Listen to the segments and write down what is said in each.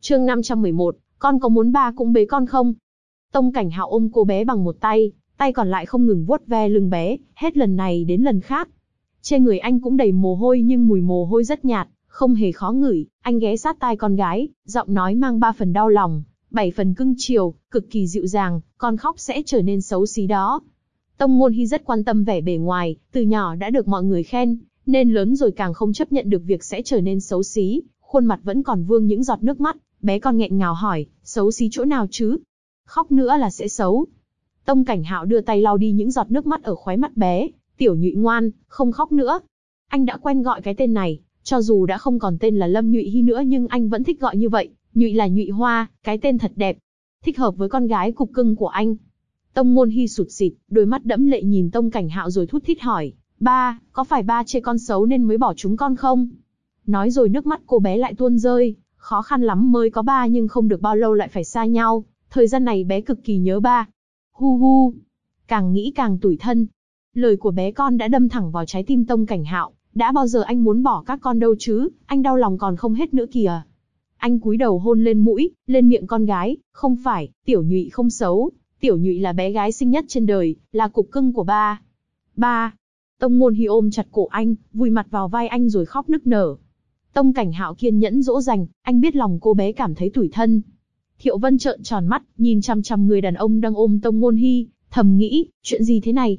Chương 511, con có muốn ba cũng bế con không? Tông Cảnh Hạo ôm cô bé bằng một tay, tay còn lại không ngừng vuốt ve lưng bé, hết lần này đến lần khác. Trên người anh cũng đầy mồ hôi nhưng mùi mồ hôi rất nhạt, không hề khó ngửi. Anh ghé sát tai con gái, giọng nói mang 3 phần đau lòng, 7 phần cưng chiều, cực kỳ dịu dàng. Con khóc sẽ trở nên xấu xí đó. Tông Ngôn Hi rất quan tâm vẻ bề ngoài, từ nhỏ đã được mọi người khen, nên lớn rồi càng không chấp nhận được việc sẽ trở nên xấu xí. Khuôn mặt vẫn còn vương những giọt nước mắt, bé con nghẹn ngào hỏi, xấu xí chỗ nào chứ? Khóc nữa là sẽ xấu. Tông Cảnh Hạo đưa tay lau đi những giọt nước mắt ở khóe mắt bé, tiểu Nhụy ngoan, không khóc nữa. Anh đã quen gọi cái tên này, cho dù đã không còn tên là Lâm Nhụy Hi nữa nhưng anh vẫn thích gọi như vậy. Nhụy là Nhụy Hoa, cái tên thật đẹp, thích hợp với con gái cục cưng của anh. Tông Ngôn Hi sụt sịt, đôi mắt đẫm lệ nhìn Tông Cảnh Hạo rồi thút thít hỏi, ba, có phải ba chê con xấu nên mới bỏ chúng con không? Nói rồi nước mắt cô bé lại tuôn rơi, khó khăn lắm mới có ba nhưng không được bao lâu lại phải xa nhau, thời gian này bé cực kỳ nhớ ba. Hu hu, càng nghĩ càng tủi thân. Lời của bé con đã đâm thẳng vào trái tim Tông Cảnh Hạo, đã bao giờ anh muốn bỏ các con đâu chứ, anh đau lòng còn không hết nữa kìa. Anh cúi đầu hôn lên mũi, lên miệng con gái, không phải, tiểu Nhụy không xấu, tiểu Nhụy là bé gái xinh nhất trên đời, là cục cưng của ba. Ba. Tông Ngôn Hi ôm chặt cổ anh, vùi mặt vào vai anh rồi khóc nức nở. Tông Cảnh Hạo kiên nhẫn dỗ dành, anh biết lòng cô bé cảm thấy tủi thân. Thiệu Vân trợn tròn mắt, nhìn chằm chằm người đàn ông đang ôm Tông Ngôn Hi, thầm nghĩ, chuyện gì thế này?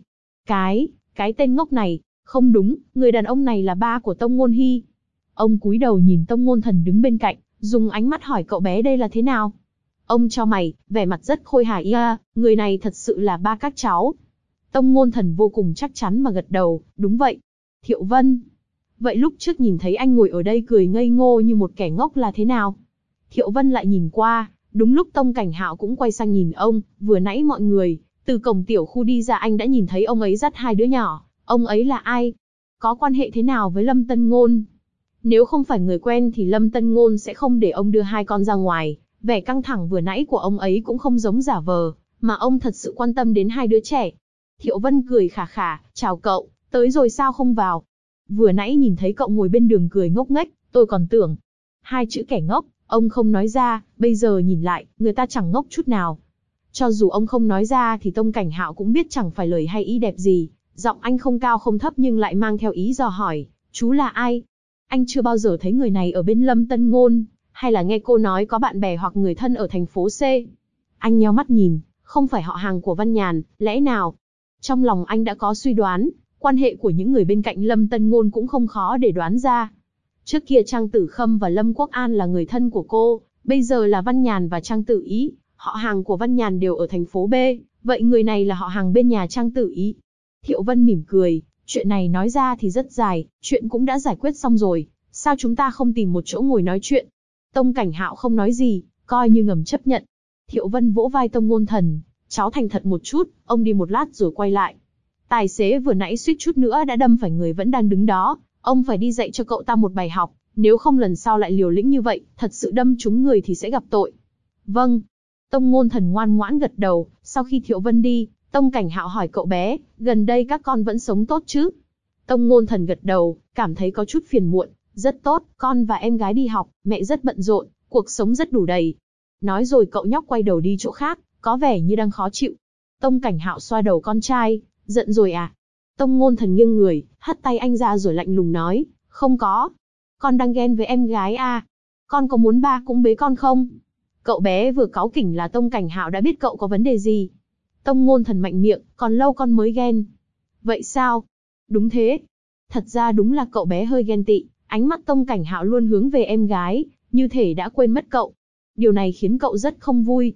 Cái tên ngốc này, không đúng, người đàn ông này là ba của Tông Ngôn Hi. Ông cúi đầu nhìn Tông Ngôn Thần đứng bên cạnh, dùng ánh mắt hỏi cậu bé đây là thế nào? Ông chau mày, vẻ mặt rất khôi hài, người này thật sự là ba các cháu. Tông Ngôn Thần vô cùng chắc chắn mà gật đầu, đúng vậy. Thiệu Vân, vậy lúc trước nhìn thấy anh ngồi ở đây cười ngây ngô như một kẻ ngốc là thế nào? Thiệu Vân lại nhìn qua, đúng lúc Tông Cảnh Hạo cũng quay sang nhìn ông, vừa nãy mọi người từ cổng tiểu khu đi ra anh đã nhìn thấy ông ấy dắt 2 đứa nhỏ, ông ấy là ai? Có quan hệ thế nào với Lâm Tân Ngôn? Nếu không phải người quen thì Lâm Tân Ngôn sẽ không để ông đưa 2 con ra ngoài, vẻ căng thẳng vừa nãy của ông ấy cũng không giống giả vờ, mà ông thật sự quan tâm đến 2 đứa trẻ. Thiệu Vân cười khà khà, chào cậu, tới rồi sao không vào? Vừa nãy nhìn thấy cậu ngồi bên đường cười ngốc nghếch, tôi còn tưởng 2 chữ kẻ ngốc, ông không nói ra, bây giờ nhìn lại, người ta chẳng ngốc chút nào. Cho dù ông không nói ra thì Tông Cảnh Hạo cũng biết chẳng phải lời hay ý đẹp gì, giọng anh không cao không thấp nhưng lại mang theo ý dò hỏi, chú là ai? Anh chưa bao giờ thấy người này ở bên Lâm Tân Ngôn, hay là nghe cô nói có bạn bè hoặc người thân ở thành phố C? Anh nheo mắt nhìn, không phải họ hàng của Văn Nhàn, lẽ nào? Trong lòng anh đã có suy đoán, quan hệ của những người bên cạnh Lâm Tân Ngôn cũng không khó để đoán ra. Trước kia Trang Tử Khâm và Lâm Quốc An là người thân của cô, bây giờ là Văn Nhàn và Trang Tử Ý, họ hàng của Văn Nhàn đều ở thành phố B, vậy người này là họ hàng bên nhà Trang Tử Ý. Thiệu Vân mỉm cười, chuyện này nói ra thì rất dài, chuyện cũng đã giải quyết xong rồi, sao chúng ta không tìm một chỗ ngồi nói chuyện? Tông Cảnh Hạo không nói gì, coi như ngầm chấp nhận. Thiệu Vân vỗ vai Tông Ngôn Thần, cháu thành thật một chút, ông đi một lát rồi quay lại. Tài xế vừa nãy suýt chút nữa đã đâm phải người vẫn đang đứng đó, ông phải đi dạy cho cậu ta một bài học, nếu không lần sau lại liều lĩnh như vậy, thật sự đâm trúng người thì sẽ gặp tội. Vâng. Tông Ngôn Thần ngoan ngoãn gật đầu, sau khi Thiệu Vân đi, Tông Cảnh Hạo hỏi cậu bé, gần đây các con vẫn sống tốt chứ? Tông Ngôn Thần gật đầu, cảm thấy có chút phiền muộn, rất tốt, con và em gái đi học, mẹ rất bận rộn, cuộc sống rất đủ đầy. Nói rồi cậu nhóc quay đầu đi chỗ khác, có vẻ như đang khó chịu. Tông Cảnh Hạo xoa đầu con trai, giận rồi à? Tông Ngôn Thần nghiêng người, hất tay anh ra rồi lạnh lùng nói, không có. Con đang ghen với em gái à? Con có muốn ba cũng bế con không? Cậu bé vừa cáu kỉnh là Tông Cảnh Hạo đã biết cậu có vấn đề gì. Tông Ngôn Thần mạnh miệng, còn lâu con mới ghen. Vậy sao? Đúng thế. Thật ra đúng là cậu bé hơi ghen tị, ánh mắt Tông Cảnh Hạo luôn hướng về em gái, như thể đã quên mất cậu. Điều này khiến cậu rất không vui.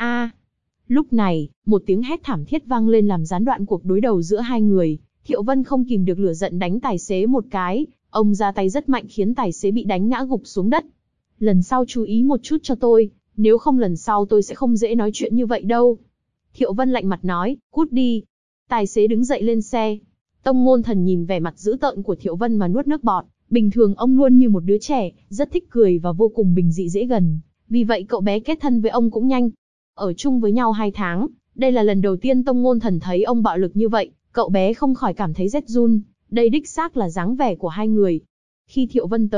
Lúc này, một tiếng hét thảm thiết vang lên làm gián đoạn cuộc đối đầu giữa 2 người. Thiệu Vân không kìm được lửa giận đánh tài xế một cái, ông ra tay rất mạnh khiến tài xế bị đánh ngã gục xuống đất. Lần sau chú ý một chút cho tôi, nếu không lần sau tôi sẽ không dễ nói chuyện như vậy đâu. Thiệu Vân lạnh mặt nói, cút đi. Tài xế đứng dậy lên xe. Tông Ngôn Thần nhìn vẻ mặt dữ tợn của Thiệu Vân mà nuốt nước bọt. Bình thường ông luôn như một đứa trẻ, rất thích cười và vô cùng bình dị dễ gần. Vì vậy cậu bé kết thân với ông cũng nhanh. Ở chung với nhau 2 tháng, đây là lần đầu tiên Tông Ngôn Thần thấy ông bạo lực như vậy. Cậu bé không khỏi cảm thấy rét run. Đây đích xác là dáng vẻ của 2 người. Khi Thiệu Vân tới,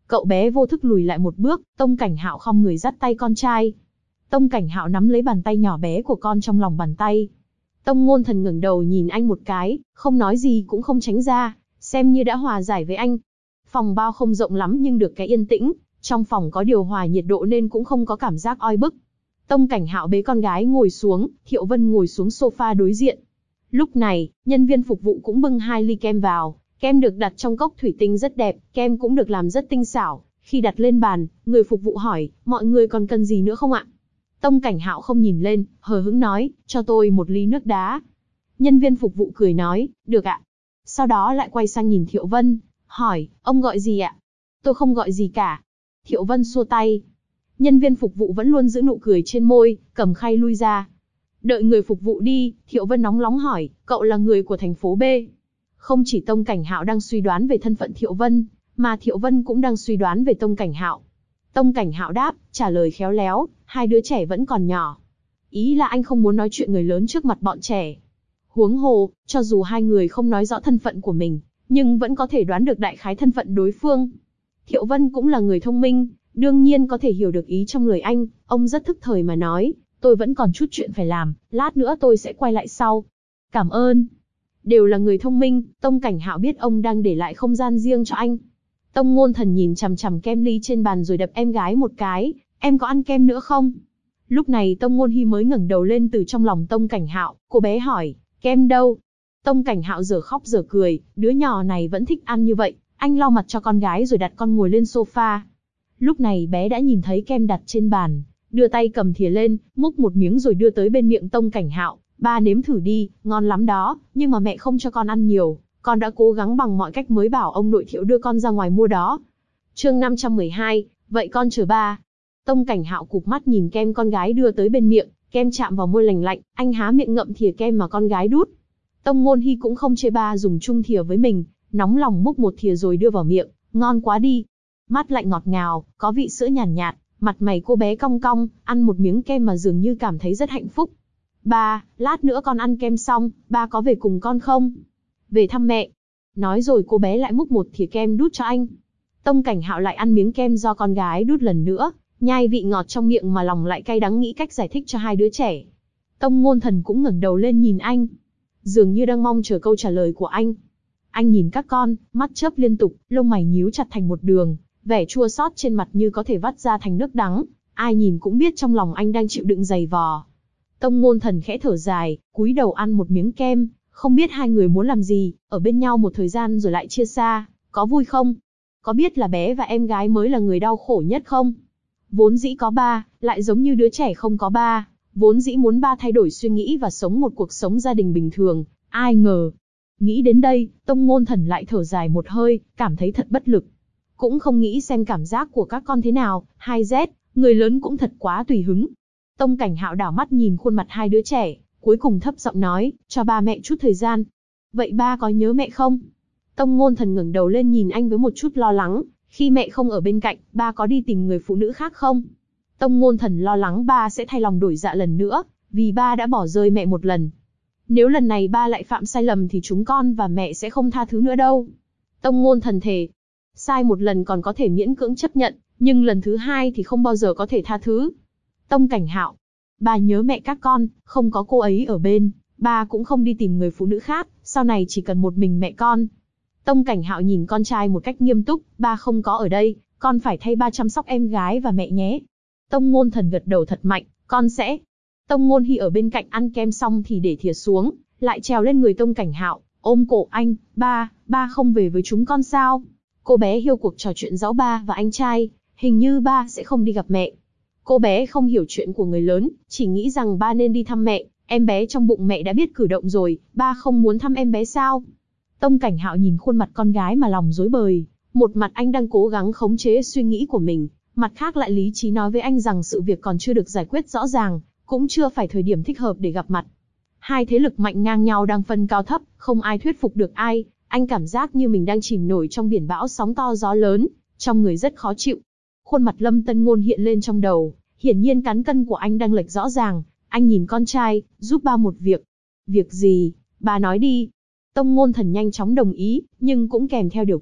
Cậu bé vô thức lùi lại một bước, Tông Cảnh Hạo khom người dắt tay con trai. Tông Cảnh Hạo nắm lấy bàn tay nhỏ bé của con trong lòng bàn tay. Tông Ngôn Thần ngẩng đầu nhìn anh một cái, không nói gì cũng không tránh ra, xem như đã hòa giải với anh. Phòng bao không rộng lắm nhưng được cái yên tĩnh, trong phòng có điều hòa nhiệt độ nên cũng không có cảm giác oi bức. Tông Cảnh Hạo bế con gái ngồi xuống, Thiệu Vân ngồi xuống sofa đối diện. Lúc này, nhân viên phục vụ cũng bưng 2 ly kem vào, kem được đặt trong cốc thủy tinh rất đẹp, kem cũng được làm rất tinh xảo. Khi đặt lên bàn, người phục vụ hỏi, mọi người còn cần gì nữa không ạ? Tông Cảnh Hạo không nhìn lên, hờ hững nói, cho tôi 1 ly nước đá. Nhân viên phục vụ cười nói, được ạ. Sau đó lại quay sang nhìn Thiệu Vân, hỏi, ông gọi gì ạ? Tôi không gọi gì cả. Thiệu Vân xua tay. Nhân viên phục vụ vẫn luôn giữ nụ cười trên môi, cầm khay lui ra. Đợi người phục vụ đi, Thiệu Vân nóng nóng hỏi, cậu là người của thành phố B. Không chỉ Tông Cảnh Hạo đang suy đoán về thân phận Thiệu Vân, mà Thiệu Vân cũng đang suy đoán về Tông Cảnh Hạo. Tông Cảnh Hạo đáp, trả lời khéo léo, 2 đứa trẻ vẫn còn nhỏ. Ý là anh không muốn nói chuyện người lớn trước mặt bọn trẻ. Huống hồ, cho dù 2 người không nói rõ thân phận của mình, nhưng vẫn có thể đoán được đại khái thân phận đối phương. Thiệu Vân cũng là người thông minh, đương nhiên có thể hiểu được ý trong lời anh, ông rất thức thời mà nói, tôi vẫn còn chút chuyện phải làm, lát nữa tôi sẽ quay lại sau. Cảm ơn. Đều là người thông minh, Tông Cảnh Hạo biết ông đang để lại không gian riêng cho anh. Tông Ngôn Thần nhìn chằm chằm kem ly trên bàn rồi đập em gái một cái, em có ăn kem nữa không? Lúc này Tông Ngôn Hi mới ngẩng đầu lên từ trong lòng Tông Cảnh Hạo, cô bé hỏi, kem đâu? Tông Cảnh Hạo giờ khóc giờ cười, đứa nhỏ này vẫn thích ăn như vậy, anh lau mặt cho con gái rồi đặt con ngồi lên sofa. Lúc này bé đã nhìn thấy kem đặt trên bàn, đưa tay cầm thìa lên, múc một miếng rồi đưa tới bên miệng Tông Cảnh Hạo, ba nếm thử đi, ngon lắm đó, nhưng mà mẹ không cho con ăn nhiều, con đã cố gắng bằng mọi cách mới bảo ông nội Thiệu đưa con ra ngoài mua đó. Chương 512, vậy con chờ ba. Tông Cảnh Hạo cụp mắt nhìn kem con gái đưa tới bên miệng, kem chạm vào môi lành lạnh, anh há miệng ngậm thìa kem mà con gái đút. Tông Ngôn Hi cũng không chê ba dùng chung thìa với mình, nóng lòng múc một thìa rồi đưa vào miệng, ngon quá đi. Mát lạnh ngọt ngào, có vị sữa nhàn nhạt, mặt mày cô bé cong cong, ăn một miếng kem mà dường như cảm thấy rất hạnh phúc. Ba, lát nữa con ăn kem xong, ba có về cùng con không? Về thăm mẹ. Nói rồi cô bé lại múc một thìa kem đút cho anh. Tông Cảnh Hạo lại ăn miếng kem do con gái đút lần nữa, nhai vị ngọt trong miệng mà lòng lại cay đắng nghĩ cách giải thích cho 2 đứa trẻ. Tông Ngôn Thần cũng ngẩng đầu lên nhìn anh, dường như đang mong chờ câu trả lời của anh. Anh nhìn các con, mắt chớp liên tục, lông mày nhíu chặt thành một đường, vẻ chua xót trên mặt như có thể vắt ra thành nước đắng, ai nhìn cũng biết trong lòng anh đang chịu đựng dày vò. Tông Ngôn Thần khẽ thở dài, cúi đầu ăn một miếng kem, không biết 2 người muốn làm gì, ở bên nhau một thời gian rồi lại chia xa, có vui không? Có biết là bé và em gái mới là người đau khổ nhất không? Vốn dĩ có ba, lại giống như đứa trẻ không có ba, vốn dĩ muốn ba thay đổi suy nghĩ và sống một cuộc sống gia đình bình thường, ai ngờ. Nghĩ đến đây, Tông Ngôn Thần lại thở dài một hơi, cảm thấy thật bất lực. Cũng không nghĩ xem cảm giác của các con thế nào, 2Z, người lớn cũng thật quá tùy hứng. Tông Cảnh Hạo đảo mắt nhìn khuôn mặt 2 đứa trẻ, cuối cùng thấp giọng nói, cho ba mẹ chút thời gian. Vậy ba có nhớ mẹ không? Tông Ngôn Thần ngẩng đầu lên nhìn anh với một chút lo lắng, khi mẹ không ở bên cạnh, ba có đi tìm người phụ nữ khác không? Tông Ngôn Thần lo lắng ba sẽ thay lòng đổi dạ lần nữa, vì ba đã bỏ rơi mẹ một lần. Nếu lần này ba lại phạm sai lầm thì chúng con và mẹ sẽ không tha thứ nữa đâu. Tông Ngôn Thần thề, sai một lần còn có thể miễn cưỡng chấp nhận, nhưng lần thứ 2 thì không bao giờ có thể tha thứ. Tông Cảnh Hạo, ba nhớ mẹ các con, không có cô ấy ở bên, ba cũng không đi tìm người phụ nữ khác, sau này chỉ cần một mình mẹ con. Tông Cảnh Hạo nhìn con trai một cách nghiêm túc, ba không có ở đây, con phải thay ba chăm sóc em gái và mẹ nhé. Tông Ngôn Thần gật đầu thật mạnh, con sẽ. Tông Ngôn Hi ở bên cạnh ăn kem xong thì để thìa xuống, lại trèo lên người Tông Cảnh Hạo, ôm cổ anh, ba không về với chúng con sao? Cô bé hiêu cuộc trò chuyện giấu ba và anh trai, hình như ba sẽ không đi gặp mẹ. Cô bé không hiểu chuyện của người lớn, chỉ nghĩ rằng ba nên đi thăm mẹ, em bé trong bụng mẹ đã biết cử động rồi, ba không muốn thăm em bé sao? Tông Cảnh Hạo nhìn khuôn mặt con gái mà lòng rối bời, một mặt anh đang cố gắng khống chế suy nghĩ của mình, mặt khác lại lý trí nói với anh rằng sự việc còn chưa được giải quyết rõ ràng, cũng chưa phải thời điểm thích hợp để gặp mặt. 2 thế lực mạnh ngang nhau đang phân cao thấp, không ai thuyết phục được ai, anh cảm giác như mình đang chìm nổi trong biển bão sóng to gió lớn, trong người rất khó chịu. Khuôn mặt Lâm Tân Ngôn hiện lên trong đầu, hiển nhiên cán cân của anh đang lệch rõ ràng, anh nhìn con trai, giúp ba một việc. Việc gì, ba nói đi. Tông Ngôn Thần nhanh chóng đồng ý, nhưng cũng kèm theo điều kiện,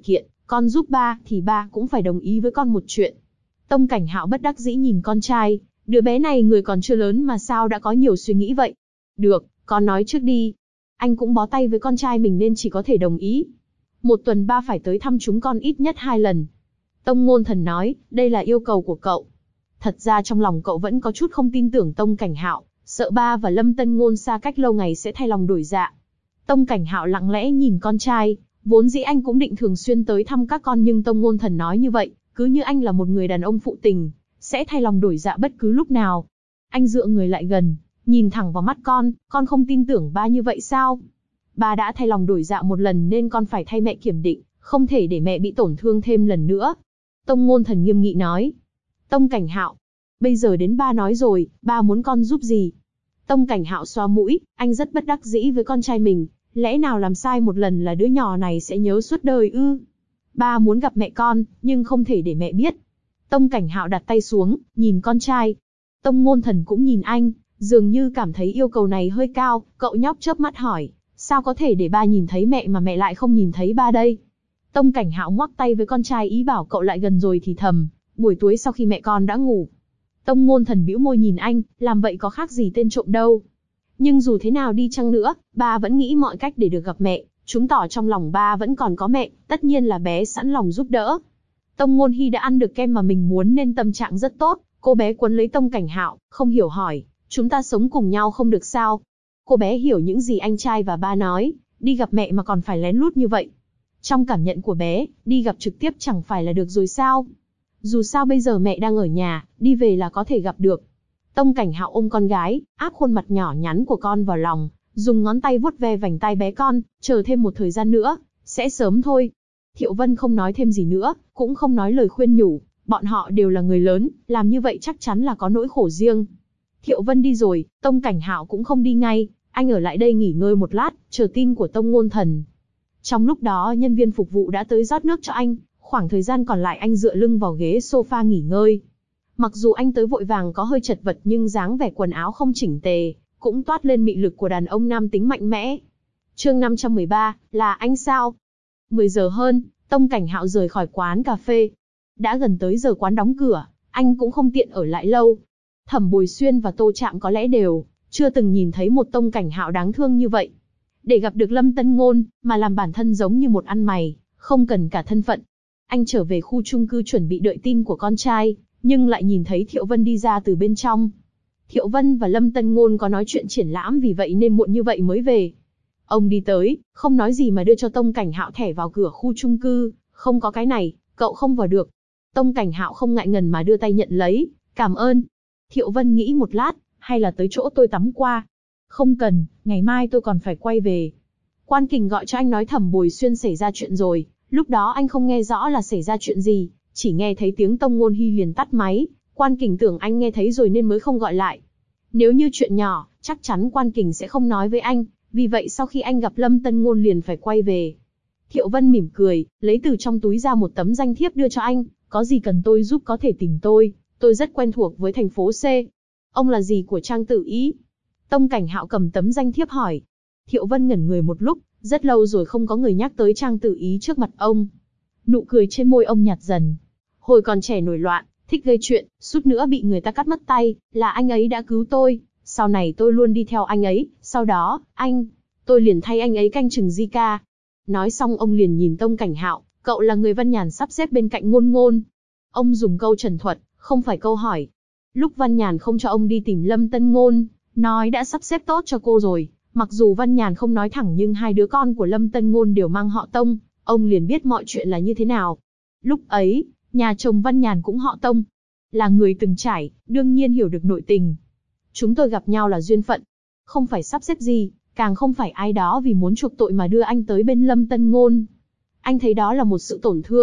Con giúp ba, thì ba cũng phải đồng ý với con một chuyện. Tông Cảnh Hạo bất đắc dĩ nhìn con trai, đứa bé này người còn chưa lớn mà sao đã có nhiều suy nghĩ vậy. Được, con nói trước đi. Anh cũng bó tay với con trai mình nên chỉ có thể đồng ý. Một tuần ba phải tới thăm chúng con ít nhất 2 lần. Tông Ngôn Thần nói, đây là yêu cầu của cậu. Thật ra trong lòng cậu vẫn có chút không tin tưởng Tông Cảnh Hạo, sợ ba và Lâm Tân Ngôn xa cách lâu ngày sẽ thay lòng đổi dạ. Tông Cảnh Hạo lặng lẽ nhìn con trai, vốn dĩ anh cũng định thường xuyên tới thăm các con nhưng Tông Ngôn Thần nói như vậy, cứ như anh là một người đàn ông phụ tình, sẽ thay lòng đổi dạ bất cứ lúc nào. Anh dựa người lại gần, nhìn thẳng vào mắt con không tin tưởng ba như vậy sao? Ba đã thay lòng đổi dạ một lần nên con phải thay mẹ kiểm định, không thể để mẹ bị tổn thương thêm lần nữa. Tông Ngôn Thần nghiêm nghị nói. Tông Cảnh Hạo, bây giờ đến ba nói rồi, ba muốn con giúp gì? Tông Cảnh Hạo xoa mũi, anh rất bất đắc dĩ với con trai mình, lẽ nào làm sai một lần là đứa nhỏ này sẽ nhớ suốt đời ư? Ba muốn gặp mẹ con, nhưng không thể để mẹ biết. Tông Cảnh Hạo đặt tay xuống, nhìn con trai. Tông Ngôn Thần cũng nhìn anh, dường như cảm thấy yêu cầu này hơi cao, cậu nhóc chớp mắt hỏi, sao có thể để ba nhìn thấy mẹ mà mẹ lại không nhìn thấy ba đây? Tông Cảnh Hạo ngoắc tay với con trai ý bảo cậu lại gần rồi thì thầm, buổi tối sau khi mẹ con đã ngủ. Tông Ngôn Thần bĩu môi nhìn anh, làm vậy có khác gì tên trộm đâu. Nhưng dù thế nào đi chăng nữa, ba vẫn nghĩ mọi cách để được gặp mẹ, chứng tỏ trong lòng ba vẫn còn có mẹ, tất nhiên là bé sẵn lòng giúp đỡ. Tông Ngôn Hy đã ăn được kem mà mình muốn nên tâm trạng rất tốt, cô bé quấn lấy Tông Cảnh Hạo, không hiểu hỏi, chúng ta sống cùng nhau không được sao? Cô bé hiểu những gì anh trai và ba nói, đi gặp mẹ mà còn phải lén lút như vậy. Trong cảm nhận của bé, đi gặp trực tiếp chẳng phải là được rồi sao? Dù sao bây giờ mẹ đang ở nhà, đi về là có thể gặp được. Tông Cảnh Hạo ôm con gái, áp khuôn mặt nhỏ nhắn của con vào lòng, dùng ngón tay vuốt ve vành tai bé con, chờ thêm một thời gian nữa, sẽ sớm thôi. Thiệu Vân không nói thêm gì nữa, cũng không nói lời khuyên nhủ, bọn họ đều là người lớn, làm như vậy chắc chắn là có nỗi khổ riêng. Thiệu Vân đi rồi, Tông Cảnh Hạo cũng không đi ngay, anh ở lại đây nghỉ ngơi một lát, chờ tin của Tông Ngôn Thần. Trong lúc đó nhân viên phục vụ đã tới rót nước cho anh, khoảng thời gian còn lại anh dựa lưng vào ghế sofa nghỉ ngơi. Mặc dù anh tới vội vàng có hơi chật vật nhưng dáng vẻ quần áo không chỉnh tề, cũng toát lên mị lực của đàn ông nam tính mạnh mẽ. Chương 513, là anh sao? 10 giờ hơn, Tông Cảnh Hạo rời khỏi quán cà phê. Đã gần tới giờ quán đóng cửa, anh cũng không tiện ở lại lâu. Thẩm Bồi Xuyên và Tô Trạm có lẽ đều chưa từng nhìn thấy một Tông Cảnh Hạo đáng thương như vậy. Để gặp được Lâm Tân Ngôn, mà làm bản thân giống như một ăn mày, không cần cả thân phận. Anh trở về khu chung cư chuẩn bị đợi tin của con trai, nhưng lại nhìn thấy Thiệu Vân đi ra từ bên trong. Thiệu Vân và Lâm Tân Ngôn có nói chuyện triển lãm vì vậy nên muộn như vậy mới về. Ông đi tới, không nói gì mà đưa cho Tông Cảnh Hạo thẻ vào cửa khu chung cư, không có cái này, cậu không vào được. Tông Cảnh Hạo không ngại ngần mà đưa tay nhận lấy, cảm ơn. Thiệu Vân nghĩ một lát, hay là tới chỗ tôi tắm qua. Không cần, ngày mai tôi còn phải quay về. Quan Kình gọi cho anh nói Thẩm Bồi Xuyên xảy ra chuyện rồi, lúc đó anh không nghe rõ là xảy ra chuyện gì, chỉ nghe thấy tiếng Tông Ngôn Hy liền tắt máy. Quan Kình tưởng anh nghe thấy rồi nên mới không gọi lại. Nếu như chuyện nhỏ, chắc chắn Quan Kình sẽ không nói với anh, vì vậy sau khi anh gặp Lâm Tân Ngôn liền phải quay về. Thiệu Vân mỉm cười, lấy từ trong túi ra một tấm danh thiếp đưa cho anh, có gì cần tôi giúp có thể tìm tôi rất quen thuộc với thành phố C. Ông là gì của Trang Tử Ý? Tông Cảnh Hạo cầm tấm danh thiếp hỏi. Thiệu Vân ngẩn người một lúc, rất lâu rồi không có người nhắc tới Trang Tử Ý trước mặt ông. Nụ cười trên môi ông nhạt dần. Hồi còn trẻ nổi loạn, thích gây chuyện, suýt nữa bị người ta cắt mất tay, là anh ấy đã cứu tôi, sau này tôi luôn đi theo anh ấy, sau đó, tôi liền thay anh ấy canh chừng Zika. Nói xong ông liền nhìn Tông Cảnh Hạo, cậu là người Văn Nhàn sắp xếp bên cạnh Ngôn Ngôn. Ông dùng câu trần thuật, không phải câu hỏi. Lúc Văn Nhàn không cho ông đi tìm Lâm Tân Ngôn, nói đã sắp xếp tốt cho cô rồi, mặc dù Văn Nhàn không nói thẳng nhưng hai đứa con của Lâm Tân Ngôn đều mang họ Tông, ông liền biết mọi chuyện là như thế nào. Lúc ấy, nhà chồng Văn Nhàn cũng họ Tông. Là người từng trải, đương nhiên hiểu được nội tình. Chúng tôi gặp nhau là duyên phận, không phải sắp xếp gì, càng không phải ai đó vì muốn chuộc tội mà đưa anh tới bên Lâm Tân Ngôn. Anh thấy đó là một sự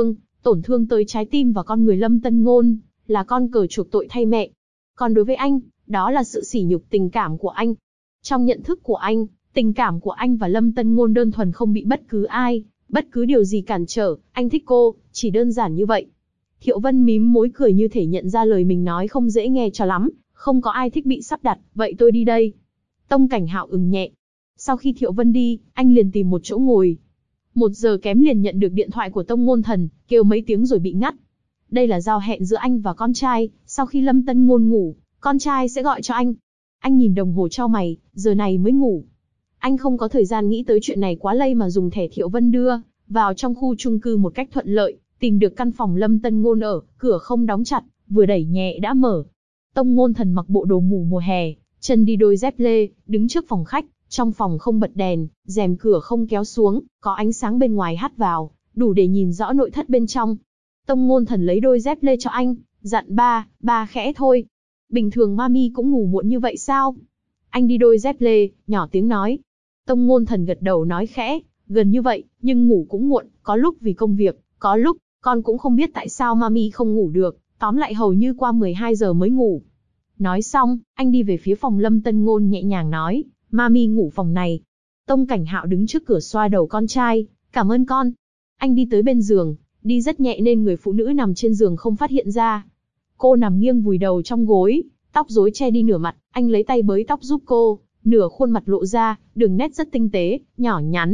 tổn thương tới trái tim và con người Lâm Tân Ngôn, là con cờ chuộc tội thay mẹ. Còn đối với anh, đó là sự sỉ nhục tình cảm của anh. Trong nhận thức của anh, tình cảm của anh và Lâm Tân Ngôn đơn thuần không bị bất cứ ai, bất cứ điều gì cản trở, anh thích cô, chỉ đơn giản như vậy. Thiệu Vân mím môi cười như thể nhận ra lời mình nói không dễ nghe cho lắm, không có ai thích bị sắp đặt, vậy tôi đi đây. Tông Cảnh Hạo ừng nhẹ. Sau khi Thiệu Vân đi, anh liền tìm một chỗ ngồi. 1 giờ kém liền nhận được điện thoại của Tông Ngôn Thần, kêu mấy tiếng rồi bị ngắt. Đây là giao hẹn giữa anh và con trai, sau khi Lâm Tân Ngôn ngủ, con trai sẽ gọi cho anh. Anh nhìn đồng hồ chau mày, giờ này mới ngủ. Anh không có thời gian nghĩ tới chuyện này quá lây mà dùng thẻ Thiệu Vân đưa vào trong khu chung cư một cách thuận lợi, tìm được căn phòng Lâm Tân Ngôn ở, cửa không đóng chặt, vừa đẩy nhẹ đã mở. Tông Ngôn Thần mặc bộ đồ ngủ mùa hè, chân đi đôi dép lê, đứng trước phòng khách, trong phòng không bật đèn, rèm cửa không kéo xuống, có ánh sáng bên ngoài hắt vào, đủ để nhìn rõ nội thất bên trong. Tông Ngôn Thần lấy đôi dép lê cho anh, dặn ba khẽ thôi. Bình thường mami cũng ngủ muộn như vậy sao? Anh đi đôi dép lê, nhỏ tiếng nói. Tông Ngôn Thần gật đầu nói khẽ, gần như vậy, nhưng ngủ cũng muộn, có lúc vì công việc, có lúc, con cũng không biết tại sao mami không ngủ được, tóm lại hầu như qua 12 giờ mới ngủ. Nói xong, anh đi về phía phòng Lâm Tân Ngôn nhẹ nhàng nói, mami ngủ phòng này. Tông Cảnh Hạo đứng trước cửa xoa đầu con trai, cảm ơn con. Anh đi tới bên giường, đi rất nhẹ nên người phụ nữ nằm trên giường không phát hiện ra. Cô nằm nghiêng vùi đầu trong gối, tóc rối che đi nửa mặt, anh lấy tay bới tóc giúp cô, nửa khuôn mặt lộ ra, đường nét rất tinh tế, nhỏ nhắn.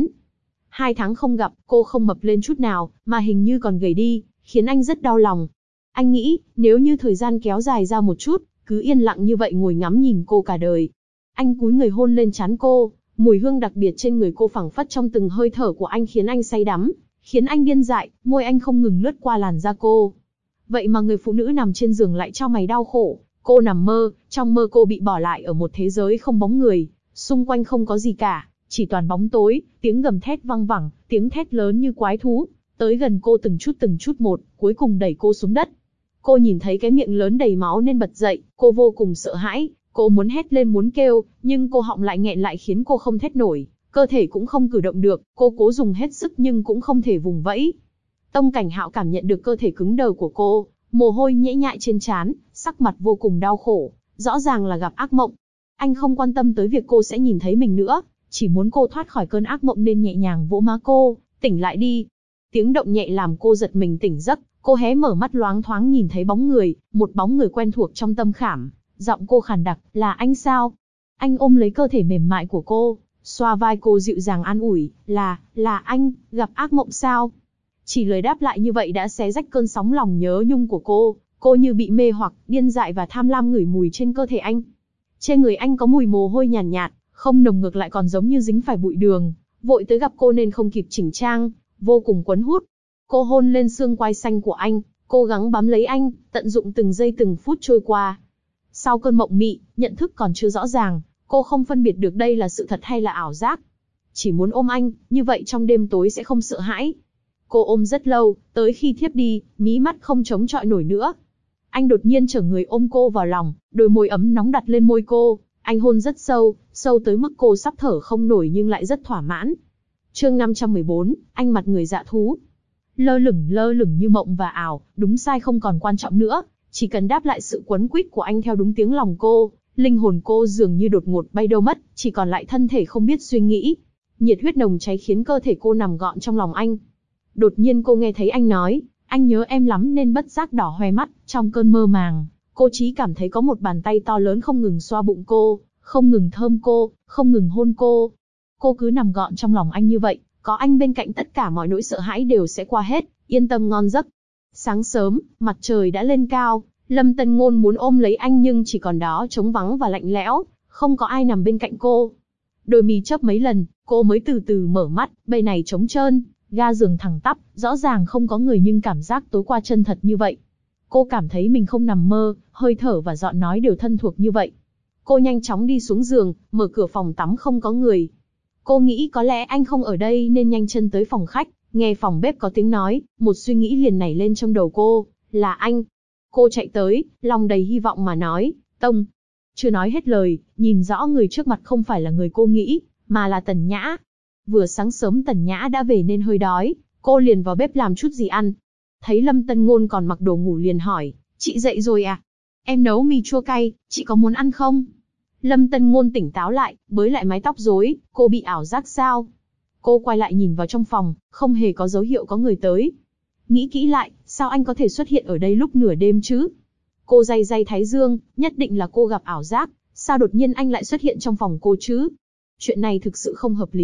2 tháng không gặp, cô không mập lên chút nào, mà hình như còn gầy đi, khiến anh rất đau lòng. Anh nghĩ, nếu như thời gian kéo dài ra một chút, cứ yên lặng như vậy ngồi ngắm nhìn cô cả đời. Anh cúi người hôn lên trán cô, mùi hương đặc biệt trên người cô phảng phất trong từng hơi thở của anh khiến anh say đắm, khiến anh điên dại, môi anh không ngừng lướt qua làn da cô. Vậy mà người phụ nữ nằm trên giường lại chau mày đau khổ, cô nằm mơ, trong mơ cô bị bỏ lại ở một thế giới không bóng người, xung quanh không có gì cả, chỉ toàn bóng tối, tiếng gầm thét vang vẳng, tiếng thét lớn như quái thú, tới gần cô từng chút một, cuối cùng đẩy cô xuống đất. Cô nhìn thấy cái miệng lớn đầy máu nên bật dậy, cô vô cùng sợ hãi, cô muốn hét lên muốn kêu, nhưng cô họng lại nghẹn lại khiến cô không thét nổi, cơ thể cũng không cử động được, cô cố dùng hết sức nhưng cũng không thể vùng vẫy. Tông Cảnh Hạo cảm nhận được cơ thể cứng đờ của cô, mồ hôi nhễ nhại trên trán, sắc mặt vô cùng đau khổ, rõ ràng là gặp ác mộng. Anh không quan tâm tới việc cô sẽ nhìn thấy mình nữa, chỉ muốn cô thoát khỏi cơn ác mộng nên nhẹ nhàng vỗ má cô, tỉnh lại đi. Tiếng động nhẹ làm cô giật mình tỉnh giấc, cô hé mở mắt loáng thoáng nhìn thấy bóng người, một bóng người quen thuộc trong tâm khảm, giọng cô khàn đặc, là anh sao? Anh ôm lấy cơ thể mềm mại của cô, xoa vai cô dịu dàng an ủi, là anh, gặp ác mộng sao? Chỉ lời đáp lại như vậy đã xé rách cơn sóng lòng nhớ nhung của cô như bị mê hoặc, điên dại và tham lam ngửi mùi trên cơ thể anh. Trên người anh có mùi mồ hôi nhàn nhạt, không nồng ngược lại còn giống như dính phải bụi đường, vội tới gặp cô nên không kịp chỉnh trang, vô cùng cuốn hút. Cô hôn lên xương quai xanh của anh, cố gắng bám lấy anh, tận dụng từng giây từng phút trôi qua. Sau cơn mộng mị, nhận thức còn chưa rõ ràng, cô không phân biệt được đây là sự thật hay là ảo giác. Chỉ muốn ôm anh, như vậy trong đêm tối sẽ không sợ hãi. Cô ôm rất lâu, tới khi thiếp đi, mí mắt không chống chọi nổi nữa. Anh đột nhiên trở người ôm cô vào lòng, đôi môi ấm nóng đặt lên môi cô. Anh hôn rất sâu, sâu tới mức cô sắp thở không nổi nhưng lại rất thỏa mãn. Chương 514, anh mặt người dạ thú. Lơ lửng như mộng và ảo, đúng sai không còn quan trọng nữa, chỉ cần đáp lại sự quấn quýt của anh theo đúng tiếng lòng cô, linh hồn cô dường như đột ngột bay đâu mất, chỉ còn lại thân thể không biết suy nghĩ. Nhiệt huyết nồng cháy khiến cơ thể cô nằm gọn trong lòng anh. Đột nhiên cô nghe thấy anh nói, anh nhớ em lắm nên bất giác đỏ hoe mắt, trong cơn mơ màng, cô chỉ cảm thấy có một bàn tay to lớn không ngừng xoa bụng cô, không ngừng thơm cô, không ngừng hôn cô. Cô cứ nằm gọn trong lòng anh như vậy, có anh bên cạnh tất cả mọi nỗi sợ hãi đều sẽ qua hết, yên tâm ngon giấc. Sáng sớm, mặt trời đã lên cao, Lâm Tân Ngôn muốn ôm lấy anh nhưng chỉ còn đó trống vắng và lạnh lẽo, không có ai nằm bên cạnh cô. Đôi mi chớp mấy lần, cô mới từ từ mở mắt, bên này trống trơn, ga giường thẳng tắp, rõ ràng không có người nhưng cảm giác tối qua chân thật như vậy. Cô cảm thấy mình không nằm mơ, hơi thở và giọng nói đều thân thuộc như vậy. Cô nhanh chóng đi xuống giường, mở cửa phòng tắm không có người. Cô nghĩ có lẽ anh không ở đây nên nhanh chân tới phòng khách, nghe phòng bếp có tiếng nói, một suy nghĩ liền nảy lên trong đầu cô, là anh. Cô chạy tới, lòng đầy hy vọng mà nói, Tông. Chưa nói hết lời, nhìn rõ người trước mặt không phải là người cô nghĩ, mà là Tần Nhã. Vừa sáng sớm Tần Nhã đã về nên hơi đói, cô liền vào bếp làm chút gì ăn. Thấy Lâm Tân Ngôn còn mặc đồ ngủ liền hỏi, chị dậy rồi à? Em nấu mì chua cay, chị có muốn ăn không? Lâm Tân Ngôn tỉnh táo lại, bới lại mái tóc rối, cô bị ảo giác sao? Cô quay lại nhìn vào trong phòng, không hề có dấu hiệu có người tới. Nghĩ kỹ lại, sao anh có thể xuất hiện ở đây lúc nửa đêm chứ? Cô day day thái dương, nhất định là cô gặp ảo giác, sao đột nhiên anh lại xuất hiện trong phòng cô chứ? Chuyện này thực sự không hợp lý,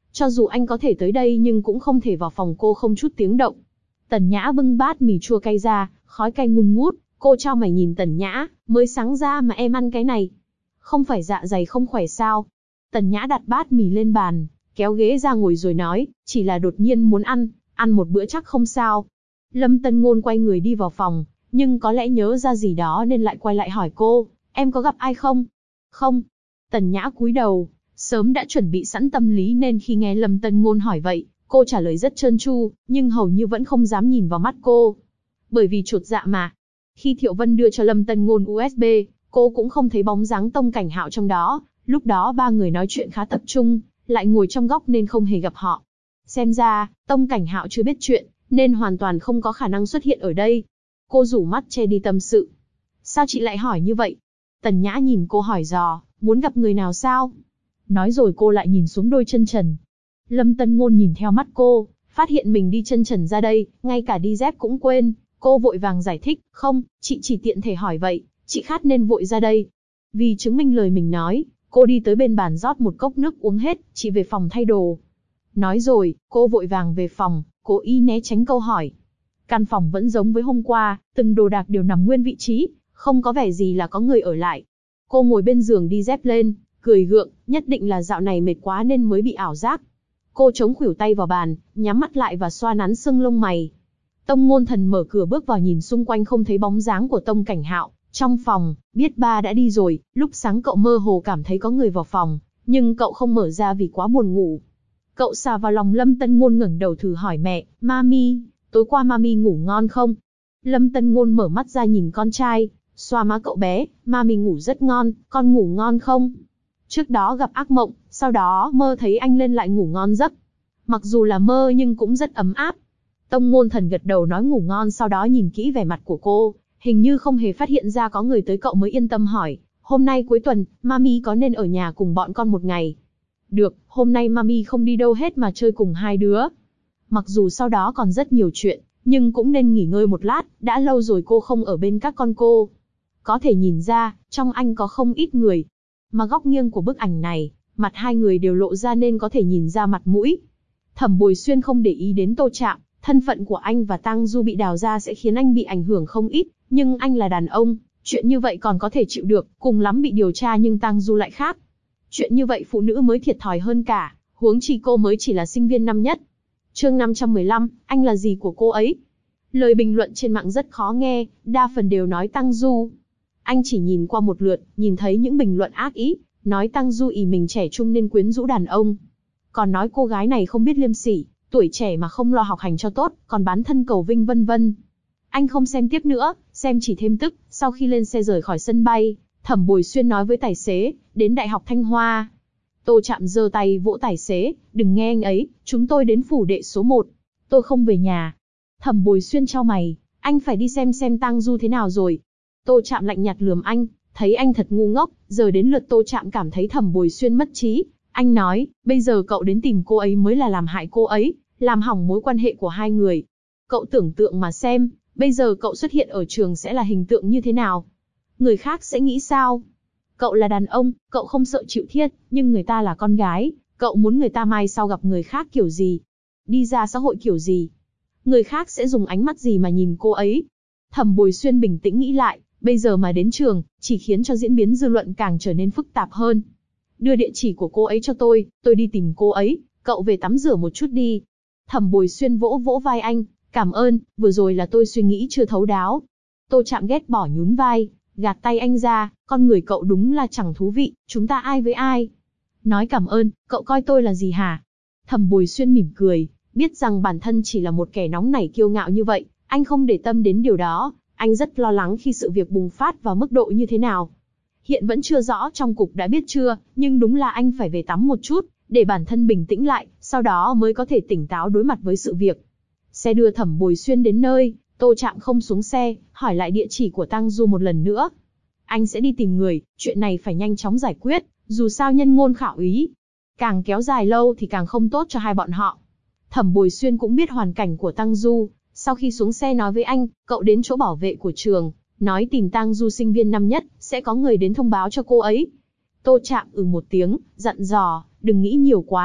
Cho dù anh có thể tới đây nhưng cũng không thể vào phòng cô không chút tiếng động. Tần Nhã bưng bát mì chua cay ra, khói cay ngùn ngút, cô chau mày nhìn Tần Nhã, mới sáng ra mà em ăn cái này. Không phải dạ dày không khỏe sao? Tần Nhã đặt bát mì lên bàn, kéo ghế ra ngồi rồi nói, chỉ là đột nhiên muốn ăn một bữa chắc không sao. Lâm Tân Ngôn quay người đi vào phòng, nhưng có lẽ nhớ ra gì đó nên lại quay lại hỏi cô, em có gặp ai không? Không. Tần Nhã cúi đầu, sớm đã chuẩn bị sẵn tâm lý nên khi nghe Lâm Tân Ngôn hỏi vậy, cô trả lời rất trơn tru, nhưng hầu như vẫn không dám nhìn vào mắt cô. Bởi vì chột dạ mà. Khi Thiệu Vân đưa cho Lâm Tân Ngôn USB, cô cũng không thấy bóng dáng Tông Cảnh Hạo trong đó, lúc đó ba người nói chuyện khá tập trung, lại ngồi trong góc nên không hề gặp họ. Xem ra, Tông Cảnh Hạo chưa biết chuyện, nên hoàn toàn không có khả năng xuất hiện ở đây. Cô rủ mắt che đi tâm sự. Sao chị lại hỏi như vậy? Tần Nhã nhìn cô hỏi dò, muốn gặp người nào sao? Nói rồi cô lại nhìn xuống đôi chân trần. Lâm Tân Ngôn nhìn theo mắt cô, phát hiện mình đi chân trần ra đây, ngay cả đi dép cũng quên. Cô vội vàng giải thích, không, chị chỉ tiện thể hỏi vậy, chị khát nên vội ra đây. Vì chứng minh lời mình nói, cô đi tới bên bàn rót một cốc nước uống hết, chị về phòng thay đồ. Nói rồi, cô vội vàng về phòng, cố ý né tránh câu hỏi. Căn phòng vẫn giống với hôm qua, từng đồ đạc đều nằm nguyên vị trí, không có vẻ gì là có người ở lại. Cô ngồi bên giường đi dép lên, cười gượng, nhất định là dạo này mệt quá nên mới bị ảo giác. Cô chống khuỷu tay vào bàn, nhắm mắt lại và xoa nắn sưng lông mày. Tông Ngôn Thần mở cửa bước vào nhìn xung quanh không thấy bóng dáng của Tông Cảnh Hạo. Trong phòng, biết ba đã đi rồi, lúc sáng cậu mơ hồ cảm thấy có người vào phòng, nhưng cậu không mở ra vì quá buồn ngủ. Cậu xà vào lòng Lâm Tân Ngôn ngẩng đầu thử hỏi mẹ, Mami, tối qua Mami ngủ ngon không? Lâm Tân Ngôn mở mắt ra nhìn con trai, xoa má cậu bé, Mami ngủ rất ngon, con ngủ ngon không? Trước đó gặp ác mộng, sau đó mơ thấy anh lên lại ngủ ngon giấc. Mặc dù là mơ nhưng cũng rất ấm áp. Tông Ngôn Thần gật đầu nói ngủ ngon, sau đó nhìn kỹ vẻ mặt của cô, hình như không hề phát hiện ra có người tới, cậu mới yên tâm hỏi, hôm nay cuối tuần, Mami có nên ở nhà cùng bọn con một ngày? Được, hôm nay Mami không đi đâu hết mà chơi cùng hai đứa. Mặc dù sau đó còn rất nhiều chuyện, nhưng cũng nên nghỉ ngơi một lát, đã lâu rồi cô không ở bên các con cô. Có thể nhìn ra, trong anh có không ít người. Mà góc nghiêng của bức ảnh này, mặt hai người đều lộ ra nên có thể nhìn ra mặt mũi. Thẩm Bồi Xuyên không để ý đến Tô Trạm, thân phận của anh và Tang Du bị đào ra sẽ khiến anh bị ảnh hưởng không ít, nhưng anh là đàn ông, chuyện như vậy còn có thể chịu được, cùng lắm bị điều tra, nhưng Tang Du lại khác. Chuyện như vậy phụ nữ mới thiệt thòi hơn cả, huống chi cô mới chỉ là sinh viên năm nhất. Chương 515, anh là gì của cô ấy? Lời bình luận trên mạng rất khó nghe, đa phần đều nói Tang Du. Anh chỉ nhìn qua một lượt, nhìn thấy những bình luận ác ý, nói Tang Du ỷ mình trẻ trung nên quyến rũ đàn ông. Còn nói cô gái này không biết liêm sỉ, tuổi trẻ mà không lo học hành cho tốt, còn bán thân cầu vinh vân vân. Anh không xem tiếp nữa, xem chỉ thêm tức. Sau khi lên xe rời khỏi sân bay, Thẩm Bồi Xuyên nói với tài xế, đến Đại học Thanh Hoa. Tô Trạm giơ tay vỗ tài xế, đừng nghe anh ấy, chúng tôi đến phủ đệ số 1. Tôi không về nhà. Thẩm Bồi Xuyên chau mày, anh phải đi xem Tang Du thế nào rồi. Tô Trạm lạnh nhạt lườm anh, thấy anh thật ngu ngốc, giờ đến lượt Tô Trạm cảm thấy Thẩm Bồi Xuyên mất trí. Anh nói, bây giờ cậu đến tìm cô ấy mới là làm hại cô ấy, làm hỏng mối quan hệ của hai người. Cậu tưởng tượng mà xem, bây giờ cậu xuất hiện ở trường sẽ là hình tượng như thế nào? Người khác sẽ nghĩ sao? Cậu là đàn ông, cậu không sợ chịu thiệt, nhưng người ta là con gái, cậu muốn người ta mai sau gặp người khác kiểu gì? Đi ra xã hội kiểu gì? Người khác sẽ dùng ánh mắt gì mà nhìn cô ấy? Thẩm Bồi Xuyên bình tĩnh nghĩ lại, bây giờ mà đến trường, chỉ khiến cho diễn biến dư luận càng trở nên phức tạp hơn. Đưa địa chỉ của cô ấy cho tôi đi tìm cô ấy, cậu về tắm rửa một chút đi. Thẩm Bồi Xuyên vỗ vỗ vai anh, cảm ơn, vừa rồi là tôi suy nghĩ chưa thấu đáo. Tô Trạm ghét bỏ nhún vai, gạt tay anh ra, con người cậu đúng là chẳng thú vị, chúng ta ai với ai? Nói cảm ơn, cậu coi tôi là gì hả? Thẩm Bồi Xuyên mỉm cười, biết rằng bản thân chỉ là một kẻ nóng nảy kiêu ngạo như vậy, anh không để tâm đến điều đó, anh rất lo lắng khi sự việc bùng phát vào mức độ như thế nào. Hiện vẫn chưa rõ trong cục đã biết chưa, nhưng đúng là anh phải về tắm một chút, để bản thân bình tĩnh lại, sau đó mới có thể tỉnh táo đối mặt với sự việc. Xe đưa Thẩm Bồi Xuyên đến nơi, Tô Trạm không xuống xe, hỏi lại địa chỉ của Tang Du một lần nữa. Anh sẽ đi tìm người, chuyện này phải nhanh chóng giải quyết, dù sao nhân ngôn khảo ý. Càng kéo dài lâu thì càng không tốt cho hai bọn họ. Thẩm Bồi Xuyên cũng biết hoàn cảnh của Tang Du, sau khi xuống xe nói với anh, cậu đến chỗ bảo vệ của trường, nói tìm Tang Du sinh viên năm nhất, sẽ có người đến thông báo cho cô ấy. Tô Trạm một tiếng, dặn dò, đừng nghĩ nhiều quá,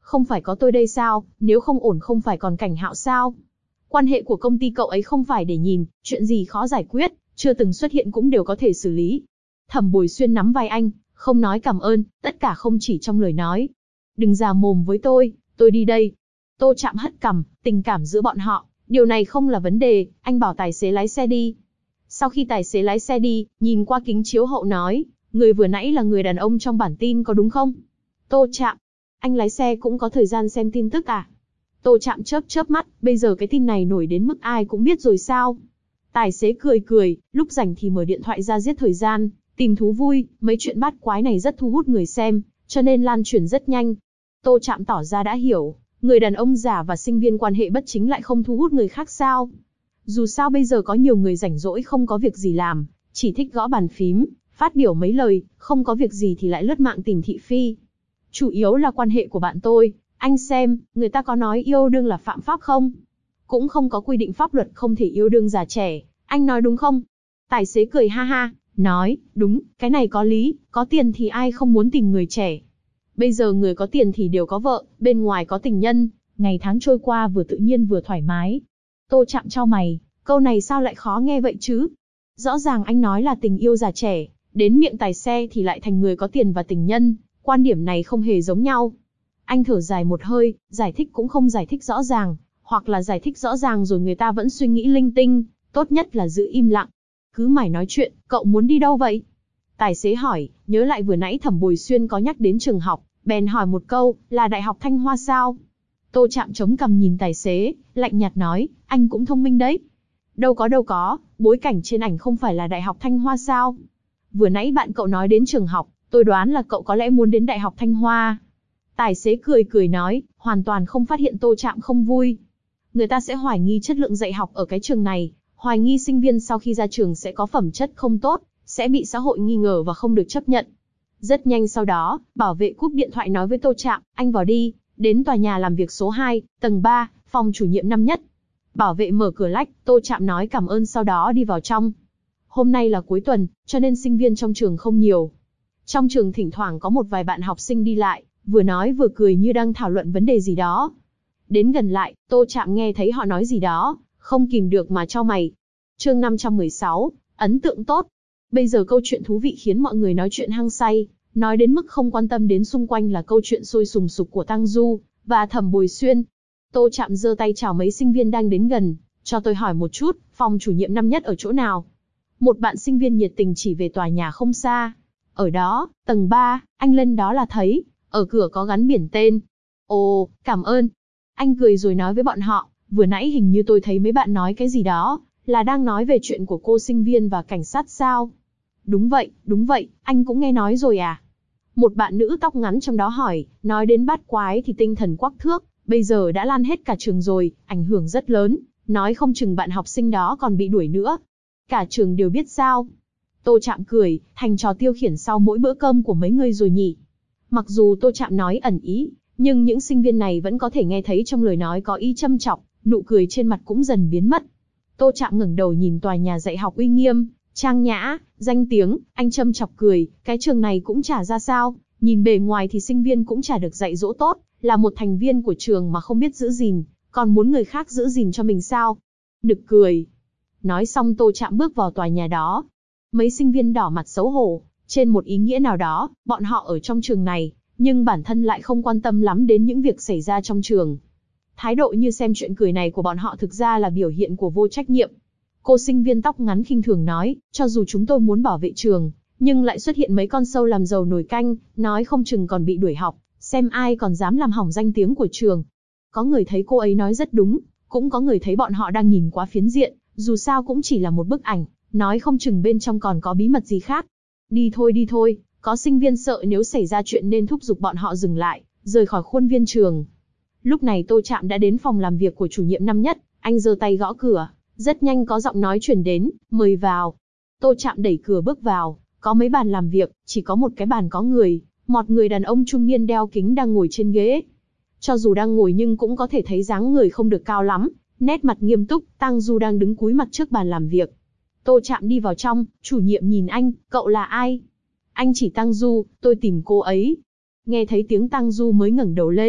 Không phải có tôi đây sao, nếu không ổn không phải còn Cảnh Hạo sao? Quan hệ của công ty cậu ấy không phải để nhìn, chuyện gì khó giải quyết, chưa từng xuất hiện cũng đều có thể xử lý. Thẩm Bồi Xuyên nắm vai anh, không nói cảm ơn, tất cả không chỉ trong lời nói. Đừng già mồm với tôi đi đây. Tô Trạm hất cằm, tình cảm giữa bọn họ, điều này không là vấn đề, anh bảo tài xế lái xe đi. Sau khi tài xế lái xe đi, nhìn qua kính chiếu hậu nói, người vừa nãy là người đàn ông trong bản tin có đúng không? Tô Trạm, anh lái xe cũng có thời gian xem tin tức à? Tô Trạm chớp chớp mắt, bây giờ cái tin này nổi đến mức ai cũng biết rồi sao? Tài xế cười cười, lúc rảnh thì mở điện thoại ra giết thời gian, tìm thú vui, mấy chuyện bát quái này rất thu hút người xem, cho nên lan truyền rất nhanh. Tô Trạm tỏ ra đã hiểu, người đàn ông già và sinh viên quan hệ bất chính lại không thu hút người khác sao? Dù sao bây giờ có nhiều người rảnh rỗi không có việc gì làm, chỉ thích gõ bàn phím, phát biểu mấy lời, không có việc gì thì lại lướt mạng tìm thị phi. Chủ yếu là quan hệ của bạn tôi, anh xem, người ta có nói yêu đương là phạm pháp không? Cũng không có quy định pháp luật không thể yêu đương già trẻ, anh nói đúng không? Tài xế cười ha ha, nói, đúng, cái này có lý, có tiền thì ai không muốn tìm người trẻ. Bây giờ người có tiền thì đều có vợ, bên ngoài có tình nhân, ngày tháng trôi qua vừa tự nhiên vừa thoải mái. Tô Trạm chau mày, câu này sao lại khó nghe vậy chứ? Rõ ràng anh nói là tình yêu già trẻ, đến miệng tài xe thì lại thành người có tiền và tình nhân, quan điểm này không hề giống nhau. Anh thở dài một hơi, giải thích cũng không giải thích rõ ràng, hoặc là giải thích rõ ràng rồi người ta vẫn suy nghĩ linh tinh, tốt nhất là giữ im lặng. Cứ mải nói chuyện, cậu muốn đi đâu vậy? Tài xế hỏi, nhớ lại vừa nãy Thẩm Bồi Xuyên có nhắc đến trường học, bèn hỏi một câu, là Đại học Thanh Hoa sao? Tô Trạm chống cằm nhìn tài xế, lạnh nhạt nói, anh cũng thông minh đấy. Đâu có, bối cảnh trên ảnh không phải là Đại học Thanh Hoa sao? Vừa nãy bạn cậu nói đến trường học, tôi đoán là cậu có lẽ muốn đến Đại học Thanh Hoa. Tài xế cười nói, hoàn toàn không phát hiện Tô Trạm không vui. Người ta sẽ hoài nghi chất lượng dạy học ở cái trường này, hoài nghi sinh viên sau khi ra trường sẽ có phẩm chất không tốt, sẽ bị xã hội nghi ngờ và không được chấp nhận. Rất nhanh sau đó, bảo vệ cúp điện thoại nói với Tô Trạm, anh vào đi, đến tòa nhà làm việc số 2, tầng 3, phòng chủ nhiệm năm nhất. Bảo vệ mở cửa lách, Tô Trạm nói cảm ơn sau đó đi vào trong. Hôm nay là cuối tuần, cho nên sinh viên trong trường không nhiều. Trong trường thỉnh thoảng có một vài bạn học sinh đi lại, vừa nói vừa cười như đang thảo luận vấn đề gì đó. Đến gần lại, Tô Trạm nghe thấy họ nói gì đó, không kìm được mà chau mày. Chương 516, ấn tượng tốt. Bây giờ câu chuyện thú vị khiến mọi người nói chuyện hăng say, nói đến mức không quan tâm đến xung quanh là câu chuyện sôi sùng sục của Tăng Du và Thẩm Bồi Xuyên. Tô Trạm giơ tay chào mấy sinh viên đang đến gần, cho tôi hỏi một chút, phòng chủ nhiệm năm nhất ở chỗ nào? Một bạn sinh viên nhiệt tình chỉ về tòa nhà không xa. Ở đó, tầng 3, anh lên đó là thấy, ở cửa có gắn biển tên. Ồ, cảm ơn. Anh cười rồi nói với bọn họ, vừa nãy hình như tôi thấy mấy bạn nói cái gì đó, là đang nói về chuyện của cô sinh viên và cảnh sát sao? Đúng vậy, anh cũng nghe nói rồi à? Một bạn nữ tóc ngắn trong đó hỏi, nói đến bát quái thì tinh thần quắc thước, bây giờ đã lan hết cả trường rồi, ảnh hưởng rất lớn, nói không chừng bạn học sinh đó còn bị đuổi nữa. Cả trường đều biết sao? Tô Trạm cười, thành trò tiêu khiển sau mỗi bữa cơm của mấy người rồi nhỉ? Mặc dù Tô Trạm nói ẩn ý, nhưng những sinh viên này vẫn có thể nghe thấy trong lời nói có ý châm chọc, nụ cười trên mặt cũng dần biến mất. Tô Trạm ngẩng đầu nhìn tòa nhà dạy học uy nghiêm, trang nhã, danh tiếng, anh châm chọc cười, cái trường này cũng chả ra sao, nhìn bề ngoài thì sinh viên cũng chả được dạy dỗ tốt, là một thành viên của trường mà không biết giữ gìn, còn muốn người khác giữ gìn cho mình sao? Nực cười. Nói xong Tô Trạm bước vào tòa nhà đó. Mấy sinh viên đỏ mặt xấu hổ, trên một ý nghĩa nào đó, bọn họ ở trong trường này, nhưng bản thân lại không quan tâm lắm đến những việc xảy ra trong trường. Thái độ như xem chuyện cười này của bọn họ thực ra là biểu hiện của vô trách nhiệm. Cô sinh viên tóc ngắn khinh thường nói, cho dù chúng tôi muốn bảo vệ trường, nhưng lại xuất hiện mấy con sâu làm dầu nồi canh, nói không chừng còn bị đuổi học, xem ai còn dám làm hỏng danh tiếng của trường. Có người thấy cô ấy nói rất đúng, cũng có người thấy bọn họ đang nhìn quá phiến diện, dù sao cũng chỉ là một bức ảnh, nói không chừng bên trong còn có bí mật gì khác. Đi thôi, có sinh viên sợ nếu xảy ra chuyện nên thúc giục bọn họ dừng lại, rời khỏi khuôn viên trường. Lúc này Tô Trạm đã đến phòng làm việc của chủ nhiệm năm nhất, anh giơ tay gõ cửa, rất nhanh có giọng nói truyền đến, mời vào. Tô Trạm đẩy cửa bước vào, có mấy bàn làm việc, chỉ có một cái bàn có người, một người đàn ông trung niên đeo kính đang ngồi trên ghế. Cho dù đang ngồi nhưng cũng có thể thấy dáng người không được cao lắm, nét mặt nghiêm túc, Tăng Du đang đứng cúi mặt trước bàn làm việc. Tô Trạm đi vào trong, chủ nhiệm nhìn anh, cậu là ai? Anh chỉ Tăng Du, tôi tìm cô ấy. Nghe thấy tiếng Tăng Du mới ngẩng đầu lên,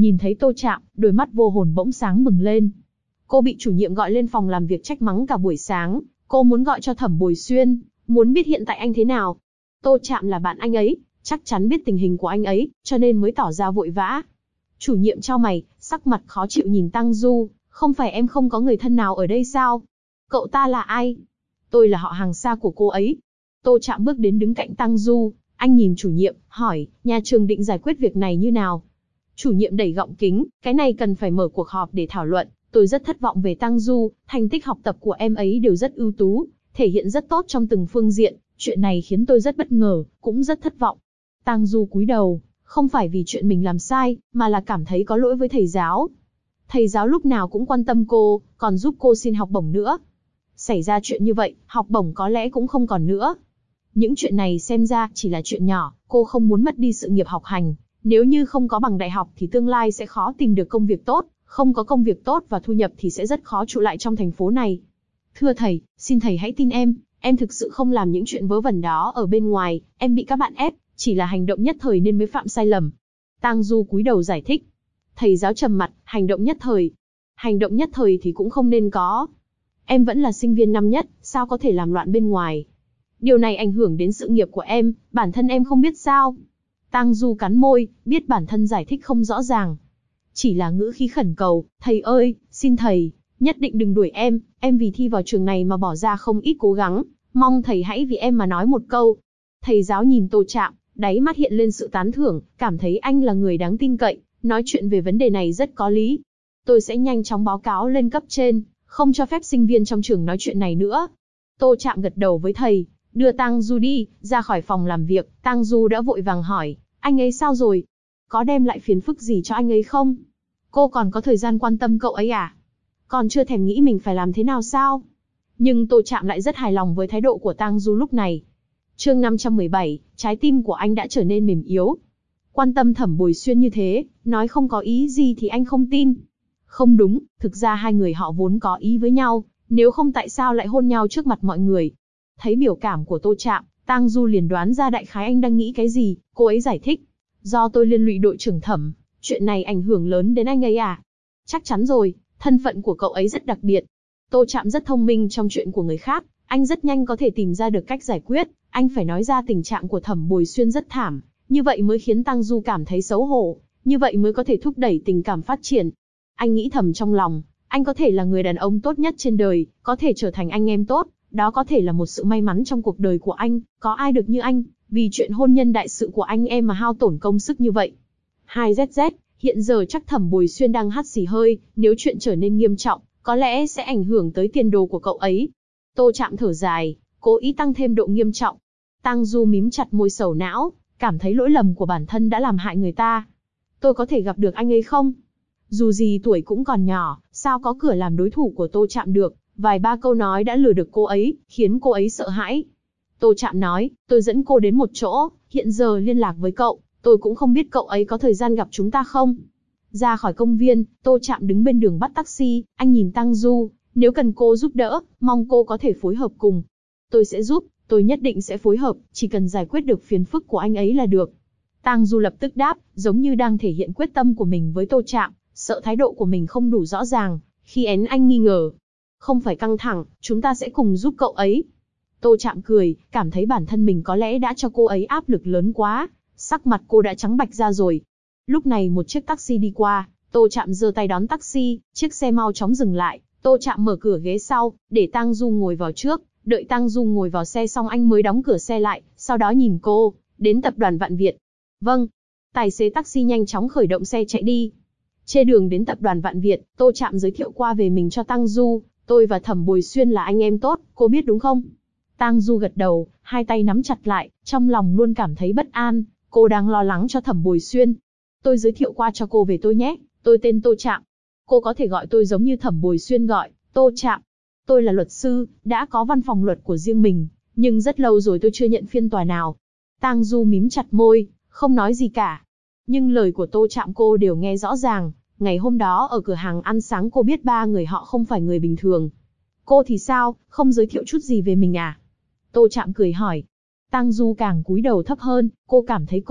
Nhìn thấy Tô Trạm, đôi mắt vô hồn bỗng sáng bừng lên. Cô bị chủ nhiệm gọi lên phòng làm việc trách mắng cả buổi sáng, cô muốn gọi cho Thẩm Bồi Xuyên, muốn biết hiện tại anh thế nào. Tô Trạm là bạn anh ấy, chắc chắn biết tình hình của anh ấy, cho nên mới tỏ ra vội vã. Chủ nhiệm chau mày, sắc mặt khó chịu nhìn Tăng Du, không phải em không có người thân nào ở đây sao? Cậu ta là ai? Tôi là họ hàng xa của cô ấy. Tô Trạm bước đến đứng cạnh Tăng Du, anh nhìn chủ nhiệm, hỏi, nhà trường định giải quyết việc này như nào? Chủ nhiệm đẩy gọng kính, cái này cần phải mở cuộc họp để thảo luận. Tôi rất thất vọng về Tăng Du, thành tích học tập của em ấy đều rất ưu tú, thể hiện rất tốt trong từng phương diện. Chuyện này khiến tôi rất bất ngờ, cũng rất thất vọng. Tăng Du cúi đầu, không phải vì chuyện mình làm sai, mà là cảm thấy có lỗi với thầy giáo. Thầy giáo lúc nào cũng quan tâm cô, còn giúp cô xin học bổng nữa. Xảy ra chuyện như vậy, học bổng có lẽ cũng không còn nữa. Những chuyện này xem ra chỉ là chuyện nhỏ, cô không muốn mất đi sự nghiệp học hành. Nếu như không có bằng đại học thì tương lai sẽ khó tìm được công việc tốt, không có công việc tốt và thu nhập thì sẽ rất khó trụ lại trong thành phố này. Thưa thầy, xin thầy hãy tin em thực sự không làm những chuyện vớ vẩn đó ở bên ngoài, em bị các bạn ép, chỉ là hành động nhất thời nên mới phạm sai lầm. Tang Du cúi đầu giải thích. Thầy giáo trầm mặt, hành động nhất thời. Hành động nhất thời thì cũng không nên có. Em vẫn là sinh viên năm nhất, sao có thể làm loạn bên ngoài? Điều này ảnh hưởng đến sự nghiệp của em, bản thân em không biết sao? Tang Du cắn môi, biết bản thân giải thích không rõ ràng. Chỉ là ngữ khí khẩn cầu, thầy ơi, xin thầy, nhất định đừng đuổi em vì thi vào trường này mà bỏ ra không ít cố gắng, mong thầy hãy vì em mà nói một câu. Thầy giáo nhìn Tô Trạm, đáy mắt hiện lên sự tán thưởng, cảm thấy anh là người đáng tin cậy, nói chuyện về vấn đề này rất có lý. Tôi sẽ nhanh chóng báo cáo lên cấp trên, không cho phép sinh viên trong trường nói chuyện này nữa. Tô Trạm gật đầu với thầy, đưa Tang Du đi, ra khỏi phòng làm việc. Tang Du đã vội vàng hỏi, anh ấy sao rồi? Có đem lại phiền phức gì cho anh ấy không? Cô còn có thời gian quan tâm cậu ấy à? Còn chưa thèm nghĩ mình phải làm thế nào sao? Nhưng Tô Trạm lại rất hài lòng với thái độ của Tang Du lúc này. Chương 517, trái tim của anh đã trở nên mềm yếu. Quan tâm Thẩm Bồi Xuyên như thế, nói không có ý gì thì anh không tin. Không đúng, thực ra hai người họ vốn có ý với nhau, nếu không tại sao lại hôn nhau trước mặt mọi người. Thấy biểu cảm của Tô Trạm, Tang Du liền đoán ra đại khái anh đang nghĩ cái gì, cô ấy giải thích. Do tôi liên lụy đội trưởng Thẩm, chuyện này ảnh hưởng lớn đến anh ấy à? Chắc chắn rồi, thân phận của cậu ấy rất đặc biệt. Tô Trạm rất thông minh trong chuyện của người khác, anh rất nhanh có thể tìm ra được cách giải quyết. Anh phải nói ra tình trạng của Thẩm Bồi Xuyên rất thảm, như vậy mới khiến Tang Du cảm thấy xấu hổ, như vậy mới có thể thúc đẩy tình cảm phát triển. Anh nghĩ thầm trong lòng, anh có thể là người đàn ông tốt nhất trên đời, có thể trở thành anh em tốt, đó có thể là một sự may mắn trong cuộc đời của anh, có ai được như anh, vì chuyện hôn nhân đại sự của anh em mà hao tổn công sức như vậy. 2ZZ, hiện giờ chắc Thẩm Bồi Xuyên đang hắt xì hơi, nếu chuyện trở nên nghiêm trọng, có lẽ sẽ ảnh hưởng tới tiền đồ của cậu ấy. Tô Trạm thở dài, cố ý tăng thêm độ nghiêm trọng. Tang Du mím chặt môi sầu não, cảm thấy lỗi lầm của bản thân đã làm hại người ta. Tôi có thể gặp được anh ấy không? Dù gì tuổi cũng còn nhỏ, sao có cửa làm đối thủ của Tô Trạm được, vài ba câu nói đã lừa được cô ấy, khiến cô ấy sợ hãi. Tô Trạm nói, tôi dẫn cô đến một chỗ, hiện giờ liên lạc với cậu, tôi cũng không biết cậu ấy có thời gian gặp chúng ta không. Ra khỏi công viên, Tô Trạm đứng bên đường bắt taxi, anh nhìn Tang Du, nếu cần cô giúp đỡ, mong cô có thể phối hợp cùng. Tôi sẽ giúp, tôi nhất định sẽ phối hợp, chỉ cần giải quyết được phiền phức của anh ấy là được. Tang Du lập tức đáp, giống như đang thể hiện quyết tâm của mình với Tô Trạm, sợ thái độ của mình không đủ rõ ràng, khi anh nghi ngờ. Không phải căng thẳng, chúng ta sẽ cùng giúp cậu ấy. Tô Trạm cười, cảm thấy bản thân mình có lẽ đã cho cô ấy áp lực lớn quá, sắc mặt cô đã trắng bạch ra rồi. Lúc này một chiếc taxi đi qua, Tô Trạm giơ tay đón taxi, chiếc xe mau chóng dừng lại, Tô Trạm mở cửa ghế sau, để Tang Du ngồi vào trước, đợi Tang Du ngồi vào xe xong anh mới đóng cửa xe lại, sau đó nhìn cô, đến tập đoàn Vạn Việt. Vâng. Tài xế taxi nhanh chóng khởi động xe chạy đi. Trên đường đến tập đoàn Vạn Việt, Tô Trạm giới thiệu qua về mình cho Tang Du, tôi và Thẩm Bồi Xuyên là anh em tốt, cô biết đúng không? Tang Du gật đầu, hai tay nắm chặt lại, trong lòng luôn cảm thấy bất an, cô đang lo lắng cho Thẩm Bồi Xuyên. Tôi giới thiệu qua cho cô về tôi nhé, tôi tên Tô Trạm. Cô có thể gọi tôi giống như Thẩm Bồi Xuyên gọi, Tô Trạm. Tôi là luật sư, đã có văn phòng luật của riêng mình, nhưng rất lâu rồi tôi chưa nhận phiên tòa nào. Tang Du mím chặt môi, không nói gì cả. Nhưng lời của Tô Trạm cô đều nghe rõ ràng, ngày hôm đó ở cửa hàng ăn sáng cô biết ba người họ không phải người bình thường. Cô thì sao, không giới thiệu chút gì về mình à? Tô Trạm cười hỏi. Tang Du càng cúi đầu thấp hơn, cô cảm thấy cô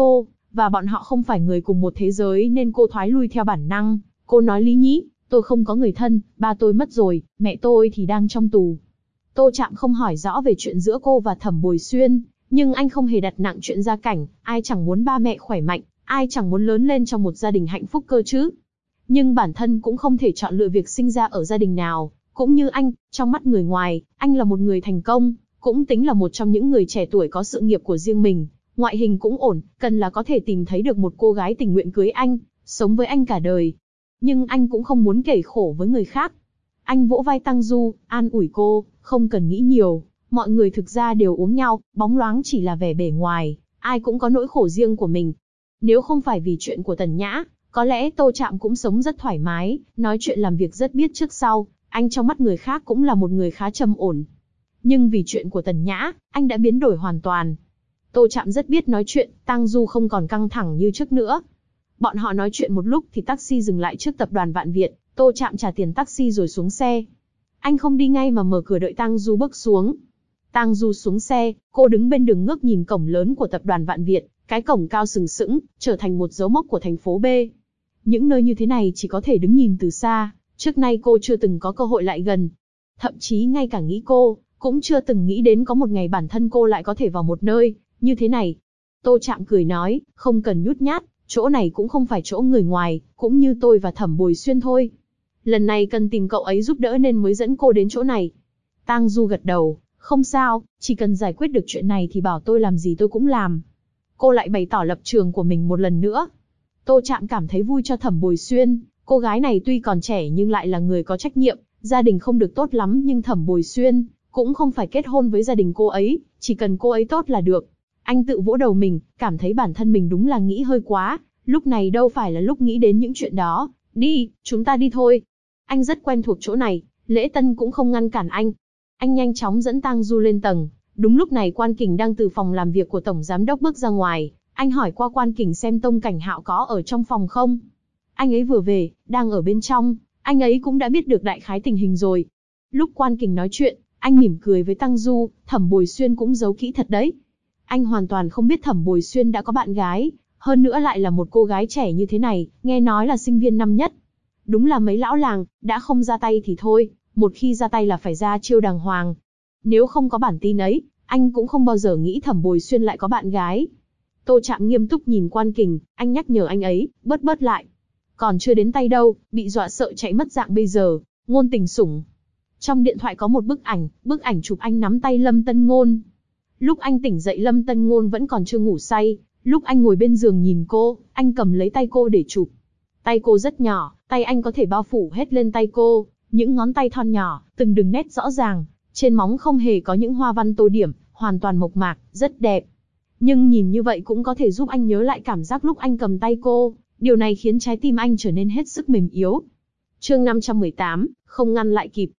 và bọn họ không phải người cùng một thế giới nên cô thoái lui theo bản năng. Cô nói Lý Nhĩ, tôi không có người thân, ba tôi mất rồi, mẹ tôi thì đang trong tù. Tô Trạm không hỏi rõ về chuyện giữa cô và Thẩm Bồi Xuyên, nhưng anh không hề đặt nặng chuyện gia cảnh, ai chẳng muốn ba mẹ khỏe mạnh, ai chẳng muốn lớn lên trong một gia đình hạnh phúc cơ chứ. Nhưng bản thân cũng không thể chọn lựa việc sinh ra ở gia đình nào, cũng như anh, trong mắt người ngoài, anh là một người thành công, cũng tính là một trong những người trẻ tuổi có sự nghiệp của riêng mình, ngoại hình cũng ổn, cần là có thể tìm thấy được một cô gái tình nguyện cưới anh, sống với anh cả đời. Nhưng anh cũng không muốn kể khổ với người khác. Anh vỗ vai Tăng Du, an ủi cô, không cần nghĩ nhiều, mọi người thực ra đều uống nhau, bóng loáng chỉ là vẻ bề ngoài, ai cũng có nỗi khổ riêng của mình. Nếu không phải vì chuyện của Tần Nhã, có lẽ Tô Trạm cũng sống rất thoải mái, nói chuyện làm việc rất biết trước sau, anh trong mắt người khác cũng là một người khá trầm ổn. Nhưng vì chuyện của Tần Nhã, anh đã biến đổi hoàn toàn. Tô Trạm rất biết nói chuyện, Tăng Du không còn căng thẳng như trước nữa. Bọn họ nói chuyện một lúc thì taxi dừng lại trước tập đoàn Vạn Việt, Tô Trạm trả tiền taxi rồi xuống xe. Anh không đi ngay mà mở cửa đợi Tăng Du bước xuống. Tăng Du xuống xe, cô đứng bên đường ngước nhìn cổng lớn của tập đoàn Vạn Việt, cái cổng cao sừng sững, trở thành một dấu mốc của thành phố B. Những nơi như thế này chỉ có thể đứng nhìn từ xa, trước nay cô chưa từng có cơ hội lại gần. Thậm chí ngay cả nghĩ cô, cũng chưa từng nghĩ đến có một ngày bản thân cô lại có thể vào một nơi như thế này. Tô Trạm cười nói, không cần nhút nhát, chỗ này cũng không phải chỗ người ngoài, cũng như tôi và Thẩm Bồi Xuyên thôi. Lần này cần tìm cậu ấy giúp đỡ nên mới dẫn cô đến chỗ này. Tang Du gật đầu, không sao, chỉ cần giải quyết được chuyện này thì bảo tôi làm gì tôi cũng làm. Cô lại bày tỏ lập trường của mình một lần nữa. Tô Trạm cảm thấy vui cho Thẩm Bồi Xuyên, cô gái này tuy còn trẻ nhưng lại là người có trách nhiệm, gia đình không được tốt lắm nhưng Thẩm Bồi Xuyên cũng không phải kết hôn với gia đình cô ấy, chỉ cần cô ấy tốt là được. Anh tự vỗ đầu mình, cảm thấy bản thân mình đúng là nghĩ hơi quá, lúc này đâu phải là lúc nghĩ đến những chuyện đó. Đi, chúng ta đi thôi. Anh rất quen thuộc chỗ này, Lễ Tân cũng không ngăn cản anh. Anh nhanh chóng dẫn Tang Du lên tầng. Đúng lúc này Quan Kình đang từ phòng làm việc của Tổng Giám Đốc bước ra ngoài. Anh hỏi qua Quan Kình xem Tông Cảnh Hạo có ở trong phòng không. Anh ấy vừa về, đang ở bên trong, anh ấy cũng đã biết được đại khái tình hình rồi. Lúc Quan Kình nói chuyện, anh mỉm cười với Tăng Du, Thẩm Bồi Xuyên cũng giấu kỹ thật đấy. Anh hoàn toàn không biết Thẩm Bồi Xuyên đã có bạn gái, hơn nữa lại là một cô gái trẻ như thế này, nghe nói là sinh viên năm nhất. Đúng là mấy lão làng, đã không ra tay thì thôi, một khi ra tay là phải ra chiêu đàng hoàng. Nếu không có bản tin ấy, anh cũng không bao giờ nghĩ Thẩm Bồi Xuyên lại có bạn gái. Tô Trạm nghiêm túc nhìn Quan Kình, anh nhắc nhở anh ấy, bớt lại. Còn chưa đến tay đâu, bị dọa sợ chạy mất dạng bây giờ, ngôn tình sủng. Trong điện thoại có một bức ảnh chụp anh nắm tay Lâm Tân Ngôn. Lúc anh tỉnh dậy Lâm Tân Ngôn vẫn còn chưa ngủ say, lúc anh ngồi bên giường nhìn cô, anh cầm lấy tay cô để chụp. Tay cô rất nhỏ, tay anh có thể bao phủ hết lên tay cô, những ngón tay thon nhỏ, từng đường nét rõ ràng, trên móng không hề có những hoa văn tô điểm, hoàn toàn mộc mạc, rất đẹp. Nhưng nhìn như vậy cũng có thể giúp anh nhớ lại cảm giác lúc anh cầm tay cô, điều này khiến trái tim anh trở nên hết sức mềm yếu. Chương 518, không ngăn lại kịp.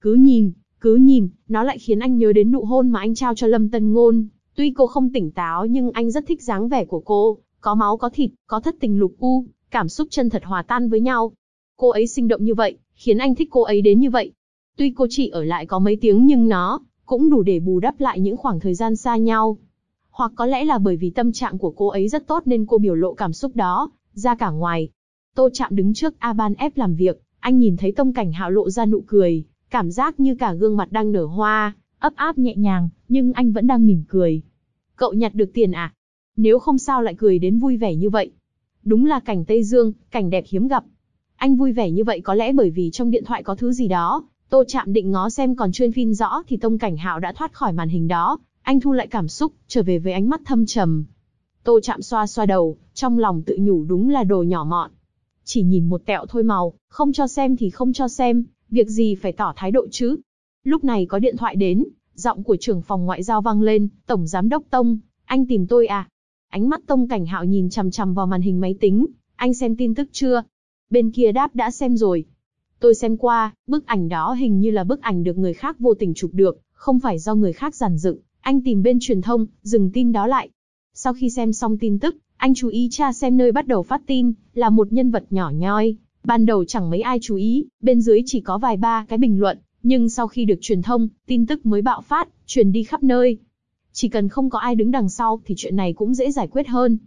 Cứ nhìn, nó lại khiến anh nhớ đến nụ hôn mà anh trao cho Lâm Tân Ngôn. Tuy cô không tỉnh táo nhưng anh rất thích dáng vẻ của cô, có máu có thịt, có thất tình lục u, cảm xúc chân thật hòa tan với nhau. Cô ấy sinh động như vậy, khiến anh thích cô ấy đến như vậy. Tuy cô chỉ ở lại có mấy tiếng nhưng nó cũng đủ để bù đắp lại những khoảng thời gian xa nhau. Hoặc có lẽ là bởi vì tâm trạng của cô ấy rất tốt nên cô biểu lộ cảm xúc đó ra cả ngoài. Tô Trạm đứng trước A-ban F làm việc, anh nhìn thấy Tông Cảnh Hạo lộ ra nụ cười, cảm giác như cả gương mặt đang nở hoa, ấp áp nhẹ nhàng, nhưng anh vẫn đang mỉm cười. Cậu nhặt được tiền à? Nếu không sao lại cười đến vui vẻ như vậy. Đúng là cảnh Tây Dương, cảnh đẹp hiếm gặp. Anh vui vẻ như vậy có lẽ bởi vì trong điện thoại có thứ gì đó. Tô Trạm định ngó xem còn chưa phim rõ thì Tông Cảnh Hạo đã thoát khỏi màn hình đó. Anh thu lại cảm xúc, trở về với ánh mắt thâm trầm. Tô Trạm xoa xoa đầu, trong lòng tự nhủ đúng là đồ nhỏ mọn. Chỉ nhìn một tẹo thôi màu, không cho xem thì không cho xem, việc gì phải tỏ thái độ chứ. Lúc này có điện thoại đến, giọng của trưởng phòng ngoại giao vang lên, Tổng Giám Đốc Tông, anh tìm tôi à? Ánh mắt Tông Cảnh Hạo nhìn chằm chằm vào màn hình máy tính, anh xem tin tức chưa? Bên kia đáp đã xem rồi. Tôi xem qua, bức ảnh đó hình như là bức ảnh được người khác vô tình chụp được, không phải do người khác dàn dựng. Anh tìm bên truyền thông, dừng tin đó lại. Sau khi xem xong tin tức, anh chú ý tra xem nơi bắt đầu phát tin, là một nhân vật nhỏ nhoi. Ban đầu chẳng mấy ai chú ý, bên dưới chỉ có vài ba cái bình luận, nhưng sau khi được truyền thông, tin tức mới bạo phát, truyền đi khắp nơi. Chỉ cần không có ai đứng đằng sau thì chuyện này cũng dễ giải quyết hơn.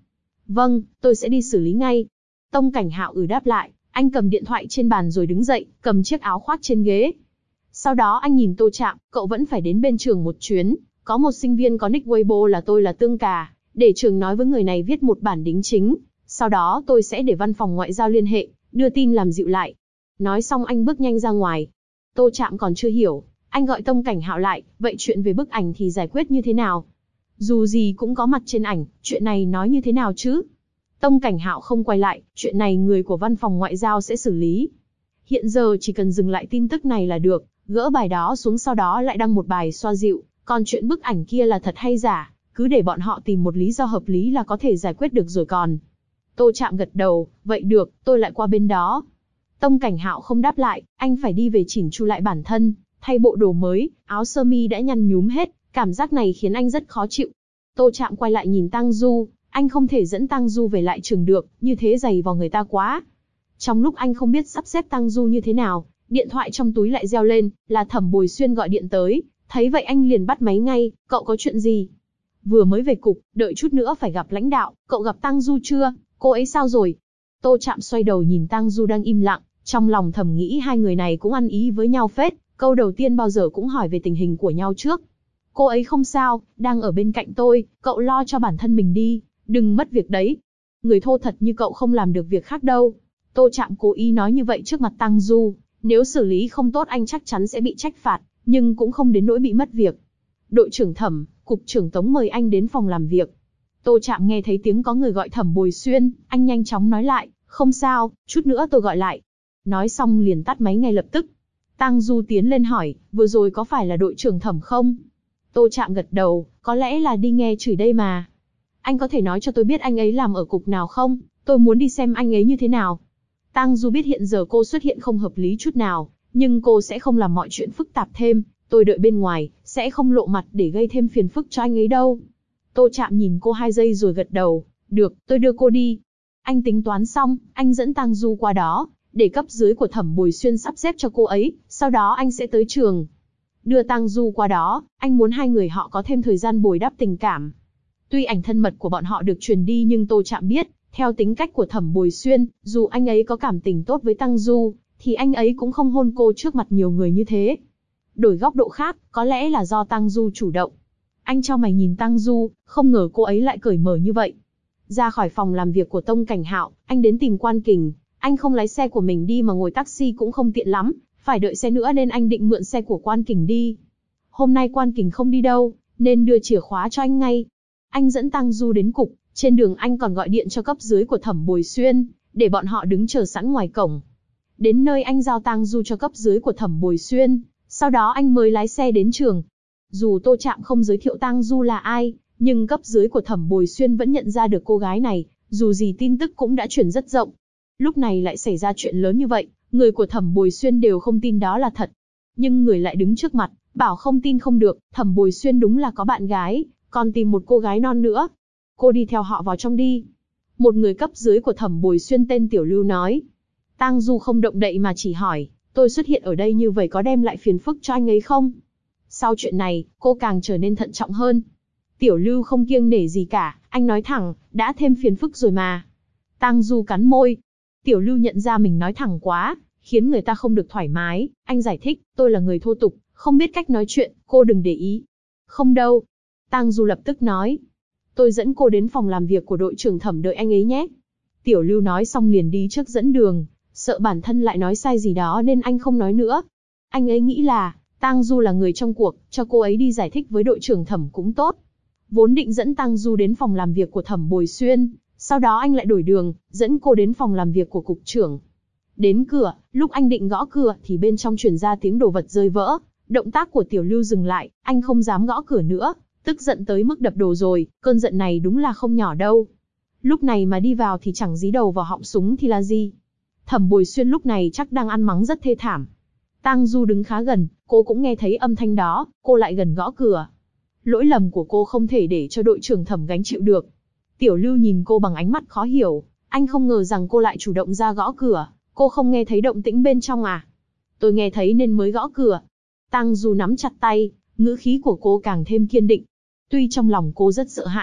Vâng, tôi sẽ đi xử lý ngay. Tông Cảnh Hạo đáp lại, anh cầm điện thoại trên bàn rồi đứng dậy, cầm chiếc áo khoác trên ghế. Sau đó anh nhìn Tô Trạm, cậu vẫn phải đến bên trường một chuyến, có một sinh viên có nick Weibo là tôi là Tương Cà, để trường nói với người này viết một bản đính chính, sau đó tôi sẽ để văn phòng ngoại giao liên hệ, đưa tin làm dịu lại. Nói xong anh bước nhanh ra ngoài. Tô Trạm còn chưa hiểu, anh gọi Tông Cảnh Hạo lại, vậy chuyện về bức ảnh thì giải quyết như thế nào? Dù gì cũng có mặt trên ảnh, chuyện này nói như thế nào chứ? Tông Cảnh Hạo không quay lại, chuyện này người của văn phòng ngoại giao sẽ xử lý. Hiện giờ chỉ cần dừng lại tin tức này là được, gỡ bài đó xuống sau đó lại đăng một bài xoa dịu, còn chuyện bức ảnh kia là thật hay giả, cứ để bọn họ tìm một lý do hợp lý là có thể giải quyết được rồi còn. Tô Trạm gật đầu, vậy được, tôi lại qua bên đó. Tông Cảnh Hạo không đáp lại, anh phải đi về chỉn chu lại bản thân, thay bộ đồ mới, áo sơ mi đã nhăn nhúm hết, cảm giác này khiến anh rất khó chịu. Tô Trạm quay lại nhìn Tang Du, anh không thể dẫn Tang Du về lại trường được, như thế giày vào người ta quá. Trong lúc anh không biết sắp xếp Tang Du như thế nào, điện thoại trong túi lại reo lên, là Thẩm Bồi Xuyên gọi điện tới, thấy vậy anh liền bắt máy ngay, cậu có chuyện gì? Vừa mới về cục, đợi chút nữa phải gặp lãnh đạo, cậu gặp Tang Du chưa, cô ấy sao rồi? Tô Trạm xoay đầu nhìn Tang Du đang im lặng, trong lòng thầm nghĩ hai người này cũng ăn ý với nhau phết, câu đầu tiên bao giờ cũng hỏi về tình hình của nhau trước. Cô ấy không sao, đang ở bên cạnh tôi, cậu lo cho bản thân mình đi, đừng mất việc đấy. Người thô thật như cậu không làm được việc khác đâu. Tô Trạm cố ý nói như vậy trước mặt Tang Du, nếu xử lý không tốt anh chắc chắn sẽ bị trách phạt, nhưng cũng không đến nỗi bị mất việc. Đội trưởng Thẩm, cục trưởng Tống mời anh đến phòng làm việc. Tô Trạm nghe thấy tiếng có người gọi Thẩm Bồi Xuyên, anh nhanh chóng nói lại, không sao, chút nữa tôi gọi lại. Nói xong liền tắt máy ngay lập tức. Tang Du tiến lên hỏi, vừa rồi có phải là đội trưởng Thẩm không? Tô Trạm gật đầu, có lẽ là đi nghe chửi đây mà. Anh có thể nói cho tôi biết anh ấy làm ở cục nào không? Tôi muốn đi xem anh ấy như thế nào. Tang Du biết hiện giờ cô xuất hiện không hợp lý chút nào, nhưng cô sẽ không làm mọi chuyện phức tạp thêm. Tôi đợi bên ngoài, sẽ không lộ mặt để gây thêm phiền phức cho anh ấy đâu. Tô Trạm nhìn cô 2 giây rồi gật đầu, được, tôi đưa cô đi. Anh tính toán xong, anh dẫn Tang Du qua đó, để cấp dưới của Thẩm Bồi Xuyên sắp xếp cho cô ấy, sau đó anh sẽ tới trường. Đưa Tang Du qua đó, anh muốn hai người họ có thêm thời gian bồi đắp tình cảm. Tuy ảnh thân mật của bọn họ được truyền đi nhưng Tô Trạm biết, theo tính cách của Thẩm Bồi Xuyên, dù anh ấy có cảm tình tốt với Tang Du, thì anh ấy cũng không hôn cô trước mặt nhiều người như thế. Đổi góc độ khác, có lẽ là do Tang Du chủ động. Anh chau mày nhìn Tang Du, không ngờ cô ấy lại cởi mở như vậy. Ra khỏi phòng làm việc của Tông Cảnh Hạo, anh đến tìm Quan Kình. Anh không lái xe của mình đi mà ngồi taxi cũng không tiện lắm, phải đợi xe nữa nên anh định mượn xe của Quan Kình đi. Hôm nay Quan Kình không đi đâu, nên đưa chìa khóa cho anh ngay. Anh dẫn Tang Du đến cục, trên đường anh còn gọi điện cho cấp dưới của Thẩm Bồi Xuyên, để bọn họ đứng chờ sẵn ngoài cổng. Đến nơi anh giao Tang Du cho cấp dưới của Thẩm Bồi Xuyên, sau đó anh mới lái xe đến trường. Dù Tô Trạm không giới thiệu Tang Du là ai, nhưng cấp dưới của Thẩm Bồi Xuyên vẫn nhận ra được cô gái này, dù gì tin tức cũng đã truyền rất rộng. Lúc này lại xảy ra chuyện lớn như vậy, người của Thẩm Bồi Xuyên đều không tin đó là thật. Nhưng người lại đứng trước mặt, bảo không tin không được, Thẩm Bồi Xuyên đúng là có bạn gái, còn tìm một cô gái non nữa. Cô đi theo họ vào trong đi. Một người cấp dưới của Thẩm Bồi Xuyên tên Tiểu Lưu nói. Tang Du không động đậy mà chỉ hỏi, tôi xuất hiện ở đây như vậy có đem lại phiền phức cho anh ấy không? Sau chuyện này, cô càng trở nên thận trọng hơn. Tiểu Lưu không kiêng nể gì cả, anh nói thẳng, đã thêm phiền phức rồi mà. Tang Du cắn môi. Tiểu Lưu nhận ra mình nói thẳng quá, khiến người ta không được thoải mái. Anh giải thích, tôi là người thô tục, không biết cách nói chuyện, cô đừng để ý. Không đâu. Tang Du lập tức nói. Tôi dẫn cô đến phòng làm việc của đội trưởng Thẩm đợi anh ấy nhé. Tiểu Lưu nói xong liền đi trước dẫn đường, sợ bản thân lại nói sai gì đó nên anh không nói nữa. Anh ấy nghĩ là, Tang Du là người trong cuộc, cho cô ấy đi giải thích với đội trưởng Thẩm cũng tốt. Vốn định dẫn Tang Du đến phòng làm việc của Thẩm Bồi Xuyên, sau đó anh lại đổi đường, dẫn cô đến phòng làm việc của cục trưởng. Đến cửa, lúc anh định gõ cửa thì bên trong truyền ra tiếng đồ vật rơi vỡ. Động tác của Tiểu Lưu dừng lại, anh không dám gõ cửa nữa, tức giận tới mức đập đồ rồi, cơn giận này đúng là không nhỏ đâu. Lúc này mà đi vào thì chẳng dí đầu vào họng súng thì là gì. Thẩm Bồi Xuyên lúc này chắc đang ăn mắng rất thê thảm. Tang Du đứng khá gần, cô cũng nghe thấy âm thanh đó, cô lại gần gõ cửa. Lỗi lầm của cô không thể để cho đội trưởng Thẩm gánh chịu được. Tiểu Lưu nhìn cô bằng ánh mắt khó hiểu, anh không ngờ rằng cô lại chủ động ra gõ cửa, cô không nghe thấy động tĩnh bên trong à? Tôi nghe thấy nên mới gõ cửa. Tang Du nắm chặt tay, ngữ khí của cô càng thêm kiên định. Tuy trong lòng cô rất sợ hãi,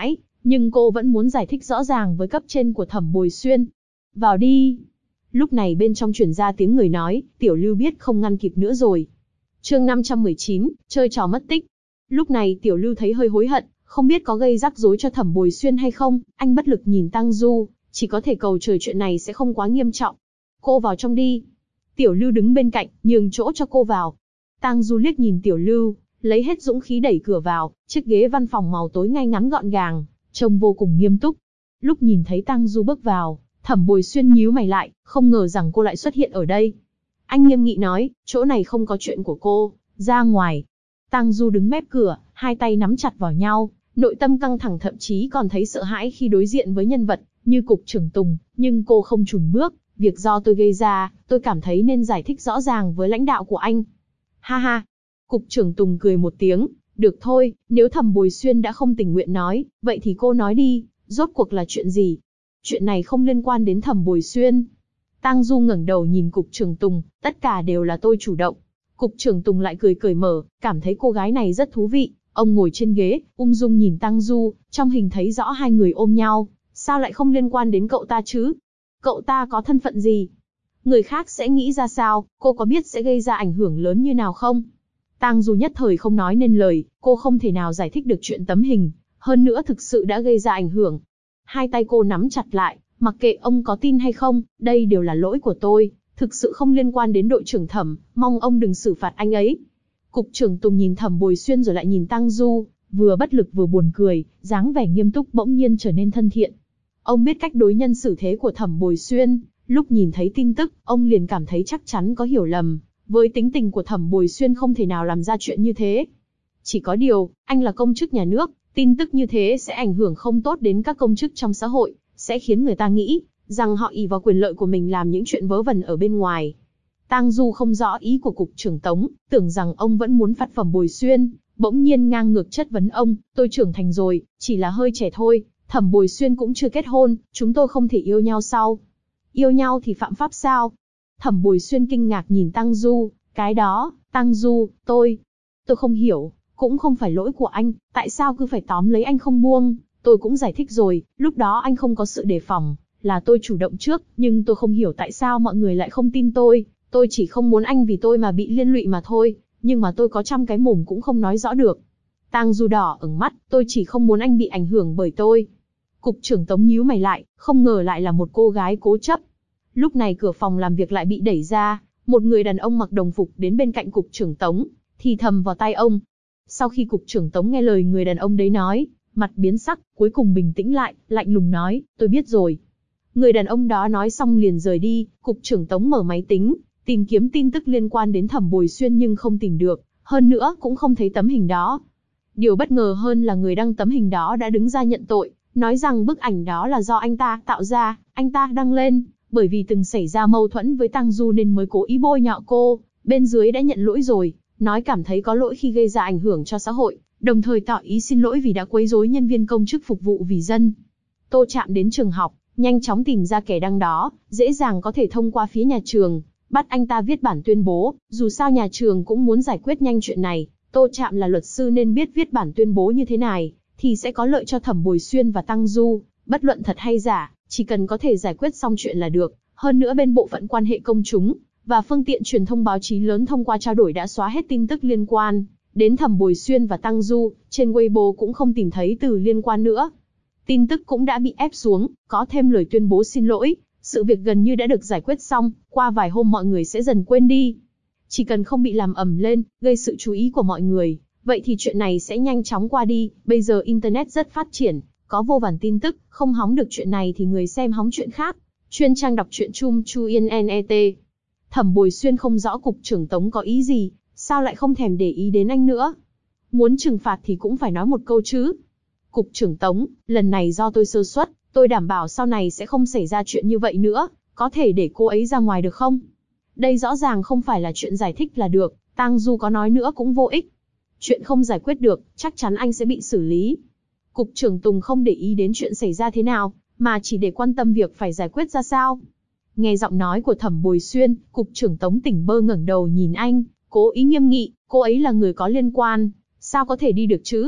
nhưng cô vẫn muốn giải thích rõ ràng với cấp trên của Thẩm Bồi Xuyên. Vào đi. Lúc này bên trong truyền ra tiếng người nói, Tiểu Lưu biết không ngăn kịp nữa rồi. Chương 519, chơi trò mất tích. Lúc này Tiểu Lưu thấy hơi hối hận, không biết có gây rắc rối cho Thẩm Bồi Xuyên hay không, anh bất lực nhìn Tang Du, chỉ có thể cầu trời chuyện này sẽ không quá nghiêm trọng. Cô vào trong đi. Tiểu Lưu đứng bên cạnh, nhường chỗ cho cô vào. Tang Du liếc nhìn Tiểu Lưu, lấy hết dũng khí đẩy cửa vào, chiếc ghế văn phòng màu tối ngay ngắn gọn gàng, trông vô cùng nghiêm túc. Lúc nhìn thấy Tang Du bước vào, Thẩm Bồi Xuyên nhíu mày lại, không ngờ rằng cô lại xuất hiện ở đây. Anh nghiêm nghị nói, chỗ này không có chuyện của cô, ra ngoài. Tang Du đứng mép cửa, hai tay nắm chặt vào nhau, nội tâm căng thẳng, thậm chí còn thấy sợ hãi khi đối diện với nhân vật như Cục trưởng Tùng, nhưng cô không chùn bước, việc do tôi gây ra, tôi cảm thấy nên giải thích rõ ràng với lãnh đạo của anh. Ha ha. Cục trưởng Tùng cười một tiếng, được thôi, nếu Thẩm Bồi Xuyên đã không tình nguyện nói, vậy thì cô nói đi, rốt cuộc là chuyện gì? Chuyện này không liên quan đến Thẩm Bồi Xuyên. Tang Du ngẩng đầu nhìn Cục trưởng Tùng, tất cả đều là tôi chủ động. Cục trưởng Tùng lại cười cởi mở, cảm thấy cô gái này rất thú vị. Ông ngồi trên ghế, ung dung nhìn Tang Du, trong hình thấy rõ hai người ôm nhau. Sao lại không liên quan đến cậu ta chứ? Cậu ta có thân phận gì? Người khác sẽ nghĩ ra sao? Cô có biết sẽ gây ra ảnh hưởng lớn như nào không? Tang Du nhất thời không nói nên lời, cô không thể nào giải thích được chuyện tấm hình. Hơn nữa thực sự đã gây ra ảnh hưởng. Hai tay cô nắm chặt lại, mặc kệ ông có tin hay không, đây đều là lỗi của tôi. Thực sự không liên quan đến đội trưởng Thẩm, mong ông đừng xử phạt anh ấy. Cục trưởng Tùng nhìn Thẩm Bồi Xuyên rồi lại nhìn Tang Du, vừa bất lực vừa buồn cười, dáng vẻ nghiêm túc bỗng nhiên trở nên thân thiện. Ông biết cách đối nhân xử thế của Thẩm Bồi Xuyên, lúc nhìn thấy tin tức, ông liền cảm thấy chắc chắn có hiểu lầm. Với tính tình của Thẩm Bồi Xuyên không thể nào làm ra chuyện như thế. Chỉ có điều, anh là công chức nhà nước, tin tức như thế sẽ ảnh hưởng không tốt đến các công chức trong xã hội, sẽ khiến người ta nghĩ rằng họ ỷ vào quyền lợi của mình làm những chuyện vớ vẩn ở bên ngoài. Tang Du không rõ ý của Cục trưởng Tống, tưởng rằng ông vẫn muốn phạt Thẩm Bồi Xuyên, bỗng nhiên ngang ngược chất vấn ông, tôi trưởng thành rồi, chỉ là hơi trẻ thôi, Thẩm Bồi Xuyên cũng chưa kết hôn, chúng tôi không thể yêu nhau sao? Yêu nhau thì phạm pháp sao? Thẩm Bồi Xuyên kinh ngạc nhìn Tang Du, cái đó, Tang Du, tôi không hiểu, cũng không phải lỗi của anh, tại sao cứ phải tóm lấy anh không buông? Tôi cũng giải thích rồi, lúc đó anh không có sự đề phòng, là tôi chủ động trước, nhưng tôi không hiểu tại sao mọi người lại không tin tôi chỉ không muốn anh vì tôi mà bị liên lụy mà thôi, nhưng mà tôi có trăm cái mồm cũng không nói rõ được. Tang Du đỏ ửng mắt, tôi chỉ không muốn anh bị ảnh hưởng bởi tôi. Cục trưởng Tống nhíu mày lại, không ngờ lại là một cô gái cố chấp. Lúc này cửa phòng làm việc lại bị đẩy ra, một người đàn ông mặc đồng phục đến bên cạnh Cục trưởng Tống, thì thầm vào tai ông. Sau khi Cục trưởng Tống nghe lời người đàn ông đấy nói, mặt biến sắc, cuối cùng bình tĩnh lại, lạnh lùng nói, tôi biết rồi. Người đàn ông đó nói xong liền rời đi, Cục trưởng Tống mở máy tính, tìm kiếm tin tức liên quan đến Thẩm Bồi Xuyên nhưng không tìm được, hơn nữa cũng không thấy tấm hình đó. Điều bất ngờ hơn là người đăng tấm hình đó đã đứng ra nhận tội, nói rằng bức ảnh đó là do anh ta tạo ra, anh ta đăng lên, bởi vì từng xảy ra mâu thuẫn với Tang Du nên mới cố ý bôi nhọ cô, bên dưới đã nhận lỗi rồi, nói cảm thấy có lỗi khi gây ra ảnh hưởng cho xã hội, đồng thời tỏ ý xin lỗi vì đã quấy rối nhân viên công chức phục vụ vì dân. Tô Trạm đến trường học, nhanh chóng tìm ra kẻ đăng đó, dễ dàng có thể thông qua phía nhà trường, bắt anh ta viết bản tuyên bố, dù sao nhà trường cũng muốn giải quyết nhanh chuyện này, Tô Trạm là luật sư nên biết viết bản tuyên bố như thế này, thì sẽ có lợi cho Thẩm Bồi Xuyên và Tang Du, bất luận thật hay giả, chỉ cần có thể giải quyết xong chuyện là được, hơn nữa bên bộ phận quan hệ công chúng, và phương tiện truyền thông báo chí lớn thông qua trao đổi đã xóa hết tin tức liên quan đến Thẩm Bồi Xuyên và Tang Du, trên Weibo cũng không tìm thấy từ liên quan nữa. Tin tức cũng đã bị ép xuống, có thêm lời tuyên bố xin lỗi, sự việc gần như đã được giải quyết xong, qua vài hôm mọi người sẽ dần quên đi. Chỉ cần không bị làm ầm lên, gây sự chú ý của mọi người, vậy thì chuyện này sẽ nhanh chóng qua đi, bây giờ Internet rất phát triển, có vô vàn tin tức, không hóng được chuyện này thì người xem hóng chuyện khác. Chuyên trang đọc truyện chung Chu Yên NET. Thẩm Bồi Xuyên không rõ Cục trưởng Tống có ý gì, sao lại không thèm để ý đến anh nữa. Muốn trừng phạt thì cũng phải nói một câu chứ. Cục trưởng Tống, lần này do tôi sơ suất, tôi đảm bảo sau này sẽ không xảy ra chuyện như vậy nữa, có thể để cô ấy ra ngoài được không? Đây rõ ràng không phải là chuyện giải thích là được, Tang Du có nói nữa cũng vô ích. Chuyện không giải quyết được, chắc chắn anh sẽ bị xử lý. Cục trưởng Tùng không để ý đến chuyện xảy ra thế nào, mà chỉ để quan tâm việc phải giải quyết ra sao. Nghe giọng nói của Thẩm Bồi Xuyên, Cục trưởng Tống tỉnh bơ ngẩng đầu nhìn anh, cố ý nghiêm nghị, cô ấy là người có liên quan, sao có thể đi được chứ?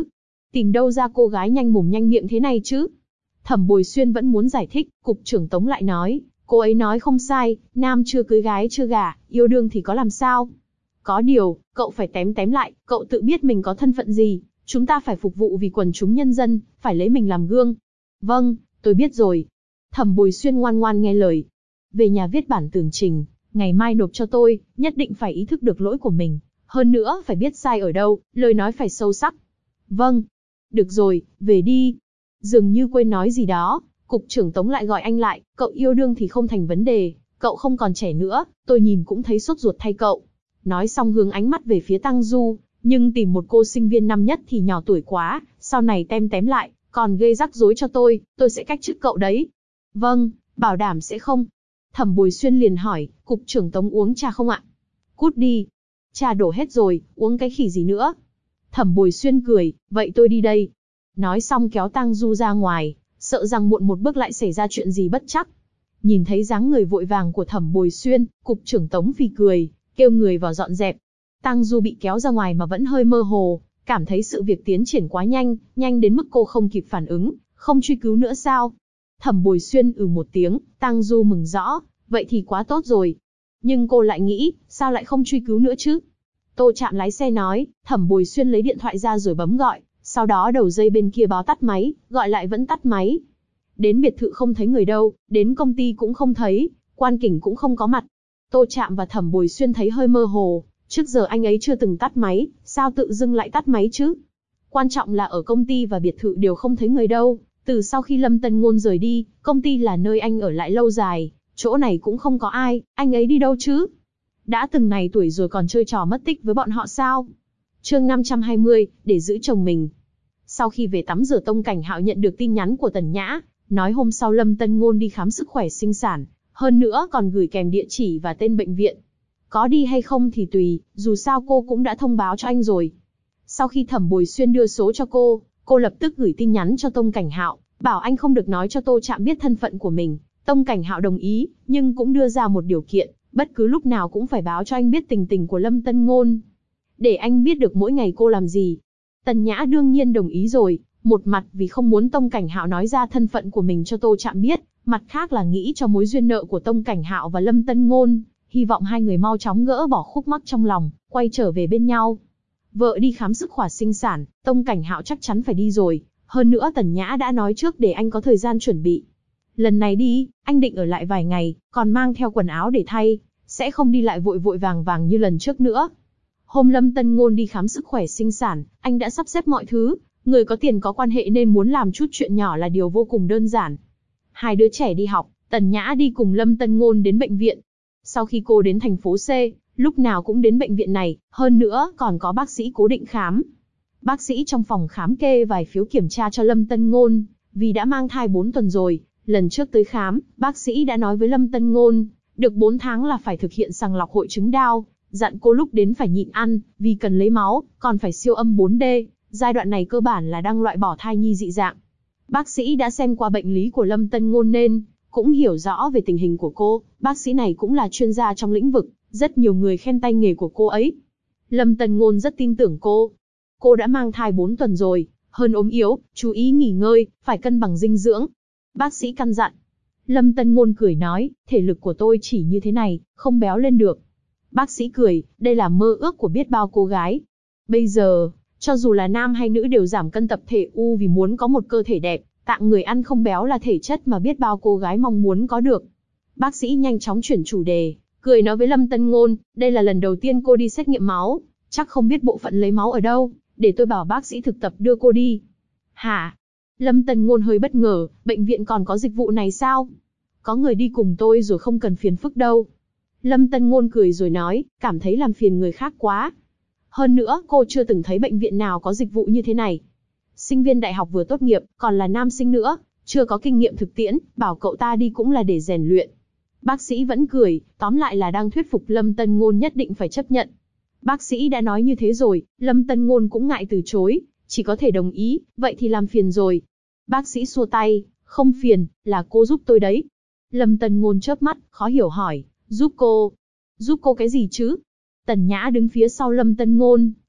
tìm đâu ra cô gái nhanh mồm nhanh miệng thế này chứ? Thẩm Bồi Xuyên vẫn muốn giải thích, cục trưởng Tống lại nói, cô ấy nói không sai, nam chưa cưới gái chưa gả, yêu đương thì có làm sao? Có điều, cậu phải tém tém lại, cậu tự biết mình có thân phận gì, chúng ta phải phục vụ vì quần chúng nhân dân, phải lấy mình làm gương. Vâng, tôi biết rồi. Thẩm Bồi Xuyên ngoan ngoan nghe lời. Về nhà viết bản tường trình, ngày mai nộp cho tôi, nhất định phải ý thức được lỗi của mình. Hơn nữa phải biết sai ở đâu, lời nói phải sâu sắc. Vâng. Được rồi, về đi. Dường như quên nói gì đó, cục trưởng Tống lại gọi anh lại, cậu yêu đương thì không thành vấn đề, cậu không còn trẻ nữa, tôi nhìn cũng thấy sốt ruột thay cậu. Nói xong hướng ánh mắt về phía Tăng Du, nhưng tìm một cô sinh viên năm nhất thì nhỏ tuổi quá, sau này tem tém lại, còn gây rắc rối cho tôi sẽ cách chức cậu đấy. Vâng, bảo đảm sẽ không. Thẩm Bồi Xuyên liền hỏi, cục trưởng Tống uống trà không ạ? Cút đi. Trà đổ hết rồi, uống cái khỉ gì nữa? Thẩm Bồi Xuyên cười, vậy tôi đi đây. Nói xong kéo Tăng Du ra ngoài, sợ rằng muộn một bước lại xảy ra chuyện gì bất trắc. Nhìn thấy dáng người vội vàng của Thẩm Bồi Xuyên, cục trưởng Tống phì cười, kêu người vào dọn dẹp. Tăng Du bị kéo ra ngoài mà vẫn hơi mơ hồ, cảm thấy sự việc tiến triển quá nhanh, nhanh đến mức cô không kịp phản ứng, không truy cứu nữa sao? Thẩm Bồi Xuyên một tiếng, Tăng Du mừng rõ, vậy thì quá tốt rồi. Nhưng cô lại nghĩ, sao lại không truy cứu nữa chứ? Tô Trạm lái xe nói, Thẩm Bồi Xuyên lấy điện thoại ra rồi bấm gọi, sau đó đầu dây bên kia báo tắt máy, gọi lại vẫn tắt máy. Đến biệt thự không thấy người đâu, đến công ty cũng không thấy, Quan Kình cũng không có mặt. Tô Trạm và Thẩm Bồi Xuyên thấy hơi mơ hồ, trước giờ anh ấy chưa từng tắt máy, sao tự dưng lại tắt máy chứ? Quan trọng là ở công ty và biệt thự đều không thấy người đâu, từ sau khi Lâm Tân Ngôn rời đi, công ty là nơi anh ở lại lâu dài, chỗ này cũng không có ai, anh ấy đi đâu chứ? Đã từng này tuổi rồi còn chơi trò mất tích với bọn họ sao? Chương 520, để giữ chồng mình. Sau khi về tắm rửa, Tông Cảnh Hạo nhận được tin nhắn của Tần Nhã, nói hôm sau Lâm Tân Ngôn đi khám sức khỏe sinh sản, hơn nữa còn gửi kèm địa chỉ và tên bệnh viện. Có đi hay không thì tùy, dù sao cô cũng đã thông báo cho anh rồi. Sau khi Thẩm Bồi Xuyên đưa số cho cô lập tức gửi tin nhắn cho Tông Cảnh Hạo, bảo anh không được nói cho Tô Trạm biết thân phận của mình. Tông Cảnh Hạo đồng ý, nhưng cũng đưa ra một điều kiện, bất cứ lúc nào cũng phải báo cho anh biết tình tình của Lâm Tân Ngôn, để anh biết được mỗi ngày cô làm gì. Tần Nhã đương nhiên đồng ý rồi, một mặt vì không muốn Tông Cảnh Hạo nói ra thân phận của mình cho Tô Trạm biết, mặt khác là nghĩ cho mối duyên nợ của Tông Cảnh Hạo và Lâm Tân Ngôn, hy vọng hai người mau chóng gỡ bỏ khúc mắc trong lòng, quay trở về bên nhau. Vợ đi khám sức khỏe sinh sản, Tông Cảnh Hạo chắc chắn phải đi rồi, hơn nữa Tần Nhã đã nói trước để anh có thời gian chuẩn bị. Lần này đi, anh định ở lại vài ngày, còn mang theo quần áo để thay, sẽ không đi lại vội vội vàng vàng như lần trước nữa. Hôm Lâm Tân Ngôn đi khám sức khỏe sinh sản, anh đã sắp xếp mọi thứ, người có tiền có quan hệ nên muốn làm chút chuyện nhỏ là điều vô cùng đơn giản. Hai đứa trẻ đi học, Tần Nhã đi cùng Lâm Tân Ngôn đến bệnh viện. Sau khi cô đến thành phố C, lúc nào cũng đến bệnh viện này, hơn nữa còn có bác sĩ cố định khám. Bác sĩ trong phòng khám kê vài phiếu kiểm tra cho Lâm Tân Ngôn, vì đã mang thai 4 tuần rồi, lần trước tới khám, bác sĩ đã nói với Lâm Tân Ngôn, được 4 tháng là phải thực hiện sàng lọc hội chứng Down, dặn cô lúc đến phải nhịn ăn, vì cần lấy máu, còn phải siêu âm 4D, giai đoạn này cơ bản là đang loại bỏ thai nhi dị dạng. Bác sĩ đã xem qua bệnh lý của Lâm Tân Ngôn nên cũng hiểu rõ về tình hình của cô, bác sĩ này cũng là chuyên gia trong lĩnh vực, rất nhiều người khen tay nghề của cô ấy. Lâm Tân Ngôn rất tin tưởng cô. Cô đã mang thai 4 tuần rồi, hơn ốm yếu, chú ý nghỉ ngơi, phải cân bằng dinh dưỡng. Bác sĩ căn dặn. Lâm Tân Ngôn cười nói, thể lực của tôi chỉ như thế này, không béo lên được. Bác sĩ cười, đây là mơ ước của biết bao cô gái. Bây giờ, cho dù là nam hay nữ đều giảm cân tập thể U vì muốn có một cơ thể đẹp, tạng người ăn không béo là thể chất mà biết bao cô gái mong muốn có được. Bác sĩ nhanh chóng chuyển chủ đề, cười nói với Lâm Tân Ngôn, đây là lần đầu tiên cô đi xét nghiệm máu, chắc không biết bộ phận lấy máu ở đâu, để tôi bảo bác sĩ thực tập đưa cô đi. Hả? Lâm Tân Ngôn hơi bất ngờ, bệnh viện còn có dịch vụ này sao? Có người đi cùng tôi rồi không cần phiền phức đâu. Lâm Tân Ngôn cười rồi nói, cảm thấy làm phiền người khác quá. Hơn nữa, cô chưa từng thấy bệnh viện nào có dịch vụ như thế này. Sinh viên đại học vừa tốt nghiệp, còn là nam sinh nữa, chưa có kinh nghiệm thực tiễn, bảo cậu ta đi cũng là để rèn luyện. Bác sĩ vẫn cười, tóm lại là đang thuyết phục Lâm Tân Ngôn nhất định phải chấp nhận. Bác sĩ đã nói như thế rồi, Lâm Tân Ngôn cũng ngại từ chối, chỉ có thể đồng ý, vậy thì làm phiền rồi. Bác sĩ xua tay, không phiền, là cô giúp tôi đấy. Lâm Tân Ngôn chớp mắt, khó hiểu hỏi, giúp cô cái gì chứ? Tần Nhã đứng phía sau Lâm Tân Ngôn,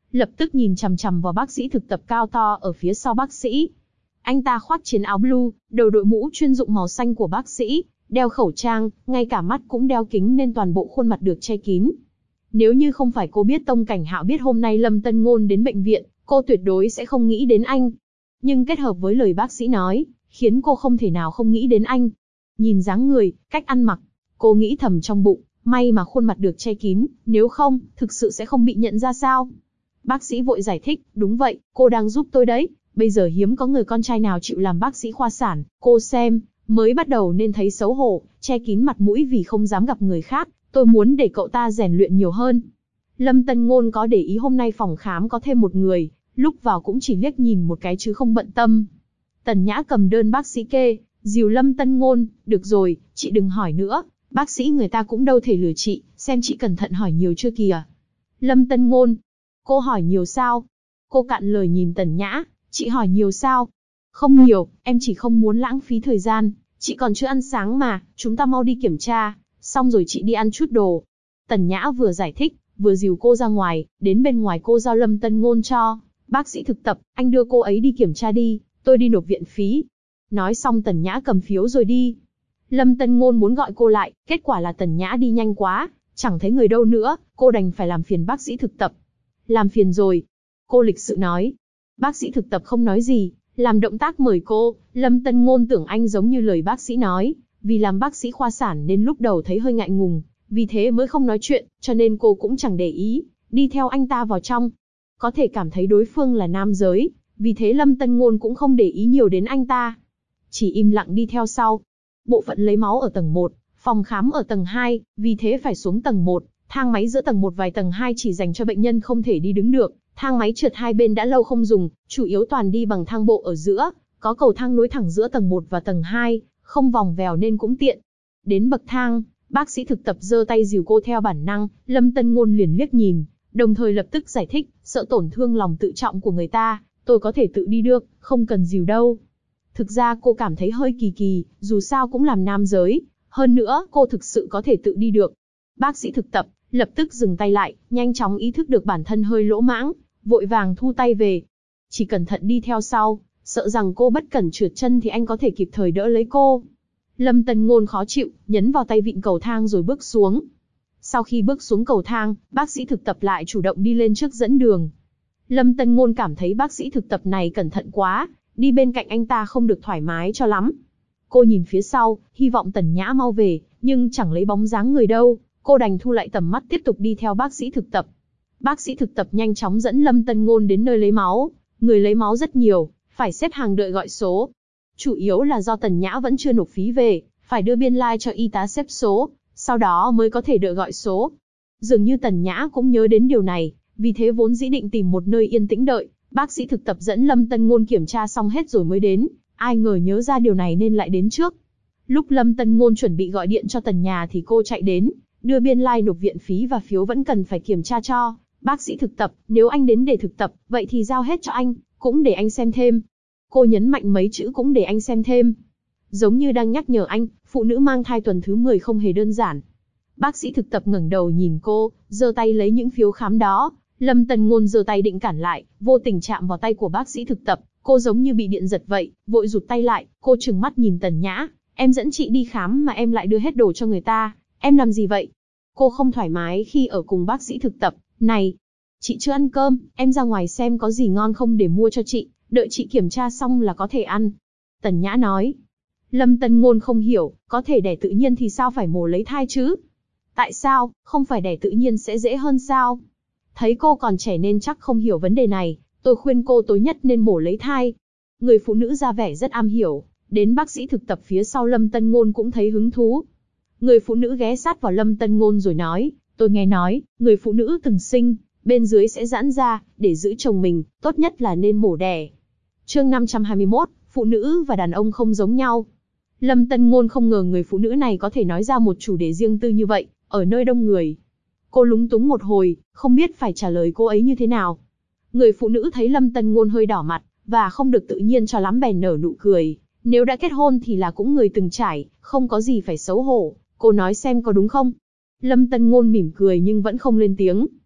lập tức nhìn chằm chằm vào bác sĩ thực tập cao to ở phía sau bác sĩ. Anh ta khoác chiến áo blue, đầu đội mũ chuyên dụng màu xanh của bác sĩ, đeo khẩu trang, ngay cả mắt cũng đeo kính nên toàn bộ khuôn mặt được che kín. Nếu như không phải cô biết Tông Cảnh Hạo biết hôm nay Lâm Tân Ngôn đến bệnh viện, cô tuyệt đối sẽ không nghĩ đến anh. Nhưng kết hợp với lời bác sĩ nói, khiến cô không thể nào không nghĩ đến anh. Nhìn dáng người, cách ăn mặc, cô nghĩ thầm trong bụng, may mà khuôn mặt được che kín, nếu không, thực sự sẽ không bị nhận ra sao. Bác sĩ vội giải thích, đúng vậy, cô đang giúp tôi đấy, bây giờ hiếm có người con trai nào chịu làm bác sĩ khoa sản, cô xem, mới bắt đầu nên thấy xấu hổ, che kín mặt mũi vì không dám gặp người khác, tôi muốn để cậu ta rèn luyện nhiều hơn. Lâm Tân Ngôn có để ý hôm nay phòng khám có thêm một người, lúc vào cũng chỉ liếc nhìn một cái chứ không bận tâm. Tần Nhã cầm đơn bác sĩ kê, dìu Lâm Tân Ngôn, được rồi, chị đừng hỏi nữa, bác sĩ người ta cũng đâu thể lừa chị, xem chị cẩn thận hỏi nhiều chưa kìa. Lâm Tân Ngôn, cô hỏi nhiều sao? Cô cạn lời nhìn Tần Nhã, chị hỏi nhiều sao? Không nhiều, em chỉ không muốn lãng phí thời gian, chị còn chưa ăn sáng mà, chúng ta mau đi kiểm tra, xong rồi chị đi ăn chút đồ. Tần Nhã vừa giải thích, vừa dìu cô ra ngoài, đến bên ngoài cô giao Lâm Tân Ngôn cho. Bác sĩ thực tập, anh đưa cô ấy đi kiểm tra đi, tôi đi nộp viện phí. Nói xong Tần Nhã cầm phiếu rồi đi. Lâm Tân Ngôn muốn gọi cô lại, kết quả là Tần Nhã đi nhanh quá, chẳng thấy người đâu nữa, cô đành phải làm phiền bác sĩ thực tập. Làm phiền rồi. Cô lịch sự nói. Bác sĩ thực tập không nói gì, làm động tác mời cô. Lâm Tân Ngôn tưởng anh giống như lời bác sĩ nói, vì làm bác sĩ khoa sản nên lúc đầu thấy hơi ngại ngùng, vì thế mới không nói chuyện, cho nên cô cũng chẳng để ý, đi theo anh ta vào trong. Có thể cảm thấy đối phương là nam giới, vì thế Lâm Tân Ngôn cũng không để ý nhiều đến anh ta. Chỉ im lặng đi theo sau. Bộ phận lấy máu ở tầng 1, phòng khám ở tầng 2, vì thế phải xuống tầng 1, thang máy giữa tầng 1 và tầng 2 chỉ dành cho bệnh nhân không thể đi đứng được, thang máy trượt hai bên đã lâu không dùng, chủ yếu toàn đi bằng thang bộ ở giữa, có cầu thang nối thẳng giữa tầng 1 và tầng 2, không vòng vèo nên cũng tiện. Đến bậc thang, bác sĩ thực tập giơ tay dìu cô theo bản năng, Lâm Tân Ngôn liền liếc nhìn, đồng thời lập tức giải thích, sợ tổn thương lòng tự trọng của người ta, tôi có thể tự đi được, không cần dìu đâu. Thực ra cô cảm thấy hơi kỳ kỳ, dù sao cũng làm nam giới, hơn nữa cô thực sự có thể tự đi được. Bác sĩ thực tập lập tức dừng tay lại, nhanh chóng ý thức được bản thân hơi lỗ mãng, vội vàng thu tay về. Chỉ cẩn thận đi theo sau, sợ rằng cô bất cẩn trượt chân thì anh có thể kịp thời đỡ lấy cô. Lâm Tân Ngôn khó chịu, nhấn vào tay vịn cầu thang rồi bước xuống. Sau khi bước xuống cầu thang, bác sĩ thực tập lại chủ động đi lên trước dẫn đường. Lâm Tân Ngôn cảm thấy bác sĩ thực tập này cẩn thận quá, đi bên cạnh anh ta không được thoải mái cho lắm. Cô nhìn phía sau, hy vọng Tần Nhã mau về, nhưng chẳng lấy bóng dáng người đâu, cô đành thu lại tầm mắt tiếp tục đi theo bác sĩ thực tập. Bác sĩ thực tập nhanh chóng dẫn Lâm Tân Ngôn đến nơi lấy máu, người lấy máu rất nhiều, phải xếp hàng đợi gọi số. Chủ yếu là do Tần Nhã vẫn chưa nộp phí về, phải đưa biên lai cho y tá xếp số, sau đó mới có thể đợi gọi số. Dường như Tần Nhã cũng nhớ đến điều này, vì thế vốn dĩ định tìm một nơi yên tĩnh đợi, bác sĩ thực tập dẫn Lâm Tân Ngôn kiểm tra xong hết rồi mới đến, ai ngờ nhớ ra điều này nên lại đến trước. Lúc Lâm Tân Ngôn chuẩn bị gọi điện cho Tần Nhà thì cô chạy đến, đưa biên lai nộp viện phí và phiếu vẫn cần phải kiểm tra cho. Bác sĩ thực tập, nếu anh đến để thực tập, vậy thì giao hết cho anh, cũng để anh xem thêm. Cô nhấn mạnh mấy chữ cũng để anh xem thêm. Giống như đang nhắc nhở anh, phụ nữ mang thai tuần thứ 10 không hề đơn giản. Bác sĩ thực tập ngẩng đầu nhìn cô, giơ tay lấy những phiếu khám đó. Lâm Tân Ngôn giơ tay định cản lại, vô tình chạm vào tay của bác sĩ thực tập. Cô giống như bị điện giật vậy, vội rụt tay lại, cô trừng mắt nhìn Tần Nhã. Em dẫn chị đi khám mà em lại đưa hết đồ cho người ta, em làm gì vậy? Cô không thoải mái khi ở cùng bác sĩ thực tập. Này, chị chưa ăn cơm, em ra ngoài xem có gì ngon không để mua cho chị, đợi chị kiểm tra xong là có thể ăn. Tần Nhã nói. Lâm Tân Ngôn không hiểu, có thể đẻ tự nhiên thì sao phải mổ lấy thai chứ? Tại sao, không phải đẻ tự nhiên sẽ dễ hơn sao? Thấy cô còn trẻ nên chắc không hiểu vấn đề này, tôi khuyên cô tối nhất nên mổ lấy thai. Người phụ nữ ra vẻ rất am hiểu, đến bác sĩ thực tập phía sau Lâm Tân Ngôn cũng thấy hứng thú. Người phụ nữ ghé sát vào Lâm Tân Ngôn rồi nói, tôi nghe nói, người phụ nữ từng sinh, bên dưới sẽ giãn ra, để giữ chồng mình, tốt nhất là nên mổ đẻ. Chương 521, phụ nữ và đàn ông không giống nhau. Lâm Tân Ngôn không ngờ người phụ nữ này có thể nói ra một chủ đề riêng tư như vậy, ở nơi đông người. Cô lúng túng một hồi, không biết phải trả lời cô ấy như thế nào. Người phụ nữ thấy Lâm Tân Ngôn hơi đỏ mặt, và không được tự nhiên cho lắm bèn nở nụ cười. Nếu đã kết hôn thì là cũng người từng trải, không có gì phải xấu hổ. Cô nói xem có đúng không? Lâm Tân Ngôn mỉm cười nhưng vẫn không lên tiếng.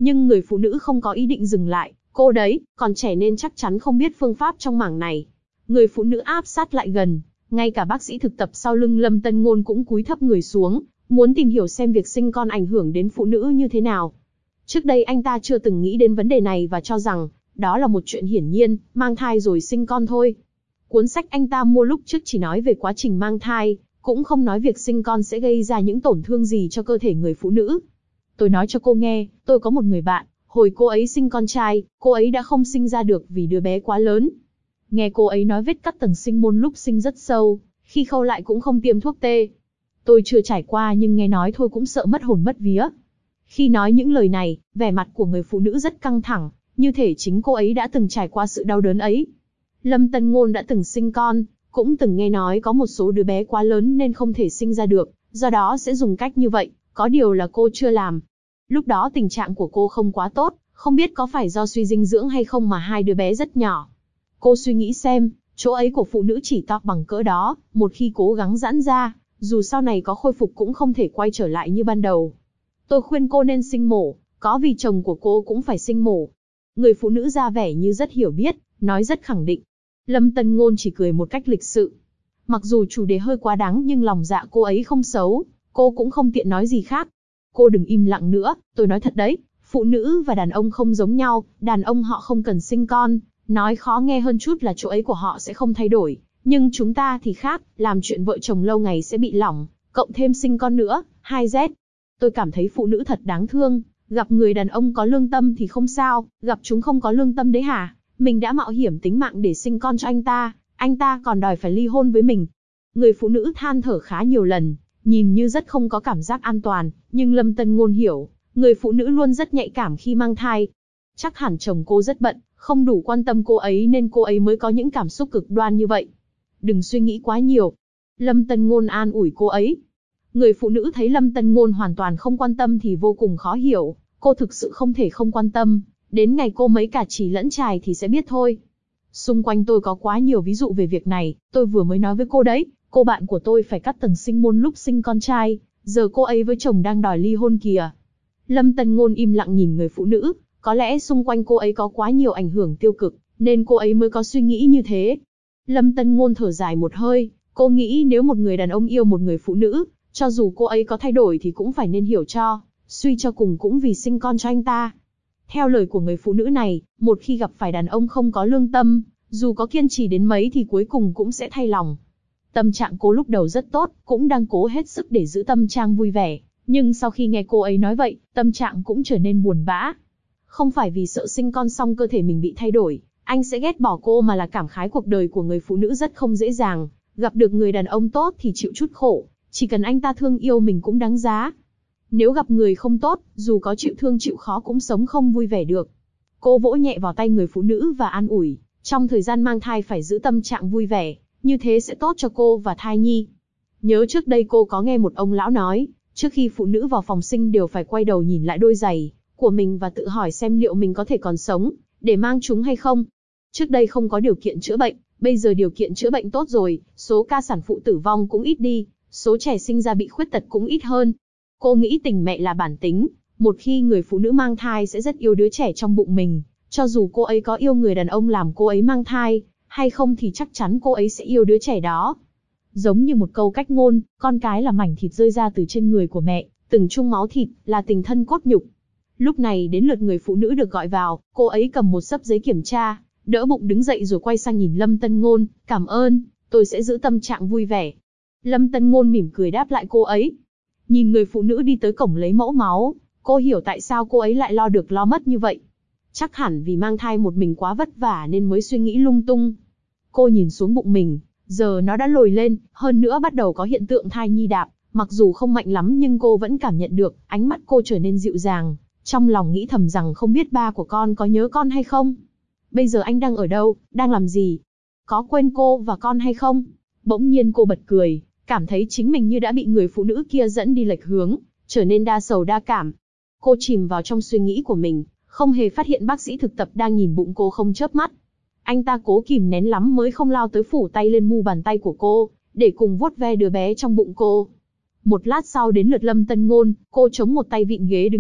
Nhưng người phụ nữ không có ý định dừng lại, cô đấy, còn trẻ nên chắc chắn không biết phương pháp trong mảng này. Người phụ nữ áp sát lại gần, ngay cả bác sĩ thực tập sau lưng Lâm Tân Ngôn cũng cúi thấp người xuống, muốn tìm hiểu xem việc sinh con ảnh hưởng đến phụ nữ như thế nào. Trước đây anh ta chưa từng nghĩ đến vấn đề này và cho rằng, đó là một chuyện hiển nhiên, mang thai rồi sinh con thôi. Cuốn sách anh ta mua lúc trước chỉ nói về quá trình mang thai, cũng không nói việc sinh con sẽ gây ra những tổn thương gì cho cơ thể người phụ nữ. Tôi nói cho cô nghe, tôi có một người bạn, hồi cô ấy sinh con trai, cô ấy đã không sinh ra được vì đứa bé quá lớn. Nghe cô ấy nói vết cắt tầng sinh môn lúc sinh rất sâu, khi khâu lại cũng không tiêm thuốc tê. Tôi chưa trải qua nhưng nghe nói thôi cũng sợ mất hồn mất vía. Khi nói những lời này, vẻ mặt của người phụ nữ rất căng thẳng, như thể chính cô ấy đã từng trải qua sự đau đớn ấy. Lâm Tân Ngôn đã từng sinh con, cũng từng nghe nói có một số đứa bé quá lớn nên không thể sinh ra được, do đó sẽ dùng cách như vậy, có điều là cô chưa làm. Lúc đó tình trạng của cô không quá tốt, không biết có phải do suy dinh dưỡng hay không mà hai đứa bé rất nhỏ. Cô suy nghĩ xem, chỗ ấy của phụ nữ chỉ to bằng cỡ đó, một khi cố gắng giãn ra, dù sau này có khôi phục cũng không thể quay trở lại như ban đầu. Tôi khuyên cô nên sinh mổ, có vì chồng của cô cũng phải sinh mổ. Người phụ nữ ra vẻ như rất hiểu biết, nói rất khẳng định. Lâm Tân Ngôn chỉ cười một cách lịch sự. Mặc dù chủ đề hơi quá đáng nhưng lòng dạ cô ấy không xấu, cô cũng không tiện nói gì khác. Cô đừng im lặng nữa, tôi nói thật đấy, phụ nữ và đàn ông không giống nhau, đàn ông họ không cần sinh con, nói khó nghe hơn chút là chỗ ấy của họ sẽ không thay đổi, nhưng chúng ta thì khác, làm chuyện vợ chồng lâu ngày sẽ bị lỏng, cộng thêm sinh con nữa, 2Z. Tôi cảm thấy phụ nữ thật đáng thương, gặp người đàn ông có lương tâm thì không sao, gặp chúng không có lương tâm đấy hả? Mình đã mạo hiểm tính mạng để sinh con cho anh ta còn đòi phải ly hôn với mình. Người phụ nữ than thở khá nhiều lần, nhìn như rất không có cảm giác an toàn, nhưng Lâm Tân Ngôn hiểu, người phụ nữ luôn rất nhạy cảm khi mang thai. Chắc hẳn chồng cô rất bận, không đủ quan tâm cô ấy nên cô ấy mới có những cảm xúc cực đoan như vậy. Đừng suy nghĩ quá nhiều. Lâm Tân Ngôn an ủi cô ấy. Người phụ nữ thấy Lâm Tân Ngôn hoàn toàn không quan tâm thì vô cùng khó hiểu, cô thực sự không thể không quan tâm, đến ngày cô mấy cả chỉ lẫn trài thì sẽ biết thôi. Xung quanh tôi có quá nhiều ví dụ về việc này, tôi vừa mới nói với cô đấy, cô bạn của tôi phải cắt tầng sinh môn lúc sinh con trai, giờ cô ấy với chồng đang đòi ly hôn kìa. Lâm Tân Ngôn im lặng nhìn người phụ nữ, có lẽ xung quanh cô ấy có quá nhiều ảnh hưởng tiêu cực, nên cô ấy mới có suy nghĩ như thế. Lâm Tân Ngôn thở dài một hơi, cô nghĩ nếu một người đàn ông yêu một người phụ nữ, cho dù cô ấy có thay đổi thì cũng phải nên hiểu cho, suy cho cùng cũng vì sinh con cho anh ta. Theo lời của người phụ nữ này, một khi gặp phải đàn ông không có lương tâm, dù có kiên trì đến mấy thì cuối cùng cũng sẽ thay lòng. Tâm trạng cô lúc đầu rất tốt, cũng đang cố hết sức để giữ tâm trạng vui vẻ, nhưng sau khi nghe cô ấy nói vậy, tâm trạng cũng trở nên buồn bã. Không phải vì sợ sinh con xong cơ thể mình bị thay đổi, anh sẽ ghét bỏ cô mà là cảm khái cuộc đời của người phụ nữ rất không dễ dàng, gặp được người đàn ông tốt thì chịu chút khổ, chỉ cần anh ta thương yêu mình cũng đáng giá. Nếu gặp người không tốt, dù có chịu thương chịu khó cũng sống không vui vẻ được. Cô vỗ nhẹ vào tay người phụ nữ và an ủi, trong thời gian mang thai phải giữ tâm trạng vui vẻ, như thế sẽ tốt cho cô và thai nhi. Nhớ trước đây cô có nghe một ông lão nói, trước khi phụ nữ vào phòng sinh đều phải quay đầu nhìn lại đôi giày của mình và tự hỏi xem liệu mình có thể còn sống, để mang chúng hay không. Trước đây không có điều kiện chữa bệnh, bây giờ điều kiện chữa bệnh tốt rồi, số ca sản phụ tử vong cũng ít đi, số trẻ sinh ra bị khuyết tật cũng ít hơn. Cô nghĩ tình mẹ là bản tính, một khi người phụ nữ mang thai sẽ rất yêu đứa trẻ trong bụng mình, cho dù cô ấy có yêu người đàn ông làm cô ấy mang thai, hay không thì chắc chắn cô ấy sẽ yêu đứa trẻ đó. Giống như một câu cách ngôn, con cái là mảnh thịt rơi ra từ trên người của mẹ, từng chung máu thịt, là tình thân cốt nhục. Lúc này đến lượt người phụ nữ được gọi vào, cô ấy cầm một xấp giấy kiểm tra, đỡ bụng đứng dậy rồi quay sang nhìn Lâm Tân Ngôn, cảm ơn, tôi sẽ giữ tâm trạng vui vẻ. Lâm Tân Ngôn mỉm cười đáp lại cô ấy. Nhìn người phụ nữ đi tới cổng lấy mẫu máu, cô hiểu tại sao cô ấy lại lo được lo mất như vậy. Chắc hẳn vì mang thai một mình quá vất vả nên mới suy nghĩ lung tung. Cô nhìn xuống bụng mình, giờ nó đã lồi lên, hơn nữa bắt đầu có hiện tượng thai nhi đạp, mặc dù không mạnh lắm nhưng cô vẫn cảm nhận được, ánh mắt cô trở nên dịu dàng, trong lòng nghĩ thầm rằng không biết ba của con có nhớ con hay không. Bây giờ anh đang ở đâu, đang làm gì? Có quên cô và con hay không? Bỗng nhiên cô bật cười, cảm thấy chính mình như đã bị người phụ nữ kia dẫn đi lệch hướng, trở nên đa sầu đa cảm. Cô chìm vào trong suy nghĩ của mình, không hề phát hiện bác sĩ thực tập đang nhìn bụng cô không chớp mắt. Anh ta cố kìm nén lắm mới không lao tới phủ tay lên mu bàn tay của cô, để cùng vuốt ve đứa bé trong bụng cô. Một lát sau đến lượt Lâm Tân Ngôn, cô chống một tay vịn ghế đứng dậy,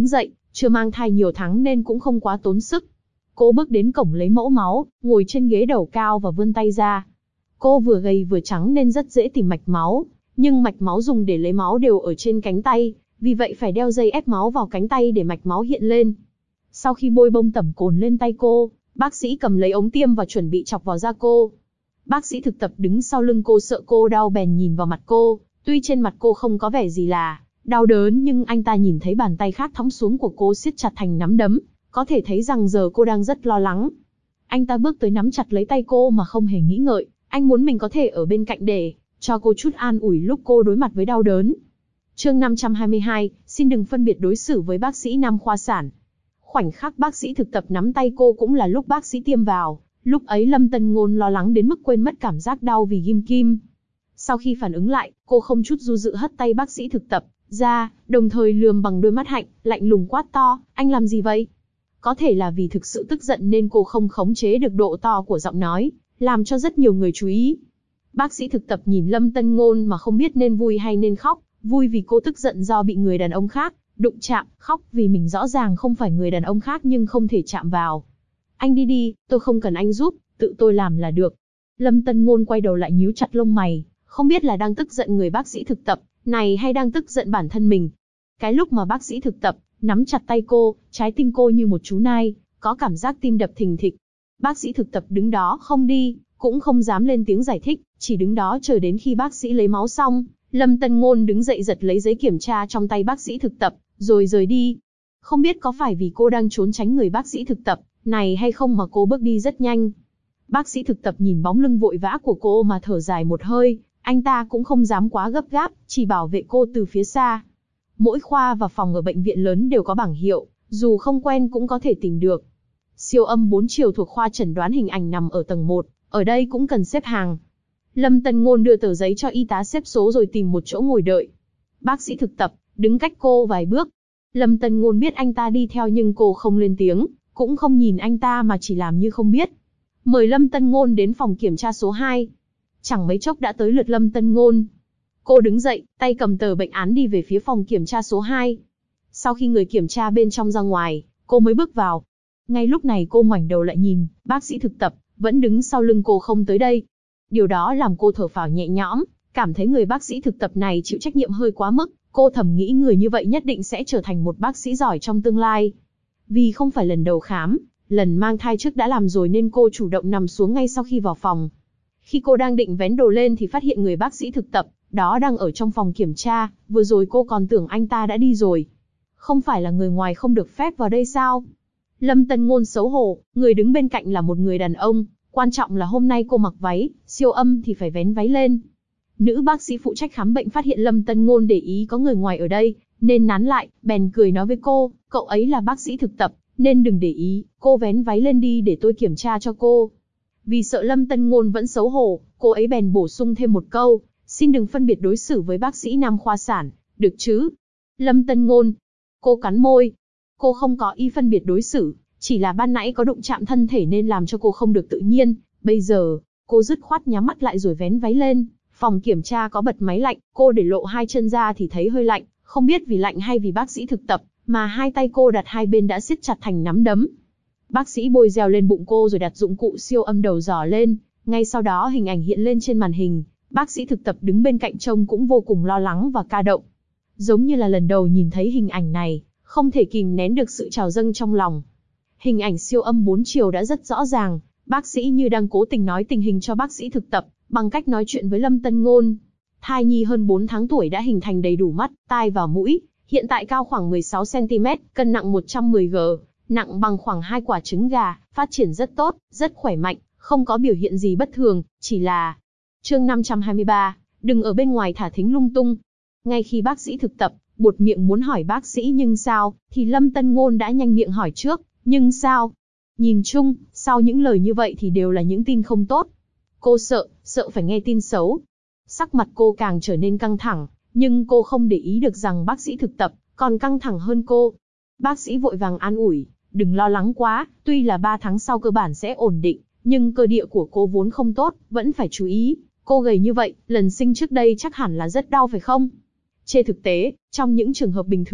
chưa mang thai nhiều tháng nên cũng không quá tốn sức. Cô bước đến cổng lấy mẫu máu, ngồi trên ghế đầu cao và vươn tay ra. Cô vừa gầy vừa trắng nên rất dễ tìm mạch máu, nhưng mạch máu dùng để lấy máu đều ở trên cánh tay, vì vậy phải đeo dây ép máu vào cánh tay để mạch máu hiện lên. Sau khi bôi bông tẩm cồn lên tay cô, bác sĩ cầm lấy ống tiêm và chuẩn bị chọc vào da cô. Bác sĩ thực tập đứng sau lưng cô sợ cô đau bèn nhìn vào mặt cô, tuy trên mặt cô không có vẻ gì là đau đớn nhưng anh ta nhìn thấy bàn tay khác thõng xuống của cô siết chặt thành nắm đấm, có thể thấy rằng giờ cô đang rất lo lắng. Anh ta bước tới nắm chặt lấy tay cô mà không hề nghĩ ngợi, anh muốn mình có thể ở bên cạnh để cho cô chút an ủi lúc cô đối mặt với đau đớn. Chương 522, xin đừng phân biệt đối xử với bác sĩ nam khoa sản. Khoảnh khắc bác sĩ thực tập nắm tay cô cũng là lúc bác sĩ tiêm vào, lúc ấy Lâm Tân Ngôn lo lắng đến mức quên mất cảm giác đau vì ghim kim. Sau khi phản ứng lại, cô không chút do dự hất tay bác sĩ thực tập ra, đồng thời lườm bằng đôi mắt hạnh, lạnh lùng quát to, anh làm gì vậy? Có thể là vì thực sự tức giận nên cô không khống chế được độ to của giọng nói, làm cho rất nhiều người chú ý. Bác sĩ thực tập nhìn Lâm Tân Ngôn mà không biết nên vui hay nên khóc, vui vì cô tức giận do bị người đàn ông khác đụng chạm, khóc vì mình rõ ràng không phải người đàn ông khác nhưng không thể chạm vào. Anh đi đi, tôi không cần anh giúp, tự tôi làm là được. Lâm Tân Ngôn quay đầu lại nhíu chặt lông mày, không biết là đang tức giận người bác sĩ thực tập này hay đang tức giận bản thân mình. Cái lúc mà bác sĩ thực tập nắm chặt tay cô, trái tim cô như một chú nai, có cảm giác tim đập thình thịch. Bác sĩ thực tập đứng đó không đi, cũng không dám lên tiếng giải thích, chỉ đứng đó chờ đến khi bác sĩ lấy máu xong. Lâm Tân Ngôn đứng dậy giật lấy giấy kiểm tra trong tay bác sĩ thực tập, rồi rời đi. Không biết có phải vì cô đang trốn tránh người bác sĩ thực tập này hay không mà cô bước đi rất nhanh. Bác sĩ thực tập nhìn bóng lưng vội vã của cô mà thở dài một hơi, anh ta cũng không dám quá gấp gáp, chỉ bảo vệ cô từ phía xa. Mỗi khoa và phòng ở bệnh viện lớn đều có bảng hiệu, dù không quen cũng có thể tìm được. Siêu âm 4 chiều thuộc khoa chẩn đoán hình ảnh nằm ở tầng 1, ở đây cũng cần xếp hàng. Lâm Tân Ngôn đưa tờ giấy cho y tá xếp số rồi tìm một chỗ ngồi đợi. Bác sĩ thực tập đứng cách cô vài bước. Lâm Tân Ngôn biết anh ta đi theo nhưng cô không lên tiếng, cũng không nhìn anh ta mà chỉ làm như không biết. Mời Lâm Tân Ngôn đến phòng kiểm tra số 2. Chẳng mấy chốc đã tới lượt Lâm Tân Ngôn. Cô đứng dậy, tay cầm tờ bệnh án đi về phía phòng kiểm tra số 2. Sau khi người kiểm tra bên trong ra ngoài, cô mới bước vào. Ngay lúc này cô ngoảnh đầu lại nhìn, bác sĩ thực tập vẫn đứng sau lưng cô không tới đây. Điều đó làm cô thở phào nhẹ nhõm, cảm thấy người bác sĩ thực tập này chịu trách nhiệm hơi quá mức. Cô thầm nghĩ người như vậy nhất định sẽ trở thành một bác sĩ giỏi trong tương lai. Vì không phải lần đầu khám, lần mang thai trước đã làm rồi nên cô chủ động nằm xuống ngay sau khi vào phòng. Khi cô đang định vén đồ lên thì phát hiện người bác sĩ thực tập đó đang ở trong phòng kiểm tra, vừa rồi cô còn tưởng anh ta đã đi rồi. Không phải là người ngoài không được phép vào đây sao? Lâm Tân Ngôn xấu hổ, người đứng bên cạnh là một người đàn ông, quan trọng là hôm nay cô mặc váy, siêu âm thì phải vén váy lên. Nữ bác sĩ phụ trách khám bệnh phát hiện Lâm Tân Ngôn để ý có người ngoài ở đây, nên nán lại, bèn cười nói với cô, cậu ấy là bác sĩ thực tập, nên đừng để ý, cô vén váy lên đi để tôi kiểm tra cho cô. Vì sợ Lâm Tân Ngôn vẫn xấu hổ, cô ấy bèn bổ sung thêm một câu, xin đừng phân biệt đối xử với bác sĩ nam khoa sản, được chứ? Lâm Tân Ngôn, cô cắn môi, cô không có ý phân biệt đối xử, chỉ là ban nãy có đụng chạm thân thể nên làm cho cô không được tự nhiên, bây giờ, cô dứt khoát nhắm mắt lại rồi vén váy lên. Phòng kiểm tra có bật máy lạnh, cô để lộ hai chân ra thì thấy hơi lạnh, không biết vì lạnh hay vì bác sĩ thực tập, mà hai tay cô đặt hai bên đã siết chặt thành nắm đấm. Bác sĩ bôi gel lên bụng cô rồi đặt dụng cụ siêu âm đầu giò lên, ngay sau đó hình ảnh hiện lên trên màn hình, bác sĩ thực tập đứng bên cạnh trông cũng vô cùng lo lắng và ca động. Giống như là lần đầu nhìn thấy hình ảnh này, không thể kìm nén được sự trào dâng trong lòng. Hình ảnh siêu âm 4 chiều đã rất rõ ràng, bác sĩ như đang cố tình nói tình hình cho bác sĩ thực tập, bằng cách nói chuyện với Lâm Tân Ngôn. Thai nhi hơn 4 tháng tuổi đã hình thành đầy đủ mắt, tai và mũi, hiện tại cao khoảng 16 cm, cân nặng 110 g, nặng bằng khoảng 2 quả trứng gà, phát triển rất tốt, rất khỏe mạnh, không có biểu hiện gì bất thường, chỉ là... Chương 523, đừng ở bên ngoài thả thính lung tung. Ngay khi bác sĩ thực tập, buột miệng muốn hỏi bác sĩ nhưng sao, thì Lâm Tân Ngôn đã nhanh miệng hỏi trước, nhưng sao? Nhìn chung, sau những lời như vậy thì đều là những tin không tốt. Cô sợ phải nghe tin xấu. Sắc mặt cô càng trở nên căng thẳng, nhưng cô không để ý được rằng bác sĩ thực tập còn căng thẳng hơn cô. Bác sĩ vội vàng an ủi, đừng lo lắng quá, tuy là 3 tháng sau cơ bản sẽ ổn định, nhưng cơ địa của cô vốn không tốt, vẫn phải chú ý. Cô gầy như vậy, lần sinh trước đây chắc hẳn là rất đau phải không? Trên thực tế, trong những trường hợp bình thường,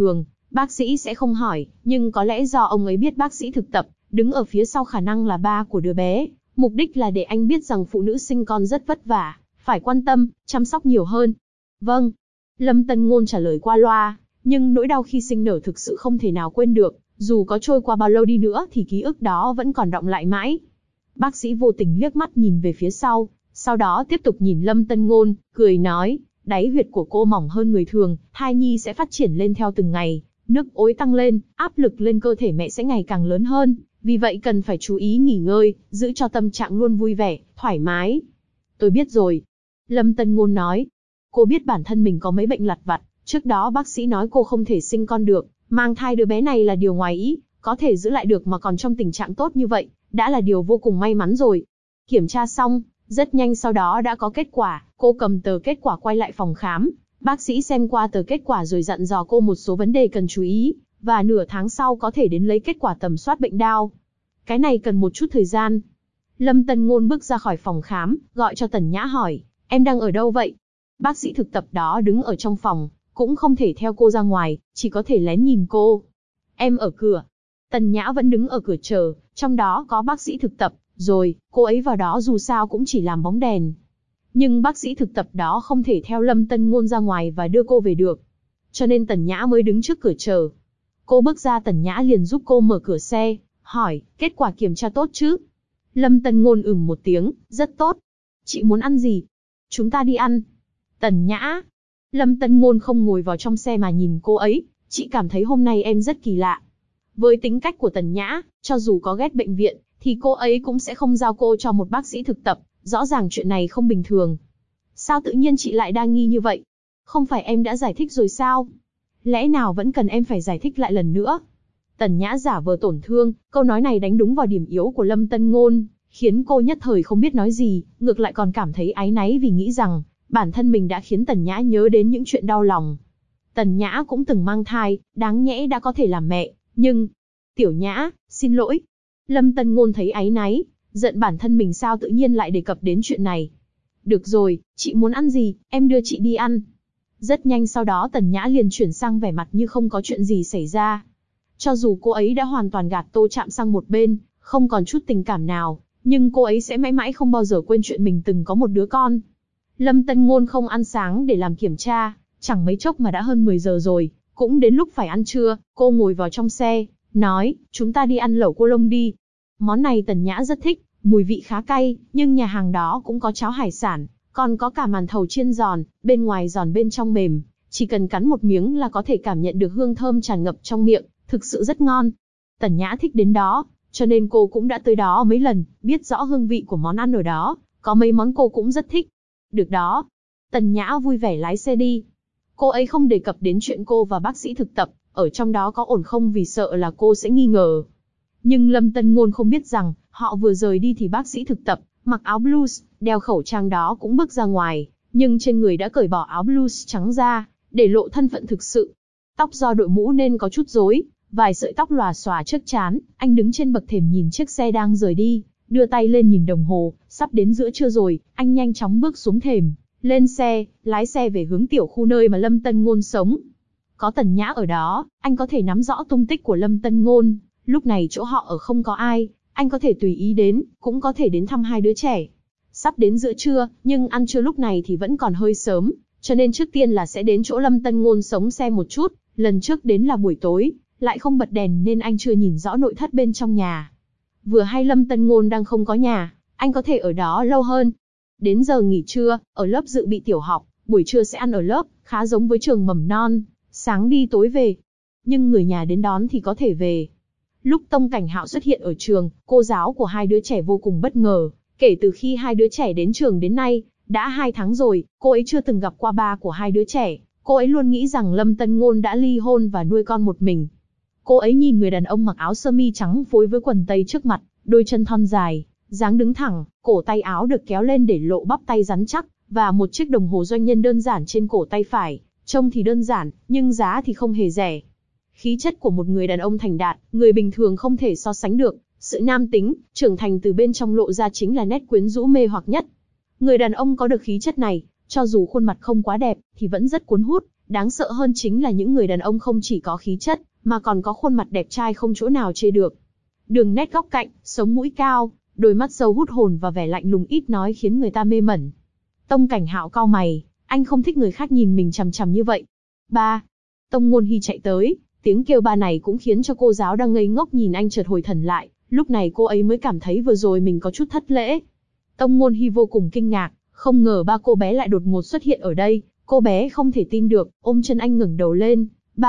Bác sĩ sẽ không hỏi, nhưng có lẽ do ông ấy biết bác sĩ thực tập, đứng ở phía sau khả năng là ba của đứa bé, mục đích là để anh biết rằng phụ nữ sinh con rất vất vả, phải quan tâm, chăm sóc nhiều hơn. Vâng. Lâm Tân Ngôn trả lời qua loa, nhưng nỗi đau khi sinh nở thực sự không thể nào quên được, dù có trôi qua bao lâu đi nữa thì ký ức đó vẫn còn đọng lại mãi. Bác sĩ vô tình liếc mắt nhìn về phía sau đó tiếp tục nhìn Lâm Tân Ngôn, cười nói, đáy huyệt của cô mỏng hơn người thường, thai nhi sẽ phát triển lên theo từng ngày, nước ối tăng lên, áp lực lên cơ thể mẹ sẽ ngày càng lớn hơn, vì vậy cần phải chú ý nghỉ ngơi, giữ cho tâm trạng luôn vui vẻ, thoải mái. Tôi biết rồi. Lâm Tân Ngôn nói. Cô biết bản thân mình có mấy bệnh lặt vặt, trước đó bác sĩ nói cô không thể sinh con được, mang thai đứa bé này là điều ngoài ý, có thể giữ lại được mà còn trong tình trạng tốt như vậy, đã là điều vô cùng may mắn rồi. Kiểm tra xong, rất nhanh sau đó đã có kết quả, cô cầm tờ kết quả quay lại phòng khám, bác sĩ xem qua tờ kết quả rồi dặn dò cô một số vấn đề cần chú ý, và nửa tháng sau có thể đến lấy kết quả tầm soát bệnh Down. Cái này cần một chút thời gian. Lâm Tân Ngôn bước ra khỏi phòng khám, gọi cho Tần Nhã hỏi, em đang ở đâu vậy? Bác sĩ thực tập đó đứng ở trong phòng, cũng không thể theo cô ra ngoài, chỉ có thể lén nhìn cô. Em ở cửa. Tần Nhã vẫn đứng ở cửa chờ, trong đó có bác sĩ thực tập, rồi, cô ấy vào đó dù sao cũng chỉ làm bóng đèn. Nhưng bác sĩ thực tập đó không thể theo Lâm Tân Ngôn ra ngoài và đưa cô về được. Cho nên Tần Nhã mới đứng trước cửa chờ. Cô bước ra Tần Nhã liền giúp cô mở cửa xe, hỏi, kết quả kiểm tra tốt chứ? Lâm Tân Ngôn một tiếng, rất tốt. Chị muốn ăn gì? Chúng ta đi ăn. Tần Nhã. Lâm Tân Ngôn không ngồi vào trong xe mà nhìn cô ấy, chị cảm thấy hôm nay em rất kỳ lạ. Với tính cách của Tần Nhã, cho dù có ghét bệnh viện, thì cô ấy cũng sẽ không giao cô cho một bác sĩ thực tập, rõ ràng chuyện này không bình thường. Sao tự nhiên chị lại đa nghi như vậy? Không phải em đã giải thích rồi sao? Lẽ nào vẫn cần em phải giải thích lại lần nữa? Tần Nhã giả vờ tổn thương, câu nói này đánh đúng vào điểm yếu của Lâm Tân Ngôn, khiến cô nhất thời không biết nói gì, ngược lại còn cảm thấy áy náy vì nghĩ rằng, bản thân mình đã khiến Tần Nhã nhớ đến những chuyện đau lòng. Tần Nhã cũng từng mang thai, đáng nhẽ đã có thể làm mẹ, nhưng... Tiểu Nhã, xin lỗi. Lâm Tân Ngôn thấy áy náy, giận bản thân mình sao tự nhiên lại đề cập đến chuyện này. Được rồi, chị muốn ăn gì, em đưa chị đi ăn. Rất nhanh sau đó Tần Nhã liền chuyển sang vẻ mặt như không có chuyện gì xảy ra. Cho dù cô ấy đã hoàn toàn gạt Tô Trạm sang một bên, không còn chút tình cảm nào, nhưng cô ấy sẽ mãi mãi không bao giờ quên chuyện mình từng có một đứa con. Lâm Tân Ngôn không ăn sáng để làm kiểm tra, chẳng mấy chốc mà đã hơn 10 giờ rồi, cũng đến lúc phải ăn trưa, cô ngồi vào trong xe, nói, chúng ta đi ăn lẩu cô lông đi. Món này Tần Nhã rất thích, mùi vị khá cay, nhưng nhà hàng đó cũng có cháo hải sản, còn có cả màn thầu chiên giòn, bên ngoài giòn bên trong mềm, chỉ cần cắn một miếng là có thể cảm nhận được hương thơm tràn ngập trong miệng, thực sự rất ngon. Tần Nhã thích đến đó, cho nên cô cũng đã tới đó mấy lần, biết rõ hương vị của món ăn ở đó, có mấy món cô cũng rất thích. Được đó. Tần Nhã vui vẻ lái xe đi. Cô ấy không đề cập đến chuyện cô và bác sĩ thực tập, ở trong đó có ổn không vì sợ là cô sẽ nghi ngờ. Nhưng Lâm Tân Ngôn không biết rằng, họ vừa rời đi thì bác sĩ thực tập, mặc áo blues, đeo khẩu trang đó cũng bước ra ngoài, nhưng trên người đã cởi bỏ áo blues trắng ra, để lộ thân phận thực sự. Tóc do đội mũ nên có chút rối, vài sợi tóc lòa xòa trước trán, anh đứng trên bậc thềm nhìn chiếc xe đang rời đi, đưa tay lên nhìn đồng hồ, sắp đến giữa trưa rồi, anh nhanh chóng bước xuống thềm, lên xe, lái xe về hướng tiểu khu nơi mà Lâm Tân Ngôn sống. Có Tần Nhã ở đó, anh có thể nắm rõ tung tích của Lâm Tân Ngôn, lúc này chỗ họ ở không có ai, anh có thể tùy ý đến, cũng có thể đến thăm hai đứa trẻ. Sắp đến giữa trưa, nhưng ăn trưa lúc này thì vẫn còn hơi sớm, cho nên trước tiên là sẽ đến chỗ Lâm Tân Ngôn sống xem một chút, lần trước đến là buổi tối, lại không bật đèn nên anh chưa nhìn rõ nội thất bên trong nhà. Vừa hay Lâm Tân Ngôn đang không có nhà, anh có thể ở đó lâu hơn. Đến giờ nghỉ trưa, ở lớp dự bị tiểu học, buổi trưa sẽ ăn ở lớp, khá giống với trường mầm non, sáng đi tối về. Nhưng người nhà đến đón thì có thể về. Lúc Tông Cảnh Hạo xuất hiện ở trường, cô giáo của hai đứa trẻ vô cùng bất ngờ. Kể từ khi hai đứa trẻ đến trường đến nay, đã 2 tháng rồi, cô ấy chưa từng gặp qua ba của hai đứa trẻ. Cô ấy luôn nghĩ rằng Lâm Tân Ngôn đã ly hôn và nuôi con một mình. Cô ấy nhìn người đàn ông mặc áo sơ mi trắng phối với quần tây trước mặt, đôi chân thon dài, dáng đứng thẳng, cổ tay áo được kéo lên để lộ bắp tay rắn chắc, và một chiếc đồng hồ doanh nhân đơn giản trên cổ tay phải. Trông thì đơn giản, nhưng giá thì không hề rẻ. Khí chất của một người đàn ông thành đạt, người bình thường không thể so sánh được. Sự nam tính, trưởng thành từ bên trong lộ ra chính là nét quyến rũ mê hoặc nhất. Người đàn ông có được khí chất này, Cho dù khuôn mặt không quá đẹp, thì vẫn rất cuốn hút. Đáng sợ hơn chính là những người đàn ông không chỉ có khí chất, mà còn có khuôn mặt đẹp trai không chỗ nào chê được. Đường nét góc cạnh, sống mũi cao, đôi mắt sâu hút hồn và vẻ lạnh lùng ít nói khiến người ta mê mẩn. Tông Cảnh Hạo cau mày, anh không thích người khác nhìn mình chằm chằm như vậy. Ba. Tông Ngôn Hi chạy tới, tiếng kêu ba này cũng khiến cho cô giáo đang ngây ngốc nhìn anh chợt hồi thần lại, lúc này cô ấy mới cảm thấy vừa rồi mình có chút thất lễ. Tông Ngôn Hi vô cùng kinh ngạc, không ngờ ba cô bé lại đột ngột xuất hiện ở đây, cô bé không thể tin được, ôm chân anh ngẩng đầu lên,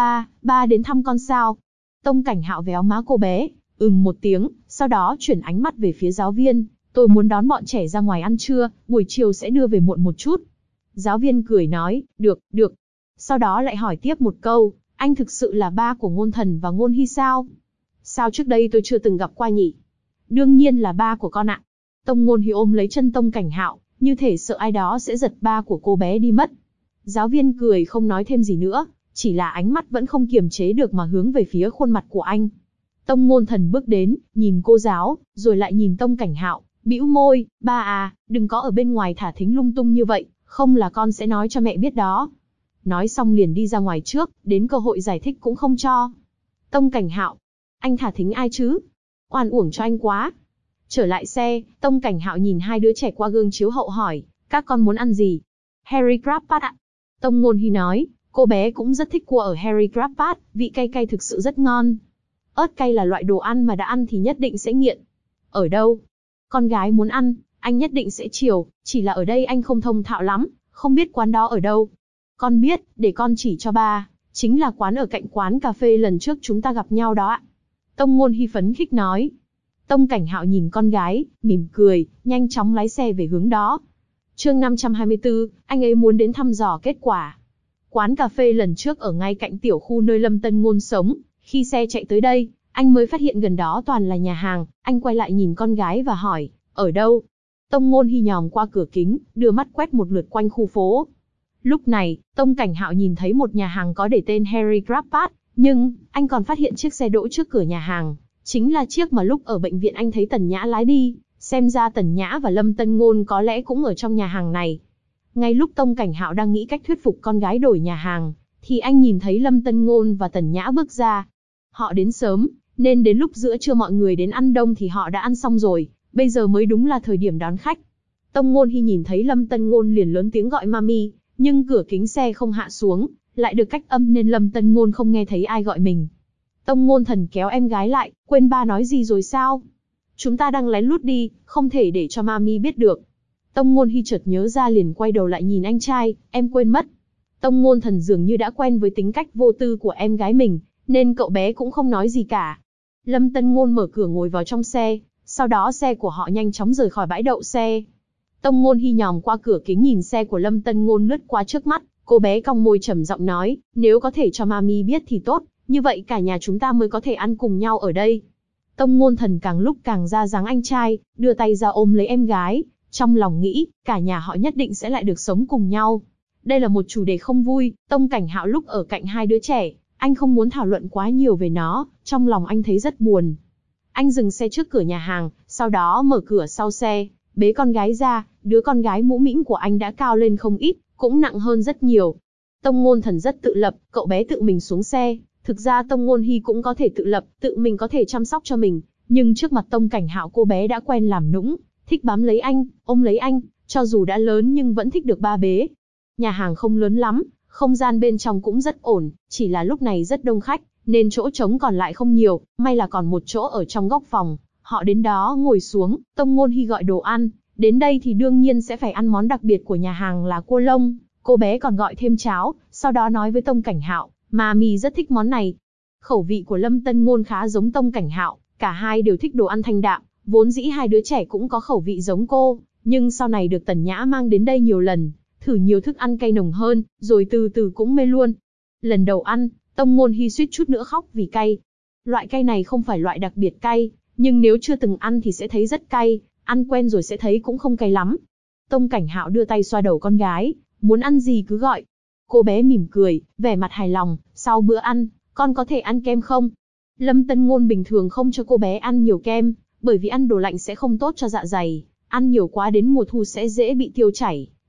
ba đến thăm con sao? Tông Cảnh Hạo véo má cô bé, một tiếng, sau đó chuyển ánh mắt về phía giáo viên, tôi muốn đón bọn trẻ ra ngoài ăn trưa, buổi chiều sẽ đưa về muộn một chút. Giáo viên cười nói, được. Sau đó lại hỏi tiếp một câu, anh thực sự là ba của Ngôn Thần và Ngôn Hi sao? Sao trước đây tôi chưa từng gặp qua nhỉ? Đương nhiên là ba của con ạ. Tông Ngôn Hi ôm lấy chân Tông Cảnh Hạo, như thể sợ ai đó sẽ giật ba của cô bé đi mất. Giáo viên cười không nói thêm gì nữa, chỉ là ánh mắt vẫn không kiềm chế được mà hướng về phía khuôn mặt của anh. Tông Ngôn Thần bước đến, nhìn cô giáo, rồi lại nhìn Tông Cảnh Hạo, bĩu môi, ba à, đừng có ở bên ngoài thả thính lung tung như vậy, không là con sẽ nói cho mẹ biết đó. Nói xong liền đi ra ngoài trước, đến cơ hội giải thích cũng không cho. Tông Cảnh Hạo, anh thả thính ai chứ? Oan uổng cho anh quá. Trở lại xe, Tông Cảnh Hạo nhìn hai đứa trẻ qua gương chiếu hậu hỏi, các con muốn ăn gì? Harry Crabpat ạ. Tông Ngôn Hi nói, cô bé cũng rất thích cua ở Harry Crabpat, vị cay cay thực sự rất ngon. Ớt cay là loại đồ ăn mà đã ăn thì nhất định sẽ nghiện. Ở đâu? Con gái muốn ăn, anh nhất định sẽ chiều, chỉ là ở đây anh không thông thạo lắm, không biết quán đó ở đâu. Con biết, để con chỉ cho ba, chính là quán ở cạnh quán cà phê lần trước chúng ta gặp nhau đó ạ. Tông Ngôn Hi phấn khích nói. Tông Cảnh Hạo nhìn con gái, mỉm cười, nhanh chóng lái xe về hướng đó. Chương 524, anh ấy muốn đến thăm dò kết quả. Quán cà phê lần trước ở ngay cạnh tiểu khu nơi Lâm Tân Ngôn sống, khi xe chạy tới đây, anh mới phát hiện gần đó toàn là nhà hàng, anh quay lại nhìn con gái và hỏi, ở đâu? Tông Ngôn Hi nhòm qua cửa kính, đưa mắt quét một lượt quanh khu phố. Lúc này, Tông Cảnh Hạo nhìn thấy một nhà hàng có để tên Harry Crabpat, nhưng, anh còn phát hiện chiếc xe đỗ trước cửa nhà hàng, chính là chiếc mà lúc ở bệnh viện anh thấy Tần Nhã lái đi, xem ra Tần Nhã và Lâm Tân Ngôn có lẽ cũng ở trong nhà hàng này. Ngay lúc Tông Cảnh Hạo đang nghĩ cách thuyết phục con gái đổi nhà hàng, thì anh nhìn thấy Lâm Tân Ngôn và Tần Nhã bước ra. Họ đến sớm, nên đến lúc giữa trưa mọi người đến ăn đông thì họ đã ăn xong rồi, bây giờ mới đúng là thời điểm đón khách. Tông Ngôn Hi nhìn thấy Lâm Tân Ngôn liền lớn tiếng gọi mami, nhưng cửa kính xe không hạ xuống, lại được cách âm nên Lâm Tân Ngôn không nghe thấy ai gọi mình. Tông Ngôn Thần kéo em gái lại, quên ba nói gì rồi sao? Chúng ta đang lén lút đi, không thể để cho mami biết được. Tông Ngôn Hi chợt nhớ ra liền quay đầu lại nhìn anh trai, em quên mất. Tông Ngôn Thần dường như đã quen với tính cách vô tư của em gái mình, nên cậu bé cũng không nói gì cả. Lâm Tân Ngôn mở cửa ngồi vào trong xe, sau đó xe của họ nhanh chóng rời khỏi bãi đậu xe. Tông Ngôn Hi nhòm qua cửa kính nhìn xe của Lâm Tân Ngôn lướt qua trước mắt, cô bé cong môi trầm giọng nói, nếu có thể cho mami biết thì tốt, như vậy cả nhà chúng ta mới có thể ăn cùng nhau ở đây. Tông Ngôn Thần càng lúc càng ra dáng anh trai, đưa tay ra ôm lấy em gái, trong lòng nghĩ, cả nhà họ nhất định sẽ lại được sống cùng nhau. Đây là một chủ đề không vui, Tông Cảnh Hạo lúc ở cạnh hai đứa trẻ, anh không muốn thảo luận quá nhiều về nó, trong lòng anh thấy rất buồn. Anh dừng xe trước cửa nhà hàng, sau đó mở cửa sau xe, bế con gái ra, đứa con gái mũ mĩm của anh đã cao lên không ít, cũng nặng hơn rất nhiều. Tông Ngôn Thần rất tự lập, cậu bé tự mình xuống xe, thực ra Tông Ngôn Hi cũng có thể tự lập, tự mình có thể chăm sóc cho mình, nhưng trước mặt Tông Cảnh Hạo cô bé đã quen làm nũng, thích bám lấy anh, ôm lấy anh, cho dù đã lớn nhưng vẫn thích được ba bế. Nhà hàng không lớn lắm, không gian bên trong cũng rất ổn, chỉ là lúc này rất đông khách, nên chỗ trống còn lại không nhiều, may là còn một chỗ ở trong góc phòng. Họ đến đó ngồi xuống, Tông Ngôn Hi gọi đồ ăn, đến đây thì đương nhiên sẽ phải ăn món đặc biệt của nhà hàng là cua lông, cô bé còn gọi thêm cháo, sau đó nói với Tông Cảnh Hạo, mami rất thích món này. Khẩu vị của Lâm Tân Ngôn khá giống Tông Cảnh Hạo, cả hai đều thích đồ ăn thanh đạm, vốn dĩ hai đứa trẻ cũng có khẩu vị giống cô, nhưng sau này được Tần Nhã mang đến đây nhiều lần, thử nhiều thức ăn cay nồng hơn, rồi từ từ cũng mê luôn. Lần đầu ăn, Tông Ngôn Hi suýt chút nữa khóc vì cay. Loại cay này không phải loại đặc biệt cay, nhưng nếu chưa từng ăn thì sẽ thấy rất cay, ăn quen rồi sẽ thấy cũng không cay lắm. Tông Cảnh Hạo đưa tay xoa đầu con gái, muốn ăn gì cứ gọi. Cô bé mỉm cười, vẻ mặt hài lòng, sau bữa ăn, con có thể ăn kem không? Lâm Tân Ngôn bình thường không cho cô bé ăn nhiều kem, bởi vì ăn đồ lạnh sẽ không tốt cho dạ dày, ăn nhiều quá đến mùa thu sẽ dễ bị tiêu chảy.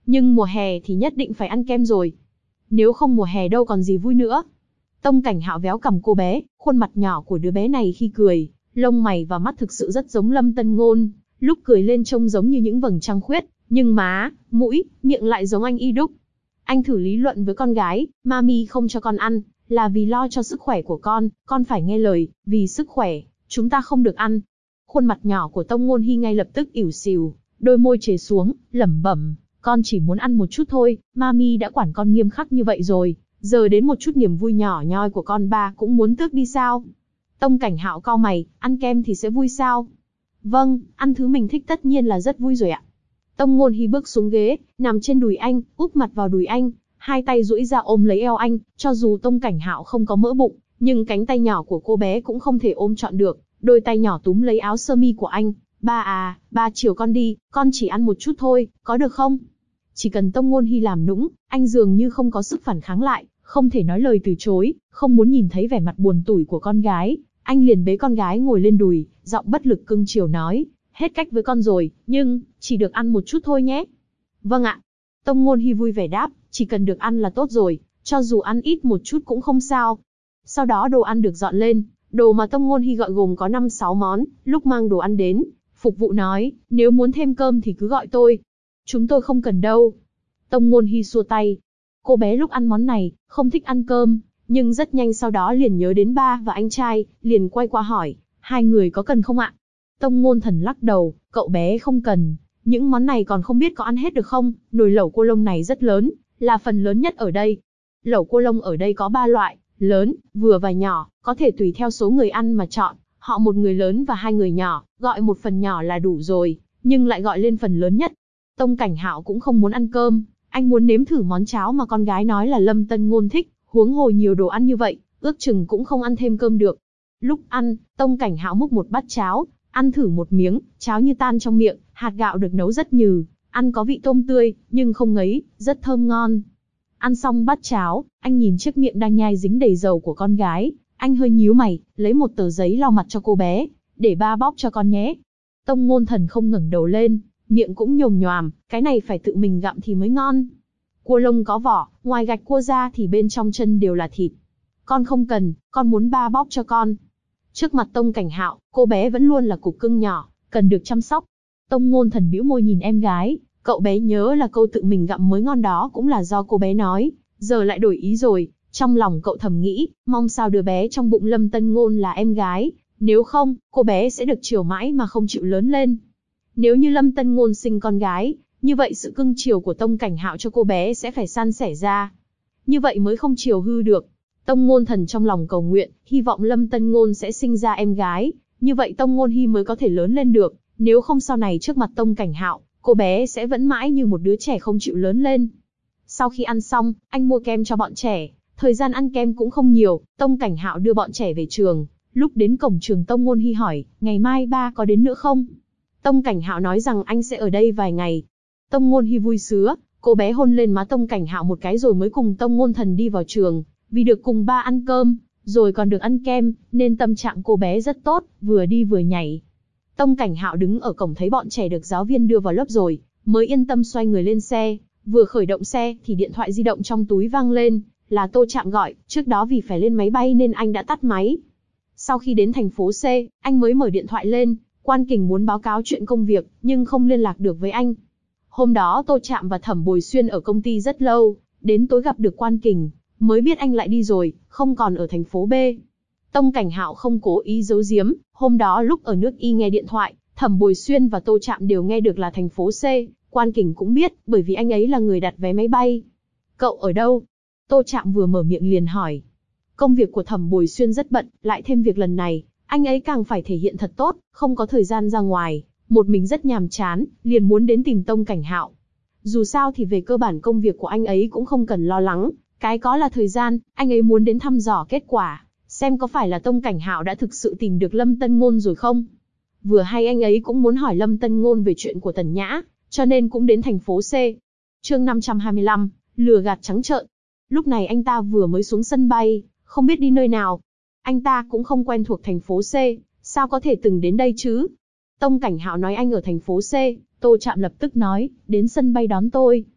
nhưng mùa hè thì nhất định phải ăn kem rồi. Nếu không mùa hè đâu còn gì vui nữa. Tông Cảnh Hạo véo cằm cô bé, khuôn mặt nhỏ của đứa bé này khi cười, lông mày và mắt thực sự rất giống Lâm Tân Ngôn, lúc cười lên trông giống như những vầng trăng khuyết, nhưng má, mũi, miệng lại giống anh y đúc. Anh thử lý luận với con gái, mami không cho con ăn, là vì lo cho sức khỏe của con phải nghe lời, vì sức khỏe, chúng ta không được ăn. Khuôn mặt nhỏ của Tông Ngôn Hi ngay lập tức ỉu xìu, đôi môi trề xuống, lẩm bẩm, con chỉ muốn ăn một chút thôi, mami đã quản con nghiêm khắc như vậy rồi, giờ đến một chút niềm vui nhỏ nhoi của con ba cũng muốn tước đi sao? Tông Cảnh Hạo cau mày, ăn kem thì sẽ vui sao? Vâng, ăn thứ mình thích tất nhiên là rất vui rồi ạ. Tông Ngôn Hi bước xuống ghế, nằm trên đùi anh, úp mặt vào đùi anh, hai tay duỗi ra ôm lấy eo anh, cho dù Tông Cảnh Hạo không có mỡ bụng, nhưng cánh tay nhỏ của cô bé cũng không thể ôm trọn được, đôi tay nhỏ túm lấy áo sơ mi của anh. Ba à, ba chiều con đi, con chỉ ăn một chút thôi, có được không? Chỉ cần Tông Ngôn Hi làm nũng, anh dường như không có sức phản kháng lại, không thể nói lời từ chối, không muốn nhìn thấy vẻ mặt buồn tủi của con gái, anh liền bế con gái ngồi lên đùi, giọng bất lực cưng chiều nói, hết cách với con rồi, nhưng, chỉ được ăn một chút thôi nhé. Vâng ạ. Tông Ngôn Hi vui vẻ đáp, chỉ cần được ăn là tốt rồi, cho dù ăn ít một chút cũng không sao. Sau đó đồ ăn được dọn lên, đồ mà Tông Ngôn Hi gọi gồm có 5-6 món, lúc mang đồ ăn đến, phục vụ nói, nếu muốn thêm cơm thì cứ gọi tôi. Chúng tôi không cần đâu. Tông Ngôn Hi xua tay. Cô bé lúc ăn món này, không thích ăn cơm, nhưng rất nhanh sau đó liền nhớ đến ba và anh trai, liền quay qua hỏi, hai người có cần không ạ? Tông Ngôn Thần lắc đầu, cậu bé không cần, những món này còn không biết có ăn hết được không, nồi lẩu cô lông này rất lớn, là phần lớn nhất ở đây. Lẩu cô lông ở đây có 3 loại, lớn, vừa và nhỏ, có thể tùy theo số người ăn mà chọn, họ một người lớn và 2 người nhỏ, gọi một phần nhỏ là đủ rồi, nhưng lại gọi lên phần lớn nhất. Tông Cảnh Hạo cũng không muốn ăn cơm, anh muốn nếm thử món cháo mà con gái nói là Lâm Tân Ngôn thích, huống hồ nhiều đồ ăn như vậy, ước chừng cũng không ăn thêm cơm được. Lúc ăn, Tông Cảnh Hạo múc một bát cháo, ăn thử một miếng, cháo như tan trong miệng, hạt gạo được nấu rất nhừ, ăn có vị tôm tươi, nhưng không ngấy, rất thơm ngon. Ăn xong bát cháo, anh nhìn chiếc miệng đang nhai dính đầy dầu của con gái, anh hơi nhíu mày, lấy một tờ giấy lau mặt cho cô bé, để ba bóc cho con nhé. Tông Ngôn Thần không ngẩng đầu lên, miệng cũng nhồm nhoàm, cái này phải tự mình gặm thì mới ngon. Cua lông có vỏ, ngoài gạch cua ra thì bên trong chân đều là thịt. Con không cần, con muốn ba bóc cho con. Trước mặt Tông Cảnh Hạo, cô bé vẫn luôn là cục cưng nhỏ, cần được chăm sóc. Tông Ngôn Thần bĩu môi nhìn em gái, cậu bé nhớ là câu tự mình gặm mới ngon đó cũng là do cô bé nói, giờ lại đổi ý rồi. Trong lòng cậu thầm nghĩ, mong sao đứa bé trong bụng Lâm Tân Ngôn là em gái, nếu không, cô bé sẽ được chiều mãi mà không chịu lớn lên. Nếu như Lâm Tân Ngôn sinh con gái, như vậy sự cưng chiều của Tông Cảnh Hạo cho cô bé sẽ phải san sẻ ra. Như vậy mới không chiều hư được. Tông Ngôn Thần trong lòng cầu nguyện, hy vọng Lâm Tân Ngôn sẽ sinh ra em gái, như vậy Tông Ngôn Hi mới có thể lớn lên được, nếu không sau này trước mặt Tông Cảnh Hạo, cô bé sẽ vẫn mãi như một đứa trẻ không chịu lớn lên. Sau khi ăn xong, anh mua kem cho bọn trẻ, thời gian ăn kem cũng không nhiều, Tông Cảnh Hạo đưa bọn trẻ về trường, lúc đến cổng trường Tông Ngôn Hi hỏi, ngày mai ba có đến nữa không? Tông Cảnh Hạo nói rằng anh sẽ ở đây vài ngày. Tông Ngôn Hi vui sướng, cô bé hôn lên má Tông Cảnh Hạo một cái rồi mới cùng Tông Ngôn Thần đi vào trường, vì được cùng ba ăn cơm, rồi còn được ăn kem, nên tâm trạng cô bé rất tốt, vừa đi vừa nhảy. Tông Cảnh Hạo đứng ở cổng thấy bọn trẻ được giáo viên đưa vào lớp rồi, mới yên tâm xoay người lên xe, vừa khởi động xe thì điện thoại di động trong túi vang lên, là Tô Trạm gọi, trước đó vì phải lên máy bay nên anh đã tắt máy. Sau khi đến thành phố C, anh mới mở điện thoại lên, Quan Kình muốn báo cáo chuyện công việc, nhưng không liên lạc được với anh. Hôm đó Tô Trạm và Thẩm Bồi Xuyên ở công ty rất lâu, đến tối gặp được Quan Kình, mới biết anh lại đi rồi, không còn ở thành phố B. Tông Cảnh Hạo không cố ý giấu giếm, hôm đó lúc ở nước Y nghe điện thoại, Thẩm Bồi Xuyên và Tô Trạm đều nghe được là thành phố C, Quan Kình cũng biết, bởi vì anh ấy là người đặt vé máy bay. Cậu ở đâu? Tô Trạm vừa mở miệng liền hỏi. Công việc của Thẩm Bồi Xuyên rất bận, lại thêm việc lần này, anh ấy càng phải thể hiện thật tốt, không có thời gian ra ngoài, một mình rất nhàm chán, liền muốn đến tìm Tông Cảnh Hạo. Dù sao thì về cơ bản công việc của anh ấy cũng không cần lo lắng, cái có là thời gian, anh ấy muốn đến thăm dò kết quả, xem có phải là Tông Cảnh Hạo đã thực sự tìm được Lâm Tân Ngôn rồi không. Vừa hay anh ấy cũng muốn hỏi Lâm Tân Ngôn về chuyện của Tần Nhã, cho nên cũng đến thành phố C. Chương 525, lừa gạt trắng trợn. Lúc này anh ta vừa mới xuống sân bay, không biết đi nơi nào. Anh ta cũng không quen thuộc thành phố C, sao có thể từng đến đây chứ? Tông Cảnh Hạo nói anh ở thành phố C, Tô Trạm lập tức nói, đến sân bay đón tôi.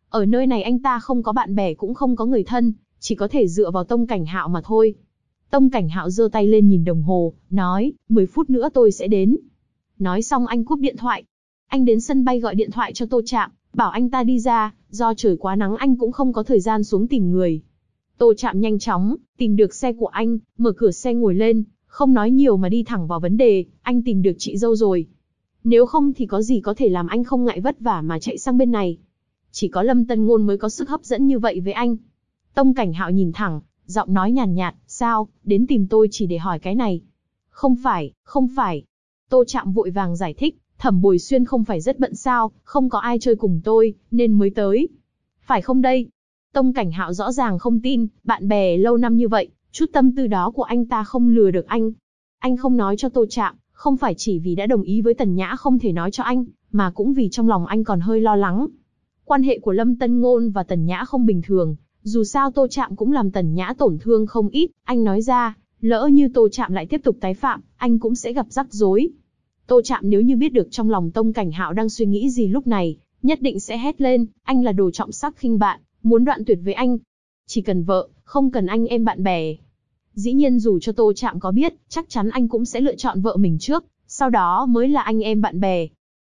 Ở nơi này anh ta không có bạn bè cũng không có người thân, chỉ có thể dựa vào Tông Cảnh Hạo mà thôi. Tông Cảnh Hạo giơ tay lên nhìn đồng hồ, nói, 10 phút nữa tôi sẽ đến. Nói xong anh cúp điện thoại. Anh đến sân bay gọi điện thoại cho Tô Trạm, bảo anh ta đi ra, do trời quá nắng anh cũng không có thời gian xuống tìm người. Tô Trạm nhanh chóng tìm được xe của anh, mở cửa xe ngồi lên, không nói nhiều mà đi thẳng vào vấn đề, anh tìm được chị dâu rồi. Nếu không thì có gì có thể làm anh không ngại vất vả mà chạy sang bên này. Chỉ có Lâm Tân Ngôn mới có sức hấp dẫn như vậy với anh. Tông Cảnh Hạo nhìn thẳng, giọng nói nhàn nhạt, sao, đến tìm tôi chỉ để hỏi cái này. Không phải, không phải. Tô Trạm vội vàng giải thích, Thẩm Bồi Xuyên không phải rất bận sao, không có ai chơi cùng tôi, nên mới tới. Phải không đây? Tông Cảnh Hạo rõ ràng không tin, bạn bè lâu năm như vậy, chút tâm tư đó của anh ta không lừa được anh. Anh không nói cho Tô Trạm, không phải chỉ vì đã đồng ý với Tần Nhã không thể nói cho anh, mà cũng vì trong lòng anh còn hơi lo lắng. Quan hệ của Lâm Tân Ngôn và Tần Nhã không bình thường, dù sao Tô Trạm cũng làm Tần Nhã tổn thương không ít, anh nói ra, lỡ như Tô Trạm lại tiếp tục tái phạm, anh cũng sẽ gặp rắc rối. Tô Trạm nếu như biết được trong lòng Tông Cảnh Hạo đang suy nghĩ gì lúc này, nhất định sẽ hét lên, anh là đồ trọng sắc khinh bạn, muốn đoạn tuyệt với anh. Chỉ cần vợ, không cần anh em bạn bè. Dĩ nhiên dù cho Tô Trạm có biết, chắc chắn anh cũng sẽ lựa chọn vợ mình trước, sau đó mới là anh em bạn bè.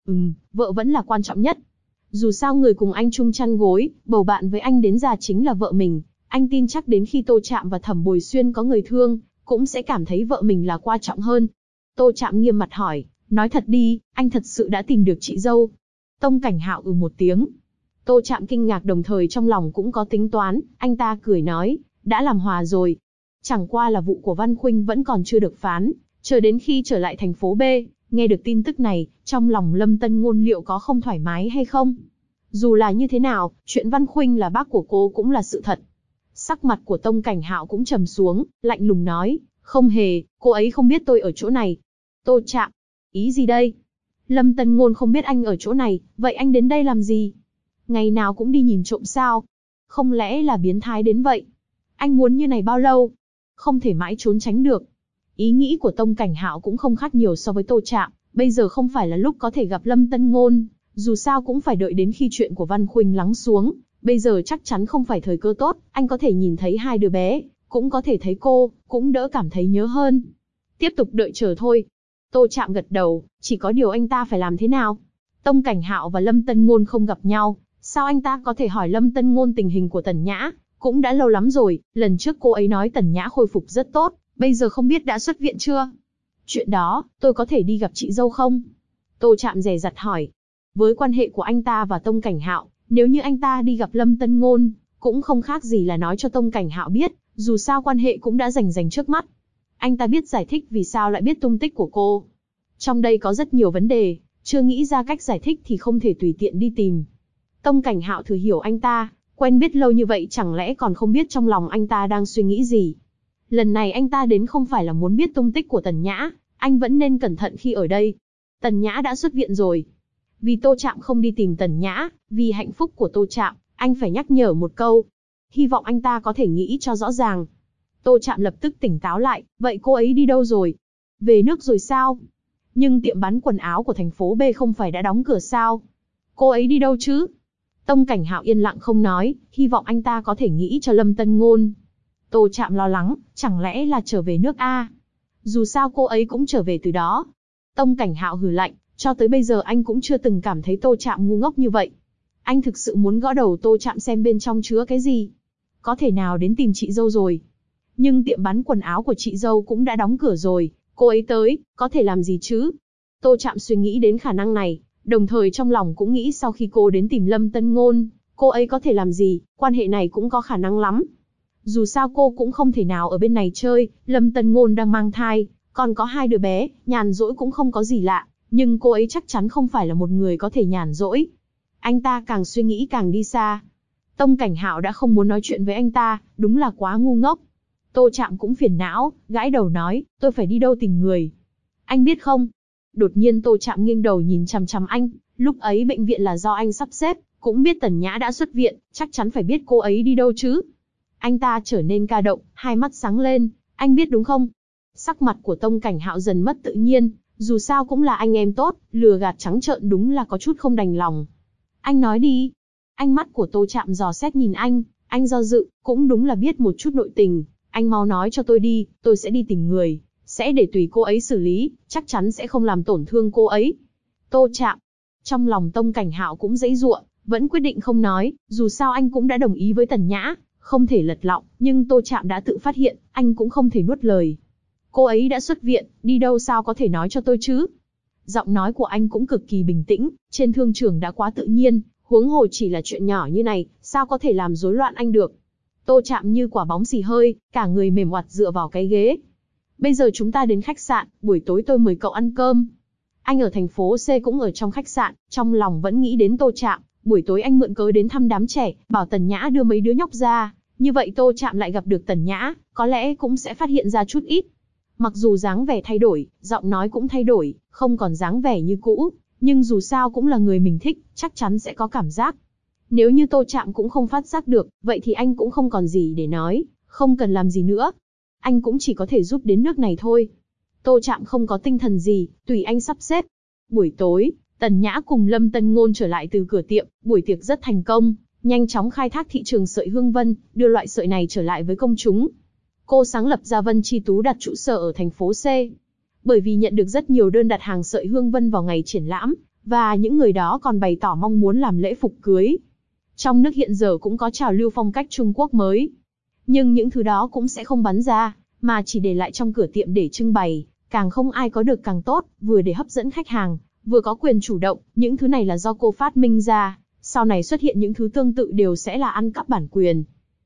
Vợ vẫn là quan trọng nhất. Dù sao người cùng anh chung chăn gối, bầu bạn với anh đến già chính là vợ mình. Anh tin chắc đến khi Tô Trạm và Thẩm Bồi Xuyên có người thương, cũng sẽ cảm thấy vợ mình là quan trọng hơn. Tô Trạm nghiêm mặt hỏi, nói thật đi, anh thật sự đã tìm được chị dâu. Tông Cảnh Hạo một tiếng. Tô Trạm kinh ngạc đồng thời trong lòng cũng có tính toán, anh ta cười nói, đã làm hòa rồi. Chẳng qua là vụ của Văn Khuynh vẫn còn chưa được phán, chờ đến khi trở lại thành phố B, nghe được tin tức này, trong lòng Lâm Tân Ngôn liệu có không thoải mái hay không? Dù là như thế nào, chuyện Văn Khuynh là bác của cô cũng là sự thật. Sắc mặt của Tông Cảnh Hạo cũng trầm xuống, lạnh lùng nói, không hề, cô ấy không biết tôi ở chỗ này. Tô Trạm, ý gì đây? Lâm Tân Ngôn không biết anh ở chỗ này, vậy anh đến đây làm gì? Ngày nào cũng đi nhìn trộm sao? Không lẽ là biến thái đến vậy? Anh muốn như này bao lâu? Không thể mãi trốn tránh được. Ý nghĩ của Tông Cảnh Hạo cũng không khác nhiều so với Tô Trạm, bây giờ không phải là lúc có thể gặp Lâm Tân Ngôn, dù sao cũng phải đợi đến khi chuyện của Văn Khuynh lắng xuống, bây giờ chắc chắn không phải thời cơ tốt, anh có thể nhìn thấy hai đứa bé, cũng có thể thấy cô, cũng đỡ cảm thấy nhớ hơn. Tiếp tục đợi chờ thôi. Tô Trạm gật đầu, chỉ có điều anh ta phải làm thế nào? Tông Cảnh Hạo và Lâm Tân Ngôn không gặp nhau, sao anh ta có thể hỏi Lâm Tân Ngôn tình hình của Tần Nhã? Cũng đã lâu lắm rồi, lần trước cô ấy nói Tần Nhã khôi phục rất tốt, bây giờ không biết đã xuất viện chưa? Chuyện đó, tôi có thể đi gặp chị dâu không? Tô Trạm dè dặt hỏi. Với quan hệ của anh ta và Tông Cảnh Hạo, nếu như anh ta đi gặp Lâm Tân Ngôn, cũng không khác gì là nói cho Tông Cảnh Hạo biết, dù sao quan hệ cũng đã rành trước mắt. Anh ta biết giải thích vì sao lại biết tung tích của cô. Trong đây có rất nhiều vấn đề, chưa nghĩ ra cách giải thích thì không thể tùy tiện đi tìm. Tông Cảnh Hạo thử hiểu anh ta, quen biết lâu như vậy chẳng lẽ còn không biết trong lòng anh ta đang suy nghĩ gì. Lần này anh ta đến không phải là muốn biết tung tích của Tần Nhã, anh vẫn nên cẩn thận khi ở đây. Tần Nhã đã xuất viện rồi. Vì Tô Trạm không đi tìm Tần Nhã, vì hạnh phúc của Tô Trạm, anh phải nhắc nhở một câu. Hy vọng anh ta có thể nghĩ cho rõ ràng. Tô Trạm lập tức tỉnh táo lại, vậy cô ấy đi đâu rồi? Về nước rồi sao? Nhưng tiệm bán quần áo của thành phố B không phải đã đóng cửa sao? Cô ấy đi đâu chứ? Tông Cảnh Hạo yên lặng không nói, hy vọng anh ta có thể nghĩ cho Lâm Tân Ngôn. Tô Trạm lo lắng, chẳng lẽ là trở về nước A? Dù sao cô ấy cũng trở về từ đó. Tông Cảnh Hạo hừ lạnh, cho tới bây giờ anh cũng chưa từng cảm thấy Tô Trạm ngu ngốc như vậy. Anh thực sự muốn gõ đầu Tô Trạm xem bên trong chứa cái gì. Có thể nào đến tìm chị dâu rồi. Nhưng tiệm bán quần áo của chị dâu cũng đã đóng cửa rồi, cô ấy tới, có thể làm gì chứ? Tô Trạm suy nghĩ đến khả năng này, đồng thời trong lòng cũng nghĩ sau khi cô đến tìm Lâm Tân Ngôn, cô ấy có thể làm gì, quan hệ này cũng có khả năng lắm. Dù sao cô cũng không thể nào ở bên này chơi, Lâm Tân Ngôn đang mang thai, còn có hai đứa bé, nhàn rỗi cũng không có gì lạ, nhưng cô ấy chắc chắn không phải là một người có thể nhàn rỗi. Anh ta càng suy nghĩ càng đi xa. Tông Cảnh Hạo đã không muốn nói chuyện với anh ta, đúng là quá ngu ngốc. Tô Trạm cũng phiền não, gãi đầu nói, tôi phải đi đâu tìm người. Anh biết không? Đột nhiên Tô Trạm nghiêng đầu nhìn chằm chằm anh, lúc ấy bệnh viện là do anh sắp xếp, cũng biết Tần Nhã đã xuất viện, chắc chắn phải biết cô ấy đi đâu chứ. Anh ta trở nên ca động, hai mắt sáng lên, anh biết đúng không? Sắc mặt của Tông Cảnh Hạo dần mất tự nhiên, dù sao cũng là anh em tốt, lừa gạt trắng trợn đúng là có chút không đành lòng. Anh nói đi. Ánh mắt của Tô Trạm dò xét nhìn anh do dự, cũng đúng là biết một chút nội tình. Anh mau nói cho tôi đi, tôi sẽ đi tìm người, sẽ để tùy cô ấy xử lý, chắc chắn sẽ không làm tổn thương cô ấy. Tô Trạm. Trong lòng Tông Cảnh Hạo cũng giãy giụa, vẫn quyết định không nói, dù sao anh cũng đã đồng ý với Tần Nhã, không thể lật lọng, nhưng Tô Trạm đã tự phát hiện, anh cũng không thể nuốt lời. Cô ấy đã xuất viện, đi đâu sao có thể nói cho tôi chứ? Giọng nói của anh cũng cực kỳ bình tĩnh, trên thương trường đã quá tự nhiên, huống hồ chỉ là chuyện nhỏ như này, sao có thể làm rối loạn anh được? Tô Trạm như quả bóng xì hơi, cả người mềm oặt dựa vào cái ghế. Bây giờ chúng ta đến khách sạn, buổi tối tôi mời cậu ăn cơm. Anh ở thành phố C cũng ở trong khách sạn, trong lòng vẫn nghĩ đến Tô Trạm, buổi tối anh mượn cớ đến thăm đám trẻ, bảo Tần Nhã đưa mấy đứa nhóc ra, như vậy Tô Trạm lại gặp được Tần Nhã, có lẽ cũng sẽ phát hiện ra chút ít. Mặc dù dáng vẻ thay đổi, giọng nói cũng thay đổi, không còn dáng vẻ như cũ, nhưng dù sao cũng là người mình thích, chắc chắn sẽ có cảm giác. Nếu như Tô Trạm cũng không phát giác được, vậy thì anh cũng không còn gì để nói, không cần làm gì nữa. Anh cũng chỉ có thể giúp đến nước này thôi. Tô Trạm không có tinh thần gì, tùy anh sắp xếp. Buổi tối, Tần Nhã cùng Lâm Tân Ngôn trở lại từ cửa tiệm, buổi tiệc rất thành công, nhanh chóng khai thác thị trường sợi Hương Vân, đưa loại sợi này trở lại với công chúng. Cô sáng lập ra Vân Chi Tú đặt trụ sở ở thành phố C. Bởi vì nhận được rất nhiều đơn đặt hàng sợi Hương Vân vào ngày triển lãm, và những người đó còn bày tỏ mong muốn làm lễ phục cưới. Trong nước hiện giờ cũng có trào lưu phong cách Trung Quốc mới. Nhưng những thứ đó cũng sẽ không bán ra, mà chỉ để lại trong cửa tiệm để trưng bày, càng không ai có được càng tốt, vừa để hấp dẫn khách hàng, vừa có quyền chủ động, những thứ này là do cô phát minh ra, sau này xuất hiện những thứ tương tự đều sẽ là ăn cắp bản quyền.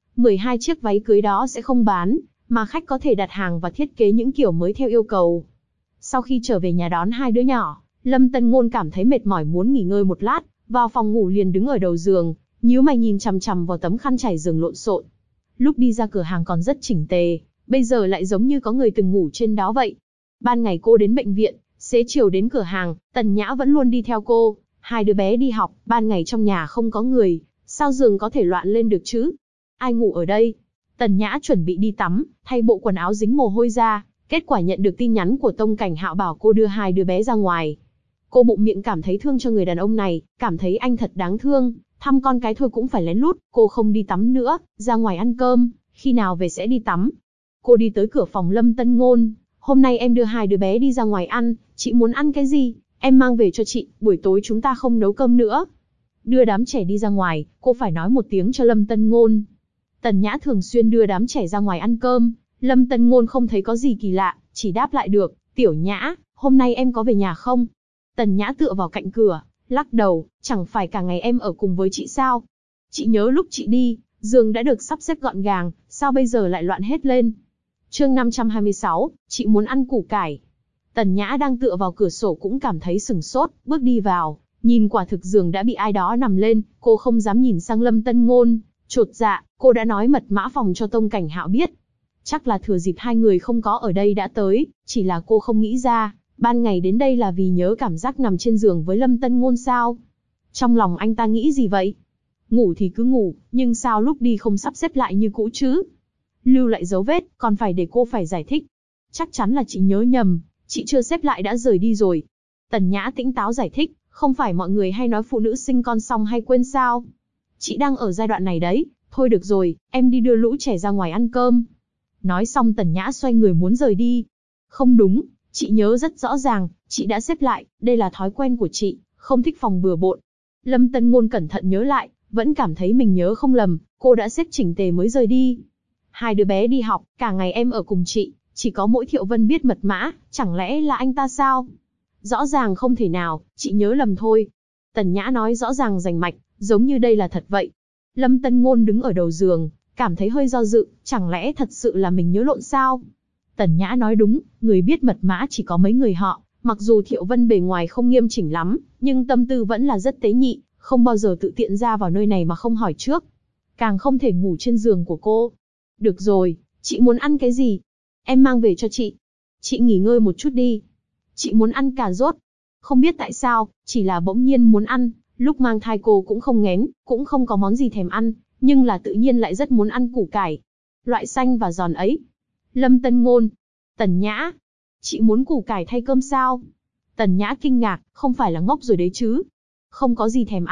12 chiếc váy cưới đó sẽ không bán, mà khách có thể đặt hàng và thiết kế những kiểu mới theo yêu cầu. Sau khi trở về nhà đón hai đứa nhỏ, Lâm Tân Ngôn cảm thấy mệt mỏi muốn nghỉ ngơi một lát, vào phòng ngủ liền đứng ở đầu giường, nhíu mày nhìn chằm chằm vào tấm khăn trải giường lộn xộn. Lúc đi ra cửa hàng còn rất chỉnh tề, bây giờ lại giống như có người từng ngủ trên đó vậy. Ban ngày cô đến bệnh viện, xế chiều đến cửa hàng, Tần Nhã vẫn luôn đi theo cô. Hai đứa bé đi học, ban ngày trong nhà không có người, sao giường có thể loạn lên được chứ? Ai ngủ ở đây? Tần Nhã chuẩn bị đi tắm, thay bộ quần áo dính mồ hôi ra, kết quả nhận được tin nhắn của Tông Cảnh Hạo bảo cô đưa hai đứa bé ra ngoài. Cô bụng miệng cảm thấy thương cho người đàn ông này, cảm thấy anh thật đáng thương, thăm con cái thôi cũng phải lén lút, cô không đi tắm nữa, ra ngoài ăn cơm, khi nào về sẽ đi tắm. Cô đi tới cửa phòng Lâm Tân Ngôn, hôm nay em đưa hai đứa bé đi ra ngoài ăn, chị muốn ăn cái gì, em mang về cho chị, buổi tối chúng ta không nấu cơm nữa. Đưa đám trẻ đi ra ngoài, cô phải nói một tiếng cho Lâm Tân Ngôn. Tần Nhã thường xuyên đưa đám trẻ ra ngoài ăn cơm, Lâm Tân Ngôn không thấy có gì kỳ lạ, chỉ đáp lại được, Tiểu Nhã, hôm nay em có về nhà không? Tần Nhã tựa vào cạnh cửa, lắc đầu, chẳng phải cả ngày em ở cùng với chị sao? Chị nhớ lúc chị đi, giường đã được sắp xếp gọn gàng, sao bây giờ lại loạn hết lên? Chương 526, chị muốn ăn củ cải. Tần Nhã đang tựa vào cửa sổ cũng cảm thấy sửng sốt, bước đi vào, nhìn quả thực giường đã bị ai đó nằm lên, cô không dám nhìn sang Lâm Tân Ngôn, chột dạ, cô đã nói mật mã phòng cho Tông Cảnh Hạo biết. Chắc là thừa dịp hai người không có ở đây đã tới, chỉ là cô không nghĩ ra, ban ngày đến đây là vì nhớ cảm giác nằm trên giường với Lâm Tân Ngôn sao? Trong lòng anh ta nghĩ gì vậy? Ngủ thì cứ ngủ, nhưng sao lúc đi không sắp xếp lại như cũ chứ? Lưu lại dấu vết, còn phải để cô phải giải thích. Chắc chắn là chị nhớ nhầm, chị chưa xếp lại đã rời đi rồi. Tần Nhã tĩnh táo giải thích, không phải mọi người hay nói phụ nữ sinh con xong hay quên sao? Chị đang ở giai đoạn này đấy, thôi được rồi, em đi đưa lũ trẻ ra ngoài ăn cơm. Nói xong Tần Nhã xoay người muốn rời đi. Không đúng, chị nhớ rất rõ ràng, chị đã xếp lại, đây là thói quen của chị, không thích phòng bừa bộn. Lâm Tân Ngôn cẩn thận nhớ lại, vẫn cảm thấy mình nhớ không lầm, cô đã xếp chỉnh tề mới rời đi. Hai đứa bé đi học, cả ngày em ở cùng chị, chỉ có mỗi Thiệu Vân biết mật mã, chẳng lẽ là anh ta sao? Rõ ràng không thể nào, chị nhớ lầm thôi. Tần Nhã nói rõ ràng rành mạch, giống như đây là thật vậy. Lâm Tân Ngôn đứng ở đầu giường, cảm thấy hơi do dự, chẳng lẽ thật sự là mình nhớ lộn sao? Tần Nhã nói đúng, người biết mật mã chỉ có mấy người họ, mặc dù Thiệu Vân bề ngoài không nghiêm chỉnh lắm, nhưng tâm tư vẫn là rất tế nhị, không bao giờ tự tiện ra vào nơi này mà không hỏi trước. Càng không thể ngủ trên giường của cô. Được rồi, chị muốn ăn cái gì? Em mang về cho chị. Chị nghỉ ngơi một chút đi. Chị muốn ăn cà rốt. Không biết tại sao, chỉ là bỗng nhiên muốn ăn, lúc mang thai cô cũng không nghén, cũng không có món gì thèm ăn, nhưng là tự nhiên lại rất muốn ăn củ cải. Loại xanh và giòn ấy. Lâm Tân Ngôn. Tần Nhã. Chị muốn củ cải thay cơm sao? Tần Nhã kinh ngạc, không phải là ngốc rồi đấy chứ. Không có gì thèm ăn,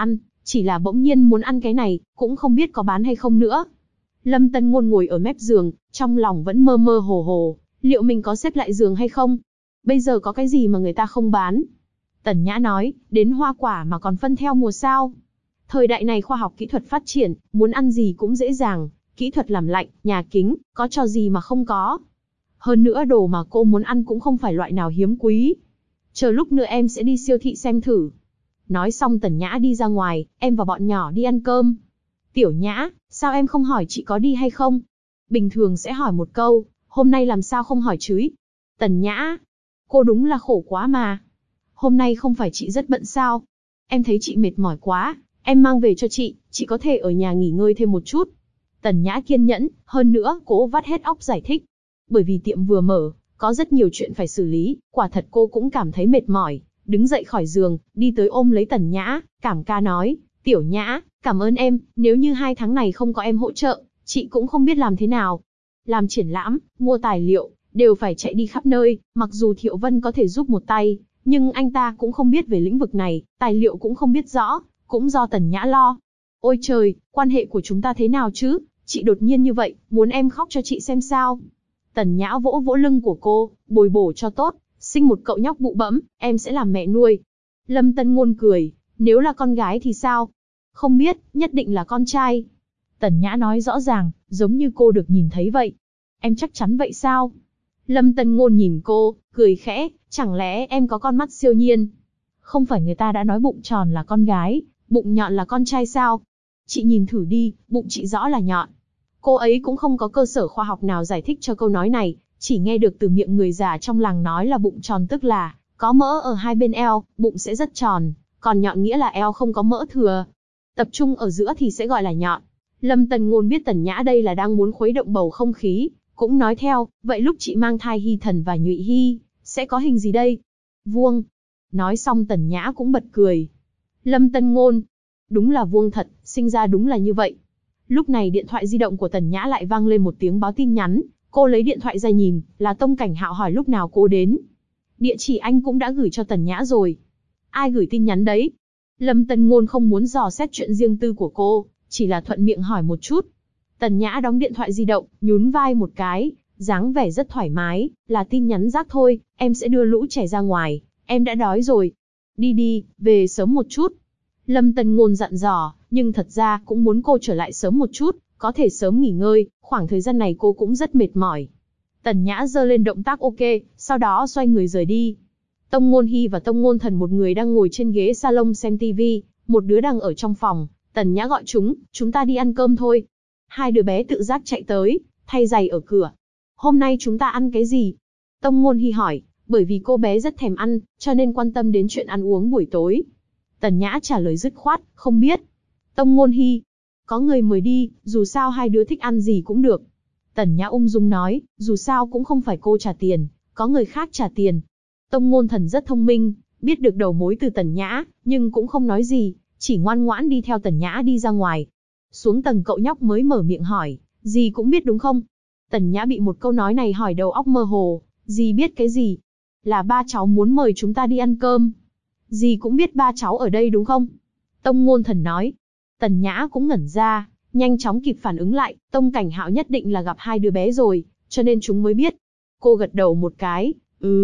chỉ là bỗng nhiên muốn ăn cái này, cũng không biết có bán hay không nữa. Lâm Tân Ngôn ngồi ở mép giường, trong lòng vẫn mơ mơ hồ hồ, liệu mình có xếp lại giường hay không? Bây giờ có cái gì mà người ta không bán? Tần Nhã nói, đến hoa quả mà còn phân theo mùa sao? Thời đại này khoa học kỹ thuật phát triển, muốn ăn gì cũng dễ dàng, kỹ thuật làm lạnh, nhà kính, có trò gì mà không có. Hơn nữa đồ mà cô muốn ăn cũng không phải loại nào hiếm quý. Chờ lúc nữa em sẽ đi siêu thị xem thử. Nói xong Tần Nhã đi ra ngoài, em và bọn nhỏ đi ăn cơm. Tiểu Nhã, sao em không hỏi chị có đi hay không? Bình thường sẽ hỏi một câu, hôm nay làm sao không hỏi chứ? Tần Nhã, cô đúng là khổ quá mà. Hôm nay không phải chị rất bận sao? Em thấy chị mệt mỏi quá, em mang về cho chị có thể ở nhà nghỉ ngơi thêm một chút. Tần Nhã kiên nhẫn, hơn nữa, cô vắt hết óc giải thích. Bởi vì tiệm vừa mở, có rất nhiều chuyện phải xử lý, quả thật cô cũng cảm thấy mệt mỏi. Đứng dậy khỏi giường, đi tới ôm lấy Tần Nhã, cảm ca nói, Tiểu Nhã, cảm ơn em, nếu như 2 tháng này không có em hỗ trợ, chị cũng không biết làm thế nào. Làm triển lãm, mua tài liệu, đều phải chạy đi khắp nơi, mặc dù Thiệu Vân có thể giúp một tay, nhưng anh ta cũng không biết về lĩnh vực này, tài liệu cũng không biết rõ, cũng do Tần Nhã lo. Ôi trời, quan hệ của chúng ta thế nào chứ? Chị đột nhiên như vậy, muốn em khóc cho chị xem sao? Tần Nhã vỗ vỗ lưng của cô, bồi bổ cho tốt, sinh một cậu nhóc bụ bẫm, em sẽ làm mẹ nuôi. Lâm Tân Ngôn cười, nếu là con gái thì sao? Không biết, nhất định là con trai. Tần Nhã nói rõ ràng, giống như cô được nhìn thấy vậy. Em chắc chắn vậy sao? Lâm Tân Ngôn nhìn cô, cười khẽ, chẳng lẽ em có con mắt siêu nhiên? Không phải người ta đã nói bụng tròn là con gái, bụng nhọn là con trai sao? Chị nhìn thử đi, bụng chị rõ là nhọn. Cô ấy cũng không có cơ sở khoa học nào giải thích cho câu nói này, chỉ nghe được từ miệng người già trong làng nói là bụng tròn tức là có mỡ ở hai bên eo, bụng sẽ rất tròn, còn nhọn nghĩa là eo không có mỡ thừa. Tập trung ở giữa thì sẽ gọi là nhọn. Lâm Tần Ngôn biết Tần Nhã đây là đang muốn khuấy động bầu không khí, cũng nói theo, vậy lúc chị mang thai Hy Thần và Nhụy Hy, sẽ có hình gì đây? Vuông. Nói xong Tần Nhã cũng bật cười. Lâm Tân Ngôn, đúng là vuông thật, sinh ra đúng là như vậy. Lúc này điện thoại di động của Tần Nhã lại vang lên một tiếng báo tin nhắn, cô lấy điện thoại ra nhìn, là Tông Cảnh Hạo hỏi lúc nào cô đến. Địa chỉ anh cũng đã gửi cho Tần Nhã rồi. Ai gửi tin nhắn đấy? Lâm Tân Ngôn không muốn dò xét chuyện riêng tư của cô, chỉ là thuận miệng hỏi một chút. Tần Nhã đóng điện thoại di động, nhún vai một cái, dáng vẻ rất thoải mái, là tin nhắn rác thôi, em sẽ đưa lũ trẻ ra ngoài, em đã đói rồi. Đi đi, về sớm một chút. Lâm Tân Ngôn dặn dò, nhưng thật ra cũng muốn cô trở lại sớm một chút, có thể sớm nghỉ ngơi, khoảng thời gian này cô cũng rất mệt mỏi. Tần Nhã giơ lên động tác ok, sau đó xoay người rời đi. Tông Ngôn Hy và Tông Ngôn Thần một người đang ngồi trên ghế salon xem tivi, một đứa đang ở trong phòng. Tần Nhã gọi chúng ta đi ăn cơm thôi. Hai đứa bé tự giác chạy tới, thay giày ở cửa. Hôm nay chúng ta ăn cái gì? Tông Ngôn Hy hỏi, bởi vì cô bé rất thèm ăn, cho nên quan tâm đến chuyện ăn uống buổi tối. Tần Nhã trả lời dứt khoát, không biết. Tông Ngôn Hy, có người mời đi, dù sao hai đứa thích ăn gì cũng được. Tần Nhã ung dung nói, dù sao cũng không phải cô trả tiền, có người khác trả tiền. Tông Ngôn Thần rất thông minh, biết được đầu mối từ Tần Nhã, nhưng cũng không nói gì, chỉ ngoan ngoãn đi theo Tần Nhã đi ra ngoài. Xuống tầng cậu nhóc mới mở miệng hỏi, dì cũng biết đúng không? Tần Nhã bị một câu nói này hỏi đầu óc mơ hồ, dì biết cái gì? Là ba cháu muốn mời chúng ta đi ăn cơm. Dì cũng biết ba cháu ở đây đúng không? Tông Ngôn Thần nói. Tần Nhã cũng ngẩn ra, nhanh chóng kịp phản ứng lại, Tông Cảnh Hạo nhất định là gặp hai đứa bé rồi, cho nên chúng mới biết. Cô gật đầu một cái,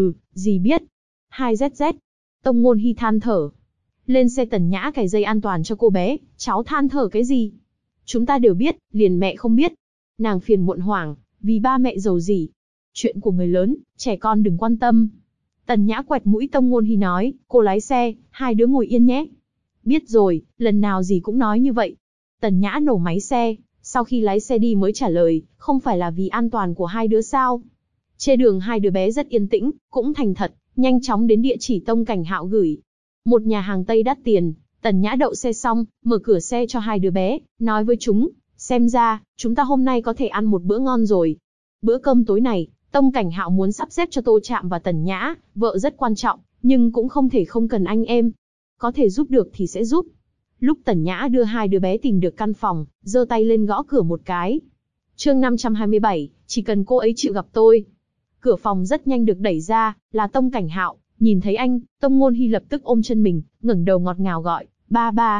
dì biết. 2ZZ. Tông Ngôn Hy than thở. Lên xe Tần Nhã cài dây an toàn cho cô bé, cháu than thở cái gì? Chúng ta đều biết, liền mẹ không biết. Nàng phiền muộn hoảng, vì ba mẹ giàu gì. Chuyện của người lớn, trẻ con đừng quan tâm. Tần Nhã quẹt mũi Tông Ngôn Hy nói, cô lái xe, hai đứa ngồi yên nhé. Biết rồi, lần nào dì cũng nói như vậy. Tần Nhã nổ máy xe, sau khi lái xe đi mới trả lời, không phải là vì an toàn của hai đứa sao. Trên đường hai đứa bé rất yên tĩnh, cũng thành thật, nhanh chóng đến địa chỉ Tông Cảnh Hạo gửi. Một nhà hàng Tây đắt tiền. Tần Nhã đậu xe xong, mở cửa xe cho hai đứa bé, nói với chúng, xem ra, chúng ta hôm nay có thể ăn một bữa ngon rồi. Bữa cơm tối này, Tông Cảnh Hạo muốn sắp xếp cho Tô Trạm và Tần Nhã, vợ rất quan trọng, nhưng cũng không thể không cần anh em. Có thể giúp được thì sẽ giúp. Lúc Tần Nhã đưa hai đứa bé tìm được căn phòng, giơ tay lên gõ cửa một cái. Chương 527, chỉ cần cô ấy chịu gặp tôi. Cửa phòng rất nhanh được đẩy ra, là Tông Cảnh Hạo. Nhìn thấy anh, Tông Ngôn Hy lập tức ôm chân mình, ngẩng đầu ngọt ngào gọi, ba ba.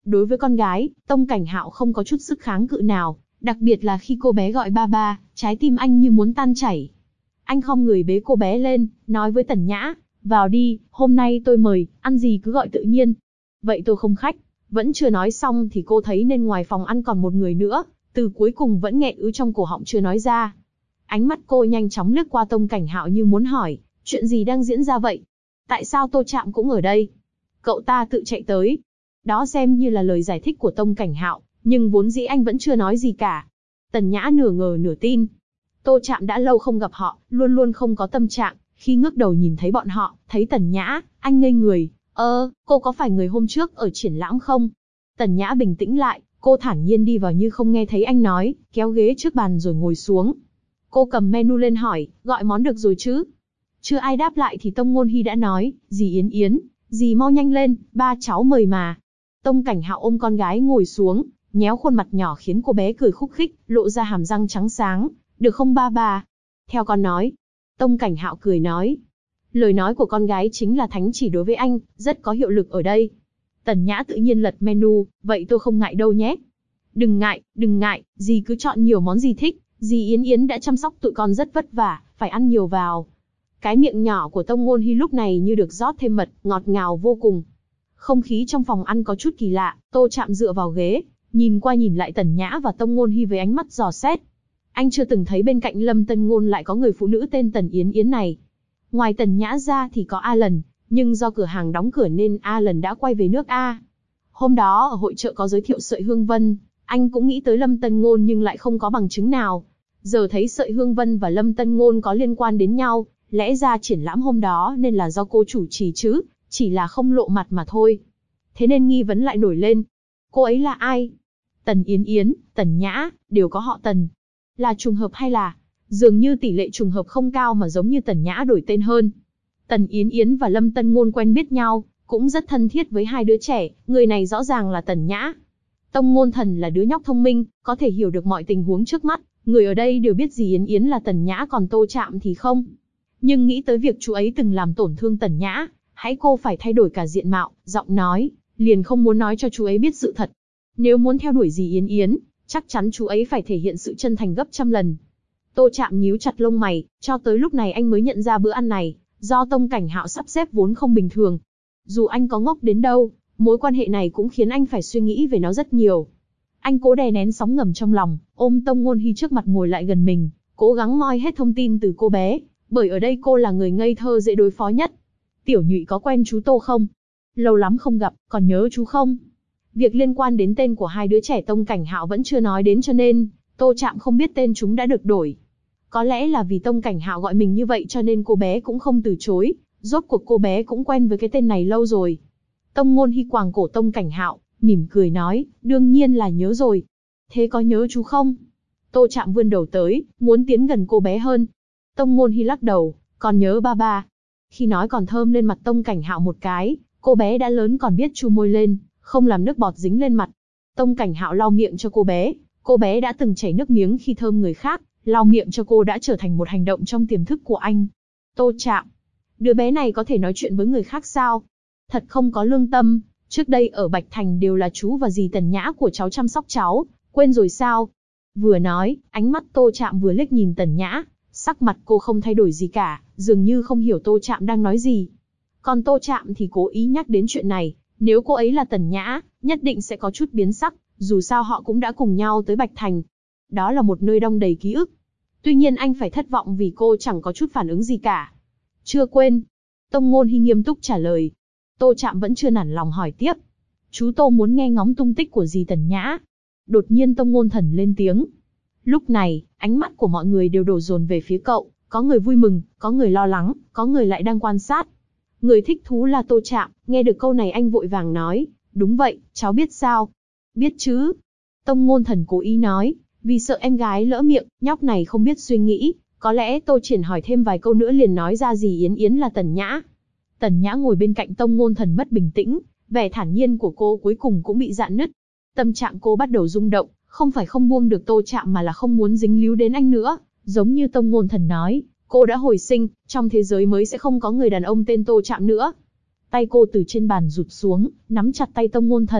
Đối với con gái, Tông Cảnh Hạo không có chút sức kháng cự nào, đặc biệt là khi cô bé gọi ba ba, trái tim anh như muốn tan chảy. Anh khom người bế cô bé lên, nói với Tần Nhã, vào đi, hôm nay tôi mời, ăn gì cứ gọi tự nhiên. Vậy tôi không khách. Vẫn chưa nói xong thì cô thấy nên ngoài phòng ăn còn một người nữa, từ cuối cùng vẫn nghẹn ứ trong cổ họng chưa nói ra. Ánh mắt cô nhanh chóng lướt qua Tông Cảnh Hạo như muốn hỏi, chuyện gì đang diễn ra vậy? Tại sao Tô Trạm cũng ở đây? Cậu ta tự chạy tới. Đó xem như là lời giải thích của Tông Cảnh Hạo, nhưng vốn dĩ anh vẫn chưa nói gì cả. Tần Nhã nửa ngờ nửa tin. Tô Trạm đã lâu không gặp họ, luôn luôn không có tâm trạng, khi ngước đầu nhìn thấy bọn họ, thấy Tần Nhã, anh ngây người. Cô có phải người hôm trước ở triển lãm không? Tần Nhã bình tĩnh lại, cô thản nhiên đi vào như không nghe thấy anh nói, kéo ghế trước bàn rồi ngồi xuống. Cô cầm menu lên hỏi, gọi món được rồi chứ? Chưa ai đáp lại thì Tông Ngôn Hy đã nói, dì Yến Yến, dì mau nhanh lên, ba cháu mời mà. Tông Cảnh Hạo ôm con gái ngồi xuống, nhéo khuôn mặt nhỏ khiến cô bé cười khúc khích, lộ ra hàm răng trắng sáng. Được không ba bà? Theo con nói. Tông Cảnh Hạo cười nói. Lời nói của con gái chính là thánh chỉ đối với anh, rất có hiệu lực ở đây. Tần Nhã tự nhiên lật menu, vậy tôi không ngại đâu nhé. Đừng ngại, dì cứ chọn nhiều món gì thích, dì Yến Yến đã chăm sóc tụi con rất vất vả, phải ăn nhiều vào. Cái miệng nhỏ của Tông Ngôn Hy lúc này như được rót thêm mật, ngọt ngào vô cùng. Không khí trong phòng ăn có chút kỳ lạ, Tô Trạm dựa vào ghế, nhìn qua nhìn lại Tần Nhã và Tông Ngôn Hy với ánh mắt dò xét. Anh chưa từng thấy bên cạnh Lâm Tân Ngôn lại có người phụ nữ tên Tần Yến Yến này. Ngoài Tần Nhã ra thì có Alan, nhưng do cửa hàng đóng cửa nên Alan đã quay về nước A. Hôm đó ở hội chợ có giới thiệu sợi hương vân, anh cũng nghĩ tới Lâm Tân Ngôn nhưng lại không có bằng chứng nào. Giờ thấy sợi hương vân và Lâm Tân Ngôn có liên quan đến nhau, lẽ ra triển lãm hôm đó nên là do cô chủ trì chứ, chỉ là không lộ mặt mà thôi. Thế nên nghi vấn lại nổi lên. Cô ấy là ai? Tần Yến Yến, Tần Nhã, đều có họ Tần. Là trùng hợp hay là... Dường như tỷ lệ trùng hợp không cao mà giống như Tần Nhã đổi tên hơn. Tần Yến Yến và Lâm Tân Ngôn quen biết nhau, cũng rất thân thiết với hai đứa trẻ, người này rõ ràng là Tần Nhã. Tông Ngôn Thần là đứa nhóc thông minh, có thể hiểu được mọi tình huống trước mắt, người ở đây đều biết gì Yến Yến là Tần Nhã còn Tô Trạm thì không. Nhưng nghĩ tới việc chú ấy từng làm tổn thương Tần Nhã, hãy cô phải thay đổi cả diện mạo, giọng nói, liền không muốn nói cho chú ấy biết sự thật. Nếu muốn theo đuổi gì Yến Yến, chắc chắn chú ấy phải thể hiện sự chân thành gấp trăm lần. Tô Trạm nhíu chặt lông mày, cho tới lúc này anh mới nhận ra bữa ăn này, do Tông Cảnh Hạo sắp xếp vốn không bình thường. Dù anh có ngốc đến đâu, mối quan hệ này cũng khiến anh phải suy nghĩ về nó rất nhiều. Anh cố đè nén sóng ngầm trong lòng, ôm Tông Ngôn Hy trước mặt ngồi lại gần mình, cố gắng moi hết thông tin từ cô bé, bởi ở đây cô là người ngây thơ dễ đối phó nhất. Tiểu Nhụy có quen chú Tô không? Lâu lắm không gặp, còn nhớ chú không? Việc liên quan đến tên của hai đứa trẻ Tông Cảnh Hạo vẫn chưa nói đến cho nên Tô Trạm không biết tên chúng đã được đổi. Có lẽ là vì Tông Cảnh Hạo gọi mình như vậy cho nên cô bé cũng không từ chối, rốt cuộc cô bé cũng quen với cái tên này lâu rồi. Tông Ngôn Hy quàng cổ Tông Cảnh Hạo, mỉm cười nói, đương nhiên là nhớ rồi. Thế có nhớ chú không? Tô Trạm vươn đầu tới, muốn tiến gần cô bé hơn. Tông Ngôn Hy lắc đầu, còn nhớ ba ba. Khi nói còn thơm lên mặt Tông Cảnh Hạo một cái, cô bé đã lớn còn biết chu môi lên, không làm nước bọt dính lên mặt. Tông Cảnh Hạo lau miệng cho cô bé đã từng chảy nước miếng khi thơm người khác, lau miệng cho cô đã trở thành một hành động trong tiềm thức của anh. Tô Trạm, đứa bé này có thể nói chuyện với người khác sao? Thật không có lương tâm, trước đây ở Bạch Thành đều là chú và dì Tần Nhã của cháu chăm sóc cháu, quên rồi sao? Vừa nói, ánh mắt Tô Trạm vừa liếc nhìn Tần Nhã, sắc mặt cô không thay đổi gì cả, dường như không hiểu Tô Trạm đang nói gì. Còn Tô Trạm thì cố ý nhắc đến chuyện này, nếu cô ấy là Tần Nhã, nhất định sẽ có chút biến sắc, dù sao họ cũng đã cùng nhau tới Bạch Thành. Đó là một nơi đong đầy ký ức. Tuy nhiên anh phải thất vọng vì cô chẳng có chút phản ứng gì cả. Chưa quên. Tông Ngôn Hy nghiêm túc trả lời. Tô Trạm vẫn chưa nản lòng hỏi tiếp. Chú Tô muốn nghe ngóng tung tích của dì Tần Nhã. Đột nhiên Tông Ngôn Thần lên tiếng. Lúc này, ánh mắt của mọi người đều đổ dồn về phía cậu. Có người vui mừng, có người lo lắng, có người lại đang quan sát. Người thích thú là Tô Trạm, nghe được câu này anh vội vàng nói. Đúng vậy, cháu biết sao? Biết chứ. Tông Ngôn Thần cố ý nói, vì sợ em gái lỡ miệng, nhóc này không biết suy nghĩ, có lẽ Tô Triển hỏi thêm vài câu nữa liền nói ra dì Yến Yến là Tần Nhã. Tần Nhã ngồi bên cạnh Tông Ngôn Thần mất bình tĩnh, vẻ thản nhiên của cô cuối cùng cũng bị rạn nứt. Tâm trạng cô bắt đầu rung động, không phải không buông được Tô Trạm mà là không muốn dính líu đến anh nữa, giống như Tông Ngôn Thần nói, cô đã hồi sinh, trong thế giới mới sẽ không có người đàn ông tên Tô Trạm nữa. Tay cô từ trên bàn rụt xuống, nắm chặt tay Tông Ngôn Thần,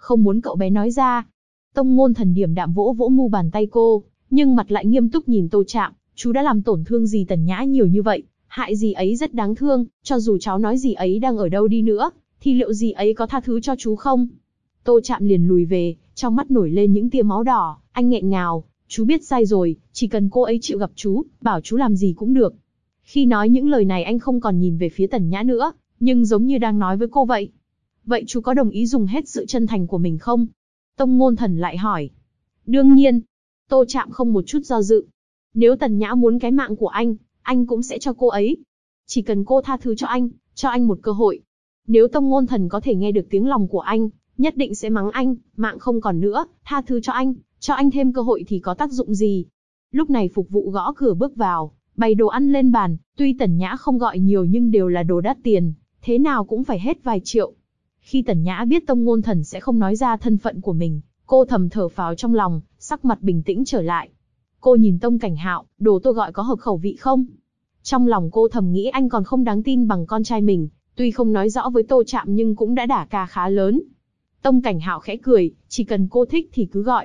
không muốn cậu bé nói ra. Tông Ngôn Thần điềm đạm vỗ vỗ mu bàn tay cô, nhưng mặt lại nghiêm túc nhìn Tô Trạm, chú đã làm tổn thương dì Tần Nhã nhiều như vậy, hại dì ấy rất đáng thương, cho dù cháu nói dì ấy đang ở đâu đi nữa, thì liệu dì ấy có tha thứ cho chú không? Tô Trạm liền lùi về, trong mắt nổi lên những tia máu đỏ, anh nghẹn ngào, chú biết sai rồi, chỉ cần cô ấy chịu gặp chú, bảo chú làm gì cũng được. Khi nói những lời này anh không còn nhìn về phía Tần Nhã nữa, nhưng giống như đang nói với cô vậy. Vậy chú có đồng ý dùng hết sự chân thành của mình không? Tông Ngôn Thần lại hỏi. Đương nhiên. Tô Trạm không một chút do dự. Nếu Tần Nhã muốn cái mạng của anh cũng sẽ cho cô ấy. Chỉ cần cô tha thứ cho anh một cơ hội. Nếu Tông Ngôn Thần có thể nghe được tiếng lòng của anh, nhất định sẽ mắng anh, mạng không còn nữa, tha thứ cho anh thêm cơ hội thì có tác dụng gì? Lúc này phục vụ gõ cửa bước vào, bày đồ ăn lên bàn, tuy Tần Nhã không gọi nhiều nhưng đều là đồ đắt tiền, thế nào cũng phải hết vài triệu. Khi Tần Nhã biết Tông Ngôn Thần sẽ không nói ra thân phận của mình, cô thầm thở phào trong lòng, sắc mặt bình tĩnh trở lại. Cô nhìn Tông Cảnh Hạo, đồ tôi gọi có hợp khẩu vị không? Trong lòng cô thầm nghĩ anh còn không đáng tin bằng con trai mình, tuy không nói rõ với Tô Trạm nhưng cũng đã đả ca khá lớn. Tông Cảnh Hạo khẽ cười, chỉ cần cô thích thì cứ gọi.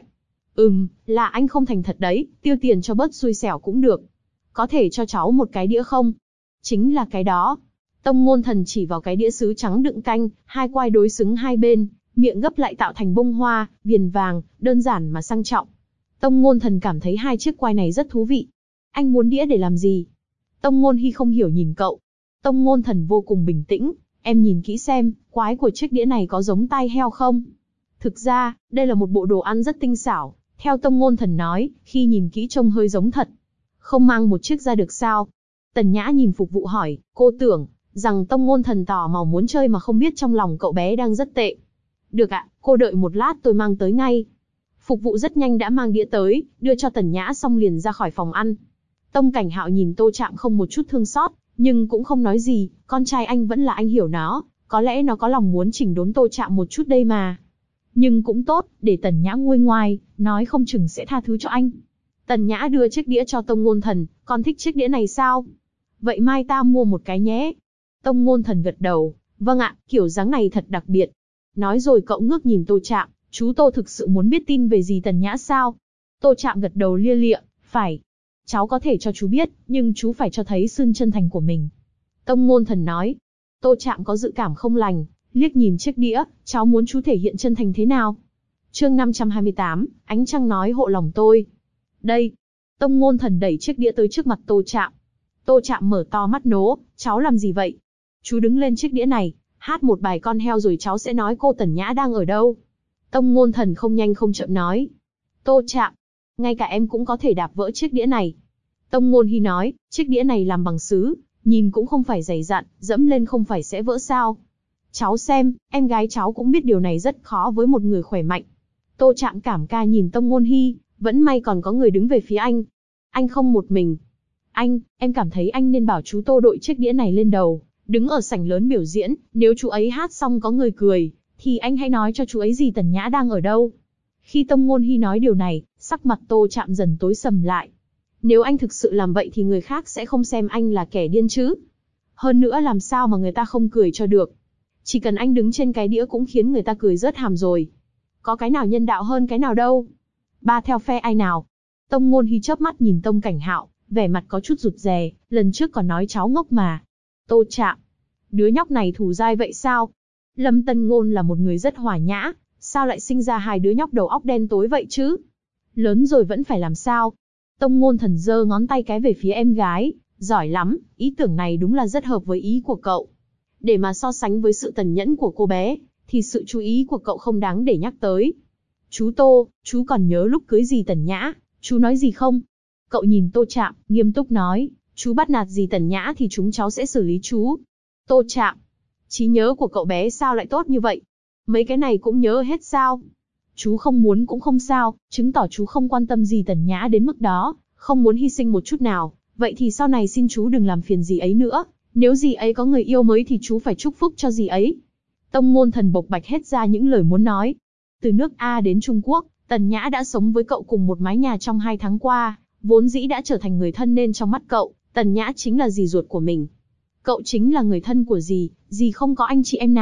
Là anh không thành thật đấy, tiêu tiền cho bớt xui xẻo cũng được. Có thể cho cháu một cái đĩa không? Chính là cái đó. Tông Ngôn Thần chỉ vào cái đĩa sứ trắng đựng canh, hai quai đối xứng hai bên, miệng gấp lại tạo thành bông hoa, viền vàng, đơn giản mà sang trọng. Tông Ngôn Thần cảm thấy hai chiếc quai này rất thú vị. Anh muốn đĩa để làm gì? Tông Ngôn Hy không hiểu nhìn cậu. Tông Ngôn Thần vô cùng bình tĩnh, em nhìn kỹ xem, quái của chiếc đĩa này có giống tai heo không? Thực ra, đây là một bộ đồ ăn rất tinh xảo. Theo Tông Ngôn Thần nói, khi nhìn kỹ trông hơi giống thật. Không mang một chiếc ra được sao? Tần Nhã nhìn phục vụ hỏi, cô tưởng rằng Tông Ngôn Thần tò mò muốn chơi mà không biết trong lòng cậu bé đang rất tệ. Được ạ, cô đợi một lát tôi mang tới ngay. Phục vụ rất nhanh đã mang đĩa tới, đưa cho Tần Nhã xong liền ra khỏi phòng ăn. Tông Cảnh Hạo nhìn Tô Trạm không một chút thương xót, nhưng cũng không nói gì, con trai anh vẫn là anh hiểu nó, có lẽ nó có lòng muốn chỉnh đốn Tô Trạm một chút đây mà. Nhưng cũng tốt, để Tần Nhã nguôi ngoai, nói không chừng sẽ tha thứ cho anh. Tần Nhã đưa chiếc đĩa cho Tông Ngôn Thần, con thích chiếc đĩa này sao? Vậy mai ta mua một cái nhé. Tông Ngôn Thần gật đầu, vâng ạ, kiểu dáng này thật đặc biệt. Nói rồi cậu ngước nhìn Tô Trạm, chú Tô thực sự muốn biết tin về dì Tần Nhã sao? Tô Trạm gật đầu lia lịa, phải. Cháu có thể cho chú biết, nhưng chú phải cho thấy sự chân thành của mình. Tông Ngôn Thần nói. Tô Trạm có dự cảm không lành, liếc nhìn chiếc đĩa, cháu muốn chú thể hiện chân thành thế nào? Chương 528, ánh trăng nói hộ lòng tôi. Đây. Tông Ngôn Thần đẩy chiếc đĩa tới trước mặt Tô Trạm. Tô Trạm mở to mắt nố, cháu làm gì vậy? Chú đứng lên chiếc đĩa này, hát một bài con heo rồi cháu sẽ nói cô Tần Nhã đang ở đâu. Tông Ngôn Thần không nhanh không chậm nói. Tô Trạm, ngay cả em cũng có thể đạp vỡ chiếc đĩa này. Tông Ngôn Hy nói, chiếc đĩa này làm bằng sứ, nhìn cũng không phải dày dặn, dẫm lên không phải sẽ vỡ sao. Cháu xem, em gái cháu cũng biết điều này rất khó với một người khỏe mạnh. Tô Trạm cảm ca nhìn Tông Ngôn Hy, vẫn may còn có người đứng về phía anh. Anh không một mình. Em cảm thấy anh nên bảo chú Tô đội chiếc đĩa này lên đầu, đứng ở sảnh lớn biểu diễn, nếu chú ấy hát xong có người cười, thì anh hãy nói cho chú ấy dì Tần Nhã đang ở đâu. Khi Tông Ngôn Hy nói điều này, sắc mặt Tô Trạm dần tối sầm lại. Nếu anh thực sự làm vậy thì người khác sẽ không xem anh là kẻ điên chứ. Hơn nữa làm sao mà người ta không cười cho được. Chỉ cần anh đứng trên cái đĩa cũng khiến người ta cười rớt hàm rồi. Có cái nào nhân đạo hơn cái nào đâu. Ba theo phe ai nào? Tông Ngôn Hy chớp mắt nhìn Tông Cảnh Hạo, vẻ mặt có chút rụt rè, lần trước còn nói cháu ngốc mà. Tô Trạm, đứa nhóc này thù dai vậy sao? Lâm Tân Ngôn là một người rất hòa nhã, sao lại sinh ra hai đứa nhóc đầu óc đen tối vậy chứ? Lớn rồi vẫn phải làm sao? Tông Ngôn Thần giơ ngón tay cái về phía em gái, giỏi lắm, ý tưởng này đúng là rất hợp với ý của cậu. Để mà so sánh với sự tàn nhẫn của cô bé, thì sự chú ý của cậu không đáng để nhắc tới. Chú Tô, chú còn nhớ lúc cưới dì Tần Nhã, chú nói gì không? Cậu nhìn Tô Trạm, nghiêm túc nói, chú bắt nạt dì Tần Nhã thì chúng cháu sẽ xử lý chú. Tô Trạm, trí nhớ của cậu bé sao lại tốt như vậy? Mấy cái này cũng nhớ hết sao? Chú không muốn cũng không sao, chứng tỏ chú không quan tâm dì Tần Nhã đến mức đó, không muốn hy sinh một chút nào. Vậy thì sau này xin chú đừng làm phiền dì ấy nữa, nếu dì ấy có người yêu mới thì chú phải chúc phúc cho dì ấy. Tông Ngôn Thần bộc bạch hết ra những lời muốn nói. Từ nước A đến Trung Quốc, Tần Nhã đã sống với cậu cùng một mái nhà trong 2 tháng qua, vốn dĩ đã trở thành người thân nên trong mắt cậu, Tần Nhã chính là dì ruột của mình. Cậu chính là người thân của dì không có anh chị em nào,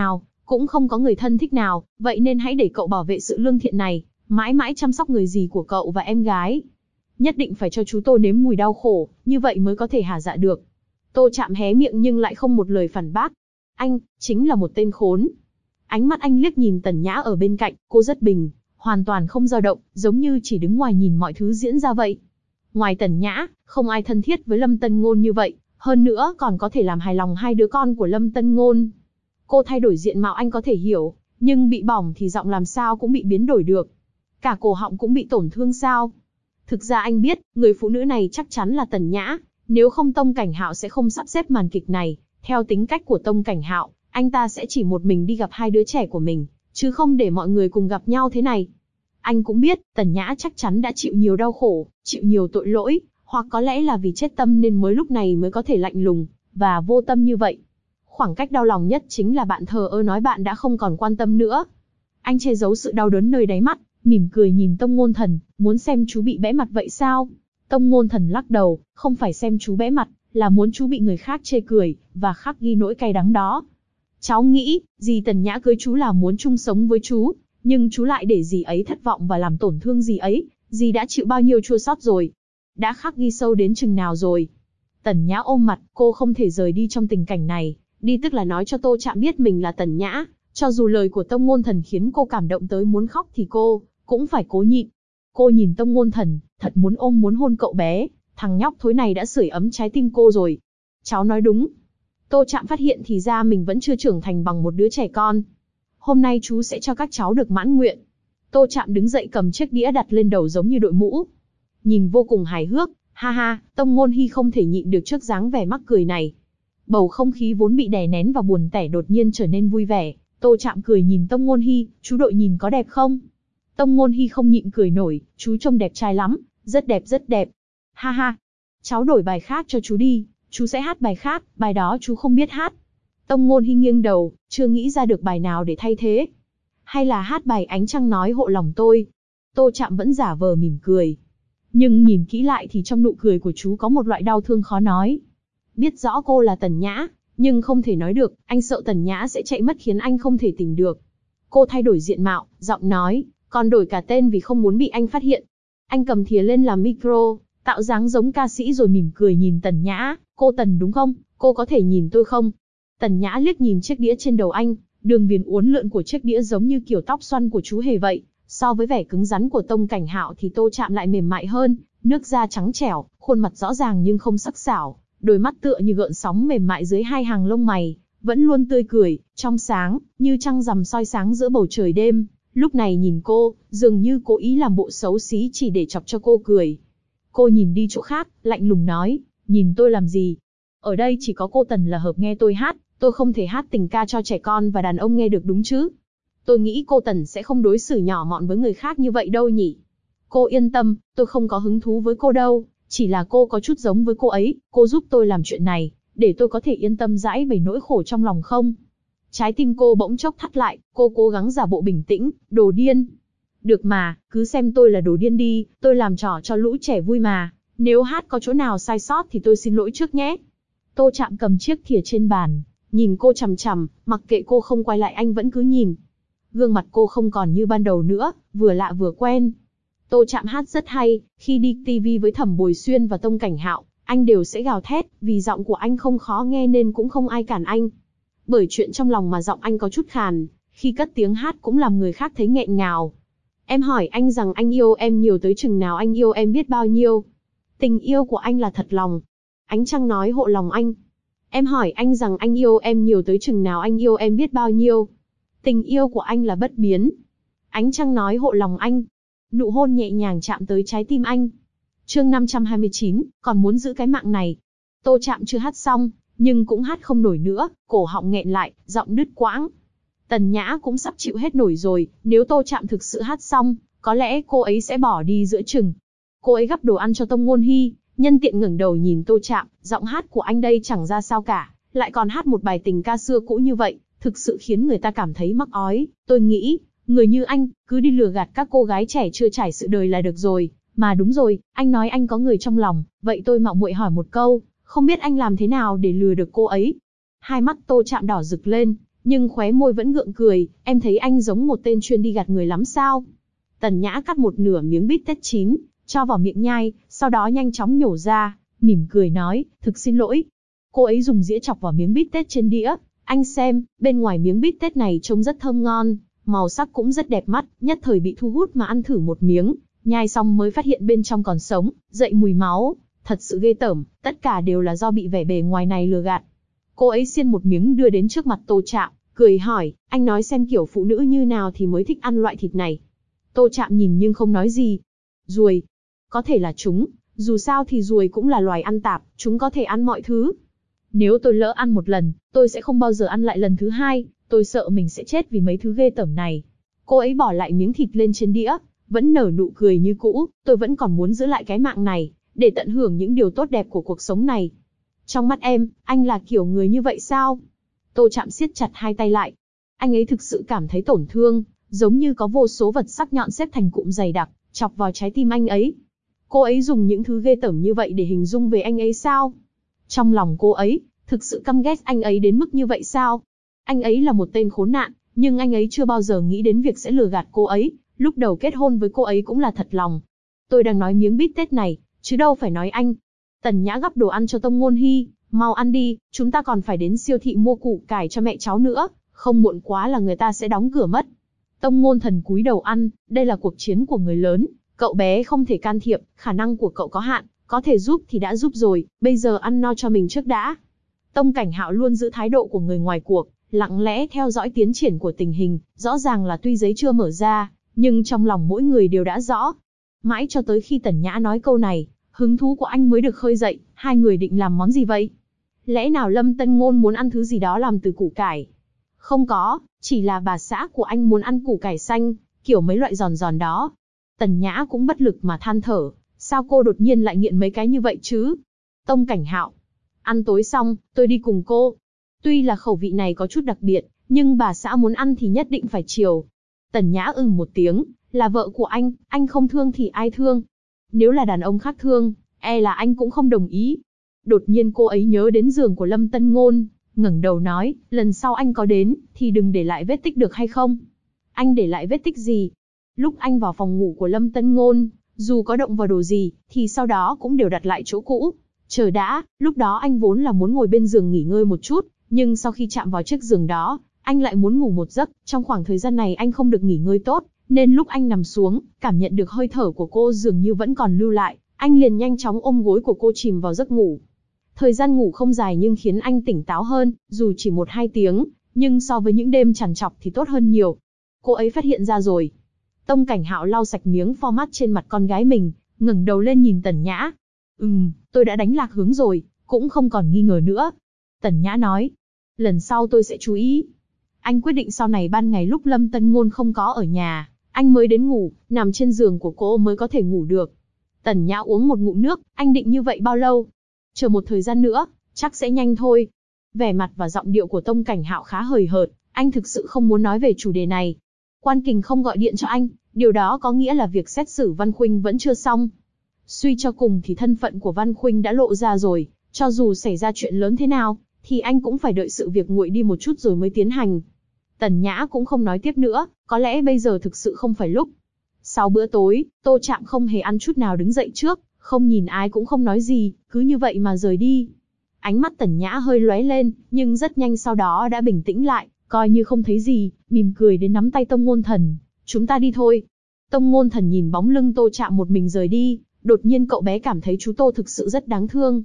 cũng không có người thân thích nào, vậy nên hãy để cậu bảo vệ sự lương thiện này, mãi mãi chăm sóc người dì của cậu và em gái. Nhất định phải cho chú Tô nếm mùi đau khổ, như vậy mới có thể hả dạ được. Tô Trạm hé miệng nhưng lại không một lời phản bác. Anh, chính là một tên khốn. Ánh mắt anh liếc nhìn Tần Nhã ở bên cạnh, cô rất bình, hoàn toàn không dao động, giống như chỉ đứng ngoài nhìn mọi thứ diễn ra vậy. Ngoài Tần Nhã, không ai thân thiết với Lâm Tân Ngôn như vậy, hơn nữa còn có thể làm hài lòng hai đứa con của Lâm Tân Ngôn. Cô thay đổi diện mạo anh có thể hiểu, nhưng bị bỏng thì giọng làm sao cũng bị biến đổi được. Cả cổ họng cũng bị tổn thương sao? Thực ra anh biết, người phụ nữ này chắc chắn là Tần Nhã, nếu không Tông Cảnh Hạo sẽ không sắp xếp màn kịch này. Theo tính cách của Tông Cảnh Hạo, anh ta sẽ chỉ một mình đi gặp hai đứa trẻ của mình, chứ không để mọi người cùng gặp nhau thế này. Anh cũng biết, Tần Nhã chắc chắn đã chịu nhiều đau khổ, chịu nhiều tội lỗi, hoặc có lẽ là vì chết tâm nên mới lúc này mới có thể lạnh lùng và vô tâm như vậy. Khoảng cách đau lòng nhất chính là bạn thờ ơ nói bạn đã không còn quan tâm nữa. Anh che giấu sự đau đớn nơi đáy mắt, mỉm cười nhìn Tông Ngôn Thần, muốn xem chú bị bẽ mặt vậy sao? Tông Ngôn Thần lắc đầu, không phải xem chú bẽ mặt, là muốn chú bị người khác chê cười, và khắc ghi nỗi cay đắng đó. Cháu nghĩ, dì Tần Nhã cưới chú là muốn chung sống với chú, nhưng chú lại để dì ấy thất vọng và làm tổn thương dì ấy, dì đã chịu bao nhiêu chua xót rồi? Đã khắc ghi sâu đến chừng nào rồi? Tần Nhã ôm mặt, cô không thể rời đi trong tình cảnh này, đi tức là nói cho Tô Trạm biết mình là Tần Nhã, cho dù lời của Tông Ngôn Thần khiến cô cảm động tới muốn khóc thì cô cũng phải cố nhịn. Cô nhìn Tông Ngôn Thần, thật muốn ôm muốn hôn cậu bé, thằng nhóc thối này đã sưởi ấm trái tim cô rồi. Cháu nói đúng. Tô Trạm phát hiện thì ra mình vẫn chưa trưởng thành bằng một đứa trẻ con. Hôm nay chú sẽ cho các cháu được mãn nguyện. Tô Trạm đứng dậy cầm chiếc đĩa đặt lên đầu giống như đội mũ. Nhìn vô cùng hài hước, ha ha, Tông Ngôn Hy không thể nhịn được trước dáng vẻ mắc cười này. Bầu không khí vốn bị đè nén và buồn tẻ đột nhiên trở nên vui vẻ. Tô Trạm cười nhìn Tông Ngôn Hy, chú đội nhìn có đẹp không? Tông Ngôn Hy không nhịn cười nổi, chú trông đẹp trai lắm, rất đẹp rất đẹp. Ha ha, cháu đổi bài khác cho chú đi, chú sẽ hát bài khác, bài đó chú không biết hát. Tông Ngôn Hy nghiêng đầu, chưa nghĩ ra được bài nào để thay thế. Hay là hát bài Ánh Trăng Nói Hộ Lòng Tôi. Tô Trạm vẫn giả vờ mỉm cười. Nhưng nhìn kỹ lại thì trong nụ cười của chú có một loại đau thương khó nói. Biết rõ cô là Tần Nhã, nhưng không thể nói được, anh sợ Tần Nhã sẽ chạy mất khiến anh không thể tìm được. Cô thay đổi diện mạo, giọng nói, còn đổi cả tên vì không muốn bị anh phát hiện. Anh cầm thìa lên làm micro, tạo dáng giống ca sĩ rồi mỉm cười nhìn Tần Nhã, cô Tần đúng không, cô có thể nhìn tôi không? Tần Nhã liếc nhìn chiếc đĩa trên đầu anh, đường viền uốn lượn của chiếc đĩa giống như kiểu tóc xoăn của chú hề vậy. So với vẻ cứng rắn của Tông Cảnh Hạo thì Tô Trạm lại mềm mại hơn, nước da trắng trẻo, khuôn mặt rõ ràng nhưng không sắc sảo, đôi mắt tựa như gợn sóng mềm mại dưới hai hàng lông mày, vẫn luôn tươi cười, trong sáng, như trăng rằm soi sáng giữa bầu trời đêm. Lúc này nhìn cô, dường như cố ý làm bộ xấu xí chỉ để chọc cho cô cười. Cô nhìn đi chỗ khác, lạnh lùng nói, nhìn tôi làm gì? Ở đây chỉ có cô Tần là hợp nghe tôi hát, tôi không thể hát tình ca cho trẻ con và đàn ông nghe được đúng chứ? Tôi nghĩ cô Tần sẽ không đối xử nhỏ mọn với người khác như vậy đâu nhỉ? Cô yên tâm, tôi không có hứng thú với cô đâu, chỉ là cô có chút giống với cô ấy, cô giúp tôi làm chuyện này, để tôi có thể yên tâm giãi bày nỗi khổ trong lòng không? Trái tim cô bỗng chốc thắt lại, cô cố gắng giả bộ bình tĩnh, đồ điên. Được mà, cứ xem tôi là đồ điên đi, tôi làm trò cho lũ trẻ vui mà, nếu hát có chỗ nào sai sót thì tôi xin lỗi trước nhé. Tô Trạm cầm chiếc thìa trên bàn, nhìn cô chằm chằm, mặc kệ cô không quay lại anh vẫn cứ nhìn. Gương mặt cô không còn như ban đầu nữa, vừa lạ vừa quen. Tô Trạm hát rất hay, khi đi TV với Thẩm Bồi Xuyên và Tông Cảnh Hạo, anh đều sẽ gào thét, vì giọng của anh không khó nghe nên cũng không ai cản anh. Bởi chuyện trong lòng mà giọng anh có chút khàn, khi cất tiếng hát cũng làm người khác thấy nghẹn ngào. Em hỏi anh rằng anh yêu em nhiều tới chừng nào, anh yêu em biết bao nhiêu. Tình yêu của anh là thật lòng. Ánh trăng nói hộ lòng anh. Em hỏi anh rằng anh yêu em nhiều tới chừng nào, anh yêu em biết bao nhiêu. Tình yêu của anh là bất biến. Ánh trăng nói hộ lòng anh. Nụ hôn nhẹ nhàng chạm tới trái tim anh. Chương 529, còn muốn giữ cái mạng này. Tô Trạm chưa hát xong, nhưng cũng hát không nổi nữa, cổ họng nghẹn lại, giọng đứt quãng. Tần Nhã cũng sắp chịu hết nổi rồi, nếu Tô Trạm thực sự hát xong, có lẽ cô ấy sẽ bỏ đi giữa chừng. Cô ấy gắp đồ ăn cho Tông Ngôn Hy, nhân tiện ngẩng đầu nhìn Tô Trạm, giọng hát của anh đây chẳng ra sao cả, lại còn hát một bài tình ca xưa cũ như vậy, thực sự khiến người ta cảm thấy mắc ói. Tôi nghĩ, người như anh, cứ đi lừa gạt các cô gái trẻ chưa trải sự đời là được rồi. Mà đúng rồi, anh nói anh có người trong lòng, vậy tôi mạo muội hỏi một câu, không biết anh làm thế nào để lừa được cô ấy? Hai mắt Tô Trạm đỏ rực lên, nhưng khóe môi vẫn gượng cười, em thấy anh giống một tên chuyên đi gạt người lắm sao? Tần Nhã cắt một nửa miếng bít tết chín, cho vào miệng nhai, sau đó nhanh chóng nhổ ra, mỉm cười nói, thực xin lỗi. Cô ấy dùng dĩa chọc vào miếng bít tết trên đĩa, anh xem, bên ngoài miếng bít tết này trông rất thơm ngon, màu sắc cũng rất đẹp mắt, nhất thời bị thu hút mà ăn thử một miếng, nhai xong mới phát hiện bên trong còn sống, dậy mùi máu, thật sự ghê tởm, tất cả đều là do bị vẻ bề ngoài này lừa gạt. Cô ấy xiên một miếng đưa đến trước mặt Tô Trạm, cười hỏi, anh nói xem kiểu phụ nữ như nào thì mới thích ăn loại thịt này. Tô Trạm nhìn nhưng không nói gì. Ruồi. Có thể là chúng, dù sao thì ruồi cũng là loài ăn tạp, chúng có thể ăn mọi thứ. Nếu tôi lỡ ăn một lần, tôi sẽ không bao giờ ăn lại lần thứ hai, tôi sợ mình sẽ chết vì mấy thứ ghê tởm này. Cô ấy bỏ lại miếng thịt lên trên đĩa, vẫn nở nụ cười như cũ, tôi vẫn còn muốn giữ lại cái mạng này, để tận hưởng những điều tốt đẹp của cuộc sống này. Trong mắt em, anh là kiểu người như vậy sao? Tô Trạm siết chặt hai tay lại. Anh ấy thực sự cảm thấy tổn thương, giống như có vô số vật sắc nhọn xếp thành cụm dày đặc, chọc vào trái tim anh ấy. Cô ấy dùng những thứ ghê tởm như vậy để hình dung về anh ấy sao? Trong lòng cô ấy, thực sự căm ghét anh ấy đến mức như vậy sao? Anh ấy là một tên khốn nạn, nhưng anh ấy chưa bao giờ nghĩ đến việc sẽ lừa gạt cô ấy, lúc đầu kết hôn với cô ấy cũng là thật lòng. Tôi đang nói miếng bít tết này, chứ đâu phải nói anh. Tần Nhã gắp đồ ăn cho Tông Ngôn Hi, mau ăn đi, chúng ta còn phải đến siêu thị mua củ cải cho mẹ cháu nữa, không muộn quá là người ta sẽ đóng cửa mất. Tông Ngôn Thần cúi đầu ăn, đây là cuộc chiến của người lớn, cậu bé không thể can thiệp, khả năng của cậu có hạn, có thể giúp thì đã giúp rồi, bây giờ ăn no cho mình trước đã. Tông Cảnh Hạo luôn giữ thái độ của người ngoài cuộc, lặng lẽ theo dõi tiến triển của tình hình, rõ ràng là tuy giấy chưa mở ra, nhưng trong lòng mỗi người đều đã rõ. Mãi cho tới khi Tần Nhã nói câu này, hứng thú của anh mới được khơi dậy, hai người định làm món gì vậy? Lẽ nào Lâm Tân Ngôn muốn ăn thứ gì đó làm từ củ cải? Không có, chỉ là bà xã của anh muốn ăn củ cải xanh, kiểu mấy loại giòn giòn đó. Tần Nhã cũng bất lực mà than thở, sao cô đột nhiên lại nghiện mấy cái như vậy chứ? Tông Cảnh Hạo, ăn tối xong, tôi đi cùng cô. Tuy là khẩu vị này có chút đặc biệt, nhưng bà xã muốn ăn thì nhất định phải chiều. Tần Nhã một tiếng, là vợ của anh không thương thì ai thương? Nếu là đàn ông khác thương, e là anh cũng không đồng ý. Đột nhiên cô ấy nhớ đến giường của Lâm Tân Ngôn, ngẩng đầu nói, lần sau anh có đến, thì đừng để lại vết tích được hay không? Anh để lại vết tích gì? Lúc anh vào phòng ngủ của Lâm Tân Ngôn, dù có động vào đồ gì, thì sau đó cũng đều đặt lại chỗ cũ. Chờ đã, lúc đó anh vốn là muốn ngồi bên giường nghỉ ngơi một chút, nhưng sau khi chạm vào chiếc giường đó, anh lại muốn ngủ một giấc, trong khoảng thời gian này anh không được nghỉ ngơi tốt, nên lúc anh nằm xuống, cảm nhận được hơi thở của cô dường như vẫn còn lưu lại, anh liền nhanh chóng ôm gối của cô chìm vào giấc ngủ. Thời gian ngủ không dài nhưng khiến anh tỉnh táo hơn, dù chỉ 1-2 tiếng, nhưng so với những đêm trằn trọc thì tốt hơn nhiều. Cô ấy phát hiện ra rồi. Tông Cảnh Hạo lau sạch miếng format trên mặt con gái mình, ngẩng đầu lên nhìn Tần Nhã. Tôi đã đánh lạc hướng rồi, cũng không còn nghi ngờ nữa. Tần Nhã nói, lần sau tôi sẽ chú ý. Anh quyết định sau này ban ngày lúc Lâm Tân Ngôn không có ở nhà, anh mới đến ngủ, nằm trên giường của cô mới có thể ngủ được. Tần Nhã uống một ngụm nước, anh định như vậy bao lâu? Chờ một thời gian nữa, chắc sẽ nhanh thôi. Vẻ mặt và giọng điệu của Tông Cảnh Hạo khá hời hợt, anh thực sự không muốn nói về chủ đề này. Quan Kình không gọi điện cho anh, điều đó có nghĩa là việc xét xử Văn Khuynh vẫn chưa xong. Suy cho cùng thì thân phận của Văn Khuynh đã lộ ra rồi, cho dù xảy ra chuyện lớn thế nào, thì anh cũng phải đợi sự việc nguội đi một chút rồi mới tiến hành. Tần Nhã cũng không nói tiếp nữa, có lẽ bây giờ thực sự không phải lúc. Sau bữa tối, Tô Trạm không hề ăn chút nào đứng dậy trước, không nhìn ai cũng không nói gì, cứ như vậy mà rời đi. Ánh mắt Tần Nhã hơi lóe lên, nhưng rất nhanh sau đó đã bình tĩnh lại, coi như không thấy gì, mỉm cười đến nắm tay Tông Ngôn Thần. Chúng ta đi thôi. Tông Ngôn Thần nhìn bóng lưng Tô Trạm một mình rời đi, đột nhiên cậu bé cảm thấy chú Tô thực sự rất đáng thương.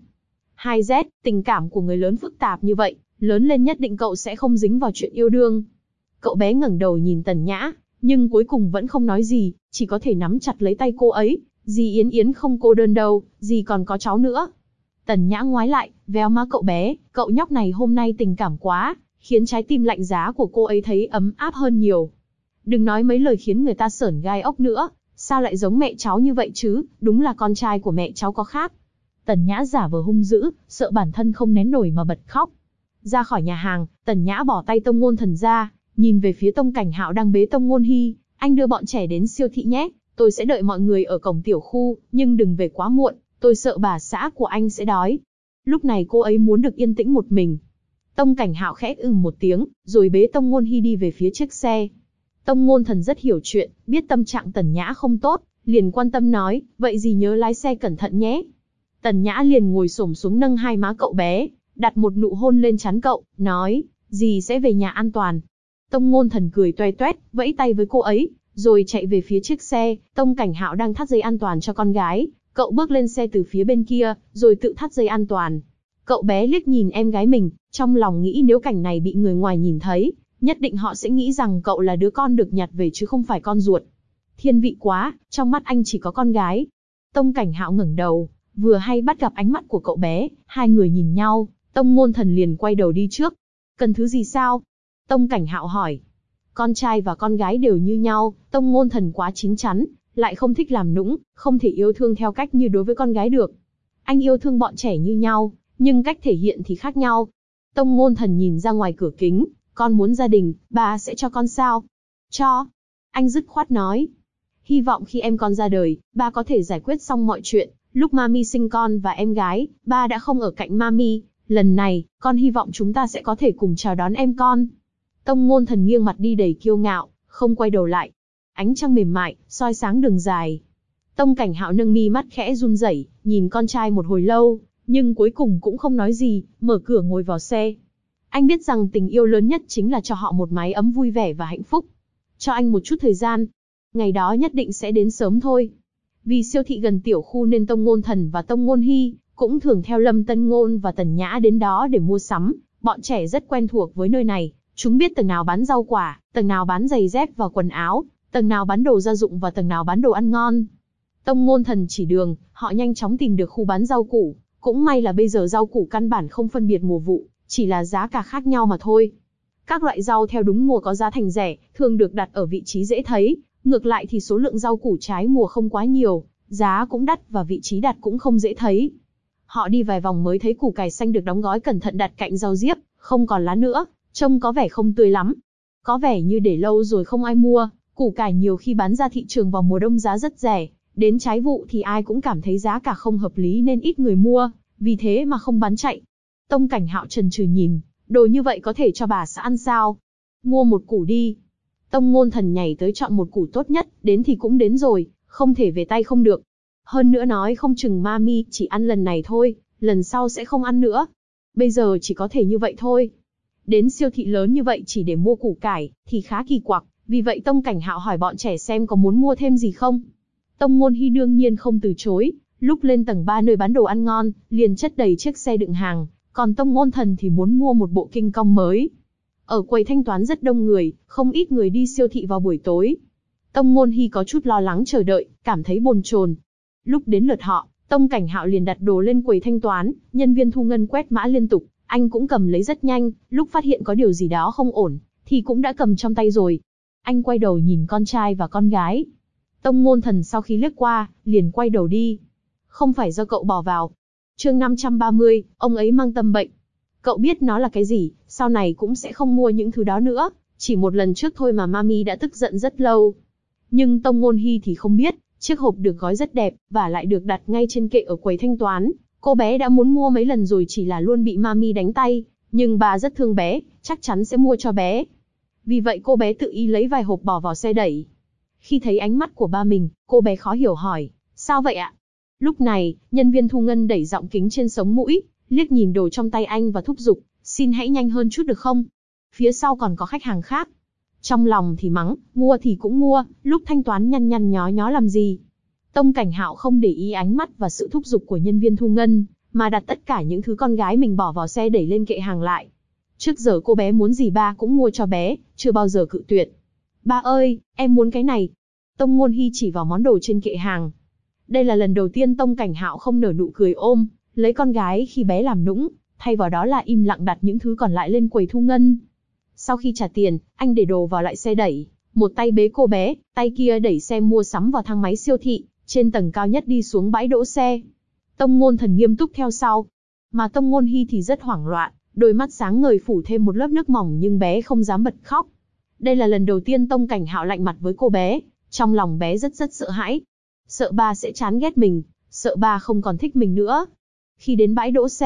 2Z, tình cảm của người lớn phức tạp như vậy, lớn lên nhất định cậu sẽ không dính vào chuyện yêu đương. Cậu bé ngẩng đầu nhìn Tần Nhã, nhưng cuối cùng vẫn không nói gì, chỉ có thể nắm chặt lấy tay cô ấy. Dì Yến Yến không cô đơn đâu, dì còn có cháu nữa. Tần Nhã ngoái lại, véo má cậu bé, cậu nhóc này hôm nay tình cảm quá, khiến trái tim lạnh giá của cô ấy thấy ấm áp hơn nhiều. Đừng nói mấy lời khiến người ta sởn gai ốc nữa, sao lại giống mẹ cháu như vậy chứ, đúng là con trai của mẹ cháu có khác. Tần Nhã giả vờ hung dữ, sợ bản thân không nén nổi mà bật khóc. Ra khỏi nhà hàng, Tần Nhã bỏ tay Tông Ngôn Thần ra, nhìn về phía Tông Cảnh Hạo đang bế Tông Ngôn Hi, anh đưa bọn trẻ đến siêu thị nhé, tôi sẽ đợi mọi người ở cổng tiểu khu, nhưng đừng về quá muộn, tôi sợ bà xã của anh sẽ đói. Lúc này cô ấy muốn được yên tĩnh một mình. Tông Cảnh Hạo khẽ một tiếng, rồi bế Tông Ngôn Hi đi về phía chiếc xe. Tông Ngôn Thần rất hiểu chuyện, biết tâm trạng Tần Nhã không tốt, liền quan tâm nói, vậy gì nhớ lái xe cẩn thận nhé. Tần Nhã liền ngồi xổm xuống nâng hai má cậu bé, đặt một nụ hôn lên trán cậu, nói, dì sẽ về nhà an toàn. Tông Ngôn Thần cười toe toét, vẫy tay với cô ấy, rồi chạy về phía chiếc xe. Tông Cảnh Hạo đang thắt dây an toàn cho con gái, cậu bước lên xe từ phía bên kia, rồi tự thắt dây an toàn. Cậu bé liếc nhìn em gái mình, trong lòng nghĩ nếu cảnh này bị người ngoài nhìn thấy, nhất định họ sẽ nghĩ rằng cậu là đứa con được nhặt về chứ không phải con ruột. Thiên vị quá, trong mắt anh chỉ có con gái. Tông Cảnh Hạo ngẩng đầu, vừa hay bắt gặp ánh mắt của cậu bé, hai người nhìn nhau, Tông Ngôn Thần liền quay đầu đi trước. Cần thứ gì sao? Tông Cảnh Hạo hỏi. Con trai và con gái đều như nhau, Tông Ngôn Thần quá chín chắn, lại không thích làm nũng, không thể yêu thương theo cách như đối với con gái được. Anh yêu thương bọn trẻ như nhau, nhưng cách thể hiện thì khác nhau. Tông Ngôn Thần nhìn ra ngoài cửa kính, con muốn gia đình, ba sẽ cho con sao? Cho. Anh dứt khoát nói. Hy vọng khi em con ra đời, ba có thể giải quyết xong mọi chuyện. Lúc Mami sinh con và em gái, ba đã không ở cạnh Mami. Lần này, con hy vọng chúng ta sẽ có thể cùng chào đón em con. Tông Ngôn Thần nghiêng mặt đi đầy kiêu ngạo, không quay đầu lại. Ánh trăng mềm mại, soi sáng đường dài. Tông Cảnh Hạo nâng mi mắt khẽ run rẩy, nhìn con trai một hồi lâu, nhưng cuối cùng cũng không nói gì, mở cửa ngồi vào xe. Anh biết rằng tình yêu lớn nhất chính là cho họ một mái ấm vui vẻ và hạnh phúc. Cho anh một chút thời gian. Ngày đó nhất định sẽ đến sớm thôi. Vì siêu thị gần tiểu khu nên Tông Ngôn Thần và Tông Ngôn Hi cũng thường theo Lâm Tân Ngôn và Tần Nhã đến đó để mua sắm. Bọn trẻ rất quen thuộc với nơi này. Chúng biết tầng nào bán rau quả, tầng nào bán giày dép và quần áo, tầng nào bán đồ gia dụng và tầng nào bán đồ ăn ngon. Tông Ngôn Thần chỉ đường, họ nhanh chóng tìm được khu bán rau củ. Cũng may là bây giờ rau củ căn bản không phân biệt mùa vụ, chỉ là giá cả khác nhau mà thôi. Các loại rau theo đúng mùa có giá thành rẻ, thường được đặt ở vị trí dễ thấy. Ngược lại thì số lượng rau củ trái mùa không quá nhiều, giá cũng đắt và vị trí đặt cũng không dễ thấy. Họ đi vài vòng mới thấy củ cải xanh được đóng gói cẩn thận đặt cạnh rau diếp, không còn lá nữa, trông có vẻ không tươi lắm. Có vẻ như để lâu rồi không ai mua, củ cải nhiều khi bán ra thị trường vào mùa đông giá rất rẻ, đến trái vụ thì ai cũng cảm thấy giá cả không hợp lý nên ít người mua, vì thế mà không bán chạy. Tông Cảnh Hạo chần chừ nhìn, đồ như vậy có thể cho bà xã ăn sao? Mua một củ đi. Tông Ngôn Thần nhảy tới chọn một củ tốt nhất, đến thì cũng đến rồi, không thể về tay không được. Hơn nữa nói không chừng Mami chỉ ăn lần này thôi, lần sau sẽ không ăn nữa. Bây giờ chỉ có thể như vậy thôi. Đến siêu thị lớn như vậy chỉ để mua củ cải, thì khá kỳ quặc, vì vậy Tông Cảnh Hạo hỏi bọn trẻ xem có muốn mua thêm gì không. Tông Ngôn Hi đương nhiên không từ chối, lúc lên tầng 3 nơi bán đồ ăn ngon, liền chất đầy chiếc xe đựng hàng, còn Tông Ngôn Thần thì muốn mua một bộ kinh công mới. Ở quầy thanh toán rất đông người, không ít người đi siêu thị vào buổi tối. Tông Ngôn Hi có chút lo lắng chờ đợi, cảm thấy bồn chồn. Lúc đến lượt họ, Tông Cảnh Hạo liền đặt đồ lên quầy thanh toán, nhân viên thu ngân quét mã liên tục, anh cũng cầm lấy rất nhanh, lúc phát hiện có điều gì đó không ổn, thì cũng đã cầm trong tay rồi. Anh quay đầu nhìn con trai và con gái. Tông Ngôn Thần sau khi liếc qua, liền quay đầu đi. Không phải do cậu bỏ vào. Chương 530, ông ấy mang tâm bệnh. Cậu biết nó là cái gì, sau này cũng sẽ không mua những thứ đó nữa, chỉ một lần trước thôi mà Mami đã tức giận rất lâu. Nhưng Tông Ngôn Hi thì không biết, chiếc hộp được gói rất đẹp, và lại được đặt ngay trên kệ ở quầy thanh toán. Cô bé đã muốn mua mấy lần rồi chỉ là luôn bị Mami đánh tay, nhưng bà rất thương bé, chắc chắn sẽ mua cho bé. Vì vậy cô bé tự ý lấy vài hộp bỏ vào xe đẩy. Khi thấy ánh mắt của ba mình, cô bé khó hiểu hỏi, sao vậy ạ? Lúc này, nhân viên thu ngân đẩy giọng kính trên sống mũi, liếc nhìn đồ trong tay anh và thúc giục, xin hãy nhanh hơn chút được không? Phía sau còn có khách hàng khác. Trong lòng thì mắng, mua thì cũng mua, lúc thanh toán nhăn nhăn nhó nhó làm gì? Tông Cảnh Hạo không để ý ánh mắt và sự thúc giục của nhân viên thu ngân, mà đặt tất cả những thứ con gái mình bỏ vào xe đẩy lên kệ hàng lại. Trước giờ cô bé muốn gì ba cũng mua cho bé, chưa bao giờ cự tuyệt. Ba ơi, em muốn cái này. Tông Ngôn Hi chỉ vào món đồ trên kệ hàng. Đây là lần đầu tiên Tông Cảnh Hạo không nở nụ cười ôm lấy con gái khi bé làm nũng, thay vào đó là im lặng đặt những thứ còn lại lên quầy thu ngân. Sau khi trả tiền, anh để đồ vào lại xe đẩy, một tay bế cô bé, tay kia đẩy xe mua sắm vào thang máy siêu thị, trên tầng cao nhất đi xuống bãi đỗ xe. Tông Ngôn Thần nghiêm túc theo sau, mà Tông Ngôn Hi thì rất hoảng loạn, đôi mắt sáng ngời phủ thêm một lớp nước mỏng nhưng bé không dám bật khóc. Đây là lần đầu tiên Tông Cảnh Hạo lạnh mặt với cô bé, trong lòng bé rất sợ hãi. Sợ ba sẽ chán ghét mình, sợ ba không còn thích mình nữa. Khi đến bãi đỗ xe,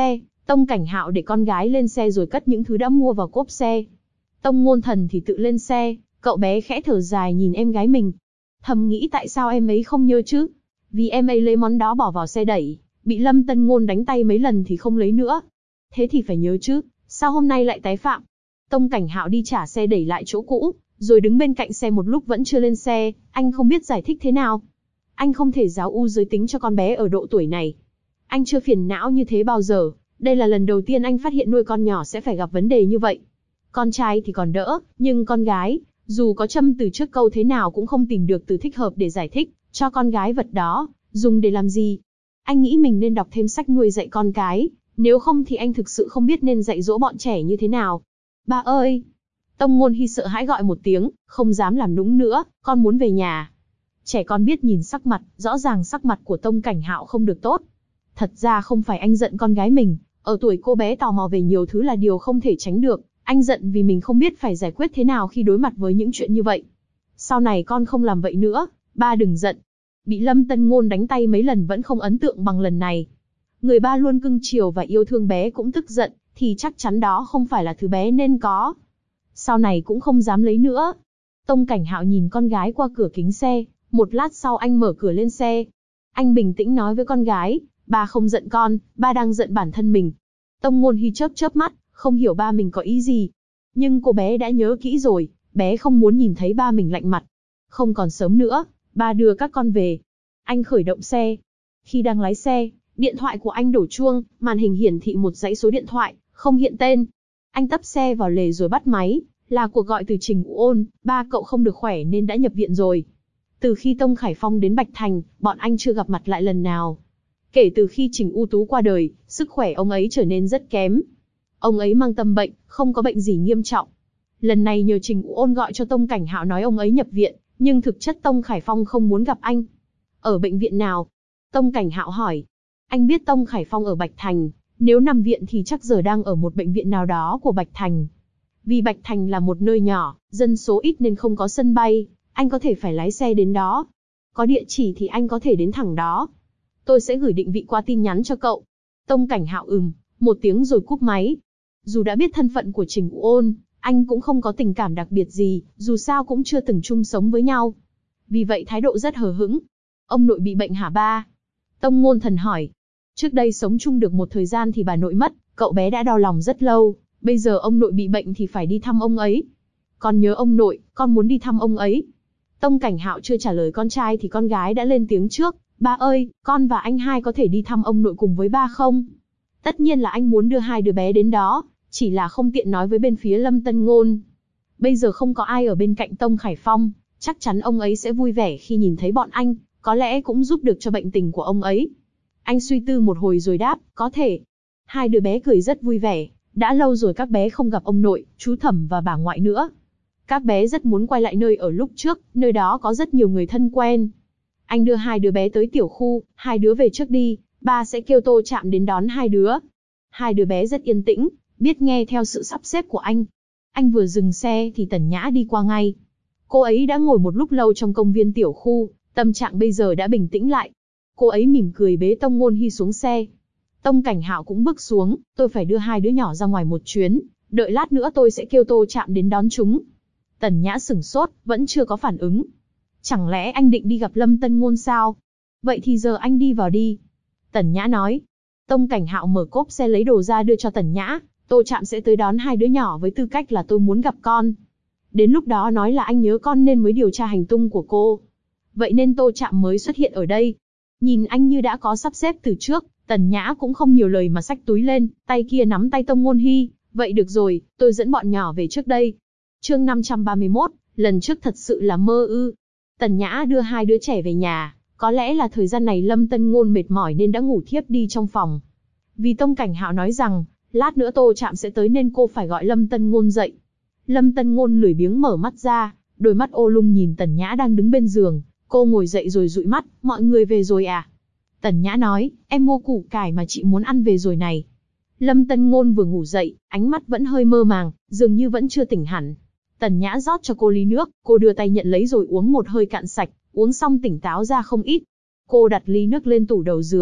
Tông Cảnh Hạo để con gái lên xe rồi cất những thứ đã mua vào cốp xe. Tông Ngôn Thần thì tự lên xe, cậu bé khẽ thở dài nhìn em gái mình. Thầm nghĩ tại sao em ấy không nhớ chứ? Vì em ấy lấy món đó bỏ vào xe đẩy, bị Lâm Tân Ngôn đánh tay mấy lần thì không lấy nữa. Thế thì phải nhớ chứ, sao hôm nay lại tái phạm? Tông Cảnh Hạo đi trả xe đẩy lại chỗ cũ, rồi đứng bên cạnh xe một lúc vẫn chưa lên xe, anh không biết giải thích thế nào. Anh không thể giáo u giới tính cho con bé ở độ tuổi này. Anh chưa phiền não như thế bao giờ, đây là lần đầu tiên anh phát hiện nuôi con nhỏ sẽ phải gặp vấn đề như vậy. Con trai thì còn đỡ, nhưng con gái, dù có châm từ trước câu thế nào cũng không tìm được từ thích hợp để giải thích cho con gái vật đó dùng để làm gì. Anh nghĩ mình nên đọc thêm sách nuôi dạy con cái, nếu không thì anh thực sự không biết nên dạy dỗ bọn trẻ như thế nào. Ba ơi! Tông Ngôn Hy sợ hãi gọi một tiếng, không dám làm nũng nữa, con muốn về nhà. Trẻ con biết nhìn sắc mặt, rõ ràng sắc mặt của Tông Cảnh Hạo không được tốt. Thật ra không phải anh giận con gái mình, ở tuổi cô bé tò mò về nhiều thứ là điều không thể tránh được. Anh giận vì mình không biết phải giải quyết thế nào khi đối mặt với những chuyện như vậy. Sau này con không làm vậy nữa, ba đừng giận. Bị Lâm Tân Ngôn đánh tay mấy lần vẫn không ấn tượng bằng lần này. Người ba luôn cưng chiều và yêu thương bé cũng tức giận, thì chắc chắn đó không phải là thứ bé nên có. Sau này cũng không dám lấy nữa. Tông Cảnh Hạo nhìn con gái qua cửa kính xe, một lát sau anh mở cửa lên xe. Anh bình tĩnh nói với con gái, ba không giận con, ba đang giận bản thân mình. Tông Ngôn Hy chớp chớp mắt, không hiểu ba mình có ý gì. Nhưng cô bé đã nhớ kỹ rồi, bé không muốn nhìn thấy ba mình lạnh mặt. Không còn sớm nữa, ba đưa các con về. Anh khởi động xe. Khi đang lái xe, điện thoại của anh đổ chuông, màn hình hiển thị một dãy số điện thoại, không hiện tên. Anh tấp xe vào lề rồi bắt máy, là cuộc gọi từ Trình U Ôn, ba cậu không được khỏe nên đã nhập viện rồi. Từ khi Tông Khải Phong đến Bạch Thành, bọn anh chưa gặp mặt lại lần nào. Kể từ khi Trình U Tú qua đời, sức khỏe ông ấy trở nên rất kém. Ông ấy mang tâm bệnh, không có bệnh gì nghiêm trọng. Lần này nhờ Trình U Ôn gọi cho Tông Cảnh Hạo nói ông ấy nhập viện, nhưng thực chất Tông Khải Phong không muốn gặp anh. Ở bệnh viện nào? Tông Cảnh Hạo hỏi. Anh biết Tông Khải Phong ở Bạch Thành, nếu nằm viện thì chắc giờ đang ở một bệnh viện nào đó của Bạch Thành. Vì Bạch Thành là một nơi nhỏ, dân số ít nên không có sân bay, anh có thể phải lái xe đến đó. Có địa chỉ thì anh có thể đến thẳng đó. Tôi sẽ gửi định vị qua tin nhắn cho cậu. Tông Cảnh Hạo một tiếng rồi cúp máy. Dù đã biết thân phận của Trình U Ôn, anh cũng không có tình cảm đặc biệt gì, dù sao cũng chưa từng chung sống với nhau. Vì vậy thái độ rất hờ hững. Ông nội bị bệnh hả ba? Tông Ngôn Thần hỏi. Trước đây sống chung được một thời gian thì bà nội mất, cậu bé đã đau lòng rất lâu, bây giờ ông nội bị bệnh thì phải đi thăm ông ấy. Con nhớ ông nội, con muốn đi thăm ông ấy. Tông Cảnh Hạo chưa trả lời con trai thì con gái đã lên tiếng trước. Ba ơi, con và anh hai có thể đi thăm ông nội cùng với ba không? Tất nhiên là anh muốn đưa hai đứa bé đến đó, chỉ là không tiện nói với bên phía Lâm Tân Ngôn. Bây giờ không có ai ở bên cạnh Tông Khải Phong, chắc chắn ông ấy sẽ vui vẻ khi nhìn thấy bọn anh, có lẽ cũng giúp được cho bệnh tình của ông ấy. Anh suy tư một hồi rồi đáp, có thể. Hai đứa bé cười rất vui vẻ, đã lâu rồi các bé không gặp ông nội, chú Thẩm và bà ngoại nữa. Các bé rất muốn quay lại nơi ở lúc trước, nơi đó có rất nhiều người thân quen. Anh đưa hai đứa bé tới tiểu khu, hai đứa về trước đi, ba sẽ kêu Tô Trạm đến đón hai đứa. Hai đứa bé rất yên tĩnh, biết nghe theo sự sắp xếp của anh. Anh vừa dừng xe thì Tần Nhã đi qua ngay. Cô ấy đã ngồi một lúc lâu trong công viên tiểu khu, tâm trạng bây giờ đã bình tĩnh lại. Cô ấy mỉm cười bế Tông Ngôn Hy xuống xe. Tông Cảnh Hạo cũng bước xuống, tôi phải đưa hai đứa nhỏ ra ngoài một chuyến, đợi lát nữa tôi sẽ kêu Tô Trạm đến đón chúng. Tần Nhã sửng sốt, vẫn chưa có phản ứng. Chẳng lẽ anh định đi gặp Lâm Tân Ngôn sao? Vậy thì giờ anh đi vào đi. Tần Nhã nói. Tông Cảnh Hạo mở cốp xe lấy đồ ra đưa cho Tần Nhã. Tô Trạm sẽ tới đón hai đứa nhỏ với tư cách là tôi muốn gặp con. Đến lúc đó nói là anh nhớ con nên mới điều tra hành tung của cô. Vậy nên Tô Trạm mới xuất hiện ở đây. Nhìn anh như đã có sắp xếp từ trước, Tần Nhã cũng không nhiều lời mà xách túi lên, tay kia nắm tay Tông Ngôn Hy. Vậy được rồi, tôi dẫn bọn nhỏ về trước đây. Chương 531, lần trước thật sự là mơ ư. Tần Nhã đưa hai đứa trẻ về nhà, có lẽ là thời gian này Lâm Tân Ngôn mệt mỏi nên đã ngủ thiếp đi trong phòng. Vì Tông Cảnh Hạo nói rằng, lát nữa Tô Trạm sẽ tới nên cô phải gọi Lâm Tân Ngôn dậy. Lâm Tân Ngôn lười biếng mở mắt ra, đôi mắt ô lung nhìn Tần Nhã đang đứng bên giường. Cô ngồi dậy rồi dụi mắt, mọi người về rồi à? Tần Nhã nói, em mua củ cải mà chị muốn ăn về rồi này. Lâm Tân Ngôn vừa ngủ dậy, ánh mắt vẫn hơi mơ màng, dường như vẫn chưa tỉnh hẳn. Tần Nhã rót cho cô ly nước, cô đưa tay nhận lấy rồi uống một hơi cạn sạch, uống xong tỉnh táo ra không ít. Cô đặt ly nước lên tủ đầu giường,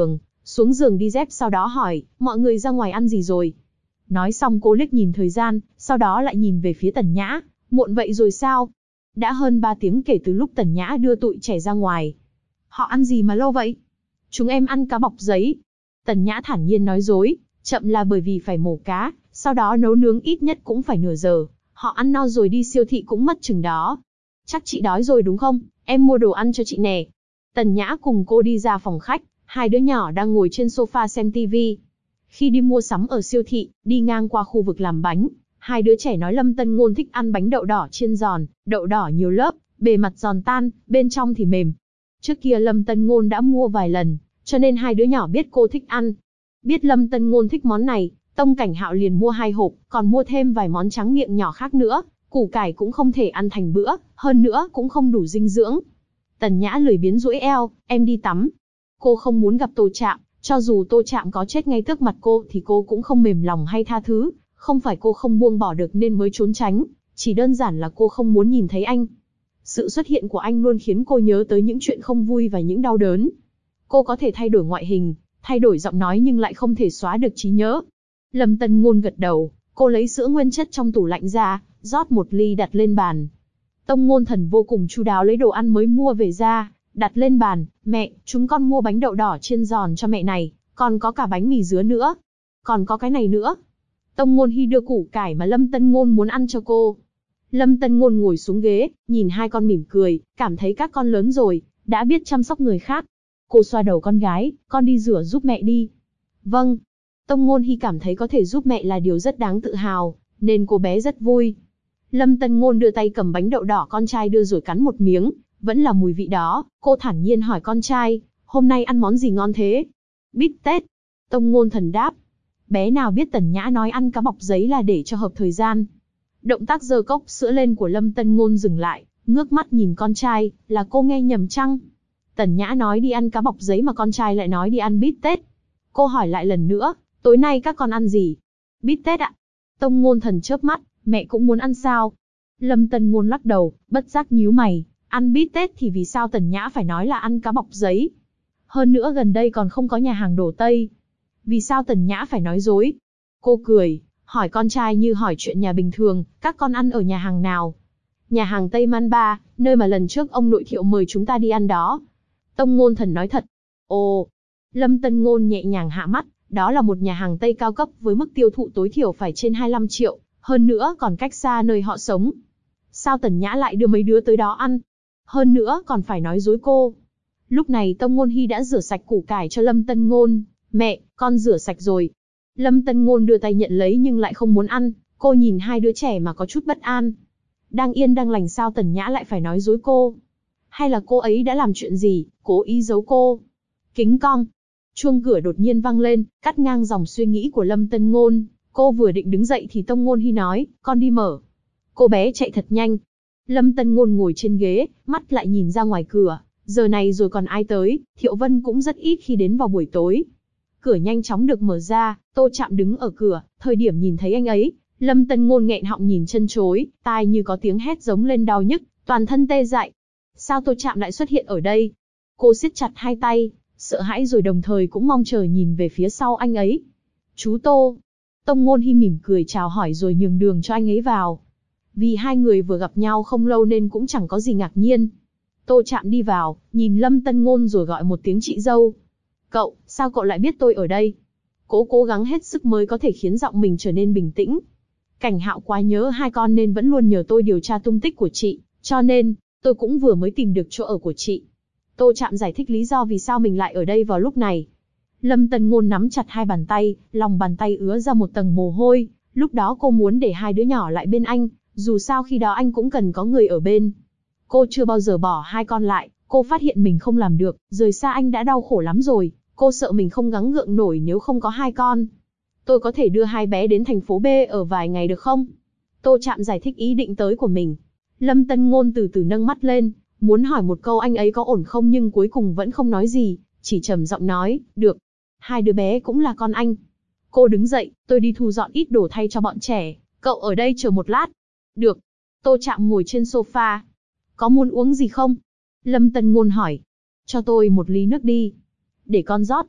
xuống giường đi dép sau đó hỏi, mọi người ra ngoài ăn gì rồi? Nói xong cô liếc nhìn thời gian, sau đó lại nhìn về phía Tần Nhã, muộn vậy rồi sao? Đã hơn 3 tiếng kể từ lúc Tần Nhã đưa tụi trẻ ra ngoài. Họ ăn gì mà lâu vậy? Chúng em ăn cá bọc giấy. Tần Nhã thản nhiên nói dối, chậm là bởi vì phải mổ cá, sau đó nấu nướng ít nhất cũng phải nửa giờ. Họ ăn no rồi đi siêu thị cũng mất chừng đó. Chắc chị đói rồi đúng không? Em mua đồ ăn cho chị nè. Tần Nhã cùng cô đi ra phòng khách, hai đứa nhỏ đang ngồi trên sofa xem tivi. Khi đi mua sắm ở siêu thị, đi ngang qua khu vực làm bánh, hai đứa trẻ nói Lâm Tân Ngôn thích ăn bánh đậu đỏ chiên giòn, đậu đỏ nhiều lớp, bề mặt giòn tan, bên trong thì mềm. Trước kia Lâm Tân Ngôn đã mua vài lần, cho nên hai đứa nhỏ biết cô thích ăn. Biết Lâm Tân Ngôn thích món này, Tông Cảnh Hạo liền mua 2 hộp, còn mua thêm vài món tráng miệng nhỏ khác nữa. Củ cải cũng không thể ăn thành bữa, hơn nữa cũng không đủ dinh dưỡng. Tần Nhã lười biếng duỗi eo, em đi tắm. Cô không muốn gặp Tô Trạm, cho dù Tô Trạm có chết ngay trước mặt cô thì cô cũng không mềm lòng hay tha thứ. Không phải cô không buông bỏ được nên mới trốn tránh, chỉ đơn giản là cô không muốn nhìn thấy anh. Sự xuất hiện của anh luôn khiến cô nhớ tới những chuyện không vui và những đau đớn. Cô có thể thay đổi ngoại hình, thay đổi giọng nói nhưng lại không thể xóa được trí nhớ. Lâm Tân Ngôn gật đầu, cô lấy sữa nguyên chất trong tủ lạnh ra, rót 1 ly đặt lên bàn. Tông Ngôn Thần vô cùng chu đáo lấy đồ ăn mới mua về ra, đặt lên bàn. Mẹ, chúng con mua bánh đậu đỏ chiên giòn cho mẹ này, còn có cả bánh mì dứa nữa. Còn có cái này nữa. Tông Ngôn Hy đưa củ cải mà Lâm Tân Ngôn muốn ăn cho cô. Lâm Tân Ngôn ngồi xuống ghế, nhìn hai con mỉm cười, cảm thấy các con lớn rồi, đã biết chăm sóc người khác. Cô xoa đầu con gái, con đi rửa giúp mẹ đi. Vâng. Tông Ngôn Hy cảm thấy có thể giúp mẹ là điều rất đáng tự hào, nên cô bé rất vui. Lâm Tân Ngôn đưa tay cầm bánh đậu đỏ con trai đưa rồi cắn một miếng, vẫn là mùi vị đó. Cô thản nhiên hỏi con trai, hôm nay ăn món gì ngon thế? Bít tết. Tông Ngôn Thần đáp. Bé nào biết Tần Nhã nói ăn cá bọc giấy là để cho hợp thời gian. Động tác giơ cốc sữa lên của Lâm Tân Ngôn dừng lại, ngước mắt nhìn con trai, là cô nghe nhầm chăng? Tần Nhã nói đi ăn cá bọc giấy mà con trai lại nói đi ăn bít tết. Cô hỏi lại lần nữa, tối nay các con ăn gì? Bít tết ạ. Tông Ngôn Thần chớp mắt, mẹ cũng muốn ăn sao? Lâm Tân Ngôn lắc đầu, bất giác nhíu mày, ăn bít tết thì vì sao Tần Nhã phải nói là ăn cá bọc giấy? Hơn nữa gần đây còn không có nhà hàng đồ Tây. Vì sao Tần Nhã phải nói dối? Cô cười, hỏi con trai như hỏi chuyện nhà bình thường, các con ăn ở nhà hàng nào? Nhà hàng Tây Man Ba, nơi mà lần trước ông nội Thiệu mời chúng ta đi ăn đó. Tông Ngôn Thần nói thật. Ồ. Lâm Tân Ngôn nhẹ nhàng hạ mắt, đó là một nhà hàng Tây cao cấp với mức tiêu thụ tối thiểu phải trên 25 triệu, hơn nữa còn cách xa nơi họ sống. Sao Tần Nhã lại đưa mấy đứa tới đó ăn? Hơn nữa còn phải nói dối cô. Lúc này Tông Ngôn Hy đã rửa sạch củ cải cho Lâm Tân Ngôn. Mẹ, con rửa sạch rồi. Lâm Tân Ngôn đưa tay nhận lấy nhưng lại không muốn ăn. Cô nhìn hai đứa trẻ mà có chút bất an. Đang yên đang lành sao Tần Nhã lại phải nói dối cô? Hay là cô ấy đã làm chuyện gì, cố ý giấu cô? Kính cong. Chuông cửa đột nhiên vang lên, cắt ngang dòng suy nghĩ của Lâm Tân Ngôn. Cô vừa định đứng dậy thì Tông Ngôn Hy nói, con đi mở. Cô bé chạy thật nhanh. Lâm Tân Ngôn ngồi trên ghế, mắt lại nhìn ra ngoài cửa. Giờ này rồi còn ai tới, Thiệu Vân cũng rất ít khi đến vào buổi tối. Cửa nhanh chóng được mở ra, Tô Trạm đứng ở cửa, thời điểm nhìn thấy anh ấy, Lâm Tân Ngôn nghẹn họng nhìn chân chối, tai như có tiếng hét giống lên đau nhức, toàn thân tê dại. Sao Tô Trạm lại xuất hiện ở đây? Cô siết chặt hai tay, sợ hãi rồi đồng thời cũng mong chờ nhìn về phía sau anh ấy. Chú Tô. Tông Ngôn Hy mỉm cười chào hỏi rồi nhường đường cho anh ấy vào. Vì hai người vừa gặp nhau không lâu nên cũng chẳng có gì ngạc nhiên. Tô Trạm đi vào, nhìn Lâm Tân Ngôn rồi gọi một tiếng chị dâu. Cậu, sao cậu lại biết tôi ở đây? Cố gắng hết sức mới có thể khiến giọng mình trở nên bình tĩnh. Cảnh Hạo quá nhớ hai con nên vẫn luôn nhờ tôi điều tra tung tích của chị, cho nên, tôi cũng vừa mới tìm được chỗ ở của chị. Tô Trạm giải thích lý do vì sao mình lại ở đây vào lúc này. Lâm Tân Ngôn nắm chặt hai bàn tay, lòng bàn tay ứa ra một tầng mồ hôi, lúc đó cô muốn để hai đứa nhỏ lại bên anh, dù sao khi đó anh cũng cần có người ở bên. Cô chưa bao giờ bỏ hai con lại, cô phát hiện mình không làm được, rời xa anh đã đau khổ lắm rồi, cô sợ mình không gắng gượng nổi nếu không có hai con. Tôi có thể đưa hai bé đến thành phố B ở vài ngày được không? Tô Trạm giải thích ý định tới của mình. Lâm Tân Ngôn từ từ nâng mắt lên, muốn hỏi một câu anh ấy có ổn không nhưng cuối cùng vẫn không nói gì, chỉ trầm giọng nói, được. Hai đứa bé cũng là con anh. Cô đứng dậy, tôi đi thu dọn ít đồ thay cho bọn trẻ, cậu ở đây chờ một lát. Được. Tô Trạm ngồi trên sofa. Có muốn uống gì không? Lâm Tân Ngôn hỏi. Cho tôi một ly nước đi. Để con rót.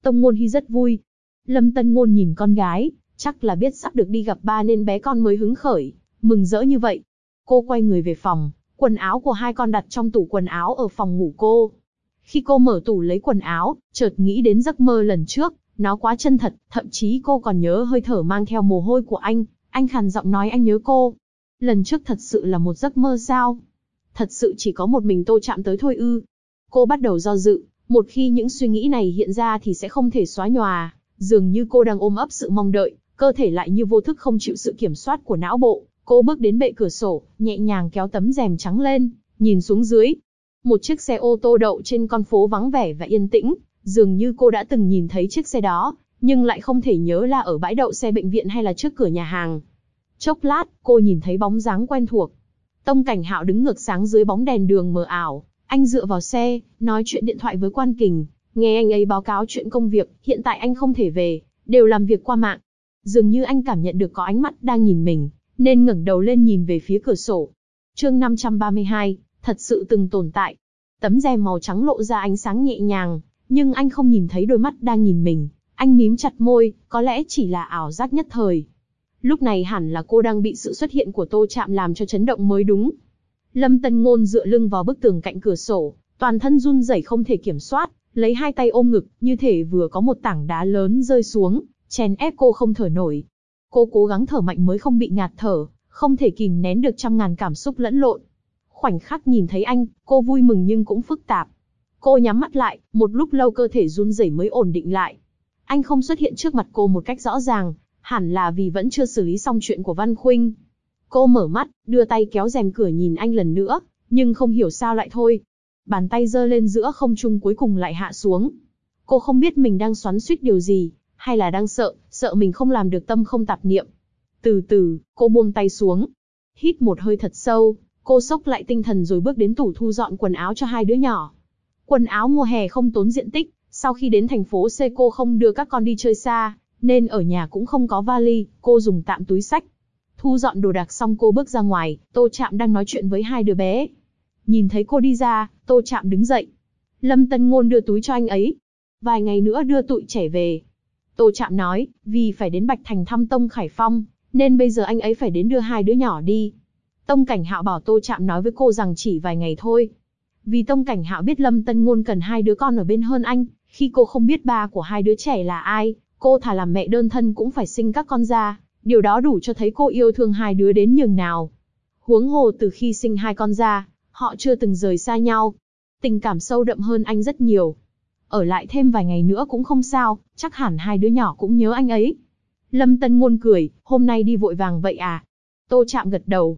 Tông Ngôn Hi rất vui. Lâm Tân Ngôn nhìn con gái, chắc là biết sắp được đi gặp ba nên bé con mới hứng khởi, mừng rỡ như vậy. Cô quay người về phòng, quần áo của hai con đặt trong tủ quần áo ở phòng ngủ cô. Khi cô mở tủ lấy quần áo, chợt nghĩ đến giấc mơ lần trước, nó quá chân thật, thậm chí cô còn nhớ hơi thở mang theo mồ hôi của anh. Anh khàn giọng nói anh nhớ cô. Lần trước thật sự là một giấc mơ sao? Thật sự chỉ có một mình Tô Trạm tới thôi ư? Cô bắt đầu do dự, một khi những suy nghĩ này hiện ra thì sẽ không thể xóa nhòa, dường như cô đang ôm ấp sự mong đợi, cơ thể lại như vô thức không chịu sự kiểm soát của não bộ. Cô bước đến bệ cửa sổ, nhẹ nhàng kéo tấm rèm trắng lên, nhìn xuống dưới. Một chiếc xe ô tô đậu trên con phố vắng vẻ và yên tĩnh, dường như cô đã từng nhìn thấy chiếc xe đó, nhưng lại không thể nhớ là ở bãi đậu xe bệnh viện hay là trước cửa nhà hàng. Chốc lát, cô nhìn thấy bóng dáng quen thuộc. Tông Cảnh Hạo đứng ngược sáng dưới bóng đèn đường mờ ảo, anh dựa vào xe, nói chuyện điện thoại với Quan Kình, nghe anh ấy báo cáo chuyện công việc, hiện tại anh không thể về, đều làm việc qua mạng. Dường như anh cảm nhận được có ánh mắt đang nhìn mình, nên ngẩng đầu lên nhìn về phía cửa sổ. Chương 532, thật sự từng tồn tại. Tấm rèm màu trắng lộ ra ánh sáng nhẹ nhàng, nhưng anh không nhìn thấy đôi mắt đang nhìn mình. Anh mím chặt môi, có lẽ chỉ là ảo giác nhất thời. Lúc này hẳn là cô đang bị sự xuất hiện của Tô Trạm làm cho chấn động mới đúng. Lâm Tân Ngôn dựa lưng vào bức tường cạnh cửa sổ, toàn thân run rẩy không thể kiểm soát, lấy hai tay ôm ngực, như thể vừa có một tảng đá lớn rơi xuống, chèn ép cô không thở nổi. Cô cố gắng thở mạnh mới không bị ngạt thở, không thể kìm nén được trăm ngàn cảm xúc lẫn lộn. Khoảnh khắc nhìn thấy anh, cô vui mừng nhưng cũng phức tạp. Cô nhắm mắt lại, một lúc lâu cơ thể run rẩy mới ổn định lại. Anh không xuất hiện trước mặt cô một cách rõ ràng, hẳn là vì vẫn chưa xử lý xong chuyện của Văn Khuynh. Cô mở mắt, đưa tay kéo rèm cửa nhìn anh lần nữa, nhưng không hiểu sao lại thôi. Bàn tay giơ lên giữa không trung cuối cùng lại hạ xuống. Cô không biết mình đang xoắn xuýt điều gì, hay là đang sợ mình không làm được tâm không tạp niệm. Từ từ, cô buông tay xuống. Hít một hơi thật sâu, cô xốc lại tinh thần rồi bước đến tủ thu dọn quần áo cho hai đứa nhỏ. Quần áo mùa hè không tốn diện tích, sau khi đến thành phố C cô không đưa các con đi chơi xa, nên ở nhà cũng không có vali, cô dùng tạm túi xách. Thu dọn đồ đạc xong cô bước ra ngoài, Tô Trạm đang nói chuyện với hai đứa bé. Nhìn thấy cô đi ra, Tô Trạm đứng dậy. Lâm Tân Ngôn đưa túi cho anh ấy. Vài ngày nữa đưa tụi trẻ về. Tô Trạm nói, vì phải đến Bạch Thành thăm Tông Khải Phong, nên bây giờ anh ấy phải đến đưa hai đứa nhỏ đi. Tông Cảnh Hạo bảo Tô Trạm nói với cô rằng chỉ vài ngày thôi. Vì Tông Cảnh Hạo biết Lâm Tân Ngôn cần hai đứa con ở bên hơn anh, khi cô không biết ba của hai đứa trẻ là ai, cô thà làm mẹ đơn thân cũng phải sinh các con ra. Điều đó đủ cho thấy cô yêu thương hai đứa đến nhường nào. Huống hồ từ khi sinh hai con ra, họ chưa từng rời xa nhau. Tình cảm sâu đậm hơn anh rất nhiều. Ở lại thêm vài ngày nữa cũng không sao, chắc hẳn hai đứa nhỏ cũng nhớ anh ấy. Lâm Tân Ngôn cười, hôm nay đi vội vàng vậy à? Tô Trạm gật đầu,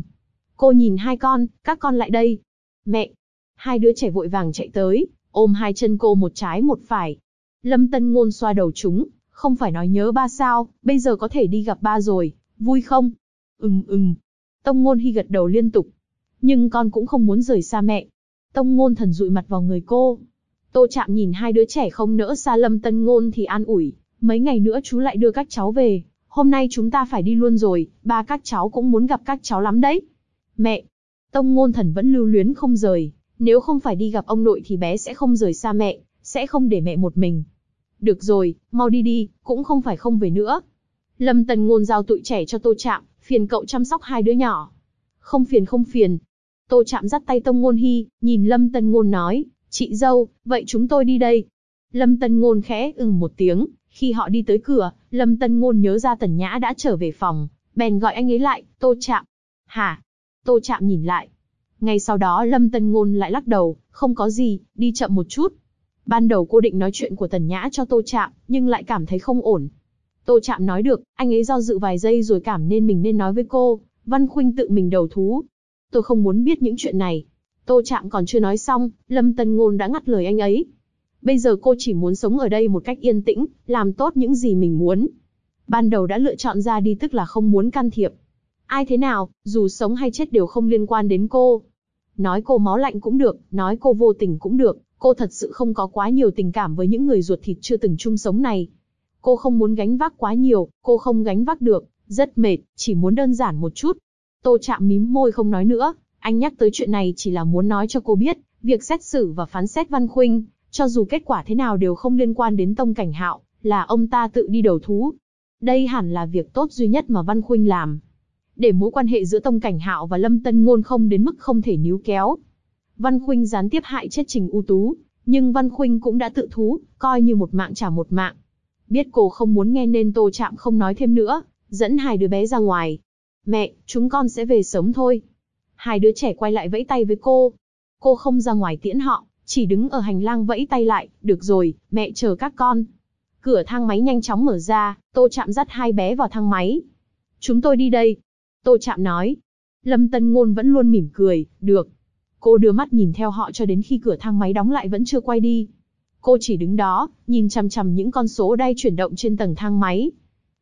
Cô nhìn hai con, các con lại đây. Mẹ! Hai đứa trẻ vội vàng chạy tới, ôm hai chân cô một trái một phải. Lâm Tân Ngôn xoa đầu chúng, không phải nói nhớ ba sao, bây giờ có thể đi gặp ba rồi, vui không? Tông Ngôn Hi gật đầu liên tục. Nhưng con cũng không muốn rời xa mẹ. Tông Ngôn Thần dụi mặt vào người cô. Tô Trạm nhìn hai đứa trẻ không nỡ xa Lâm Tân Ngôn thì an ủi, mấy ngày nữa chú lại đưa các cháu về, hôm nay chúng ta phải đi luôn rồi, ba các cháu cũng muốn gặp các cháu lắm đấy. Mẹ! Tông Ngôn Thần vẫn lưu luyến không rời, nếu không phải đi gặp ông nội thì bé sẽ không rời xa mẹ, sẽ không để mẹ một mình. Được rồi, mau đi đi, cũng không phải không về nữa. Lâm Tân Ngôn giao tụi trẻ cho Tô Trạm, phiền cậu chăm sóc hai đứa nhỏ. Không phiền. Tô Trạm dắt tay Tông Ngôn Hi, nhìn Lâm Tân Ngôn nói, chị dâu, vậy chúng tôi đi đây. Lâm Tân Ngôn khẽ một tiếng, khi họ đi tới cửa, Lâm Tân Ngôn nhớ ra Tần Nhã đã trở về phòng, bèn gọi anh ấy lại, Tô Trạm. Hả? Tô Trạm nhìn lại. Ngay sau đó Lâm Tân Ngôn lại lắc đầu, không có gì, đi chậm một chút. Ban đầu cô định nói chuyện của Tần Nhã cho Tô Trạm, nhưng lại cảm thấy không ổn. Tô Trạm nói được, anh ấy do dự vài giây rồi cảm nên mình nên nói với cô, Văn Khuynh tự mình đầu thú. Tôi không muốn biết những chuyện này. Tô Trạm còn chưa nói xong, Lâm Tân Ngôn đã ngắt lời anh ấy. Bây giờ cô chỉ muốn sống ở đây một cách yên tĩnh, làm tốt những gì mình muốn. Ban đầu đã lựa chọn ra đi tức là không muốn can thiệp. Ai thế nào, dù sống hay chết đều không liên quan đến cô. Nói cô máu lạnh cũng được, nói cô vô tình cũng được, cô thật sự không có quá nhiều tình cảm với những người ruột thịt chưa từng chung sống này. Cô không muốn gánh vác quá nhiều, cô không gánh vác được, rất mệt, chỉ muốn đơn giản một chút. Tô Trạm mím môi không nói nữa, anh nhắc tới chuyện này chỉ là muốn nói cho cô biết, việc xét xử và phán xét Văn Khuynh, Cho dù kết quả thế nào đều không liên quan đến Tông Cảnh Hạo, là ông ta tự đi đầu thú. Đây hẳn là việc tốt duy nhất mà Văn Khuynh làm. Để mối quan hệ giữa Tông Cảnh Hạo và Lâm Tân Ngôn không đến mức không thể níu kéo. Văn Khuynh gián tiếp hại chết Trình U Tú, nhưng Văn Khuynh cũng đã tự thú, coi như một mạng trả một mạng. Biết cô không muốn nghe nên Tô Trạm không nói thêm nữa, dẫn hai đứa bé ra ngoài. Mẹ, chúng con sẽ về sớm thôi. Hai đứa trẻ quay lại vẫy tay với cô. Cô không ra ngoài tiễn họ, chỉ đứng ở hành lang vẫy tay lại, được rồi, mẹ chờ các con. Cửa thang máy nhanh chóng mở ra, Tô Trạm dắt hai bé vào thang máy. Chúng tôi đi đây. Tô Trạm nói. Lâm Tân Ngôn vẫn luôn mỉm cười, được. Cô đưa mắt nhìn theo họ cho đến khi cửa thang máy đóng lại vẫn chưa quay đi. Cô chỉ đứng đó, nhìn chằm chằm những con số đang chuyển động trên tầng thang máy.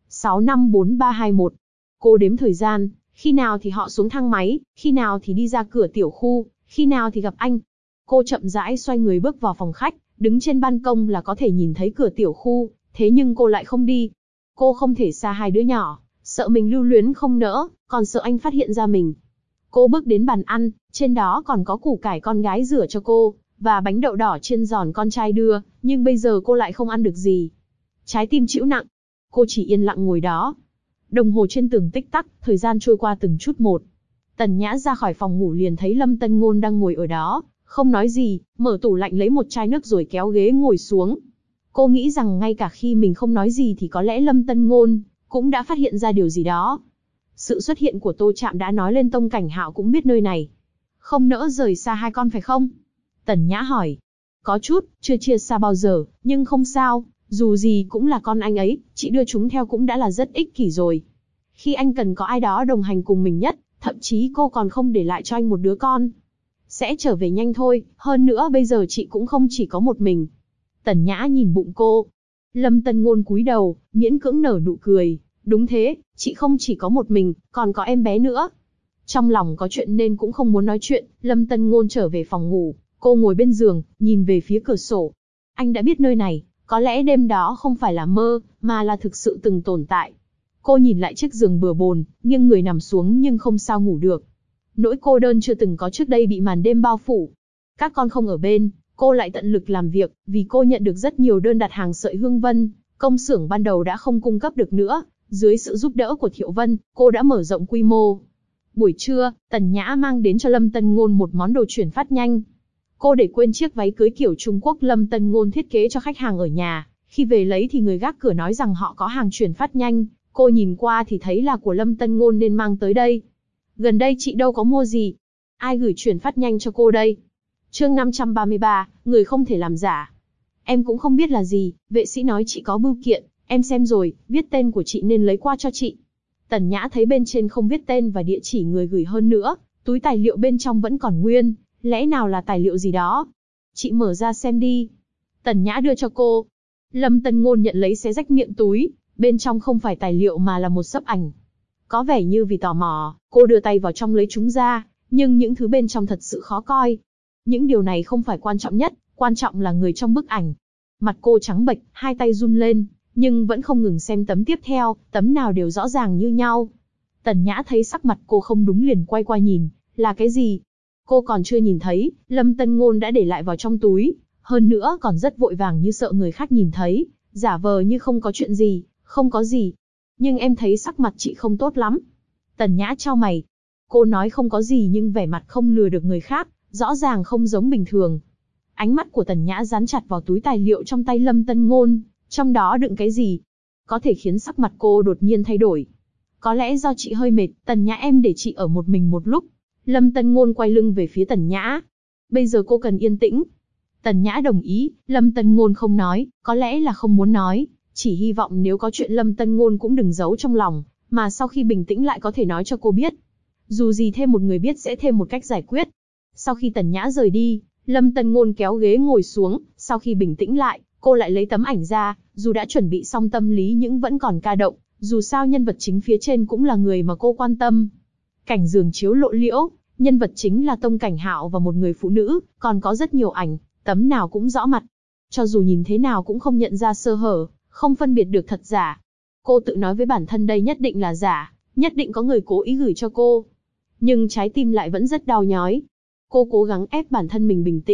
654321. Cô đếm thời gian, khi nào thì họ xuống thang máy, khi nào thì đi ra cửa tiểu khu, khi nào thì gặp anh. Cô chậm rãi xoay người bước vào phòng khách, đứng trên ban công là có thể nhìn thấy cửa tiểu khu, thế nhưng cô lại không đi. Cô không thể xa hai đứa nhỏ, sợ mình lưu luyến không nỡ, còn sợ anh phát hiện ra mình. Cô bước đến bàn ăn, trên đó còn có củ cải con gái rửa cho cô, và bánh đậu đỏ chiên giòn con trai đưa, nhưng bây giờ cô lại không ăn được gì. Trái tim trĩu nặng, cô chỉ yên lặng ngồi đó. Đồng hồ trên tường tích tắc, thời gian trôi qua từng chút một. Tần Nhã ra khỏi phòng ngủ liền thấy Lâm Tân Ngôn đang ngồi ở đó, không nói gì, mở tủ lạnh lấy một chai nước rồi kéo ghế ngồi xuống. Cô nghĩ rằng ngay cả khi mình không nói gì thì có lẽ Lâm Tân Ngôn cũng đã phát hiện ra điều gì đó. Sự xuất hiện của Tô Trạm đã nói lên Tông Cảnh Hạo cũng biết nơi này. Không nỡ rời xa hai con phải không? Tần Nhã hỏi. Có chút, chưa chia xa bao giờ, nhưng không sao, dù gì cũng là con anh ấy, chị đưa chúng theo cũng đã là rất ích kỷ rồi. Khi anh cần có ai đó đồng hành cùng mình nhất, thậm chí cô còn không để lại cho anh một đứa con. Sẽ trở về nhanh thôi, hơn nữa bây giờ chị cũng không chỉ có một mình. Tần Nhã nhìn bụng cô. Lâm Tân Ngôn cúi đầu, miễn cưỡng nở nụ cười. Đúng thế, chị không chỉ có một mình, còn có em bé nữa. Trong lòng có chuyện nên cũng không muốn nói chuyện, Lâm Tân Ngôn trở về phòng ngủ. Cô ngồi bên giường, nhìn về phía cửa sổ. Anh đã biết nơi này, có lẽ đêm đó không phải là mơ, mà là thực sự từng tồn tại. Cô nhìn lại chiếc giường bừa bồn, nghiêng người nằm xuống nhưng không sao ngủ được. Nỗi cô đơn chưa từng có trước đây bị màn đêm bao phủ. Các con không ở bên, cô lại tận lực làm việc, vì cô nhận được rất nhiều đơn đặt hàng sợi hương vân. Công xưởng ban đầu đã không cung cấp được nữa, dưới sự giúp đỡ của Thiệu Vân, cô đã mở rộng quy mô. Buổi trưa, Tần Nhã mang đến cho Lâm Tân Ngôn một món đồ chuyển phát nhanh. Cô để quên chiếc váy cưới kiểu Trung Quốc Lâm Tân Ngôn thiết kế cho khách hàng ở nhà. Khi về lấy thì người gác cửa nói rằng họ có hàng chuyển phát nhanh. Cô nhìn qua thì thấy là của Lâm Tân Ngôn nên mang tới đây. Gần đây chị đâu có mua gì. Ai gửi chuyển phát nhanh cho cô đây? Chương 533, người không thể làm giả. Em cũng không biết là gì, vệ sĩ nói chị có bưu kiện, em xem rồi, viết tên của chị nên lấy qua cho chị. Tần Nhã thấy bên trên không viết tên và địa chỉ người gửi hơn nữa, túi tài liệu bên trong vẫn còn nguyên, lẽ nào là tài liệu gì đó? Chị mở ra xem đi. Tần Nhã đưa cho cô. Lâm Tân Ngôn nhận lấy xé rách miệng túi, bên trong không phải tài liệu mà là một xấp ảnh. Có vẻ như vì tò mò, cô đưa tay vào trong lấy chúng ra, nhưng những thứ bên trong thật sự khó coi. Những điều này không phải quan trọng nhất, quan trọng là người trong bức ảnh. Mặt cô trắng bệch, hai tay run lên, nhưng vẫn không ngừng xem tấm tiếp theo, tấm nào đều rõ ràng như nhau. Tần Nhã thấy sắc mặt cô không đúng liền quay qua nhìn, là cái gì? Cô còn chưa nhìn thấy, Lâm Tân Ngôn đã để lại vào trong túi, hơn nữa còn rất vội vàng như sợ người khác nhìn thấy, giả vờ như không có chuyện gì, không có gì. Nhưng em thấy sắc mặt chị không tốt lắm. Tần Nhã chau mày. Cô nói không có gì nhưng vẻ mặt không lừa được người khác, rõ ràng không giống bình thường. Ánh mắt của Tần Nhã dán chặt vào túi tài liệu trong tay Lâm Tân Ngôn, trong đó đựng cái gì? Có thể khiến sắc mặt cô đột nhiên thay đổi. Có lẽ do chị hơi mệt, Tần Nhã em để chị ở một mình một lúc. Lâm Tân Ngôn quay lưng về phía Tần Nhã. Bây giờ cô cần yên tĩnh. Tần Nhã đồng ý, Lâm Tân Ngôn không nói, có lẽ là không muốn nói, chỉ hy vọng nếu có chuyện Lâm Tân Ngôn cũng đừng giấu trong lòng, mà sau khi bình tĩnh lại có thể nói cho cô biết. Dù gì thêm một người biết sẽ thêm một cách giải quyết. Sau khi Tần Nhã rời đi, Lâm Tân Ngôn kéo ghế ngồi xuống, sau khi bình tĩnh lại, cô lại lấy tấm ảnh ra, dù đã chuẩn bị xong tâm lý nhưng vẫn còn ca động, dù sao nhân vật chính phía trên cũng là người mà cô quan tâm. Cảnh giường chiếu lộ liễu, nhân vật chính là Tông Cảnh Hạo và một người phụ nữ, còn có rất nhiều ảnh, tấm nào cũng rõ mặt. Cho dù nhìn thế nào cũng không nhận ra sơ hở, không phân biệt được thật giả. Cô tự nói với bản thân đây nhất định là giả, nhất định có người cố ý gửi cho cô. Nhưng trái tim lại vẫn rất đau nhói. Cô cố gắng ép bản thân mình bình tĩnh,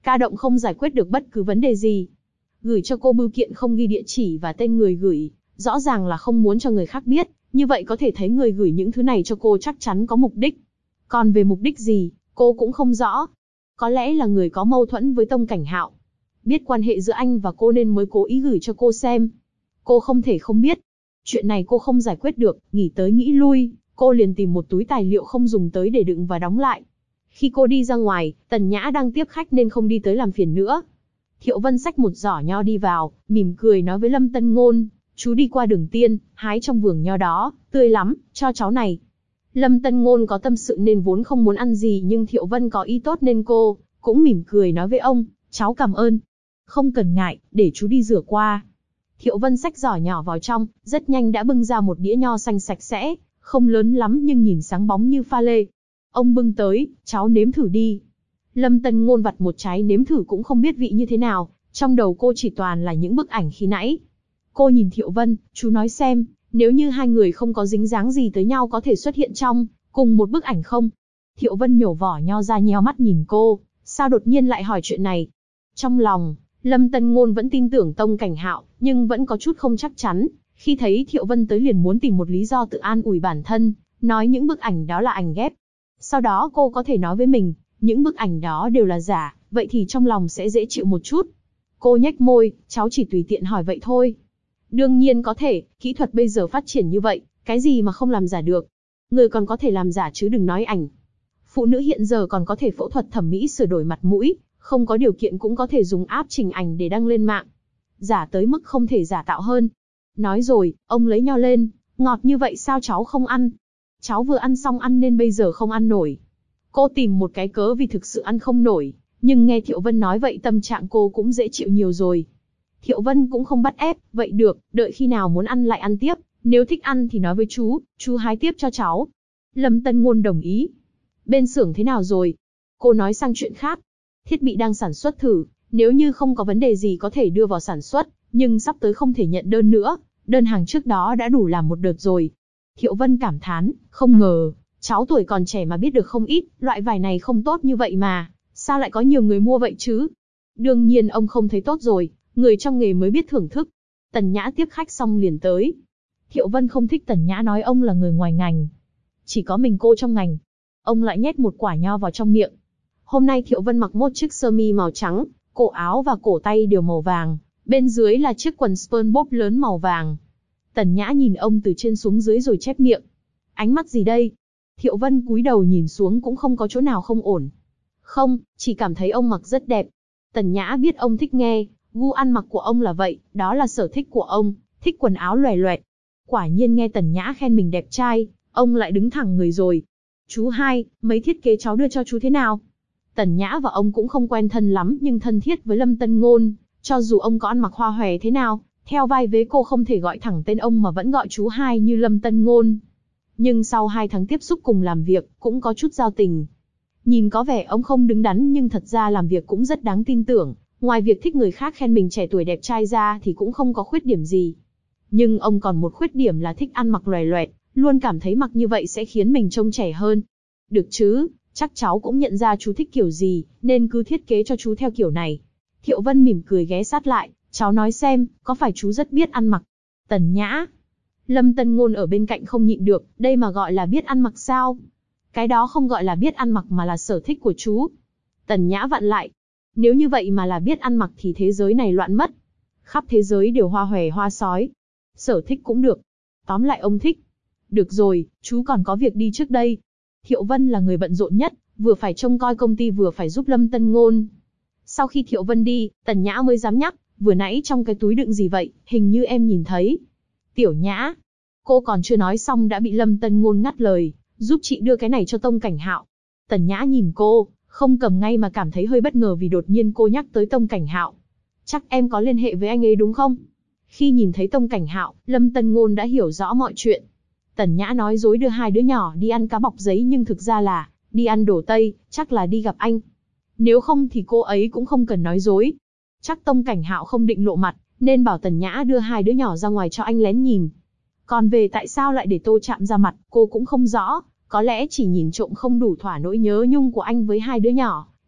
Ca động không giải quyết được bất cứ vấn đề gì. Gửi cho cô bưu kiện không ghi địa chỉ và tên người gửi, rõ ràng là không muốn cho người khác biết, như vậy có thể thấy người gửi những thứ này cho cô chắc chắn có mục đích. Còn về mục đích gì, cô cũng không rõ. Có lẽ là người có mâu thuẫn với Tông Cảnh Hạo. Biết quan hệ giữa anh và cô nên mới cố ý gửi cho cô xem. Cô không thể không biết. Chuyện này cô không giải quyết được, nghĩ tới nghĩ lui, cô liền tìm một túi tài liệu không dùng tới để đựng và đóng lại. Khi cô đi ra ngoài, Tần Nhã đang tiếp khách nên không đi tới làm phiền nữa. Thiệu Vân xách một giỏ nho đi vào, mỉm cười nói với Lâm Tân Ngôn, chú đi qua đường Tiên, hái trong vườn nho đó, tươi lắm, cho cháu này. Lâm Tân Ngôn có tâm sự nên vốn không muốn ăn gì, nhưng Thiệu Vân có ý tốt nên cô cũng mỉm cười nói với ông, cháu cảm ơn. Không cần ngại, để chú đi rửa qua. Thiệu Vân xách giỏ nhỏ vào trong, rất nhanh đã bưng ra một đĩa nho xanh sạch sẽ, không lớn lắm nhưng nhìn sáng bóng như pha lê. Ông bưng tới, cháu nếm thử đi. Lâm Tân Ngôn vặt một trái nếm thử cũng không biết vị như thế nào, trong đầu cô chỉ toàn là những bức ảnh khi nãy. Cô nhìn Thiệu Vân, chú nói xem, nếu như hai người không có dính dáng gì tới nhau có thể xuất hiện trong cùng một bức ảnh không? Thiệu Vân nhổ vỏ nho ra nheo mắt nhìn cô, sao đột nhiên lại hỏi chuyện này? Trong lòng, Lâm Tân Ngôn vẫn tin tưởng Tông Cảnh Hạo, nhưng vẫn có chút không chắc chắn. Khi thấy Thiệu Vân tới liền muốn tìm một lý do tự an ủi bản thân, nói những bức ảnh đó là ảnh ghép. Sau đó cô có thể nói với mình, những bức ảnh đó đều là giả, vậy thì trong lòng sẽ dễ chịu một chút. Cô nhếch môi, cháu chỉ tùy tiện hỏi vậy thôi. Đương nhiên có thể, kỹ thuật bây giờ phát triển như vậy, cái gì mà không làm giả được. Người còn có thể làm giả chứ đừng nói ảnh. Phụ nữ hiện giờ còn có thể phẫu thuật thẩm mỹ sửa đổi mặt mũi, không có điều kiện cũng có thể dùng app chỉnh ảnh để đăng lên mạng. Giả tới mức không thể giả tạo hơn. Nói rồi, ông lấy nho lên, ngọt như vậy sao cháu không ăn? Cháu vừa ăn xong ăn nên bây giờ không ăn nổi. Cô tìm một cái cớ vì thực sự ăn không nổi, nhưng nghe Thiệu Vân nói vậy tâm trạng cô cũng dễ chịu nhiều rồi. Thiệu Vân cũng không bắt ép, vậy được, đợi khi nào muốn ăn lại ăn tiếp, nếu thích ăn thì nói với chú hái tiếp cho cháu. Lâm Tân Ngôn đồng ý. Bên xưởng thế nào rồi? Cô nói sang chuyện khác. Thiết bị đang sản xuất thử, nếu như không có vấn đề gì có thể đưa vào sản xuất, nhưng sắp tới không thể nhận đơn nữa, đơn hàng trước đó đã đủ làm một đợt rồi. Thiệu Vân cảm thán, không ngờ, cháu tuổi còn trẻ mà biết được không ít, loại vải này không tốt như vậy mà, sao lại có nhiều người mua vậy chứ? Đương nhiên ông không thấy tốt rồi, người trong nghề mới biết thưởng thức. Tần Nhã tiếp khách xong liền tới. Thiệu Vân không thích Tần Nhã nói ông là người ngoài ngành. Chỉ có mình cô trong ngành. Ông lại nhét một quả nho vào trong miệng. Hôm nay Thiệu Vân mặc một chiếc sơ mi màu trắng, cổ áo và cổ tay đều màu vàng, bên dưới là chiếc quần SpongeBob lớn màu vàng. Tần Nhã nhìn ông từ trên xuống dưới rồi chép miệng. Ánh mắt gì đây? Thiệu Vân cúi đầu nhìn xuống cũng không có chỗ nào không ổn. Không, chỉ cảm thấy ông mặc rất đẹp. Tần Nhã biết ông thích nghe, gu ăn mặc của ông là vậy, đó là sở thích của ông, thích quần áo loè loẹt. Quả nhiên nghe Tần Nhã khen mình đẹp trai, ông lại đứng thẳng người rồi. Chú hai, mấy thiết kế cháu đưa cho chú thế nào? Tần Nhã và ông cũng không quen thân lắm nhưng thân thiết với Lâm Tân Ngôn, cho dù ông có ăn mặc hoa hòe thế nào, theo vai vế cô không thể gọi thẳng tên ông mà vẫn gọi chú hai như Lâm Tân Ngôn. Nhưng sau 2 tháng tiếp xúc cùng làm việc, cũng có chút giao tình. Nhìn có vẻ ông không đứng đắn nhưng thật ra làm việc cũng rất đáng tin tưởng, ngoài việc thích người khác khen mình trẻ tuổi đẹp trai ra thì cũng không có khuyết điểm gì. Nhưng ông còn một khuyết điểm là thích ăn mặc loè loẹt, luôn cảm thấy mặc như vậy sẽ khiến mình trông trẻ hơn. Được chứ, chắc cháu cũng nhận ra chú thích kiểu gì, nên cứ thiết kế cho chú theo kiểu này. Thiệu Vân mỉm cười ghé sát lại, cháu nói xem, có phải chú rất biết ăn mặc? Tần Nhã. Lâm Tân Ngôn ở bên cạnh không nhịn được, đây mà gọi là biết ăn mặc sao? Cái đó không gọi là biết ăn mặc mà là sở thích của chú. Tần Nhã vặn lại. Nếu như vậy mà là biết ăn mặc thì thế giới này loạn mất. Khắp thế giới đều hoa hòe hoa sói. Sở thích cũng được. Tóm lại ông thích. Được rồi, chú còn có việc đi trước đây. Thiệu Vân là người bận rộn nhất, vừa phải trông coi công ty vừa phải giúp Lâm Tân Ngôn. Sau khi Thiệu Vân đi, Tần Nhã mới dám nhắc, vừa nãy trong cái túi đựng gì vậy, hình như em nhìn thấy. Tiểu Nhã. Cô còn chưa nói xong đã bị Lâm Tân Ngôn ngắt lời, giúp chị đưa cái này cho Tông Cảnh Hạo. Tần Nhã nhìn cô, không cầm ngay mà cảm thấy hơi bất ngờ vì đột nhiên cô nhắc tới Tông Cảnh Hạo. Chắc em có liên hệ với anh ấy đúng không? Khi nhìn thấy Tông Cảnh Hạo, Lâm Tân Ngôn đã hiểu rõ mọi chuyện. Tần Nhã nói dối đưa 2 đứa nhỏ đi ăn cá bọc giấy nhưng thực ra là đi ăn đồ Tây, chắc là đi gặp anh. Nếu không thì cô ấy cũng không cần nói dối. Chắc Tông Cảnh Hạo không định lộ mặt, nên bảo Tần Nhã đưa 2 đứa nhỏ ra ngoài cho anh lén nhìn. Còn về tại sao lại để Tô Trạm ra mặt, cô cũng không rõ, có lẽ chỉ nhìn trộm không đủ thỏa nỗi nhớ nhung của anh với 2 đứa nhỏ,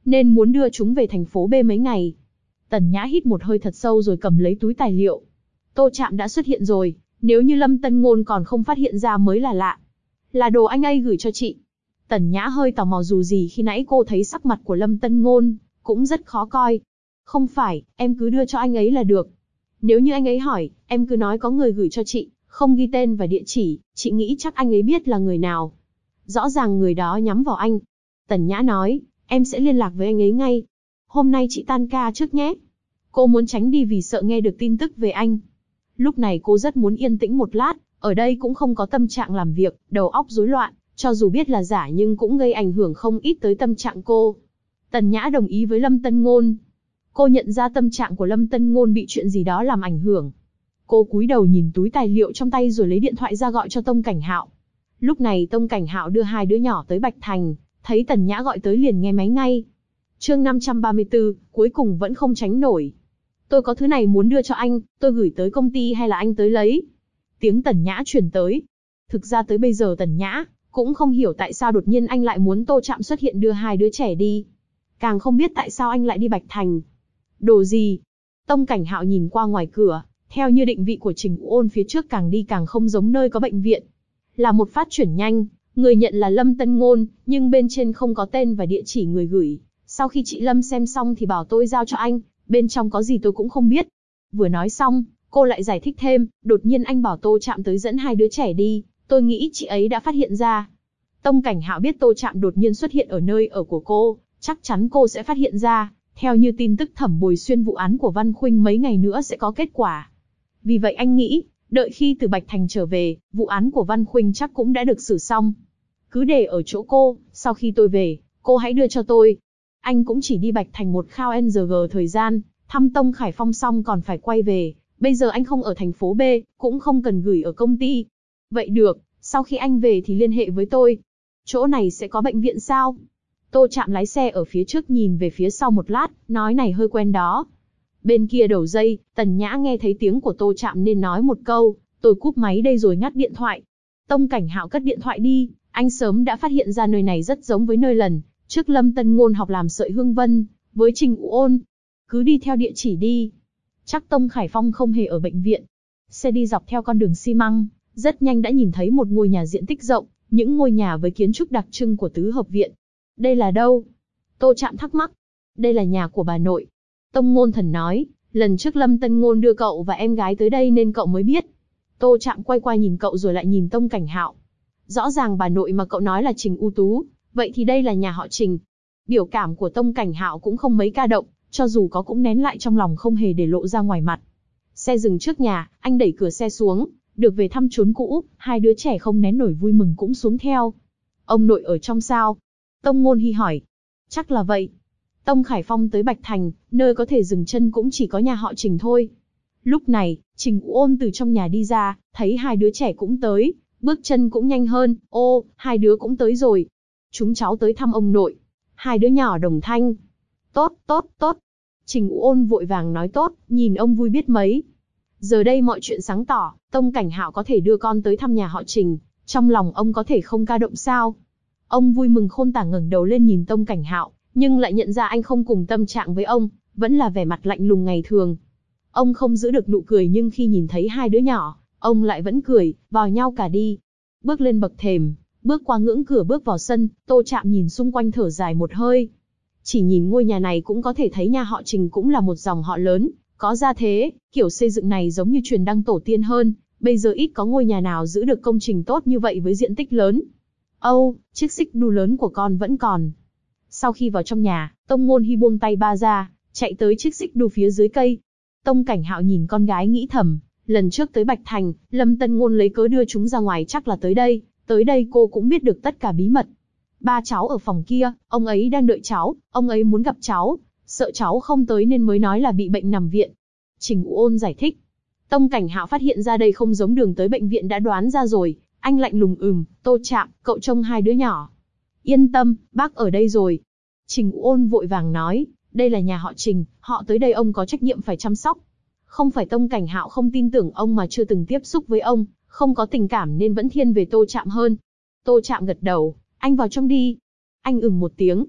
nên muốn đưa chúng về thành phố B mấy ngày. Tần Nhã hít một hơi thật sâu rồi cầm lấy túi tài liệu. Tô Trạm đã xuất hiện rồi, nếu như Lâm Tân Ngôn còn không phát hiện ra mới là lạ. Là đồ anh ấy gửi cho chị. Tần Nhã hơi tò mò, dù gì khi nãy cô thấy sắc mặt của Lâm Tân Ngôn cũng rất khó coi. Không phải, em cứ đưa cho anh ấy là được. Nếu như anh ấy hỏi, em cứ nói có người gửi cho chị, không ghi tên và địa chỉ, chị nghĩ chắc anh ấy biết là người nào. Rõ ràng người đó nhắm vào anh. Tần Nhã nói, em sẽ liên lạc với anh ấy ngay. Hôm nay chị tan ca trước nhé. Cô muốn tránh đi vì sợ nghe được tin tức về anh. Lúc này cô rất muốn yên tĩnh một lát, ở đây cũng không có tâm trạng làm việc, đầu óc rối loạn, cho dù biết là giả nhưng cũng gây ảnh hưởng không ít tới tâm trạng cô. Tần Nhã đồng ý với Lâm Tân Ngôn. Cô nhận ra tâm trạng của Lâm Tân Ngôn bị chuyện gì đó làm ảnh hưởng. Cô cúi đầu nhìn túi tài liệu trong tay rồi lấy điện thoại ra gọi cho Tông Cảnh Hạo. Lúc này Tông Cảnh Hạo đưa hai đứa nhỏ tới Bạch Thành, thấy Tần Nhã gọi tới liền nghe máy ngay. Chương 534, cuối cùng vẫn không tránh nổi. Tôi có thứ này muốn đưa cho anh, tôi gửi tới công ty hay là anh tới lấy? Tiếng Tần Nhã truyền tới. Thực ra tới bây giờ Tần Nhã cũng không hiểu tại sao đột nhiên anh lại muốn Tô Trạm xuất hiện đưa hai đứa trẻ đi. Càng không biết tại sao anh lại đi Bạch Thành. Đồ gì? Tông Cảnh Hạo nhìn qua ngoài cửa, theo như định vị của Trình Ôn phía trước càng đi càng không giống nơi có bệnh viện. Là một phát chuyển nhanh, người nhận là Lâm Tân Ngôn, nhưng bên trên không có tên và địa chỉ người gửi. Sau khi chị Lâm xem xong thì bảo tôi giao cho anh, bên trong có gì tôi cũng không biết. Vừa nói xong, cô lại giải thích thêm, đột nhiên anh bảo Tô Trạm tới dẫn hai đứa trẻ đi, tôi nghĩ chị ấy đã phát hiện ra. Tông Cảnh Hạo biết Tô Trạm đột nhiên xuất hiện ở nơi ở của cô, chắc chắn cô sẽ phát hiện ra, theo như tin tức Thẩm Bồi Xuyên vụ án của Văn Khuynh mấy ngày nữa sẽ có kết quả. Vì vậy anh nghĩ, đợi khi từ Bạch Thành trở về, vụ án của Văn Khuynh chắc cũng đã được xử xong. Cứ để ở chỗ cô, sau khi tôi về, cô hãy đưa cho tôi. Anh cũng chỉ đi Bạch Thành một khao NG thời gian, thăm Tông Khải Phong xong còn phải quay về, bây giờ anh không ở thành phố B, cũng không cần gửi ở công ty. Vậy được, sau khi anh về thì liên hệ với tôi. Chỗ này sẽ có bệnh viện sao? Tô Trạm lái xe ở phía trước nhìn về phía sau một lát, nói này hơi quen đó. Bên kia đầu dây, Tần Nhã nghe thấy tiếng của Tô Trạm nên nói một câu, tôi cúp máy đây rồi ngắt điện thoại. Tông Cảnh Hạo cất điện thoại đi, anh sớm đã phát hiện ra nơi này rất giống với nơi lần trước Lâm Tân Ngôn học làm sợi hương vân, với Trình Ôn. Cứ đi theo địa chỉ đi. Chắc Tông Khải Phong không hề ở bệnh viện. Xe đi dọc theo con đường xi măng, rất nhanh đã nhìn thấy một ngôi nhà diện tích rộng, những ngôi nhà với kiến trúc đặc trưng của tứ hợp viện. Đây là đâu? Tô Trạm thắc mắc. Đây là nhà của bà nội. Tông Ngôn Thần nói, lần trước Lâm Tân Ngôn đưa cậu và em gái tới đây nên cậu mới biết. Tô Trạm quay qua nhìn cậu rồi lại nhìn Tông Cảnh Hạo. Rõ ràng bà nội mà cậu nói là Trình U Tú, vậy thì đây là nhà họ Trình. Biểu cảm của Tông Cảnh Hạo cũng không mấy ca động, cho dù có cũng nén lại trong lòng không hề để lộ ra ngoài mặt. Xe dừng trước nhà, anh đẩy cửa xe xuống, được về thăm chốn cũ, hai đứa trẻ không nén nổi vui mừng cũng xuống theo. Ông nội ở trong sao? Tông Ngôn Hy hỏi. Chắc là vậy. Tông Khải Phong tới Bạch Thành, nơi có thể dừng chân cũng chỉ có nhà họ Trình thôi. Lúc này, Trình Ôn từ trong nhà đi ra, thấy hai đứa trẻ cũng tới, bước chân cũng nhanh hơn. Ô, hai đứa cũng tới rồi. Chúng cháu tới thăm ông nội. Hai đứa nhỏ đồng thanh. Tốt, tốt, tốt. Trình Ôn vội vàng nói tốt, nhìn ông vui biết mấy. Giờ đây mọi chuyện sáng tỏ, Tông Cảnh Hạo có thể đưa con tới thăm nhà họ Trình, trong lòng ông có thể không ca động sao? Ông vui mừng khôn tả ngẩng đầu lên nhìn Tông Cảnh Hạo, nhưng lại nhận ra anh không cùng tâm trạng với ông, vẫn là vẻ mặt lạnh lùng ngày thường. Ông không giữ được nụ cười nhưng khi nhìn thấy hai đứa nhỏ, ông lại vẫn cười, vào nhau cả đi. Bước lên bậc thềm, bước qua ngưỡng cửa bước vào sân, Tô Trạm nhìn xung quanh thở dài một hơi. Chỉ nhìn ngôi nhà này cũng có thể thấy nhà họ Trình cũng là một dòng họ lớn, có gia thế, kiểu xây dựng này giống như truyền đăng tổ tiên hơn, bây giờ ít có ngôi nhà nào giữ được công trình tốt như vậy với diện tích lớn. Âu, chiếc xích đu lớn của con vẫn còn. Sau khi vào trong nhà, Tông Ngôn Hy buông tay ba ra, chạy tới chiếc xích đu phía dưới cây. Tông Cảnh Hạo nhìn con gái nghĩ thầm, lần trước tới Bạch Thành, Lâm Tân Ngôn lấy cớ đưa chúng ra ngoài chắc là tới đây cô cũng biết được tất cả bí mật. Ba cháu ở phòng kia, ông ấy đang đợi cháu, ông ấy muốn gặp cháu, sợ cháu không tới nên mới nói là bị bệnh nằm viện. Trình Ôn giải thích. Tông Cảnh Hạo phát hiện ra đây không giống đường tới bệnh viện đã đoán ra rồi, anh lạnh lùng Tô Trạm, cậu trông hai đứa nhỏ. Yên tâm, bác ở đây rồi. Trình Ôn vội vàng nói, đây là nhà họ Trình, họ tới đây ông có trách nhiệm phải chăm sóc. Không phải Tông Cảnh Hạo không tin tưởng ông mà chưa từng tiếp xúc với ông, không có tình cảm nên vẫn thiên về Tô Trạm hơn. Tô Trạm gật đầu, anh vào trong đi. Anh một tiếng.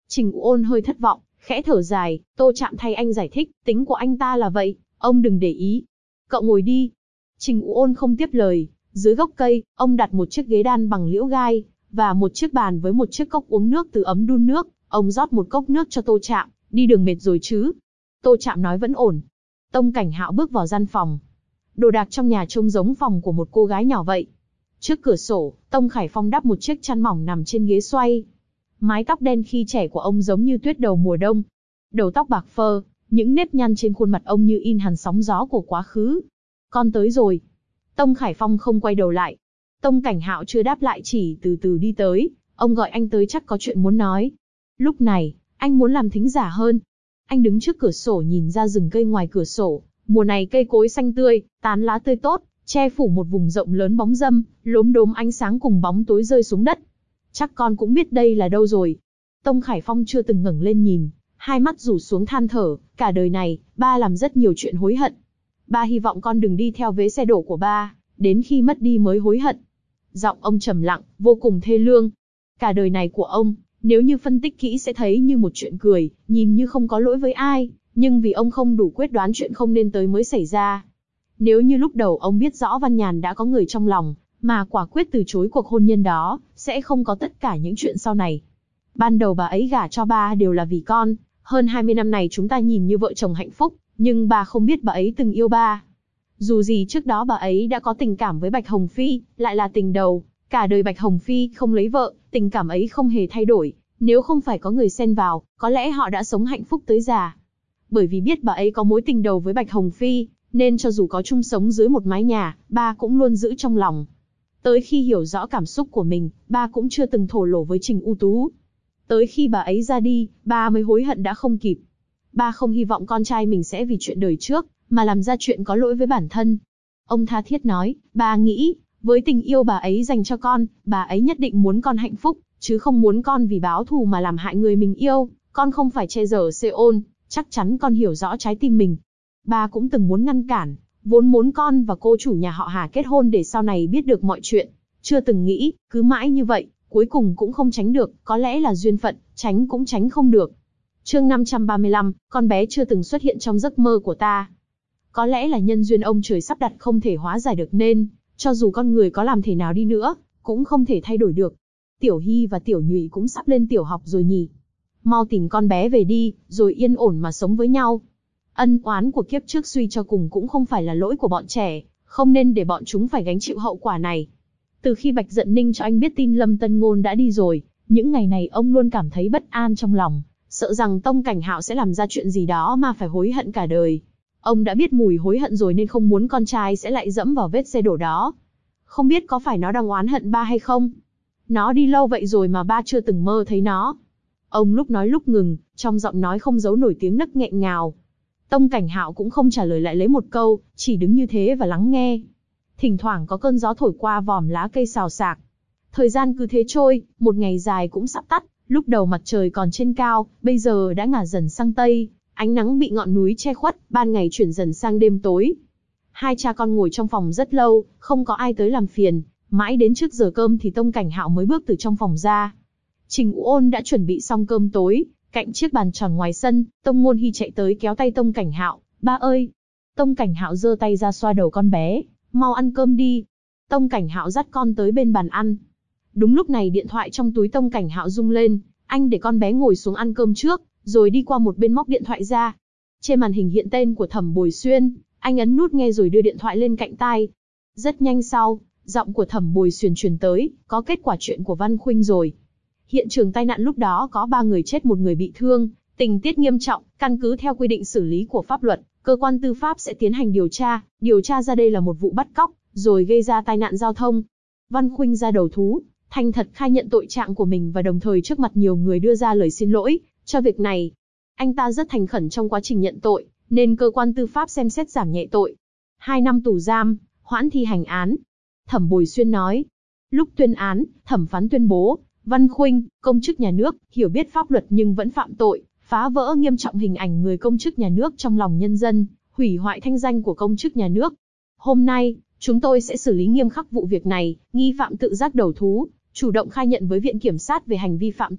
Trình U Ôn hơi thất vọng, khẽ thở dài, Tô Trạm thay anh giải thích, tính của anh ta là vậy, ông đừng để ý. Cậu ngồi đi. Trình U Ôn không tiếp lời, dưới gốc cây, ông đặt một chiếc ghế đan bằng liễu gai, và một chiếc bàn với một chiếc cốc uống nước từ ấm đun nước, ông rót một cốc nước cho Tô Trạm, đi đường mệt rồi chứ. Tô Trạm nói vẫn ổn. Tông Cảnh Hạo bước vào gian phòng. Đồ đạc trong nhà trông giống phòng của một cô gái nhỏ vậy. Trước cửa sổ, Tông Khải Phong đắp một chiếc chăn mỏng nằm trên ghế xoay. Mái tóc đen khi trẻ của ông giống như tuyết đầu mùa đông. Đầu tóc bạc phơ, những nếp nhăn trên khuôn mặt ông như in hằn sóng gió của quá khứ. Con tới rồi. Tông Khải Phong không quay đầu lại. Tông Cảnh Hạo chưa đáp lại chỉ từ từ đi tới, ông gọi anh tới chắc có chuyện muốn nói. Lúc này, anh muốn làm thính giả hơn. Anh đứng trước cửa sổ nhìn ra rừng cây ngoài cửa sổ, mùa này cây cối xanh tươi, tán lá tươi tốt, che phủ một vùng rộng lớn bóng râm, lốm đốm ánh sáng cùng bóng tối rơi xuống đất. Chắc con cũng biết đây là đâu rồi. Tông Khải Phong chưa từng ngẩng lên nhìn, hai mắt rủ xuống than thở, cả đời này, ba làm rất nhiều chuyện hối hận. Ba hy vọng con đừng đi theo vế xe đổ của ba, đến khi mất đi mới hối hận. Giọng ông trầm lặng, vô cùng thê lương. Cả đời này của ông, nếu như phân tích kỹ sẽ thấy như một chuyện cười, nhìn như không có lỗi với ai, nhưng vì ông không đủ quyết đoán chuyện không nên tới mới xảy ra. Nếu như lúc đầu ông biết rõ Văn Nhàn đã có người trong lòng, mà quả quyết từ chối cuộc hôn nhân đó, sẽ không có tất cả những chuyện sau này. Ban đầu bà ấy gả cho ba đều là vì con, hơn 20 năm này chúng ta nhìn như vợ chồng hạnh phúc, nhưng bà không biết bà ấy từng yêu ba. Dù gì trước đó bà ấy đã có tình cảm với Bạch Hồng Phi, lại là tình đầu, cả đời Bạch Hồng Phi không lấy vợ, tình cảm ấy không hề thay đổi, nếu không phải có người xen vào, có lẽ họ đã sống hạnh phúc tới già. Bởi vì biết bà ấy có mối tình đầu với Bạch Hồng Phi, nên cho dù có chung sống dưới một mái nhà, ba cũng luôn giữ trong lòng. Tới khi hiểu rõ cảm xúc của mình, ba cũng chưa từng thổ lộ với Trình U Tú. Tới khi bà ấy ra đi, ba mới hối hận đã không kịp. Ba không hy vọng con trai mình sẽ vì chuyện đời trước, mà làm ra chuyện có lỗi với bản thân. Ông tha thiết nói, ba nghĩ, với tình yêu bà ấy dành cho con, bà ấy nhất định muốn con hạnh phúc, chứ không muốn con vì báo thù mà làm hại người mình yêu. Con không phải che giở Seoul, chắc chắn con hiểu rõ trái tim mình. Ba cũng từng muốn ngăn cản, vốn muốn con và cô chủ nhà họ Hà kết hôn để sau này biết được mọi chuyện. Chưa từng nghĩ, cứ mãi như vậy, cuối cùng cũng không tránh được, có lẽ là duyên phận, tránh cũng tránh không được. Chương 535, con bé chưa từng xuất hiện trong giấc mơ của ta. Có lẽ là nhân duyên ông trời sắp đặt không thể hóa giải được nên, cho dù con người có làm thế nào đi nữa, cũng không thể thay đổi được. Tiểu Hy và Tiểu Nhụy cũng sắp lên tiểu học rồi nhỉ. Mau tìm con bé về đi, rồi yên ổn mà sống với nhau. Ân oán của kiếp trước suy cho cùng cũng không phải là lỗi của bọn trẻ, không nên để bọn chúng phải gánh chịu hậu quả này. Từ khi Bạch Dận Ninh cho anh biết tin Lâm Tân Ngôn đã đi rồi, những ngày này ông luôn cảm thấy bất an trong lòng, sợ rằng Tông Cảnh Hạo sẽ làm ra chuyện gì đó mà phải hối hận cả đời. Ông đã biết mùi hối hận rồi nên không muốn con trai sẽ lại dẫm vào vết xe đổ đó. Không biết có phải nó đang oán hận ba hay không? Nó đi lâu vậy rồi mà ba chưa từng mơ thấy nó. Ông lúc nói lúc ngừng, trong giọng nói không giấu nổi tiếng nấc nghẹn ngào. Tông Cảnh Hạo cũng không trả lời lại lấy một câu, chỉ đứng như thế và lắng nghe. Thỉnh thoảng có cơn gió thổi qua vòm lá cây xào xạc. Thời gian cứ thế trôi, một ngày dài cũng sắp tắt, lúc đầu mặt trời còn trên cao, bây giờ đã ngả dần sang tây, ánh nắng bị ngọn núi che khuất, ban ngày chuyển dần sang đêm tối. Hai cha con ngồi trong phòng rất lâu, không có ai tới làm phiền, mãi đến trước giờ cơm thì Tông Cảnh Hạo mới bước từ trong phòng ra. Trình U Ôn đã chuẩn bị xong cơm tối, cạnh chiếc bàn tròn ngoài sân, Tông Ngôn Hy chạy tới kéo tay Tông Cảnh Hạo, ba ơi. Tông Cảnh Hạo giơ tay ra xoa đầu con bé, mau ăn cơm đi. Tông Cảnh Hạo dắt con tới bên bàn ăn. Đúng lúc này điện thoại trong túi Tông Cảnh Hạo rung lên, anh để con bé ngồi xuống ăn cơm trước, rồi đi qua một bên móc điện thoại ra. Trên màn hình hiện tên của Thẩm Bồi Xuyên, anh ấn nút nghe rồi đưa điện thoại lên cạnh tai. Rất nhanh sau, giọng của Thẩm Bồi Xuyên truyền tới, có kết quả chuyện của Văn Khuynh rồi. Hiện trường tai nạn lúc đó có 3 người chết 1 người bị thương, tình tiết nghiêm trọng, căn cứ theo quy định xử lý của pháp luật, cơ quan tư pháp sẽ tiến hành điều tra ra đây là một vụ bắt cóc, rồi gây ra tai nạn giao thông. Văn Khuynh ra đầu thú, thành thật khai nhận tội trạng của mình và đồng thời trước mặt nhiều người đưa ra lời xin lỗi cho việc này. Anh ta rất thành khẩn trong quá trình nhận tội, nên cơ quan tư pháp xem xét giảm nhẹ tội. 2 năm tù giam, hoãn thi hành án. Thẩm Bồi Xuyên nói. Lúc tuyên án, thẩm phán tuyên bố, Văn Khuynh, công chức nhà nước, hiểu biết pháp luật nhưng vẫn phạm tội, phá vỡ nghiêm trọng hình ảnh người công chức nhà nước trong lòng nhân dân, hủy hoại thanh danh của công chức nhà nước. Hôm nay, chúng tôi sẽ xử lý nghiêm khắc vụ việc này, nghi phạm tự giác đầu thú, chủ động khai nhận với viện kiểm sát về hành vi phạm tội,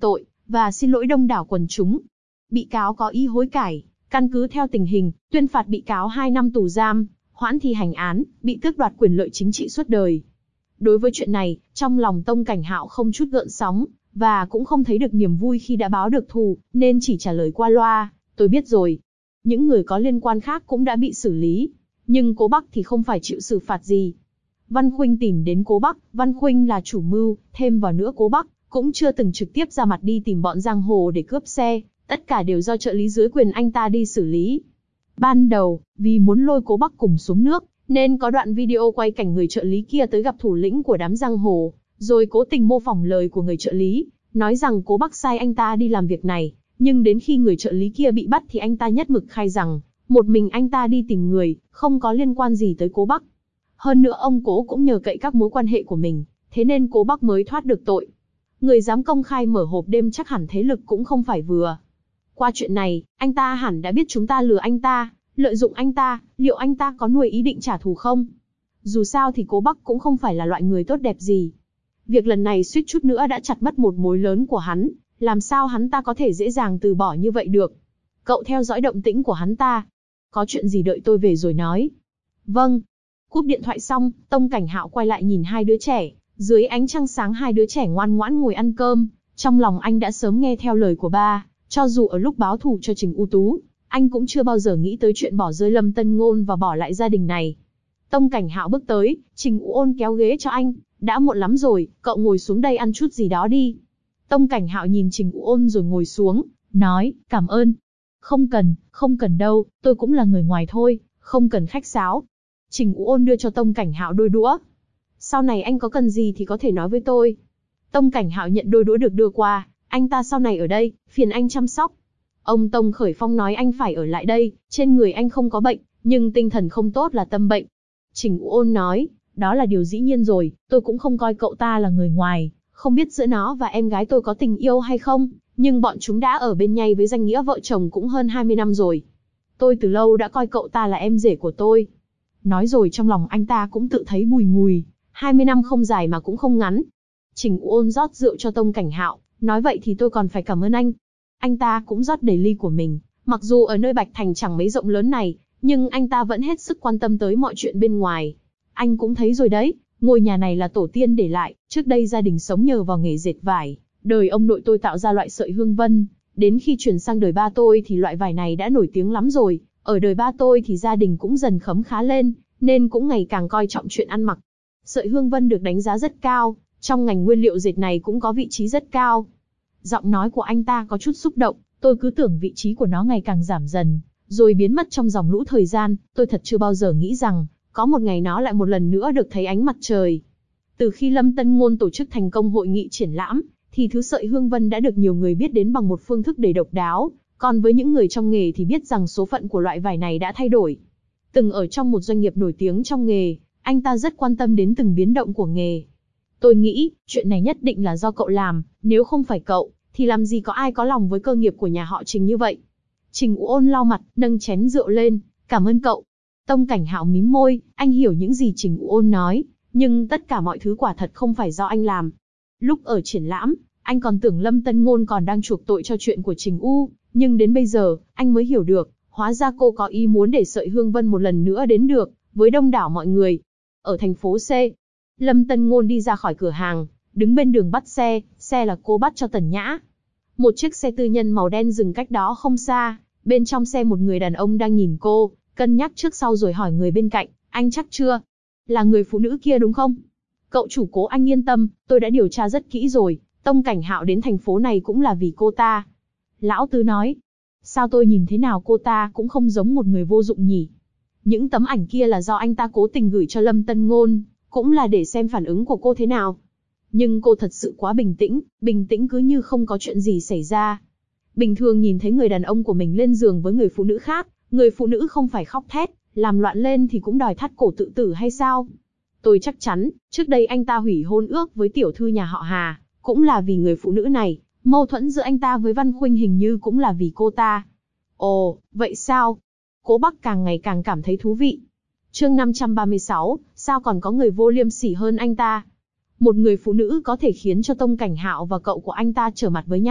và xin lỗi đông đảo quần chúng. Bị cáo có ý hối cải, căn cứ theo tình hình, tuyên phạt bị cáo 2 năm tù giam, hoãn thi hành án, bị tước đoạt quyền lợi chính trị suốt đời. Đối với chuyện này, trong lòng Tông Cảnh Hạo không chút gợn sóng, và cũng không thấy được niềm vui khi đã báo được thù, nên chỉ trả lời qua loa, tôi biết rồi. Những người có liên quan khác cũng đã bị xử lý, nhưng Cố Bắc thì không phải chịu xử phạt gì. Văn Khuynh tìm đến Cố Bắc, Văn Khuynh là chủ mưu, thêm vào nữa Cố Bắc cũng chưa từng trực tiếp ra mặt đi tìm bọn giang hồ để cướp xe, tất cả đều do trợ lý dưới quyền anh ta đi xử lý. Ban đầu, vì muốn lôi Cố Bắc cùng xuống nước, nên có đoạn video quay cảnh người trợ lý kia tới gặp thủ lĩnh của đám giang hồ, rồi cố tình mô phỏng lời của người trợ lý, nói rằng Cố Bắc sai anh ta đi làm việc này, nhưng đến khi người trợ lý kia bị bắt thì anh ta nhất mực khai rằng, một mình anh ta đi tìm người, không có liên quan gì tới Cố Bắc. Hơn nữa ông Cố cũng nhờ cậy các mối quan hệ của mình, thế nên Cố Bắc mới thoát được tội. Người dám công khai mở hộp đêm chắc hẳn thế lực cũng không phải vừa. Qua chuyện này, anh ta hẳn đã biết chúng ta lừa anh ta, lợi dụng anh ta, liệu anh ta có nuôi ý định trả thù không? Dù sao thì Cố Bắc cũng không phải là loại người tốt đẹp gì. Việc lần này suýt chút nữa đã chặt mất một mối lớn của hắn, làm sao hắn ta có thể dễ dàng từ bỏ như vậy được? Cậu theo dõi động tĩnh của hắn ta. Có chuyện gì đợi tôi về rồi nói. Vâng. Cúp điện thoại xong, Tông Cảnh Hạo quay lại nhìn hai đứa trẻ. Dưới ánh trăng sáng hai đứa trẻ ngoan ngoãn ngồi ăn cơm. Trong lòng anh đã sớm nghe theo lời của ba. Cho dù ở lúc báo thù cho Trình U Tú, anh cũng chưa bao giờ nghĩ tới chuyện bỏ rơi Lâm Tân Ngôn và bỏ lại gia đình này. Tông Cảnh Hạo bước tới, Trình U Ôn kéo ghế cho anh. Đã muộn lắm rồi, cậu ngồi xuống đây ăn chút gì đó đi. Tông Cảnh Hạo nhìn Trình U Ôn rồi ngồi xuống, nói, cảm ơn. Không cần đâu, tôi cũng là người ngoài thôi, không cần khách sáo. Trình U Ôn đưa cho Tông Cảnh Hạo đôi đũa. Sau này anh có cần gì thì có thể nói với tôi. Tông Cảnh Hạo nhận đôi đũa được đưa qua, anh ta sau này ở đây, phiền anh chăm sóc. Ông Tông Khởi Phong nói anh phải ở lại đây, trên người anh không có bệnh, nhưng tinh thần không tốt là tâm bệnh. Trình U Ôn nói, đó là điều dĩ nhiên rồi, tôi cũng không coi cậu ta là người ngoài, không biết giữa nó và em gái tôi có tình yêu hay không, nhưng bọn chúng đã ở bên nhau với danh nghĩa vợ chồng cũng hơn 20 năm rồi. Tôi từ lâu đã coi cậu ta là em rể của tôi. Nói rồi trong lòng anh ta cũng tự thấy bùi ngùi, 20 năm không dài mà cũng không ngắn. Trình U Ôn rót rượu cho Tông Cảnh Hạo, nói vậy thì tôi còn phải cảm ơn anh. Anh ta cũng rót đầy ly của mình, mặc dù ở nơi Bạch Thành chẳng mấy rộng lớn này, nhưng anh ta vẫn hết sức quan tâm tới mọi chuyện bên ngoài. Anh cũng thấy rồi đấy, ngôi nhà này là tổ tiên để lại, trước đây gia đình sống nhờ vào nghề dệt vải. Đời ông nội tôi tạo ra loại sợi hương vân, đến khi chuyển sang đời ba tôi thì loại vải này đã nổi tiếng lắm rồi. Ở đời ba tôi thì gia đình cũng dần khấm khá lên, nên cũng ngày càng coi trọng chuyện ăn mặc. Sợi hương vân được đánh giá rất cao, trong ngành nguyên liệu dệt này cũng có vị trí rất cao. Giọng nói của anh ta có chút xúc động, tôi cứ tưởng vị trí của nó ngày càng giảm dần, rồi biến mất trong dòng lũ thời gian, tôi thật chưa bao giờ nghĩ rằng, có một ngày nó lại một lần nữa được thấy ánh mặt trời. Từ khi Lâm Tân Ngôn tổ chức thành công hội nghị triển lãm, thì thứ sợi hương vân đã được nhiều người biết đến bằng một phương thức đầy độc đáo, còn với những người trong nghề thì biết rằng số phận của loại vải này đã thay đổi. Từng ở trong một doanh nghiệp nổi tiếng trong nghề, anh ta rất quan tâm đến từng biến động của nghề. Tôi nghĩ, chuyện này nhất định là do cậu làm, nếu không phải cậu, thì làm gì có ai có lòng với cơ nghiệp của nhà họ Trình như vậy. Trình U Ôn lau mặt, nâng chén rượu lên, cảm ơn cậu. Tông Cảnh Hạo mím môi, anh hiểu những gì Trình U Ôn nói, nhưng tất cả mọi thứ quả thật không phải do anh làm. Lúc ở triển lãm, anh còn tưởng Lâm Tân Ngôn còn đang chuộc tội cho chuyện của Trình U, nhưng đến bây giờ, anh mới hiểu được, hóa ra cô có ý muốn để sợi hương vân một lần nữa đến được, với đông đảo mọi người. Ở thành phố C, Lâm Tân Ngôn đi ra khỏi cửa hàng, đứng bên đường bắt xe, xe là cô bắt cho Tần Nhã. Một chiếc xe tư nhân màu đen dừng cách đó không xa, bên trong xe một người đàn ông đang nhìn cô, cân nhắc trước sau rồi hỏi người bên cạnh, anh chắc chưa? Là người phụ nữ kia đúng không? Cậu chủ Cố, anh yên tâm, tôi đã điều tra rất kỹ rồi, Tông Cảnh Hạo đến thành phố này cũng là vì cô ta. Lão Tứ nói, sao tôi nhìn thế nào cô ta cũng không giống một người vô dụng nhỉ? Những tấm ảnh kia là do anh ta cố tình gửi cho Lâm Tân Ngôn, cũng là để xem phản ứng của cô thế nào. Nhưng cô thật sự quá bình tĩnh cứ như không có chuyện gì xảy ra. Bình thường nhìn thấy người đàn ông của mình lên giường với người phụ nữ khác, người phụ nữ không phải khóc thét, làm loạn lên thì cũng đòi thắt cổ tự tử hay sao? Tôi chắc chắn, trước đây anh ta hủy hôn ước với tiểu thư nhà họ Hà, cũng là vì người phụ nữ này, mâu thuẫn giữa anh ta với Văn Khuynh hình như cũng là vì cô ta. Ồ, vậy sao? Cố Bắc càng ngày càng cảm thấy thú vị. Chương 536, sao còn có người vô liêm sỉ hơn anh ta? Một người phụ nữ có thể khiến cho Tông Cảnh Hạo và cậu của anh ta trở mặt với nhau,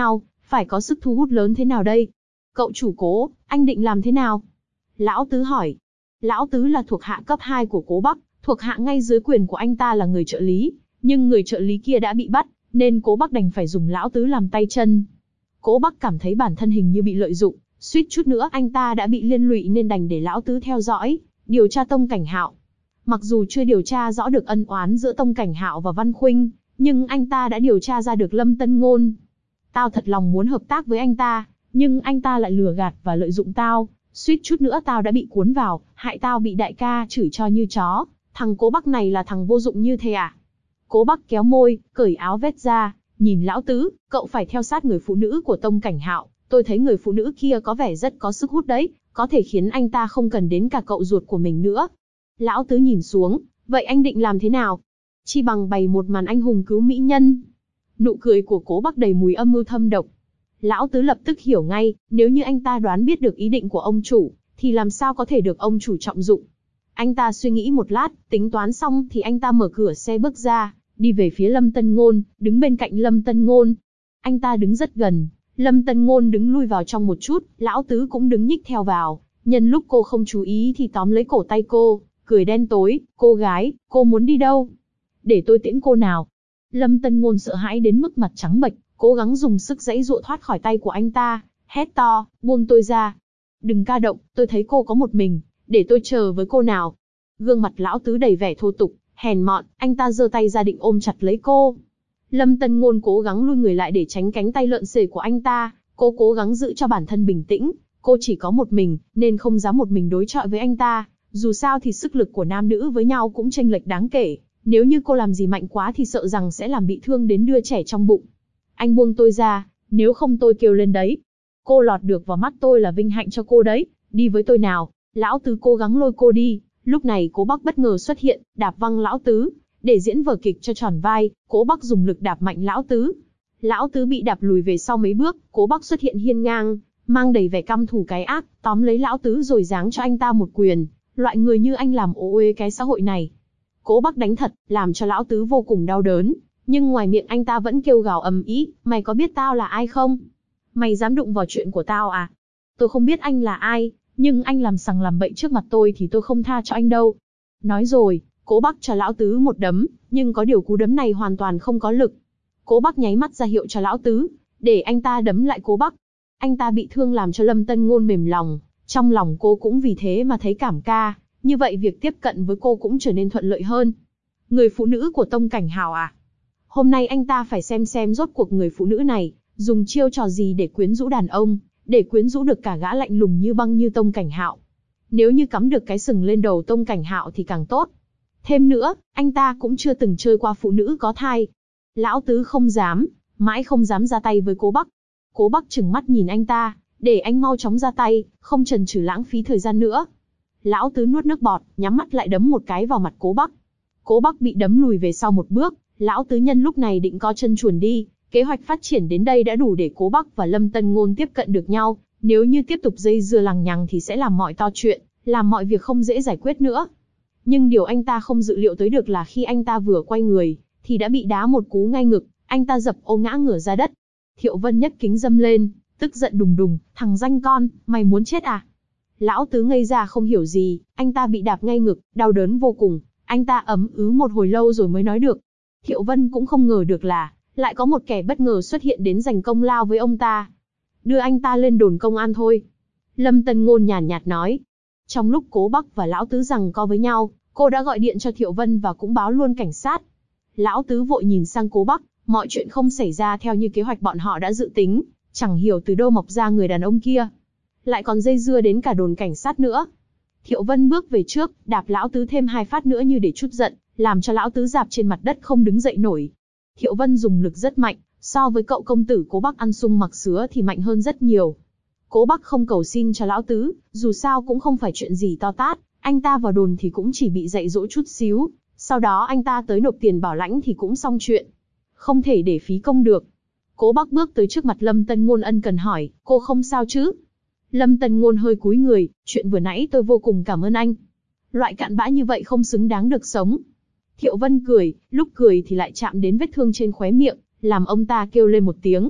phải có sức thu hút lớn thế nào đây? Cậu chủ Cố, anh định làm thế nào? Lão Tứ hỏi. Lão Tứ là thuộc hạ cấp 2 của Cố Bắc, thuộc hạ ngay dưới quyền của anh ta là người trợ lý, nhưng người trợ lý kia đã bị bắt, nên Cố Bắc đành phải dùng Lão Tứ làm tay chân. Cố Bắc cảm thấy bản thân hình như bị lợi dụng, suýt chút nữa anh ta đã bị liên lụy nên đành để Lão Tứ theo dõi, điều tra Tông Cảnh Hạo. Mặc dù chưa điều tra rõ được ân oán giữa Tông Cảnh Hạo và Văn Khuynh, nhưng anh ta đã điều tra ra được Lâm Tân Ngôn. Tao thật lòng muốn hợp tác với anh ta, nhưng anh ta lại lừa gạt và lợi dụng tao, suýt chút nữa tao đã bị cuốn vào, hại tao bị đại ca chửi cho như chó. Thằng Cố Bắc này là thằng vô dụng như thế à? Cố Bắc kéo môi, cởi áo vest ra, nhìn Lão Tứ, cậu phải theo sát người phụ nữ của Tông Cảnh Hạo, tôi thấy người phụ nữ kia có vẻ rất có sức hút đấy, có thể khiến anh ta không cần đến cả cậu ruột của mình nữa. Lão Tứ nhìn xuống, vậy anh định làm thế nào? Chi bằng bày một màn anh hùng cứu mỹ nhân. Nụ cười của Cố Bắc đầy mùi âm mưu thâm độc. Lão Tứ lập tức hiểu ngay, nếu như anh ta đoán biết được ý định của ông chủ, thì làm sao có thể được ông chủ trọng dụng. Anh ta suy nghĩ một lát, tính toán xong thì anh ta mở cửa xe bước ra, đi về phía Lâm Tân Ngôn, đứng bên cạnh Lâm Tân Ngôn. Anh ta đứng rất gần, Lâm Tân Ngôn đứng lui vào trong một chút, Lão Tứ cũng đứng nhích theo vào. Nhân lúc cô không chú ý thì tóm lấy cổ tay cô, cười đen tối, cô gái, cô muốn đi đâu? Để tôi tiễn cô nào. Lâm Tân Ngôn sợ hãi đến mức mặt trắng bệch, cố gắng dùng sức giãy giụa thoát khỏi tay của anh ta, hét to, buông tôi ra. Đừng ca động, tôi thấy cô có một mình, để tôi chờ với cô nào. Gương mặt Lão Tứ đầy vẻ thô tục, hèn mọn, anh ta giơ tay ra định ôm chặt lấy cô. Lâm Tân Ngôn cố gắng lui người lại để tránh cánh tay lợn xề của anh ta, cô cố gắng giữ cho bản thân bình tĩnh, cô chỉ có một mình, nên không dám một mình đối chọi với anh ta, dù sao thì sức lực của nam nữ với nhau cũng chênh lệch đáng kể, nếu như cô làm gì mạnh quá thì sợ rằng sẽ làm bị thương đến đứa trẻ trong bụng. Anh buông tôi ra, nếu không tôi kêu lên đấy. Cô lọt được vào mắt tôi là vinh hạnh cho cô đấy, đi với tôi nào. Lão Tứ cố gắng lôi cô đi, lúc này Cố Bắc bất ngờ xuất hiện, đạp văng Lão Tứ. Để diễn vở kịch cho tròn vai, Cố Bắc dùng lực đạp mạnh Lão Tứ. Lão Tứ bị đạp lùi về sau mấy bước, Cố Bắc xuất hiện hiên ngang, mang đầy vẻ căm thù cái ác, tóm lấy Lão Tứ rồi giáng cho anh ta một quyền. Loại người như anh làm ô uế cái xã hội này. Cố Bắc đánh thật, làm cho Lão Tứ vô cùng đau đớn, nhưng ngoài miệng anh ta vẫn kêu gào ầm ĩ, mày có biết tao là ai không? Mày dám đụng vào chuyện của tao à? Tôi không biết anh là ai, nhưng anh làm sằng làm bậy trước mặt tôi thì tôi không tha cho anh đâu. Nói rồi, Cố Bắc cho Lão Tứ một đấm, nhưng có điều cú đấm này hoàn toàn không có lực. Cố Bắc nháy mắt ra hiệu cho Lão Tứ, để anh ta đấm lại Cố Bắc. Anh ta bị thương làm cho Lâm Tân Ngôn mềm lòng, trong lòng cô cũng vì thế mà thấy cảm ca, như vậy việc tiếp cận với cô cũng trở nên thuận lợi hơn. Người phụ nữ của Tông Cảnh Hạo à? Hôm nay anh ta phải xem rốt cuộc người phụ nữ này dùng chiêu trò gì để quyến rũ đàn ông, để quyến rũ được cả gã lạnh lùng như băng như Tông Cảnh Hạo. Nếu như cắm được cái sừng lên đầu Tông Cảnh Hạo thì càng tốt. Thêm nữa, anh ta cũng chưa từng chơi qua phụ nữ có thai. Lão Tứ không dám, mãi không dám ra tay với Cố Bắc. Cố Bắc trừng mắt nhìn anh ta, để anh mau chóng ra tay, không chần chừ lãng phí thời gian nữa. Lão Tứ nuốt nước bọt, nhắm mắt lại đấm một cái vào mặt Cố Bắc. Cố Bắc bị đấm lùi về sau một bước, Lão Tứ nhân lúc này định co chân chuồn đi, kế hoạch phát triển đến đây đã đủ để Cố Bắc và Lâm Tân Ngôn tiếp cận được nhau, nếu như tiếp tục dây dưa lằng nhằng thì sẽ làm mọi to chuyện, làm mọi việc không dễ giải quyết nữa. Nhưng điều anh ta không dự liệu tới được là khi anh ta vừa quay người, thì đã bị đá một cú ngay ngực, anh ta dập ô ngã ngửa ra đất. Thiệu Vân nhấc kính dâm lên, tức giận đùng đùng, thằng danh con, mày muốn chết à? Lão Tứ ngây ra không hiểu gì, anh ta bị đạp ngay ngực, đau đớn vô cùng, anh ta ấm ứ một hồi lâu rồi mới nói được. Thiệu Vân cũng không ngờ được là, lại có một kẻ bất ngờ xuất hiện đến giành công lao với ông ta. Đưa anh ta lên đồn công an thôi. Lâm Tân Ngôn nhàn nhạt nói. Trong lúc Cố Bắc và Lão Tứ giằng co với nhau, cô đã gọi điện cho Thiệu Vân và cũng báo luôn cảnh sát. Lão Tứ vội nhìn sang Cố Bắc, mọi chuyện không xảy ra theo như kế hoạch bọn họ đã dự tính, chẳng hiểu từ đâu mọc ra người đàn ông kia. Lại còn dây dưa đến cả đồn cảnh sát nữa. Thiệu Vân bước về trước, đạp Lão Tứ thêm 2 phát nữa như để trút giận, làm cho Lão Tứ rạp trên mặt đất không đứng dậy nổi. Thiệu Vân dùng lực rất mạnh, so với cậu công tử Cố Bắc ăn sung mặc sứa thì mạnh hơn rất nhiều. Cố Bắc không cầu xin cho Lão Tứ, dù sao cũng không phải chuyện gì to tát, anh ta vào đồn thì cũng chỉ bị dạy dỗ chút xíu, sau đó anh ta tới nộp tiền bảo lãnh thì cũng xong chuyện. Không thể để phí công được. Cố Bắc bước tới trước mặt Lâm Tân Ngôn ân cần hỏi, cô không sao chứ? Lâm Tân Ngôn hơi cúi người, chuyện vừa nãy tôi vô cùng cảm ơn anh. Loại cặn bã như vậy không xứng đáng được sống. Thiệu Vân cười, lúc cười thì lại chạm đến vết thương trên khóe miệng, làm ông ta kêu lên một tiếng.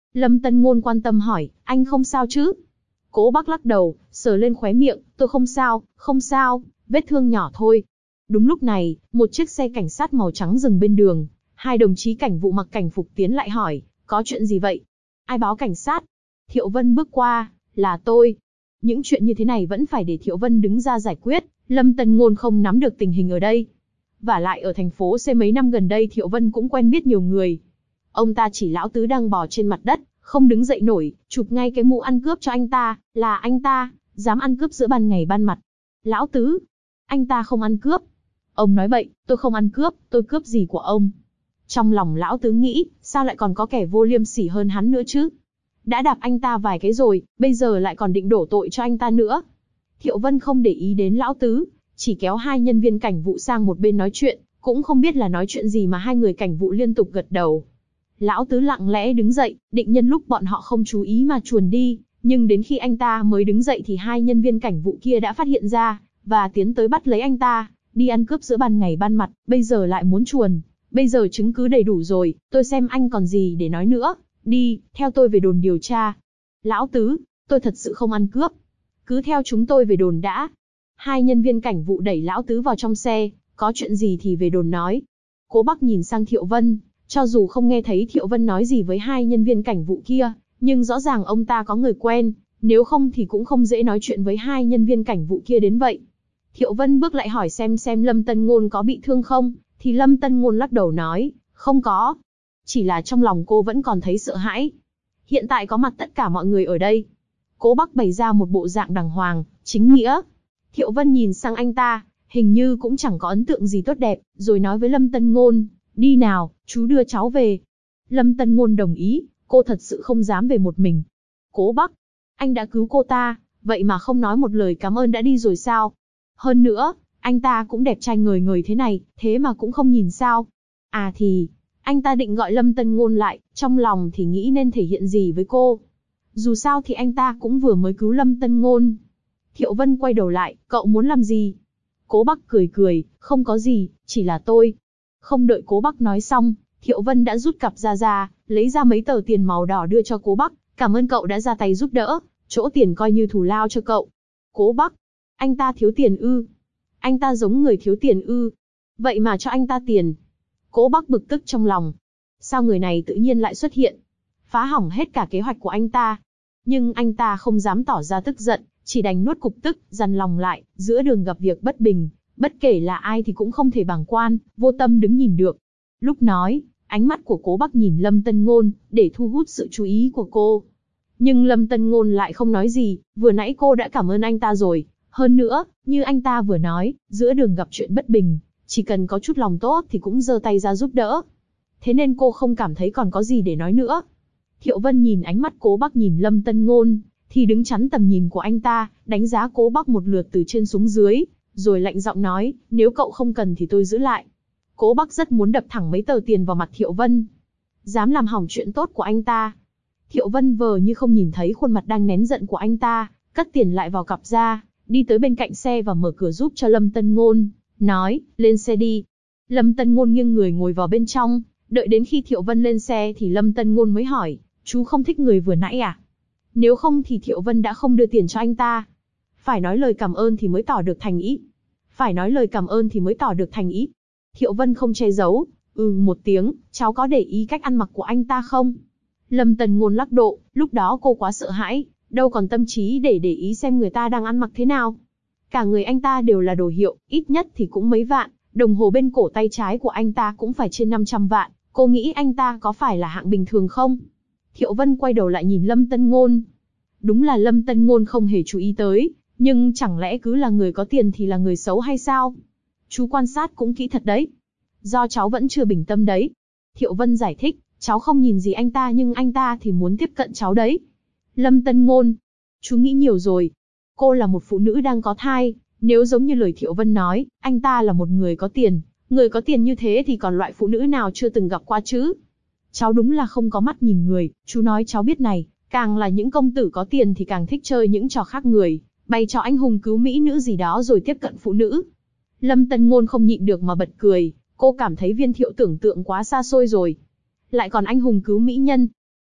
Lâm Tân Ngôn quan tâm hỏi, anh không sao chứ? Cố Bắc lắc đầu, sờ lên khóe miệng, tôi không sao, không sao, vết thương nhỏ thôi. Đúng lúc này, một chiếc xe cảnh sát màu trắng dừng bên đường. Hai đồng chí cảnh vụ mặc cảnh phục tiến lại hỏi, có chuyện gì vậy? Ai báo cảnh sát? Thiệu Vân bước qua, là tôi. Những chuyện như thế này vẫn phải để Thiệu Vân đứng ra giải quyết, Lâm Tân Ngôn không nắm được tình hình ở đây. Vả lại ở thành phố C mấy năm gần đây Thiệu Vân cũng quen biết nhiều người. Ông ta chỉ lão tứ đang bò trên mặt đất, không đứng dậy nổi, chụp ngay cái mũ ăn cướp cho anh ta, là anh ta, dám ăn cướp giữa ban ngày ban mặt. Lão tứ, anh ta không ăn cướp. Ông nói bậy, tôi không ăn cướp, tôi cướp gì của ông? Trong lòng lão tứ nghĩ, sao lại còn có kẻ vô liêm sỉ hơn hắn nữa chứ? Đã đạp anh ta vài cái rồi, bây giờ lại còn định đổ tội cho anh ta nữa. Thiệu Vân không để ý đến lão tứ, chỉ kéo hai nhân viên cảnh vụ sang một bên nói chuyện, cũng không biết là nói chuyện gì mà hai người cảnh vụ liên tục gật đầu. Lão tứ lặng lẽ đứng dậy, định nhân lúc bọn họ không chú ý mà chuồn đi, nhưng đến khi anh ta mới đứng dậy thì hai nhân viên cảnh vụ kia đã phát hiện ra, và tiến tới bắt lấy anh ta, đi ăn cướp giữa ban ngày ban mặt, bây giờ lại muốn chuồn. Bây giờ chứng cứ đầy đủ rồi, tôi xem anh còn gì để nói nữa, đi, theo tôi về đồn điều tra. Lão tứ, tôi thật sự không ăn cướp. Cứ theo chúng tôi về đồn đã. Hai nhân viên cảnh vụ đẩy lão tứ vào trong xe, có chuyện gì thì về đồn nói. Cố Bắc nhìn sang Thiệu Vân, cho dù không nghe thấy Thiệu Vân nói gì với hai nhân viên cảnh vụ kia, nhưng rõ ràng ông ta có người quen, nếu không thì cũng không dễ nói chuyện với hai nhân viên cảnh vụ kia đến vậy. Thiệu Vân bước lại hỏi xem Lâm Tân Ngôn có bị thương không, thì Lâm Tân Ngôn lắc đầu nói, không có. Chỉ là trong lòng cô vẫn còn thấy sợ hãi. Hiện tại có mặt tất cả mọi người ở đây. Cố Bắc bày ra một bộ dạng đàng hoàng, chính nghĩa. Thiệu Vân nhìn sang anh ta, hình như cũng chẳng có ấn tượng gì tốt đẹp, rồi nói với Lâm Tân Ngôn, đi nào, chú đưa cháu về. Lâm Tân Ngôn đồng ý, cô thật sự không dám về một mình. Cố Bắc, anh đã cứu cô ta, vậy mà không nói một lời cảm ơn đã đi rồi sao? Hơn nữa, anh ta cũng đẹp trai ngời ngời thế này, thế mà cũng không nhìn sao? À thì, anh ta định gọi Lâm Tân Ngôn lại, trong lòng thì nghĩ nên thể hiện gì với cô. Dù sao thì anh ta cũng vừa mới cứu Lâm Tân Ngôn. Thiệu Vân quay đầu lại, cậu muốn làm gì? Cố Bắc cười cười, không có gì, chỉ là tôi. Không đợi Cố Bắc nói xong, Thiệu Vân đã rút cặp ra, lấy ra mấy tờ tiền màu đỏ đưa cho Cố Bắc, cảm ơn cậu đã ra tay giúp đỡ, chỗ tiền coi như thù lao cho cậu. Cố Bắc, anh ta thiếu tiền ư? Anh ta giống người thiếu tiền ư? Vậy mà cho anh ta tiền. Cố Bắc bực tức trong lòng. Sao người này tự nhiên lại xuất hiện? Phá hỏng hết cả kế hoạch của anh ta. Nhưng anh ta không dám tỏ ra tức giận, chỉ đành nuốt cục tức, dằn lòng lại, giữa đường gặp việc bất bình, bất kể là ai thì cũng không thể bàng quan, vô tâm đứng nhìn được. Lúc nói, ánh mắt của Cố Bắc nhìn Lâm Tân Ngôn, để thu hút sự chú ý của cô. Nhưng Lâm Tân Ngôn lại không nói gì, vừa nãy cô đã cảm ơn anh ta rồi. Hơn nữa, như anh ta vừa nói, giữa đường gặp chuyện bất bình, chỉ cần có chút lòng tốt thì cũng giơ tay ra giúp đỡ. Thế nên cô không cảm thấy còn có gì để nói nữa. Thiệu Vân nhìn ánh mắt Cố Bắc nhìn Lâm Tân Ngôn, thì đứng chắn tầm nhìn của anh ta, đánh giá Cố Bắc một lượt từ trên xuống dưới, rồi lạnh giọng nói, nếu cậu không cần thì tôi giữ lại. Cố Bắc rất muốn đập thẳng mấy tờ tiền vào mặt Thiệu Vân. Dám làm hỏng chuyện tốt của anh ta. Thiệu Vân vờ như không nhìn thấy khuôn mặt đang nén giận của anh ta, cất tiền lại vào cặp ra, đi tới bên cạnh xe và mở cửa giúp cho Lâm Tân Ngôn, nói, lên xe đi. Lâm Tân Ngôn nghiêng người ngồi vào bên trong, đợi đến khi Thiệu Vân lên xe thì Lâm Tân Ngôn mới hỏi, chú không thích người vừa nãy à? Nếu không thì Thiệu Vân đã không đưa tiền cho anh ta. Phải nói lời cảm ơn thì mới tỏ được thành ý. Phải nói lời cảm ơn thì mới tỏ được thành ý. Thiệu Vân không che giấu, một tiếng, cháu có để ý cách ăn mặc của anh ta không? Lâm Tân Ngôn lắc độ, lúc đó cô quá sợ hãi, đâu còn tâm trí để ý xem người ta đang ăn mặc thế nào. Cả người anh ta đều là đồ hiệu, ít nhất thì cũng mấy vạn, đồng hồ bên cổ tay trái của anh ta cũng phải trên 500 vạn, cô nghĩ anh ta có phải là hạng bình thường không? Thiệu Vân quay đầu lại nhìn Lâm Tân Ngôn. Đúng là Lâm Tân Ngôn không hề chú ý tới, nhưng chẳng lẽ cứ là người có tiền thì là người xấu hay sao? Chú quan sát cũng kỹ thật đấy. Do cháu vẫn chưa bình tâm đấy. Thiệu Vân giải thích, cháu không nhìn gì anh ta nhưng anh ta thì muốn tiếp cận cháu đấy. Lâm Tân Ngôn, chú nghĩ nhiều rồi. Cô là một phụ nữ đang có thai, nếu giống như lời Thiệu Vân nói, anh ta là một người có tiền. Người có tiền như thế thì còn loại phụ nữ nào chưa từng gặp qua chứ? Cháu đúng là không có mắt nhìn người, chú nói cháu biết này, càng là những công tử có tiền thì càng thích chơi những trò khác người, bày trò anh hùng cứu mỹ nữ gì đó rồi tiếp cận phụ nữ. Lâm Tân Ngôn không nhịn được mà bật cười, cô cảm thấy Viên Thiệu tưởng tượng quá xa xôi rồi. Lại còn anh hùng cứu mỹ nhân.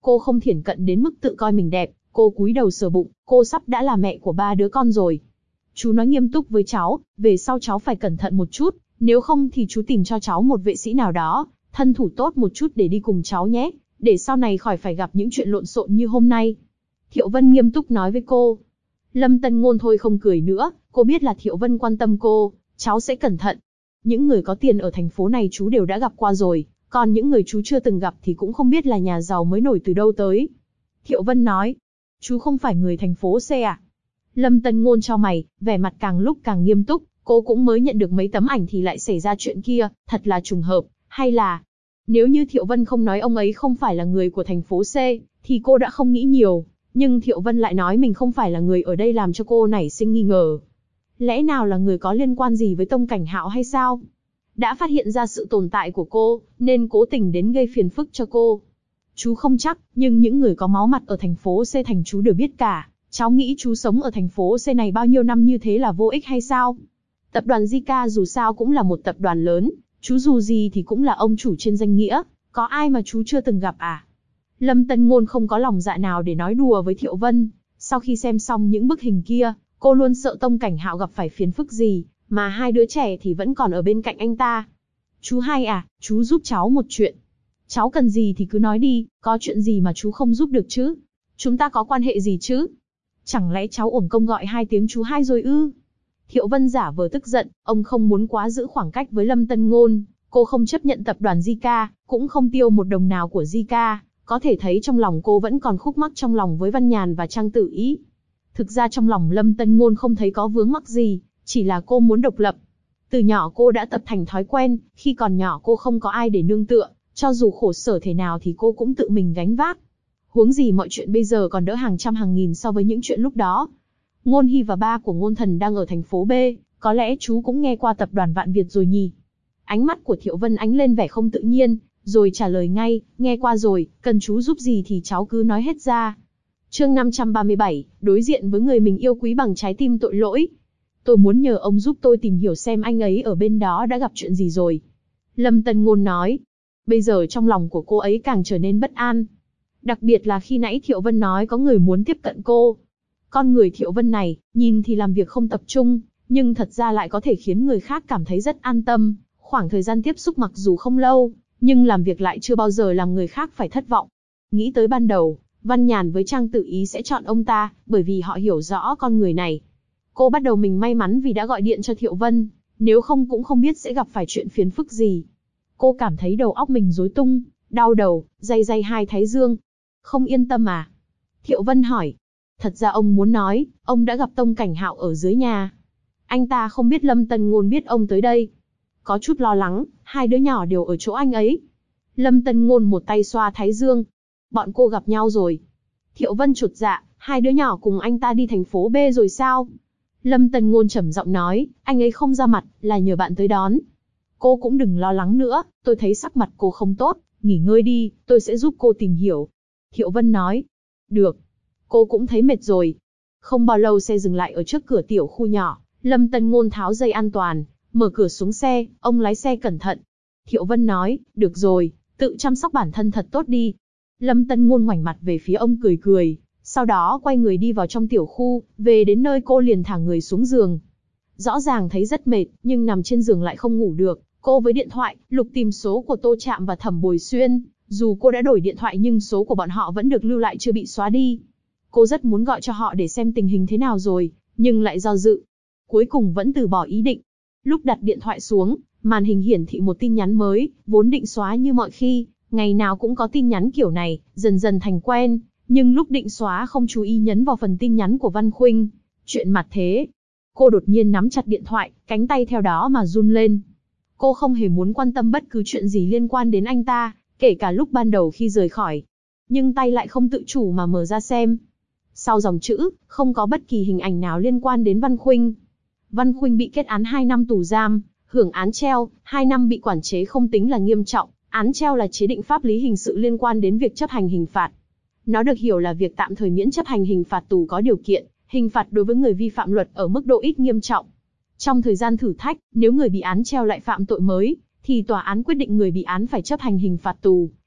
Cô không thiển cận đến mức tự coi mình đẹp, cô cúi đầu sờ bụng, cô sắp đã là mẹ của 3 đứa con rồi. Chú nói nghiêm túc với cháu, về sau cháu phải cẩn thận một chút, nếu không thì chú tìm cho cháu một vệ sĩ nào đó, thân thủ tốt một chút để đi cùng cháu nhé, để sau này khỏi phải gặp những chuyện lộn xộn như hôm nay. Thiệu Vân nghiêm túc nói với cô. Lâm Tân Ngôn thôi không cười nữa, cô biết là Thiệu Vân quan tâm cô, cháu sẽ cẩn thận. Những người có tiền ở thành phố này chú đều đã gặp qua rồi, còn những người chú chưa từng gặp thì cũng không biết là nhà giàu mới nổi từ đâu tới. Thiệu Vân nói, chú không phải người thành phố C à? Lâm Tân Ngôn chau mày, vẻ mặt càng lúc càng nghiêm túc, cô cũng mới nhận được mấy tấm ảnh thì lại xảy ra chuyện kia, thật là trùng hợp, hay là... Nếu như Thiệu Vân không nói ông ấy không phải là người của thành phố C, thì cô đã không nghĩ nhiều, nhưng Thiệu Vân lại nói mình không phải là người ở đây làm cho cô nảy sinh nghi ngờ. Lẽ nào là người có liên quan gì với Tông Cảnh Hạo hay sao? Đã phát hiện ra sự tồn tại của cô, nên cố tình đến gây phiền phức cho cô. Chú không chắc, nhưng những người có máu mặt ở thành phố C thành chú đều biết cả. Cháu nghĩ chú sống ở thành phố C này bao nhiêu năm như thế là vô ích hay sao? Tập đoàn Zika dù sao cũng là một tập đoàn lớn, chú dù gì thì cũng là ông chủ trên danh nghĩa, có ai mà chú chưa từng gặp à? Lâm Tân Ngôn không có lòng dạ nào để nói đùa với Thiệu Vân. Sau khi xem xong những bức hình kia, cô luôn sợ Tông Cảnh Hạo gặp phải phiền phức gì, mà 2 đứa trẻ thì vẫn còn ở bên cạnh anh ta. Chú hai à, chú giúp cháu một chuyện. Cháu cần gì thì cứ nói đi, có chuyện gì mà chú không giúp được chứ? Chúng ta có quan hệ gì chứ? Chẳng lẽ cháu uổng công gọi 2 tiếng chú hai rồi ư? Thiệu Vân giả vờ tức giận, ông không muốn quá giữ khoảng cách với Lâm Tân Ngôn. Cô không chấp nhận tập đoàn Zika, cũng không tiêu một đồng nào của Zika. Có thể thấy trong lòng cô vẫn còn khúc mắc trong lòng với Văn Nhàn và Trang Tử Ý. Thực ra trong lòng Lâm Tân Ngôn không thấy có vướng mắc gì, chỉ là cô muốn độc lập. Từ nhỏ cô đã tập thành thói quen, khi còn nhỏ cô không có ai để nương tựa, cho dù khổ sở thế nào thì cô cũng tự mình gánh vác. Huống gì mọi chuyện bây giờ còn đỡ hàng trăm hàng nghìn so với những chuyện lúc đó. Ngôn Hy và ba của Ngôn Thần đang ở thành phố B, có lẽ chú cũng nghe qua tập đoàn Vạn Việt rồi nhỉ? Ánh mắt của Thiệu Vân ánh lên vẻ không tự nhiên, rồi trả lời ngay, nghe qua rồi, cần chú giúp gì thì cháu cứ nói hết ra. Chương 537, đối diện với người mình yêu quý bằng trái tim tội lỗi. Tôi muốn nhờ ông giúp tôi tìm hiểu xem anh ấy ở bên đó đã gặp chuyện gì rồi. Lâm Tân Ngôn nói. Bây giờ trong lòng của cô ấy càng trở nên bất an. Đặc biệt là khi nãy Thiệu Vân nói có người muốn tiếp cận cô. Con người Thiệu Vân này, nhìn thì làm việc không tập trung, nhưng thật ra lại có thể khiến người khác cảm thấy rất an tâm. Khoảng thời gian tiếp xúc mặc dù không lâu, nhưng làm việc lại chưa bao giờ làm người khác phải thất vọng. Nghĩ tới ban đầu, Văn Nhàn với Trang Tử Ý sẽ chọn ông ta, bởi vì họ hiểu rõ con người này. Cô bắt đầu mình may mắn vì đã gọi điện cho Thiệu Vân, nếu không cũng không biết sẽ gặp phải chuyện phiền phức gì. Cô cảm thấy đầu óc mình rối tung, đau đầu, day day 2 thái dương. Không yên tâm à? Thiệu Vân hỏi. Thật ra ông muốn nói, ông đã gặp Tông Cảnh Hạo ở dưới nhà. Anh ta không biết Lâm Tân Ngôn biết ông tới đây. Có chút lo lắng, 2 đứa nhỏ đều ở chỗ anh ấy. Lâm Tân Ngôn một tay xoa thái dương. Bọn cô gặp nhau rồi. Thiệu Vân chột dạ, 2 đứa nhỏ cùng anh ta đi thành phố B rồi sao? Lâm Tân Ngôn trầm giọng nói, anh ấy không ra mặt, là nhờ bạn tới đón. Cô cũng đừng lo lắng nữa, tôi thấy sắc mặt cô không tốt, nghỉ ngơi đi, tôi sẽ giúp cô tìm hiểu. Thiệu Vân nói, được. Cô cũng thấy mệt rồi. Không bao lâu xe dừng lại ở trước cửa tiểu khu nhỏ, Lâm Tân Ngôn tháo dây an toàn, mở cửa xuống xe, ông lái xe cẩn thận. Thiệu Vân nói, được rồi, tự chăm sóc bản thân thật tốt đi. Lâm Tân Ngôn ngoảnh mặt về phía ông cười cười, sau đó quay người đi vào trong tiểu khu, về đến nơi cô liền thả người xuống giường. Rõ ràng thấy rất mệt, nhưng nằm trên giường lại không ngủ được, cô với điện thoại, lục tìm số của Tô Trạm và Thẩm Bồi Xuyên, dù cô đã đổi điện thoại nhưng số của bọn họ vẫn được lưu lại chưa bị xóa đi. Cô rất muốn gọi cho họ để xem tình hình thế nào rồi, nhưng lại do dự. Cuối cùng vẫn từ bỏ ý định. Lúc đặt điện thoại xuống, màn hình hiển thị một tin nhắn mới, vốn định xóa như mọi khi, ngày nào cũng có tin nhắn kiểu này, dần dần thành quen, nhưng lúc định xóa không chú ý nhấn vào phần tin nhắn của Văn Khuynh. Chuyện mặt thế. Cô đột nhiên nắm chặt điện thoại, cánh tay theo đó mà run lên. Cô không hề muốn quan tâm bất cứ chuyện gì liên quan đến anh ta, kể cả lúc ban đầu khi rời khỏi. Nhưng tay lại không tự chủ mà mở ra xem. Sau dòng chữ, không có bất kỳ hình ảnh nào liên quan đến Văn Khuynh. Văn Khuynh bị kết án 2 năm tù giam, hưởng án treo, 2 năm bị quản chế không tính là nghiêm trọng, án treo là chế định pháp lý hình sự liên quan đến việc chấp hành hình phạt. Nó được hiểu là việc tạm thời miễn chấp hành hình phạt tù có điều kiện, hình phạt đối với người vi phạm luật ở mức độ ít nghiêm trọng. Trong thời gian thử thách, nếu người bị án treo lại phạm tội mới, thì tòa án quyết định người bị án phải chấp hành hình phạt tù,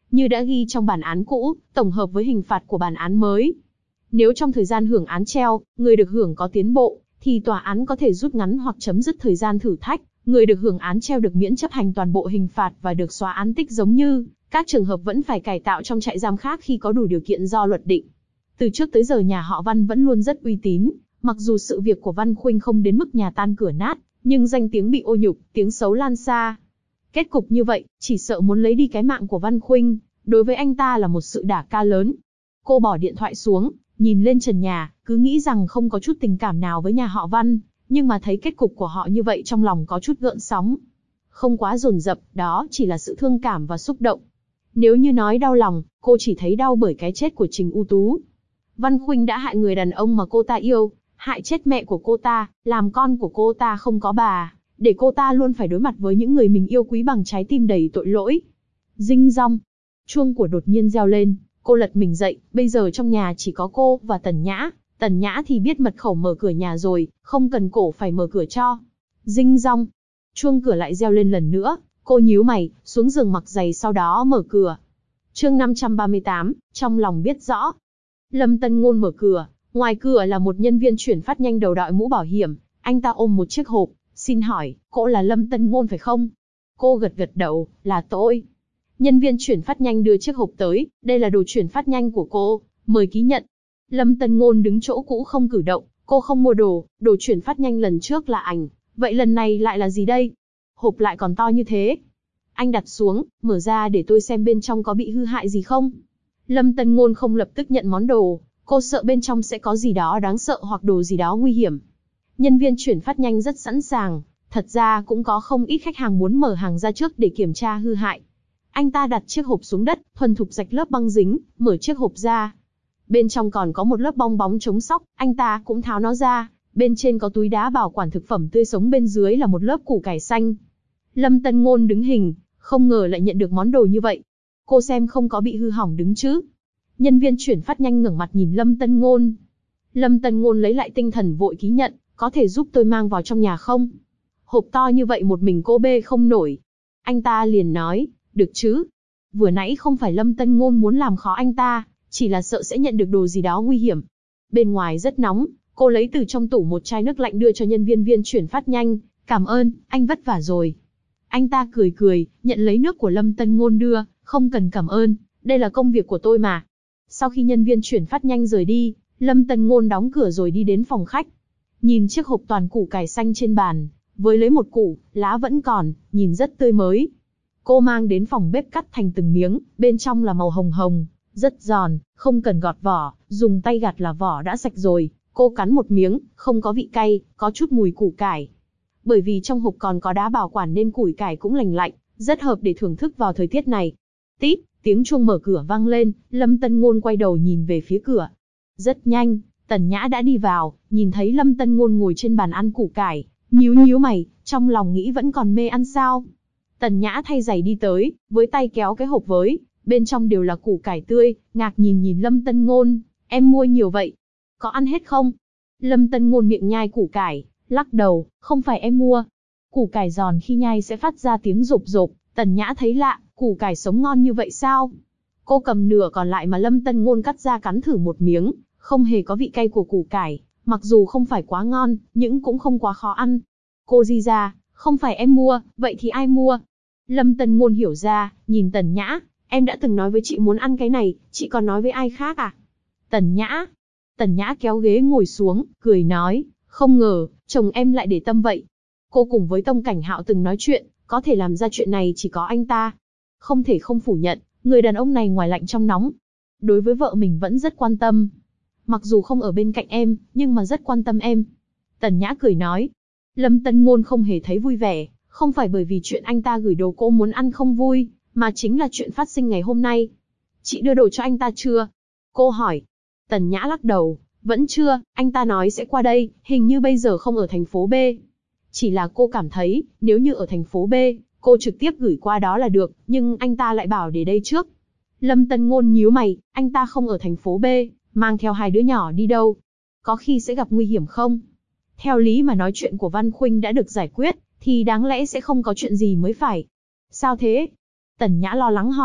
như đã ghi trong bản án cũ, tổng hợp với hình phạt của bản án mới. Nếu trong thời gian hưởng án treo, người được hưởng có tiến bộ, thì tòa án có thể rút ngắn hoặc chấm dứt thời gian thử thách, người được hưởng án treo được miễn chấp hành toàn bộ hình phạt và được xóa án tích giống như các trường hợp vẫn phải cải tạo trong trại giam khác khi có đủ điều kiện do luật định. Từ trước tới giờ nhà họ Văn vẫn luôn rất uy tín, mặc dù sự việc của Văn Khuynh không đến mức nhà tan cửa nát, nhưng danh tiếng bị ô nhục, tiếng xấu lan xa. Kết cục như vậy, chỉ sợ muốn lấy đi cái mạng của Văn Khuynh, đối với anh ta là một sự đả kích lớn. Cô bỏ điện thoại xuống, nhìn lên trần nhà, cứ nghĩ rằng không có chút tình cảm nào với nhà họ Văn, nhưng mà thấy kết cục của họ như vậy trong lòng có chút gợn sóng. Không quá dồn dập, đó chỉ là sự thương cảm và xúc động. Nếu như nói đau lòng, cô chỉ thấy đau bởi cái chết của Trình U Tú. Văn Khuynh đã hại người đàn ông mà cô ta yêu, hại chết mẹ của cô ta, làm con của cô ta không có bà, để cô ta luôn phải đối mặt với những người mình yêu quý bằng trái tim đầy tội lỗi. Ding dong, chuông của đột nhiên reo lên, cô lật mình dậy, bây giờ trong nhà chỉ có cô và Tần Nhã. Tần Nhã thì biết mật khẩu mở cửa nhà rồi, không cần cổ phải mở cửa cho. Ding dong, chuông cửa lại reo lên lần nữa, cô nhíu mày, xuống giường mặc giày sau đó mở cửa. Chương 538, trong lòng biết rõ. Lâm Tân Ngôn mở cửa, ngoài cửa là một nhân viên chuyển phát nhanh đầu đội mũ bảo hiểm, anh ta ôm một chiếc hộp, xin hỏi, cô là Lâm Tân Ngôn phải không? Cô gật gật đầu, là tôi. Nhân viên chuyển phát nhanh đưa chiếc hộp tới, đây là đồ chuyển phát nhanh của cô, mời ký nhận. Lâm Tân Ngôn đứng chỗ cũ không cử động, cô không mua đồ, đồ chuyển phát nhanh lần trước là ảnh, vậy lần này lại là gì đây? Hộp lại còn to như thế. Anh đặt xuống, mở ra để tôi xem bên trong có bị hư hại gì không. Lâm Tân Ngôn không lập tức nhận món đồ, cô sợ bên trong sẽ có gì đó đáng sợ hoặc đồ gì đó nguy hiểm. Nhân viên chuyển phát nhanh rất sẵn sàng, thật ra cũng có không ít khách hàng muốn mở hàng ra trước để kiểm tra hư hại. Anh ta đặt chiếc hộp xuống đất, thuần thục rạch lớp băng dính, mở chiếc hộp ra. Bên trong còn có một lớp bong bóng chống xóc, anh ta cũng tháo nó ra, bên trên có túi đá bảo quản thực phẩm tươi sống, bên dưới là một lớp củ cải xanh. Lâm Tân Ngôn đứng hình, không ngờ lại nhận được món đồ như vậy. Cô xem không có bị hư hỏng đứng chứ? Nhân viên chuyển phát nhanh ngẩng mặt nhìn Lâm Tân Ngôn. Lâm Tân Ngôn lấy lại tinh thần vội ký nhận, có thể giúp tôi mang vào trong nhà không? Hộp to như vậy một mình cô bê không nổi. Anh ta liền nói, được chứ? Vừa nãy không phải Lâm Tân Ngôn muốn làm khó anh ta, chỉ là sợ sẽ nhận được đồ gì đó nguy hiểm. Bên ngoài rất nóng, cô lấy từ trong tủ một chai nước lạnh đưa cho nhân viên chuyển phát nhanh, cảm ơn, anh vất vả rồi. Anh ta cười cười, nhận lấy nước của Lâm Tân Ngôn đưa, không cần cảm ơn, đây là công việc của tôi mà. Sau khi nhân viên chuyển phát nhanh rời đi, Lâm Tân Ngôn đóng cửa rồi đi đến phòng khách. Nhìn chiếc hộp toàn củ cải xanh trên bàn, với lấy một củ, lá vẫn còn, nhìn rất tươi mới. Cô mang đến phòng bếp cắt thành từng miếng, bên trong là màu hồng hồng, rất giòn, không cần gọt vỏ, dùng tay gạt là vỏ đã sạch rồi. Cô cắn một miếng, không có vị cay, có chút mùi củ cải. Bởi vì trong hộp còn có đá bảo quản nên củi cải cũng lành lạnh, rất hợp để thưởng thức vào thời tiết này. Tít, tiếng chuông mở cửa vang lên, Lâm Tân Ngôn quay đầu nhìn về phía cửa. Rất nhanh, Tần Nhã đã đi vào, nhìn thấy Lâm Tân Ngôn ngồi trên bàn ăn củ cải, nhíu mày, trong lòng nghĩ vẫn còn mê ăn sao. Tần Nhã thay giày đi tới, với tay kéo cái hộp với, bên trong đều là củ cải tươi, ngạc nhìn Lâm Tân Ngôn, em mua nhiều vậy, có ăn hết không? Lâm Tân Ngôn miệng nhai củ cải, lắc đầu, không phải em mua. Củ cải giòn khi nhai sẽ phát ra tiếng rộp rộp, Tần Nhã thấy lạ, củ cải sống ngon như vậy sao? Cô cầm nửa còn lại mà Lâm Tân Ngôn cắt ra cắn thử một miếng, không hề có vị cay của củ cải, mặc dù không phải quá ngon, nhưng cũng không quá khó ăn. Cô di ra, không phải em mua, vậy thì ai mua? Lâm Tân Ngôn hiểu ra, nhìn Tần Nhã, em đã từng nói với chị muốn ăn cái này, chị còn nói với ai khác à? Tần Nhã kéo ghế ngồi xuống, cười nói, không ngờ, chồng em lại để tâm vậy. Cô cùng với Tông Cảnh Hạo từng nói chuyện, có thể làm ra chuyện này chỉ có anh ta. Không thể không phủ nhận, người đàn ông này ngoài lạnh trong nóng. Đối với vợ mình vẫn rất quan tâm. Mặc dù không ở bên cạnh em, nhưng mà rất quan tâm em. Tần Nhã cười nói. Lâm Tân Ngôn không hề thấy vui vẻ, không phải bởi vì chuyện anh ta gửi đồ cô muốn ăn không vui, mà chính là chuyện phát sinh ngày hôm nay. Chị đưa đồ cho anh ta chưa? Cô hỏi. Tần Nhã lắc đầu, vẫn chưa, anh ta nói sẽ qua đây, hình như bây giờ không ở thành phố B. Chỉ là cô cảm thấy, nếu như ở thành phố B, cô trực tiếp gửi qua đó là được, nhưng anh ta lại bảo để đây trước. Lâm Tân Ngôn nhíu mày, anh ta không ở thành phố B, mang theo hai đứa nhỏ đi đâu? Có khi sẽ gặp nguy hiểm không? Theo lý mà nói chuyện của Văn Khuynh đã được giải quyết, thì đáng lẽ sẽ không có chuyện gì mới phải. Sao thế? Tần Nhã lo lắng hỏi,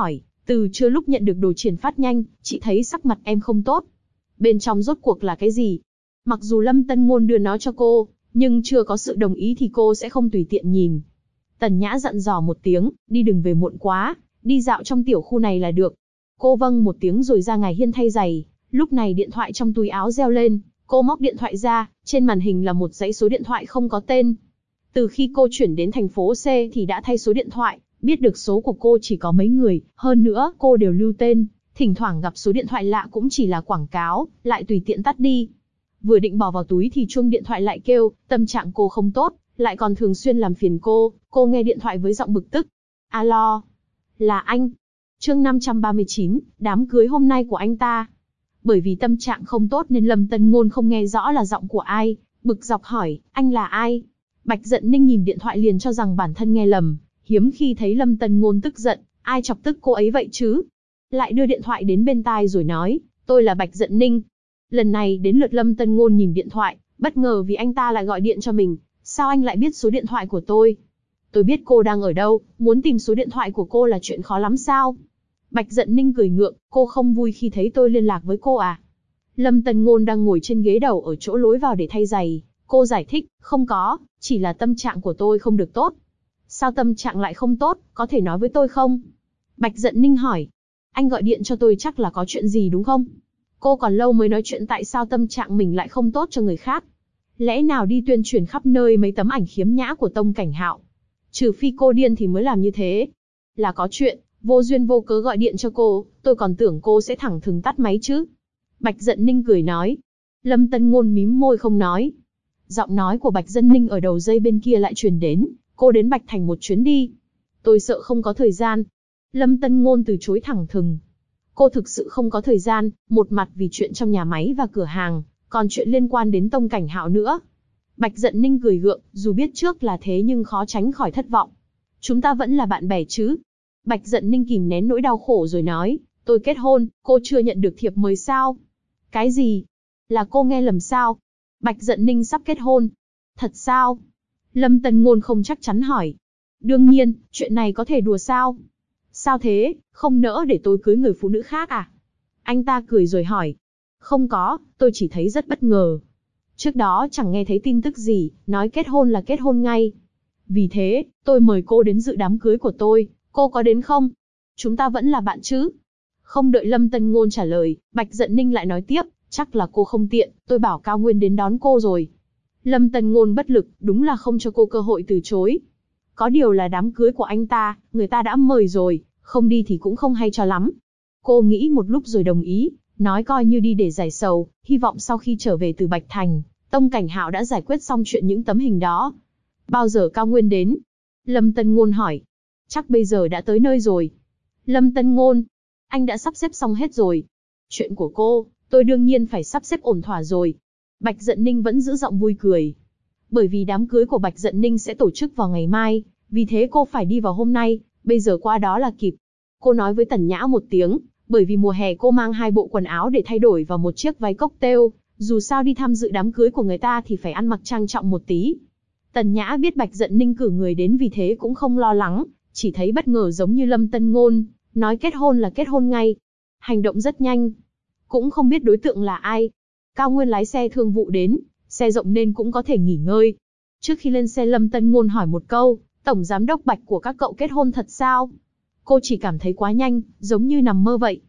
Từ trưa lúc nhận được đồ chuyển phát nhanh, chị thấy sắc mặt em không tốt. Bên trong rốt cuộc là cái gì? Mặc dù Lâm Tân Ngôn đưa nó cho cô, nhưng chưa có sự đồng ý thì cô sẽ không tùy tiện nhìn. Tần Nhã dặn dò một tiếng, đi đừng về muộn quá, đi dạo trong tiểu khu này là được. Cô vâng một tiếng rồi ra ngoài hiên thay giày, lúc này điện thoại trong túi áo reo lên, cô móc điện thoại ra, trên màn hình là một dãy số điện thoại không có tên. Từ khi cô chuyển đến thành phố C thì đã thay số điện thoại, biết được số của cô chỉ có mấy người, hơn nữa cô đều lưu tên, thỉnh thoảng gặp số điện thoại lạ cũng chỉ là quảng cáo, lại tùy tiện tắt đi. Vừa định bỏ vào túi thì chuông điện thoại lại kêu, tâm trạng cô không tốt, lại còn thường xuyên làm phiền cô nghe điện thoại với giọng bực tức. Alo, là anh. Chương 539, đám cưới hôm nay của anh ta. Bởi vì tâm trạng không tốt nên Lâm Tân Ngôn không nghe rõ là giọng của ai, bực dọc hỏi, anh là ai? Bạch Dận Ninh nhìn điện thoại liền cho rằng bản thân nghe lầm, hiếm khi thấy Lâm Tân Ngôn tức giận, ai chọc tức cô ấy vậy chứ? Lại đưa điện thoại đến bên tai rồi nói, tôi là Bạch Dận Ninh. Lần này đến lượt Lâm Tân Ngôn nhìn điện thoại, bất ngờ vì anh ta lại gọi điện cho mình, sao anh lại biết số điện thoại của tôi? Tôi biết cô đang ở đâu, muốn tìm số điện thoại của cô là chuyện khó lắm sao? Bạch Dận Ninh cười ngượng, cô không vui khi thấy tôi liên lạc với cô à? Lâm Tân Ngôn đang ngồi trên ghế đầu ở chỗ lối vào để thay giày, cô giải thích, không có, chỉ là tâm trạng của tôi không được tốt. Sao tâm trạng lại không tốt, có thể nói với tôi không? Bạch Dận Ninh hỏi, anh gọi điện cho tôi chắc là có chuyện gì đúng không? Cô còn lâu mới nói chuyện tại sao tâm trạng mình lại không tốt cho người khác. Lẽ nào đi tuyên truyền khắp nơi mấy tấm ảnh khiếm nhã của Tông Cảnh Hạo? Trừ phi cô điên thì mới làm như thế. Là có chuyện, vô duyên vô cớ gọi điện cho cô, tôi còn tưởng cô sẽ thẳng thừng tắt máy chứ. Bạch Dận Ninh cười nói. Lâm Tân Ngôn mím môi không nói. Giọng nói của Bạch Dận Ninh ở đầu dây bên kia lại truyền đến, cô đến Bạch Thành một chuyến đi. Tôi sợ không có thời gian. Lâm Tân Ngôn từ chối thẳng thừng. Cô thực sự không có thời gian, một mặt vì chuyện trong nhà máy và cửa hàng, còn chuyện liên quan đến Tông Cảnh Hạo nữa. Bạch Dận Ninh cười gượng, dù biết trước là thế nhưng khó tránh khỏi thất vọng. Chúng ta vẫn là bạn bè chứ? Bạch Dận Ninh kìm nén nỗi đau khổ rồi nói, tôi kết hôn, cô chưa nhận được thiệp mời sao? Cái gì? Là cô nghe lầm sao? Bạch Dận Ninh sắp kết hôn. Thật sao? Lâm Tân Ngôn không chắc chắn hỏi. Đương nhiên, chuyện này có thể đùa sao? Sao thế, không nỡ để tôi cưới người phụ nữ khác à? Anh ta cười rồi hỏi. Không có, tôi chỉ thấy rất bất ngờ. Trước đó chẳng nghe thấy tin tức gì, nói kết hôn là kết hôn ngay. Vì thế, tôi mời cô đến dự đám cưới của tôi, cô có đến không? Chúng ta vẫn là bạn chứ? Không đợi Lâm Tân Ngôn trả lời, Bạch Dận Ninh lại nói tiếp, chắc là cô không tiện, tôi bảo Cao Nguyên đến đón cô rồi. Lâm Tân Ngôn bất lực, đúng là không cho cô cơ hội từ chối. Có điều là đám cưới của anh ta, người ta đã mời rồi, không đi thì cũng không hay cho lắm. Cô nghĩ một lúc rồi đồng ý, nói coi như đi để giải sầu, hy vọng sau khi trở về từ Bạch Thành, Tông Cảnh Hạo đã giải quyết xong chuyện những tấm hình đó. Bao giờ Cao Nguyên đến? Lâm Tân Ngôn hỏi. Chắc bây giờ đã tới nơi rồi. Lâm Tân Ngôn, anh đã sắp xếp xong hết rồi. Chuyện của cô, tôi đương nhiên phải sắp xếp ổn thỏa rồi. Bạch Dận Ninh vẫn giữ giọng vui cười. Bởi vì đám cưới của Bạch Dận Ninh sẽ tổ chức vào ngày mai, vì thế cô phải đi vào hôm nay, bây giờ qua đó là kịp. Cô nói với Tần Nhã một tiếng, bởi vì mùa hè cô mang 2 bộ quần áo để thay đổi vào một chiếc váy cocktail, dù sao đi tham dự đám cưới của người ta thì phải ăn mặc trang trọng một tí. Tần Nhã biết Bạch Dận Ninh cử người đến vì thế cũng không lo lắng, chỉ thấy bất ngờ giống như Lâm Tân Ngôn, nói kết hôn là kết hôn ngay. Hành động rất nhanh. Cũng không biết đối tượng là ai. Cao Nguyên lái xe thương vụ đến, xe rộng nên cũng có thể nghỉ ngơi. Trước khi lên xe Lâm Tân Ngôn hỏi một câu, Tổng Giám đốc Bạch của các cậu kết hôn thật sao? Cô chỉ cảm thấy quá nhanh, giống như nằm mơ vậy.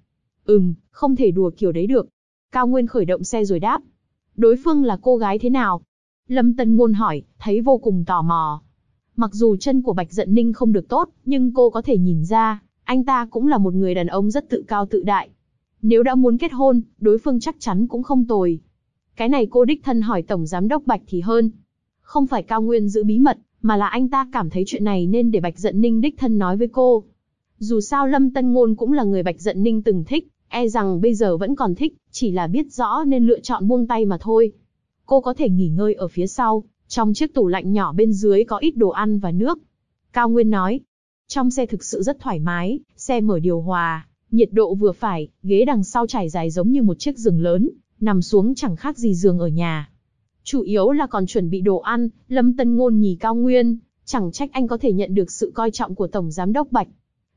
Không thể đùa kiểu đấy được. Cao Nguyên khởi động xe rồi đáp. Đối phương là cô gái thế nào? Lâm Tân Ngôn hỏi, thấy vô cùng tò mò. Mặc dù chân của Bạch Dận Ninh không được tốt, nhưng cô có thể nhìn ra, anh ta cũng là một người đàn ông rất tự cao tự đại. Nếu đã muốn kết hôn, đối phương chắc chắn cũng không tồi. Cái này cô đích thân hỏi Tổng Giám đốc Bạch thì hơn. Không phải Cao Nguyên giữ bí mật, mà là anh ta cảm thấy chuyện này nên để Bạch Dận Ninh đích thân nói với cô. Dù sao Lâm Tân Ngôn cũng là người Bạch Dận Ninh từng thích, e rằng bây giờ vẫn còn thích, chỉ là biết rõ nên lựa chọn buông tay mà thôi. Cô có thể nghỉ ngơi ở phía sau, trong chiếc tủ lạnh nhỏ bên dưới có ít đồ ăn và nước. Cao Nguyên nói, trong xe thực sự rất thoải mái, xe mở điều hòa, nhiệt độ vừa phải, ghế đằng sau trải dài giống như một chiếc giường lớn, nằm xuống chẳng khác gì giường ở nhà. Chủ yếu là còn chuẩn bị đồ ăn, Lâm Tân Ngôn nhìn Cao Nguyên, chẳng trách anh có thể nhận được sự coi trọng của Tổng Giám đốc Bạch.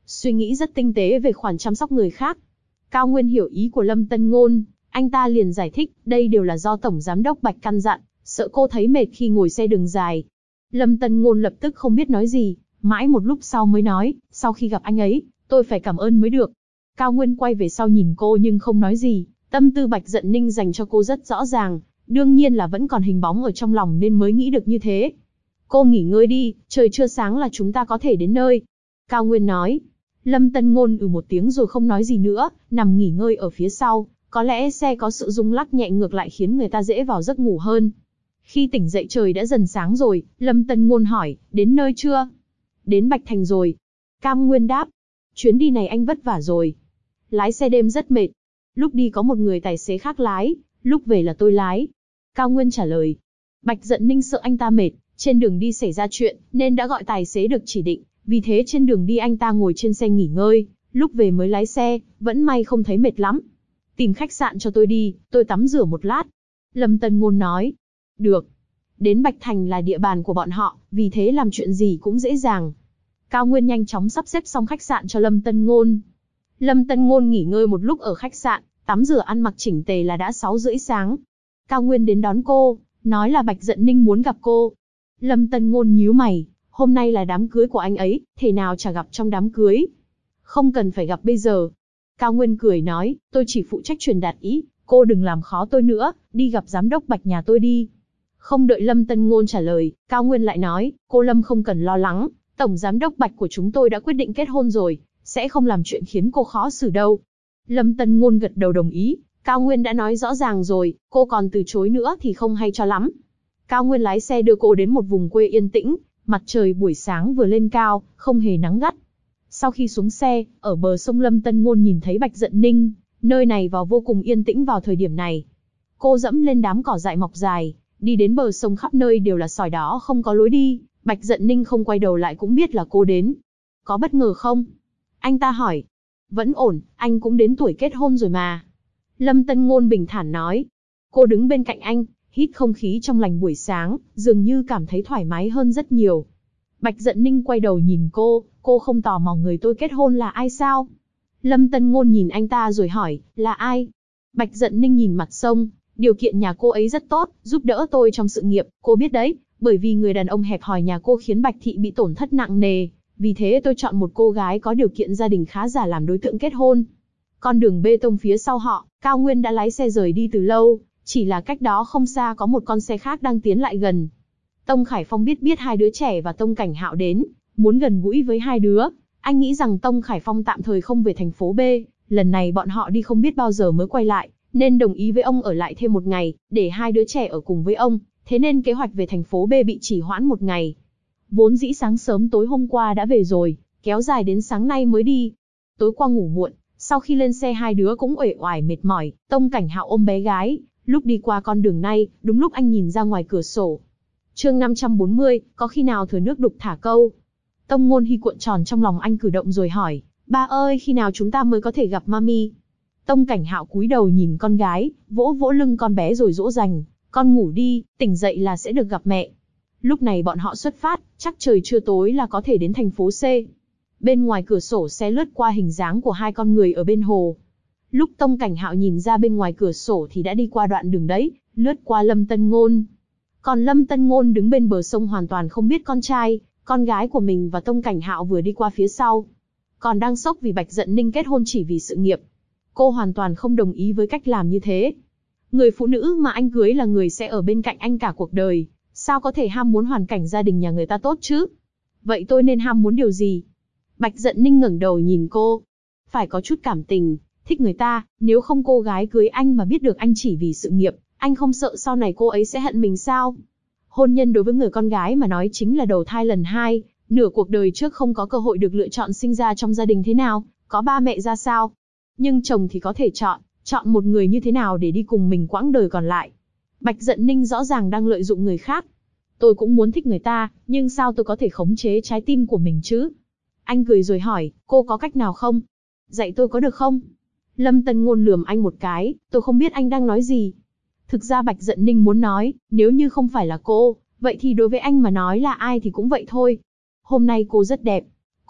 suy nghĩ rất tinh tế về khoản chăm sóc người khác. Cao Nguyên hiểu ý của Lâm Tân Ngôn, anh ta liền giải thích, đây đều là do Tổng Giám đốc Bạch căn dặn, sợ cô thấy mệt khi ngồi xe đường dài. Lâm Tân Ngôn lập tức không biết nói gì, mãi một lúc sau mới nói, sau khi gặp anh ấy, tôi phải cảm ơn mới được. Cao Nguyên quay về sau nhìn cô nhưng không nói gì, tâm tư Bạch Dận Ninh dành cho cô rất rõ ràng, đương nhiên là vẫn còn hình bóng ở trong lòng nên mới nghĩ được như thế. Cô nghỉ ngơi đi, trời chưa sáng là chúng ta có thể đến nơi. Cao Nguyên nói. Lâm Tân Ngôn một tiếng rồi không nói gì nữa, nằm nghỉ ngơi ở phía sau, có lẽ xe có sự rung lắc nhẹ ngược lại khiến người ta dễ vào giấc ngủ hơn. Khi tỉnh dậy trời đã dần sáng rồi, Lâm Tân Ngôn hỏi, đến nơi chưa? Đến Bạch Thành rồi. Cam Nguyên đáp, chuyến đi này anh vất vả rồi. Lái xe đêm rất mệt. Lúc đi có một người tài xế khác lái, lúc về là tôi lái. Cao Nguyên trả lời. Bạch Dận Ninh sợ anh ta mệt, trên đường đi xảy ra chuyện, nên đã gọi tài xế được chỉ định. Vì thế trên đường đi anh ta ngồi trên xe nghỉ ngơi, lúc về mới lái xe, vẫn may không thấy mệt lắm. Tìm khách sạn cho tôi đi, tôi tắm rửa một lát. Lâm Tân Ngôn nói. Được. Đến Bạch Thành là địa bàn của bọn họ, vì thế làm chuyện gì cũng dễ dàng. Cao Nguyên nhanh chóng sắp xếp xong khách sạn cho Lâm Tân Ngôn. Lâm Tân Ngôn nghỉ ngơi một lúc ở khách sạn, tắm rửa ăn mặc chỉnh tề là đã 6:30 sáng. Cao Nguyên đến đón cô, nói là Bạch Dận Ninh muốn gặp cô. Lâm Tân Ngôn nhíu mày, hôm nay là đám cưới của anh ấy, thế nào chả gặp trong đám cưới. Không cần phải gặp bây giờ. Cao Nguyên cười nói, tôi chỉ phụ trách truyền đạt ý, cô đừng làm khó tôi nữa, đi gặp giám đốc Bạch nhà tôi đi. Không đợi Lâm Tân Ngôn trả lời, Cao Nguyên lại nói, cô Lâm không cần lo lắng, Tổng Giám đốc Bạch của chúng tôi đã quyết định kết hôn rồi, sẽ không làm chuyện khiến cô khó xử đâu. Lâm Tân Ngôn gật đầu đồng ý, Cao Nguyên đã nói rõ ràng rồi, cô còn từ chối nữa thì không hay cho lắm. Cao Nguyên lái xe đưa cô đến một vùng quê yên tĩnh, mặt trời buổi sáng vừa lên cao, không hề nắng gắt. Sau khi xuống xe, ở bờ sông Lâm Tân Ngôn nhìn thấy Bạch Dận Ninh, nơi này vào vô cùng yên tĩnh vào thời điểm này. Cô dẫm lên đám cỏ dại mọc dài, đi đến bờ sông khắp nơi đều là sỏi đỏ không có lối đi, Bạch Dận Ninh không quay đầu lại cũng biết là cô đến. Có bất ngờ không? Anh ta hỏi. Vẫn ổn, anh cũng đến tuổi kết hôn rồi mà. Lâm Tân Ngôn bình thản nói. Cô đứng bên cạnh anh, hít không khí trong lành buổi sáng, dường như cảm thấy thoải mái hơn rất nhiều. Bạch Dận Ninh quay đầu nhìn cô không tò mò người tôi kết hôn là ai sao? Lâm Tân Ngôn nhìn anh ta rồi hỏi, là ai? Bạch Dận Ninh nhìn mặt sông, điều kiện nhà cô ấy rất tốt, giúp đỡ tôi trong sự nghiệp, cô biết đấy, bởi vì người đàn ông hẹp hòi nhà cô khiến Bạch Thị bị tổn thất nặng nề, vì thế tôi chọn một cô gái có điều kiện gia đình khá giả làm đối tượng kết hôn. Con đường bê tông phía sau họ, Cao Nguyên đã lái xe rời đi từ lâu, chỉ là cách đó không xa có một con xe khác đang tiến lại gần. Tông Khải Phong biết hai đứa trẻ và Tông Cảnh Hạo đến, muốn gần gũi với hai đứa. Anh nghĩ rằng Tông Khải Phong tạm thời không về thành phố B, lần này bọn họ đi không biết bao giờ mới quay lại, nên đồng ý với ông ở lại thêm một ngày, để hai đứa trẻ ở cùng với ông, thế nên kế hoạch về thành phố B bị trì hoãn một ngày. Vốn dĩ sáng sớm tối hôm qua đã về rồi, kéo dài đến sáng nay mới đi. Tối qua ngủ muộn, sau khi lên xe hai đứa cũng uể oải mệt mỏi, Tông Cảnh Hạo ôm bé gái, lúc đi qua con đường này, đúng lúc anh nhìn ra ngoài cửa sổ. Chương 540, có khi nào thừa nước đục thả câu. Tông Ngôn Hy cuộn tròn trong lòng anh cử động rồi hỏi, ba ơi khi nào chúng ta mới có thể gặp mami? Tông Cảnh Hạo cúi đầu nhìn con gái, vỗ vỗ lưng con bé rồi dỗ dành, con ngủ đi, tỉnh dậy là sẽ được gặp mẹ. Lúc này bọn họ xuất phát, chắc trời chưa tối là có thể đến thành phố C. Bên ngoài cửa sổ xe lướt qua hình dáng của hai con người ở bên hồ. Lúc Tông Cảnh Hạo nhìn ra bên ngoài cửa sổ thì đã đi qua đoạn đường đấy, lướt qua Lâm Tân Ngôn. Còn Lâm Tân Ngôn đứng bên bờ sông hoàn toàn không biết con trai, con gái của mình và Tông Cảnh Hạo vừa đi qua phía sau. Còn đang sốc vì Bạch Dận Ninh kết hôn chỉ vì sự nghiệp. Cô hoàn toàn không đồng ý với cách làm như thế. Người phụ nữ mà anh cưới là người sẽ ở bên cạnh anh cả cuộc đời, sao có thể ham muốn hoàn cảnh gia đình nhà người ta tốt chứ? Vậy tôi nên ham muốn điều gì? Bạch Dận Ninh ngẩng đầu nhìn cô. Phải có chút cảm tình, thích người ta, nếu không cô gái cưới anh mà biết được anh chỉ vì sự nghiệp, anh không sợ sau này cô ấy sẽ hận mình sao? Hôn nhân đối với người con gái mà nói chính là đầu thai lần hai, nửa cuộc đời trước không có cơ hội được lựa chọn sinh ra trong gia đình thế nào, có ba mẹ ra sao. Nhưng chồng thì có thể chọn một người như thế nào để đi cùng mình quãng đời còn lại. Bạch Dận Ninh rõ ràng đang lợi dụng người khác. Tôi cũng muốn thích người ta, nhưng sao tôi có thể khống chế trái tim của mình chứ? Anh cười rồi hỏi, cô có cách nào không? Dạy tôi có được không? Lâm Tân Ngôn lườm anh một cái, tôi không biết anh đang nói gì. Thực ra Bạch Dận Ninh muốn nói, nếu như không phải là cô, vậy thì đối với anh mà nói là ai thì cũng vậy thôi. Hôm nay cô rất đẹp.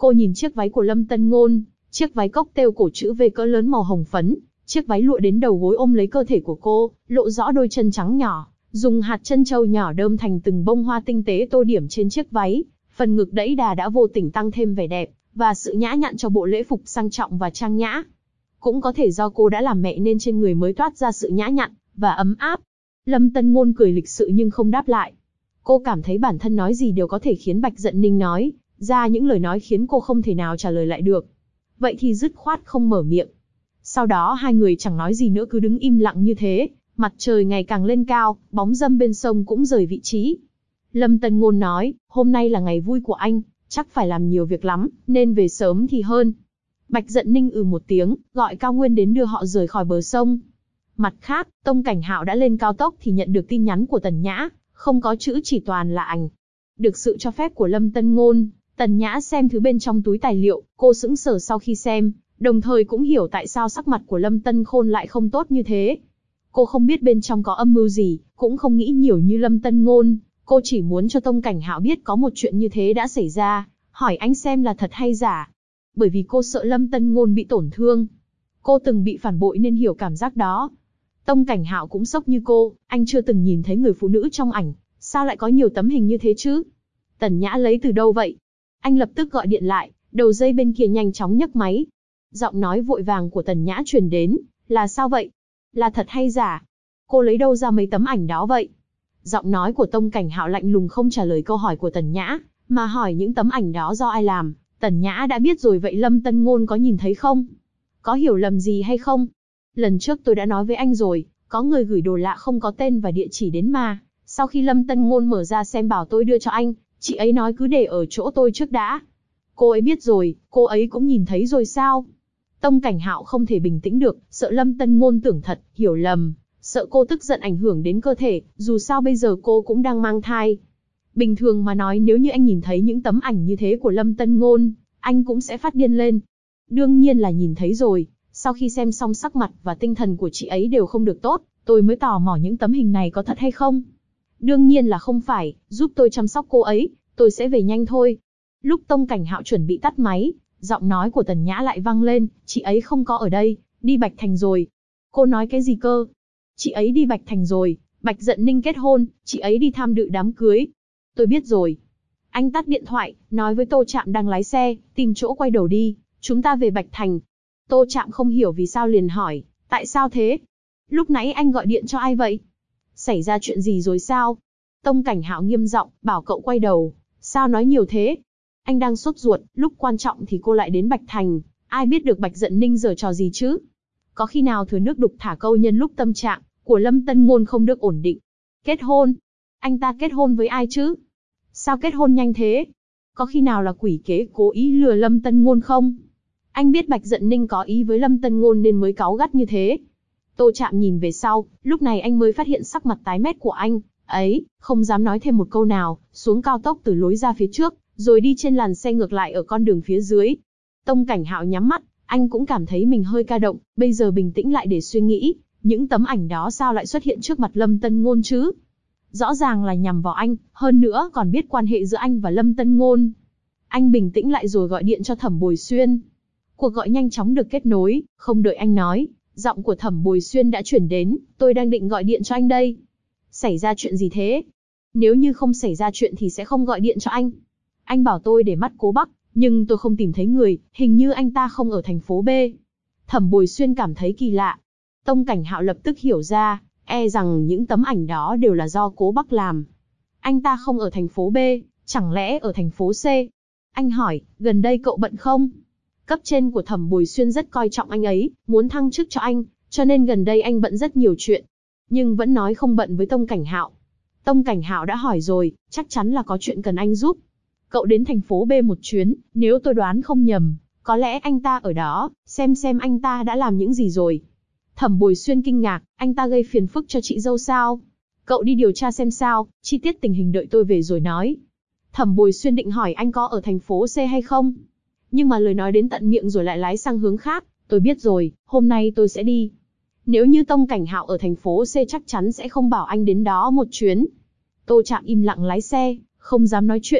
Cô nhìn chiếc váy của Lâm Tân Ngôn, chiếc váy cocktail cổ chữ V cỡ lớn màu hồng phấn, chiếc váy lụa đến đầu gối ôm lấy cơ thể của cô, lộ rõ đôi chân trắng nhỏ, dùng hạt chân châu nhỏ đơm thành từng bông hoa tinh tế tô điểm trên chiếc váy, phần ngực đẫy đà đã vô tình tăng thêm vẻ đẹp và sự nhã nhặn cho bộ lễ phục sang trọng và trang nhã. Cũng có thể do cô đã làm mẹ nên trên người mới toát ra sự nhã nhặn và ấm áp. Lâm Tân Ngôn cười lịch sự nhưng không đáp lại. Cô cảm thấy bản thân nói gì đều có thể khiến Bạch Dận Ninh nói ra những lời nói khiến cô không thể nào trả lời lại được. Vậy thì dứt khoát không mở miệng. Sau đó hai người chẳng nói gì nữa cứ đứng im lặng như thế. Mặt trời ngày càng lên cao, bóng râm bên sông cũng rời vị trí. Lâm Tân Ngôn nói, hôm nay là ngày vui của anh, chắc phải làm nhiều việc lắm, nên về sớm thì hơn. Bạch Dận Ninh một tiếng, gọi Cao Nguyên đến đưa họ rời khỏi bờ sông. Mặt khác, Tông Cảnh Hạo đã lên cao tốc thì nhận được tin nhắn của Tần Nhã, không có chữ chỉ toàn là ảnh. Được sự cho phép của Lâm Tân Ngôn, Tần Nhã xem thứ bên trong túi tài liệu, cô sững sờ sau khi xem, đồng thời cũng hiểu tại sao sắc mặt của Lâm Tân Khôn lại không tốt như thế. Cô không biết bên trong có âm mưu gì, cũng không nghĩ nhiều như Lâm Tân Ngôn, cô chỉ muốn cho Tông Cảnh Hạo biết có một chuyện như thế đã xảy ra, hỏi anh xem là thật hay giả. Bởi vì cô sợ Lâm Tân Ngôn bị tổn thương. Cô từng bị phản bội nên hiểu cảm giác đó. Tông Cảnh Hạo cũng sốc như cô, anh chưa từng nhìn thấy người phụ nữ trong ảnh, sao lại có nhiều tấm hình như thế chứ? Tần Nhã lấy từ đâu vậy? Anh lập tức gọi điện lại, đầu dây bên kia nhanh chóng nhấc máy. Giọng nói vội vàng của Tần Nhã truyền đến, là sao vậy? Là thật hay giả? Cô lấy đâu ra mấy tấm ảnh đó vậy? Giọng nói của Tông Cảnh Hạo lạnh lùng không trả lời câu hỏi của Tần Nhã, mà hỏi những tấm ảnh đó do ai làm. Tần Nhã đã biết rồi, vậy Lâm Tân Ngôn có nhìn thấy không? Có hiểu lầm gì hay không? Lần trước tôi đã nói với anh rồi, có người gửi đồ lạ không có tên và địa chỉ đến mà. Sau khi Lâm Tân Ngôn mở ra xem bảo tôi đưa cho anh, chị ấy nói cứ để ở chỗ tôi trước đã. Cô ấy biết rồi, cô ấy cũng nhìn thấy rồi sao? Tông Cảnh Hạo không thể bình tĩnh được, sợ Lâm Tân Ngôn tưởng thật, hiểu lầm, sợ cô tức giận ảnh hưởng đến cơ thể, dù sao bây giờ cô cũng đang mang thai. Bình thường mà nói nếu như anh nhìn thấy những tấm ảnh như thế của Lâm Tân Ngôn, anh cũng sẽ phát điên lên. Đương nhiên là nhìn thấy rồi, sau khi xem xong sắc mặt và tinh thần của chị ấy đều không được tốt, tôi mới tò mò những tấm hình này có thật hay không. Đương nhiên là không phải, giúp tôi chăm sóc cô ấy, tôi sẽ về nhanh thôi. Lúc Tông Cảnh Hạo chuẩn bị tắt máy, giọng nói của Tần Nhã lại vang lên, chị ấy không có ở đây, đi Bạch Thành rồi. Cô nói cái gì cơ? Chị ấy đi Bạch Thành rồi, Bạch Dận Ninh kết hôn, chị ấy đi tham dự đám cưới. Tôi biết rồi. Anh tắt điện thoại, nói với Tô Trạm đang lái xe, tìm chỗ quay đầu đi, chúng ta về Bạch Thành. Tô Trạm không hiểu vì sao liền hỏi, tại sao thế? Lúc nãy anh gọi điện cho ai vậy? Xảy ra chuyện gì rồi sao? Tông Cảnh Hạo nghiêm giọng, bảo cậu quay đầu. Sao nói nhiều thế? Anh đang sốt ruột, lúc quan trọng thì cô lại đến Bạch Thành, ai biết được Bạch Dận Ninh giở trò gì chứ? Có khi nào thừa nước đục thả câu nhân lúc tâm trạng của Lâm Tân Ngôn không được ổn định? Kết hôn? Anh ta kết hôn với ai chứ? Sao kết hôn nhanh thế? Có khi nào là quỷ kế cố ý lừa Lâm Tân Ngôn không? Anh biết Bạch Dận Ninh có ý với Lâm Tân Ngôn nên mới cáu gắt như thế. Tô Trạm nhìn về sau, lúc này anh mới phát hiện sắc mặt tái mét của anh ấy, không dám nói thêm một câu nào, xuống cao tốc từ lối ra phía trước, rồi đi trên làn xe ngược lại ở con đường phía dưới. Tông Cảnh Hạo nhắm mắt, anh cũng cảm thấy mình hơi ca động, bây giờ bình tĩnh lại để suy nghĩ, những tấm ảnh đó sao lại xuất hiện trước mặt Lâm Tân Ngôn chứ? Rõ ràng là nhằm vào anh, hơn nữa còn biết quan hệ giữa anh và Lâm Tân Ngôn. Anh bình tĩnh lại rồi gọi điện cho Thẩm Bồi Xuyên. Cuộc gọi nhanh chóng được kết nối, không đợi anh nói, giọng của Thẩm Bồi Xuyên đã chuyển đến, tôi đang định gọi điện cho anh đây. Xảy ra chuyện gì thế? Nếu như không xảy ra chuyện thì sẽ không gọi điện cho anh. Anh bảo tôi để mắt Cố Bắc, nhưng tôi không tìm thấy người, hình như anh ta không ở thành phố B. Thẩm Bồi Xuyên cảm thấy kỳ lạ. Tông Cảnh Hạo lập tức hiểu ra, e rằng những tấm ảnh đó đều là do Cố Bắc làm. Anh ta không ở thành phố B, chẳng lẽ ở thành phố C? Anh hỏi, gần đây cậu bận không? Cấp trên của Thẩm Bồi Xuyên rất coi trọng anh ấy, muốn thăng chức cho anh, cho nên gần đây anh bận rất nhiều chuyện. Nhưng vẫn nói không bận với Tông Cảnh Hạo. Tông Cảnh Hạo đã hỏi rồi, chắc chắn là có chuyện cần anh giúp. Cậu đến thành phố B một chuyến, nếu tôi đoán không nhầm, có lẽ anh ta ở đó, xem anh ta đã làm những gì rồi. Thẩm Bồi Xuyên kinh ngạc, anh ta gây phiền phức cho chị dâu sao? Cậu đi điều tra xem sao, chi tiết tình hình đợi tôi về rồi nói. Thẩm Bồi Xuyên định hỏi anh có ở thành phố C hay không? Nhưng mà lời nói đến tận miệng rồi lại lái sang hướng khác, tôi biết rồi, hôm nay tôi sẽ đi. Nếu như Tông Cảnh Hạo ở thành phố C chắc chắn sẽ không bảo anh đến đó một chuyến. Tô Trạm im lặng lái xe, không dám nói chuyện.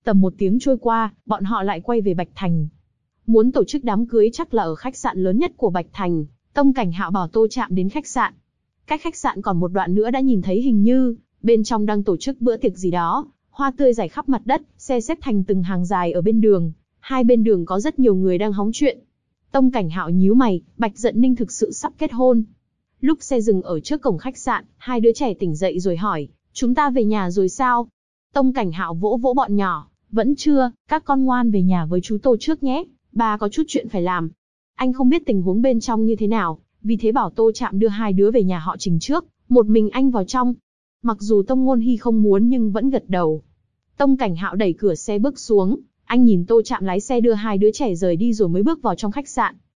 Tầm 1 tiếng trôi qua, bọn họ lại quay về Bạch Thành. Muốn tổ chức đám cưới chắc là ở khách sạn lớn nhất của Bạch Thành. Tông Cảnh Hạo bảo Tô Trạm đến khách sạn. Cách khách sạn còn một đoạn nữa đã nhìn thấy hình như bên trong đang tổ chức bữa tiệc gì đó, hoa tươi rải khắp mặt đất, xe xếp thành từng hàng dài ở bên đường, hai bên đường có rất nhiều người đang hóng chuyện. Tông Cảnh Hạo nhíu mày, Bạch Dận Ninh thực sự sắp kết hôn. Lúc xe dừng ở trước cổng khách sạn, hai đứa trẻ tỉnh dậy rồi hỏi, chúng ta về nhà rồi sao? Tông Cảnh Hạo vỗ vỗ bọn nhỏ, vẫn chưa, các con ngoan về nhà với chú Tô trước nhé, bà có chút chuyện phải làm. Anh không biết tình huống bên trong như thế nào, vì thế bảo Tô Trạm đưa hai đứa về nhà họ Trình trước, một mình anh vào trong. Mặc dù Tông Ngôn Hy không muốn nhưng vẫn gật đầu. Tông Cảnh Hạo đẩy cửa xe bước xuống, anh nhìn Tô Trạm lái xe đưa hai đứa trẻ rời đi rồi mới bước vào trong khách sạn.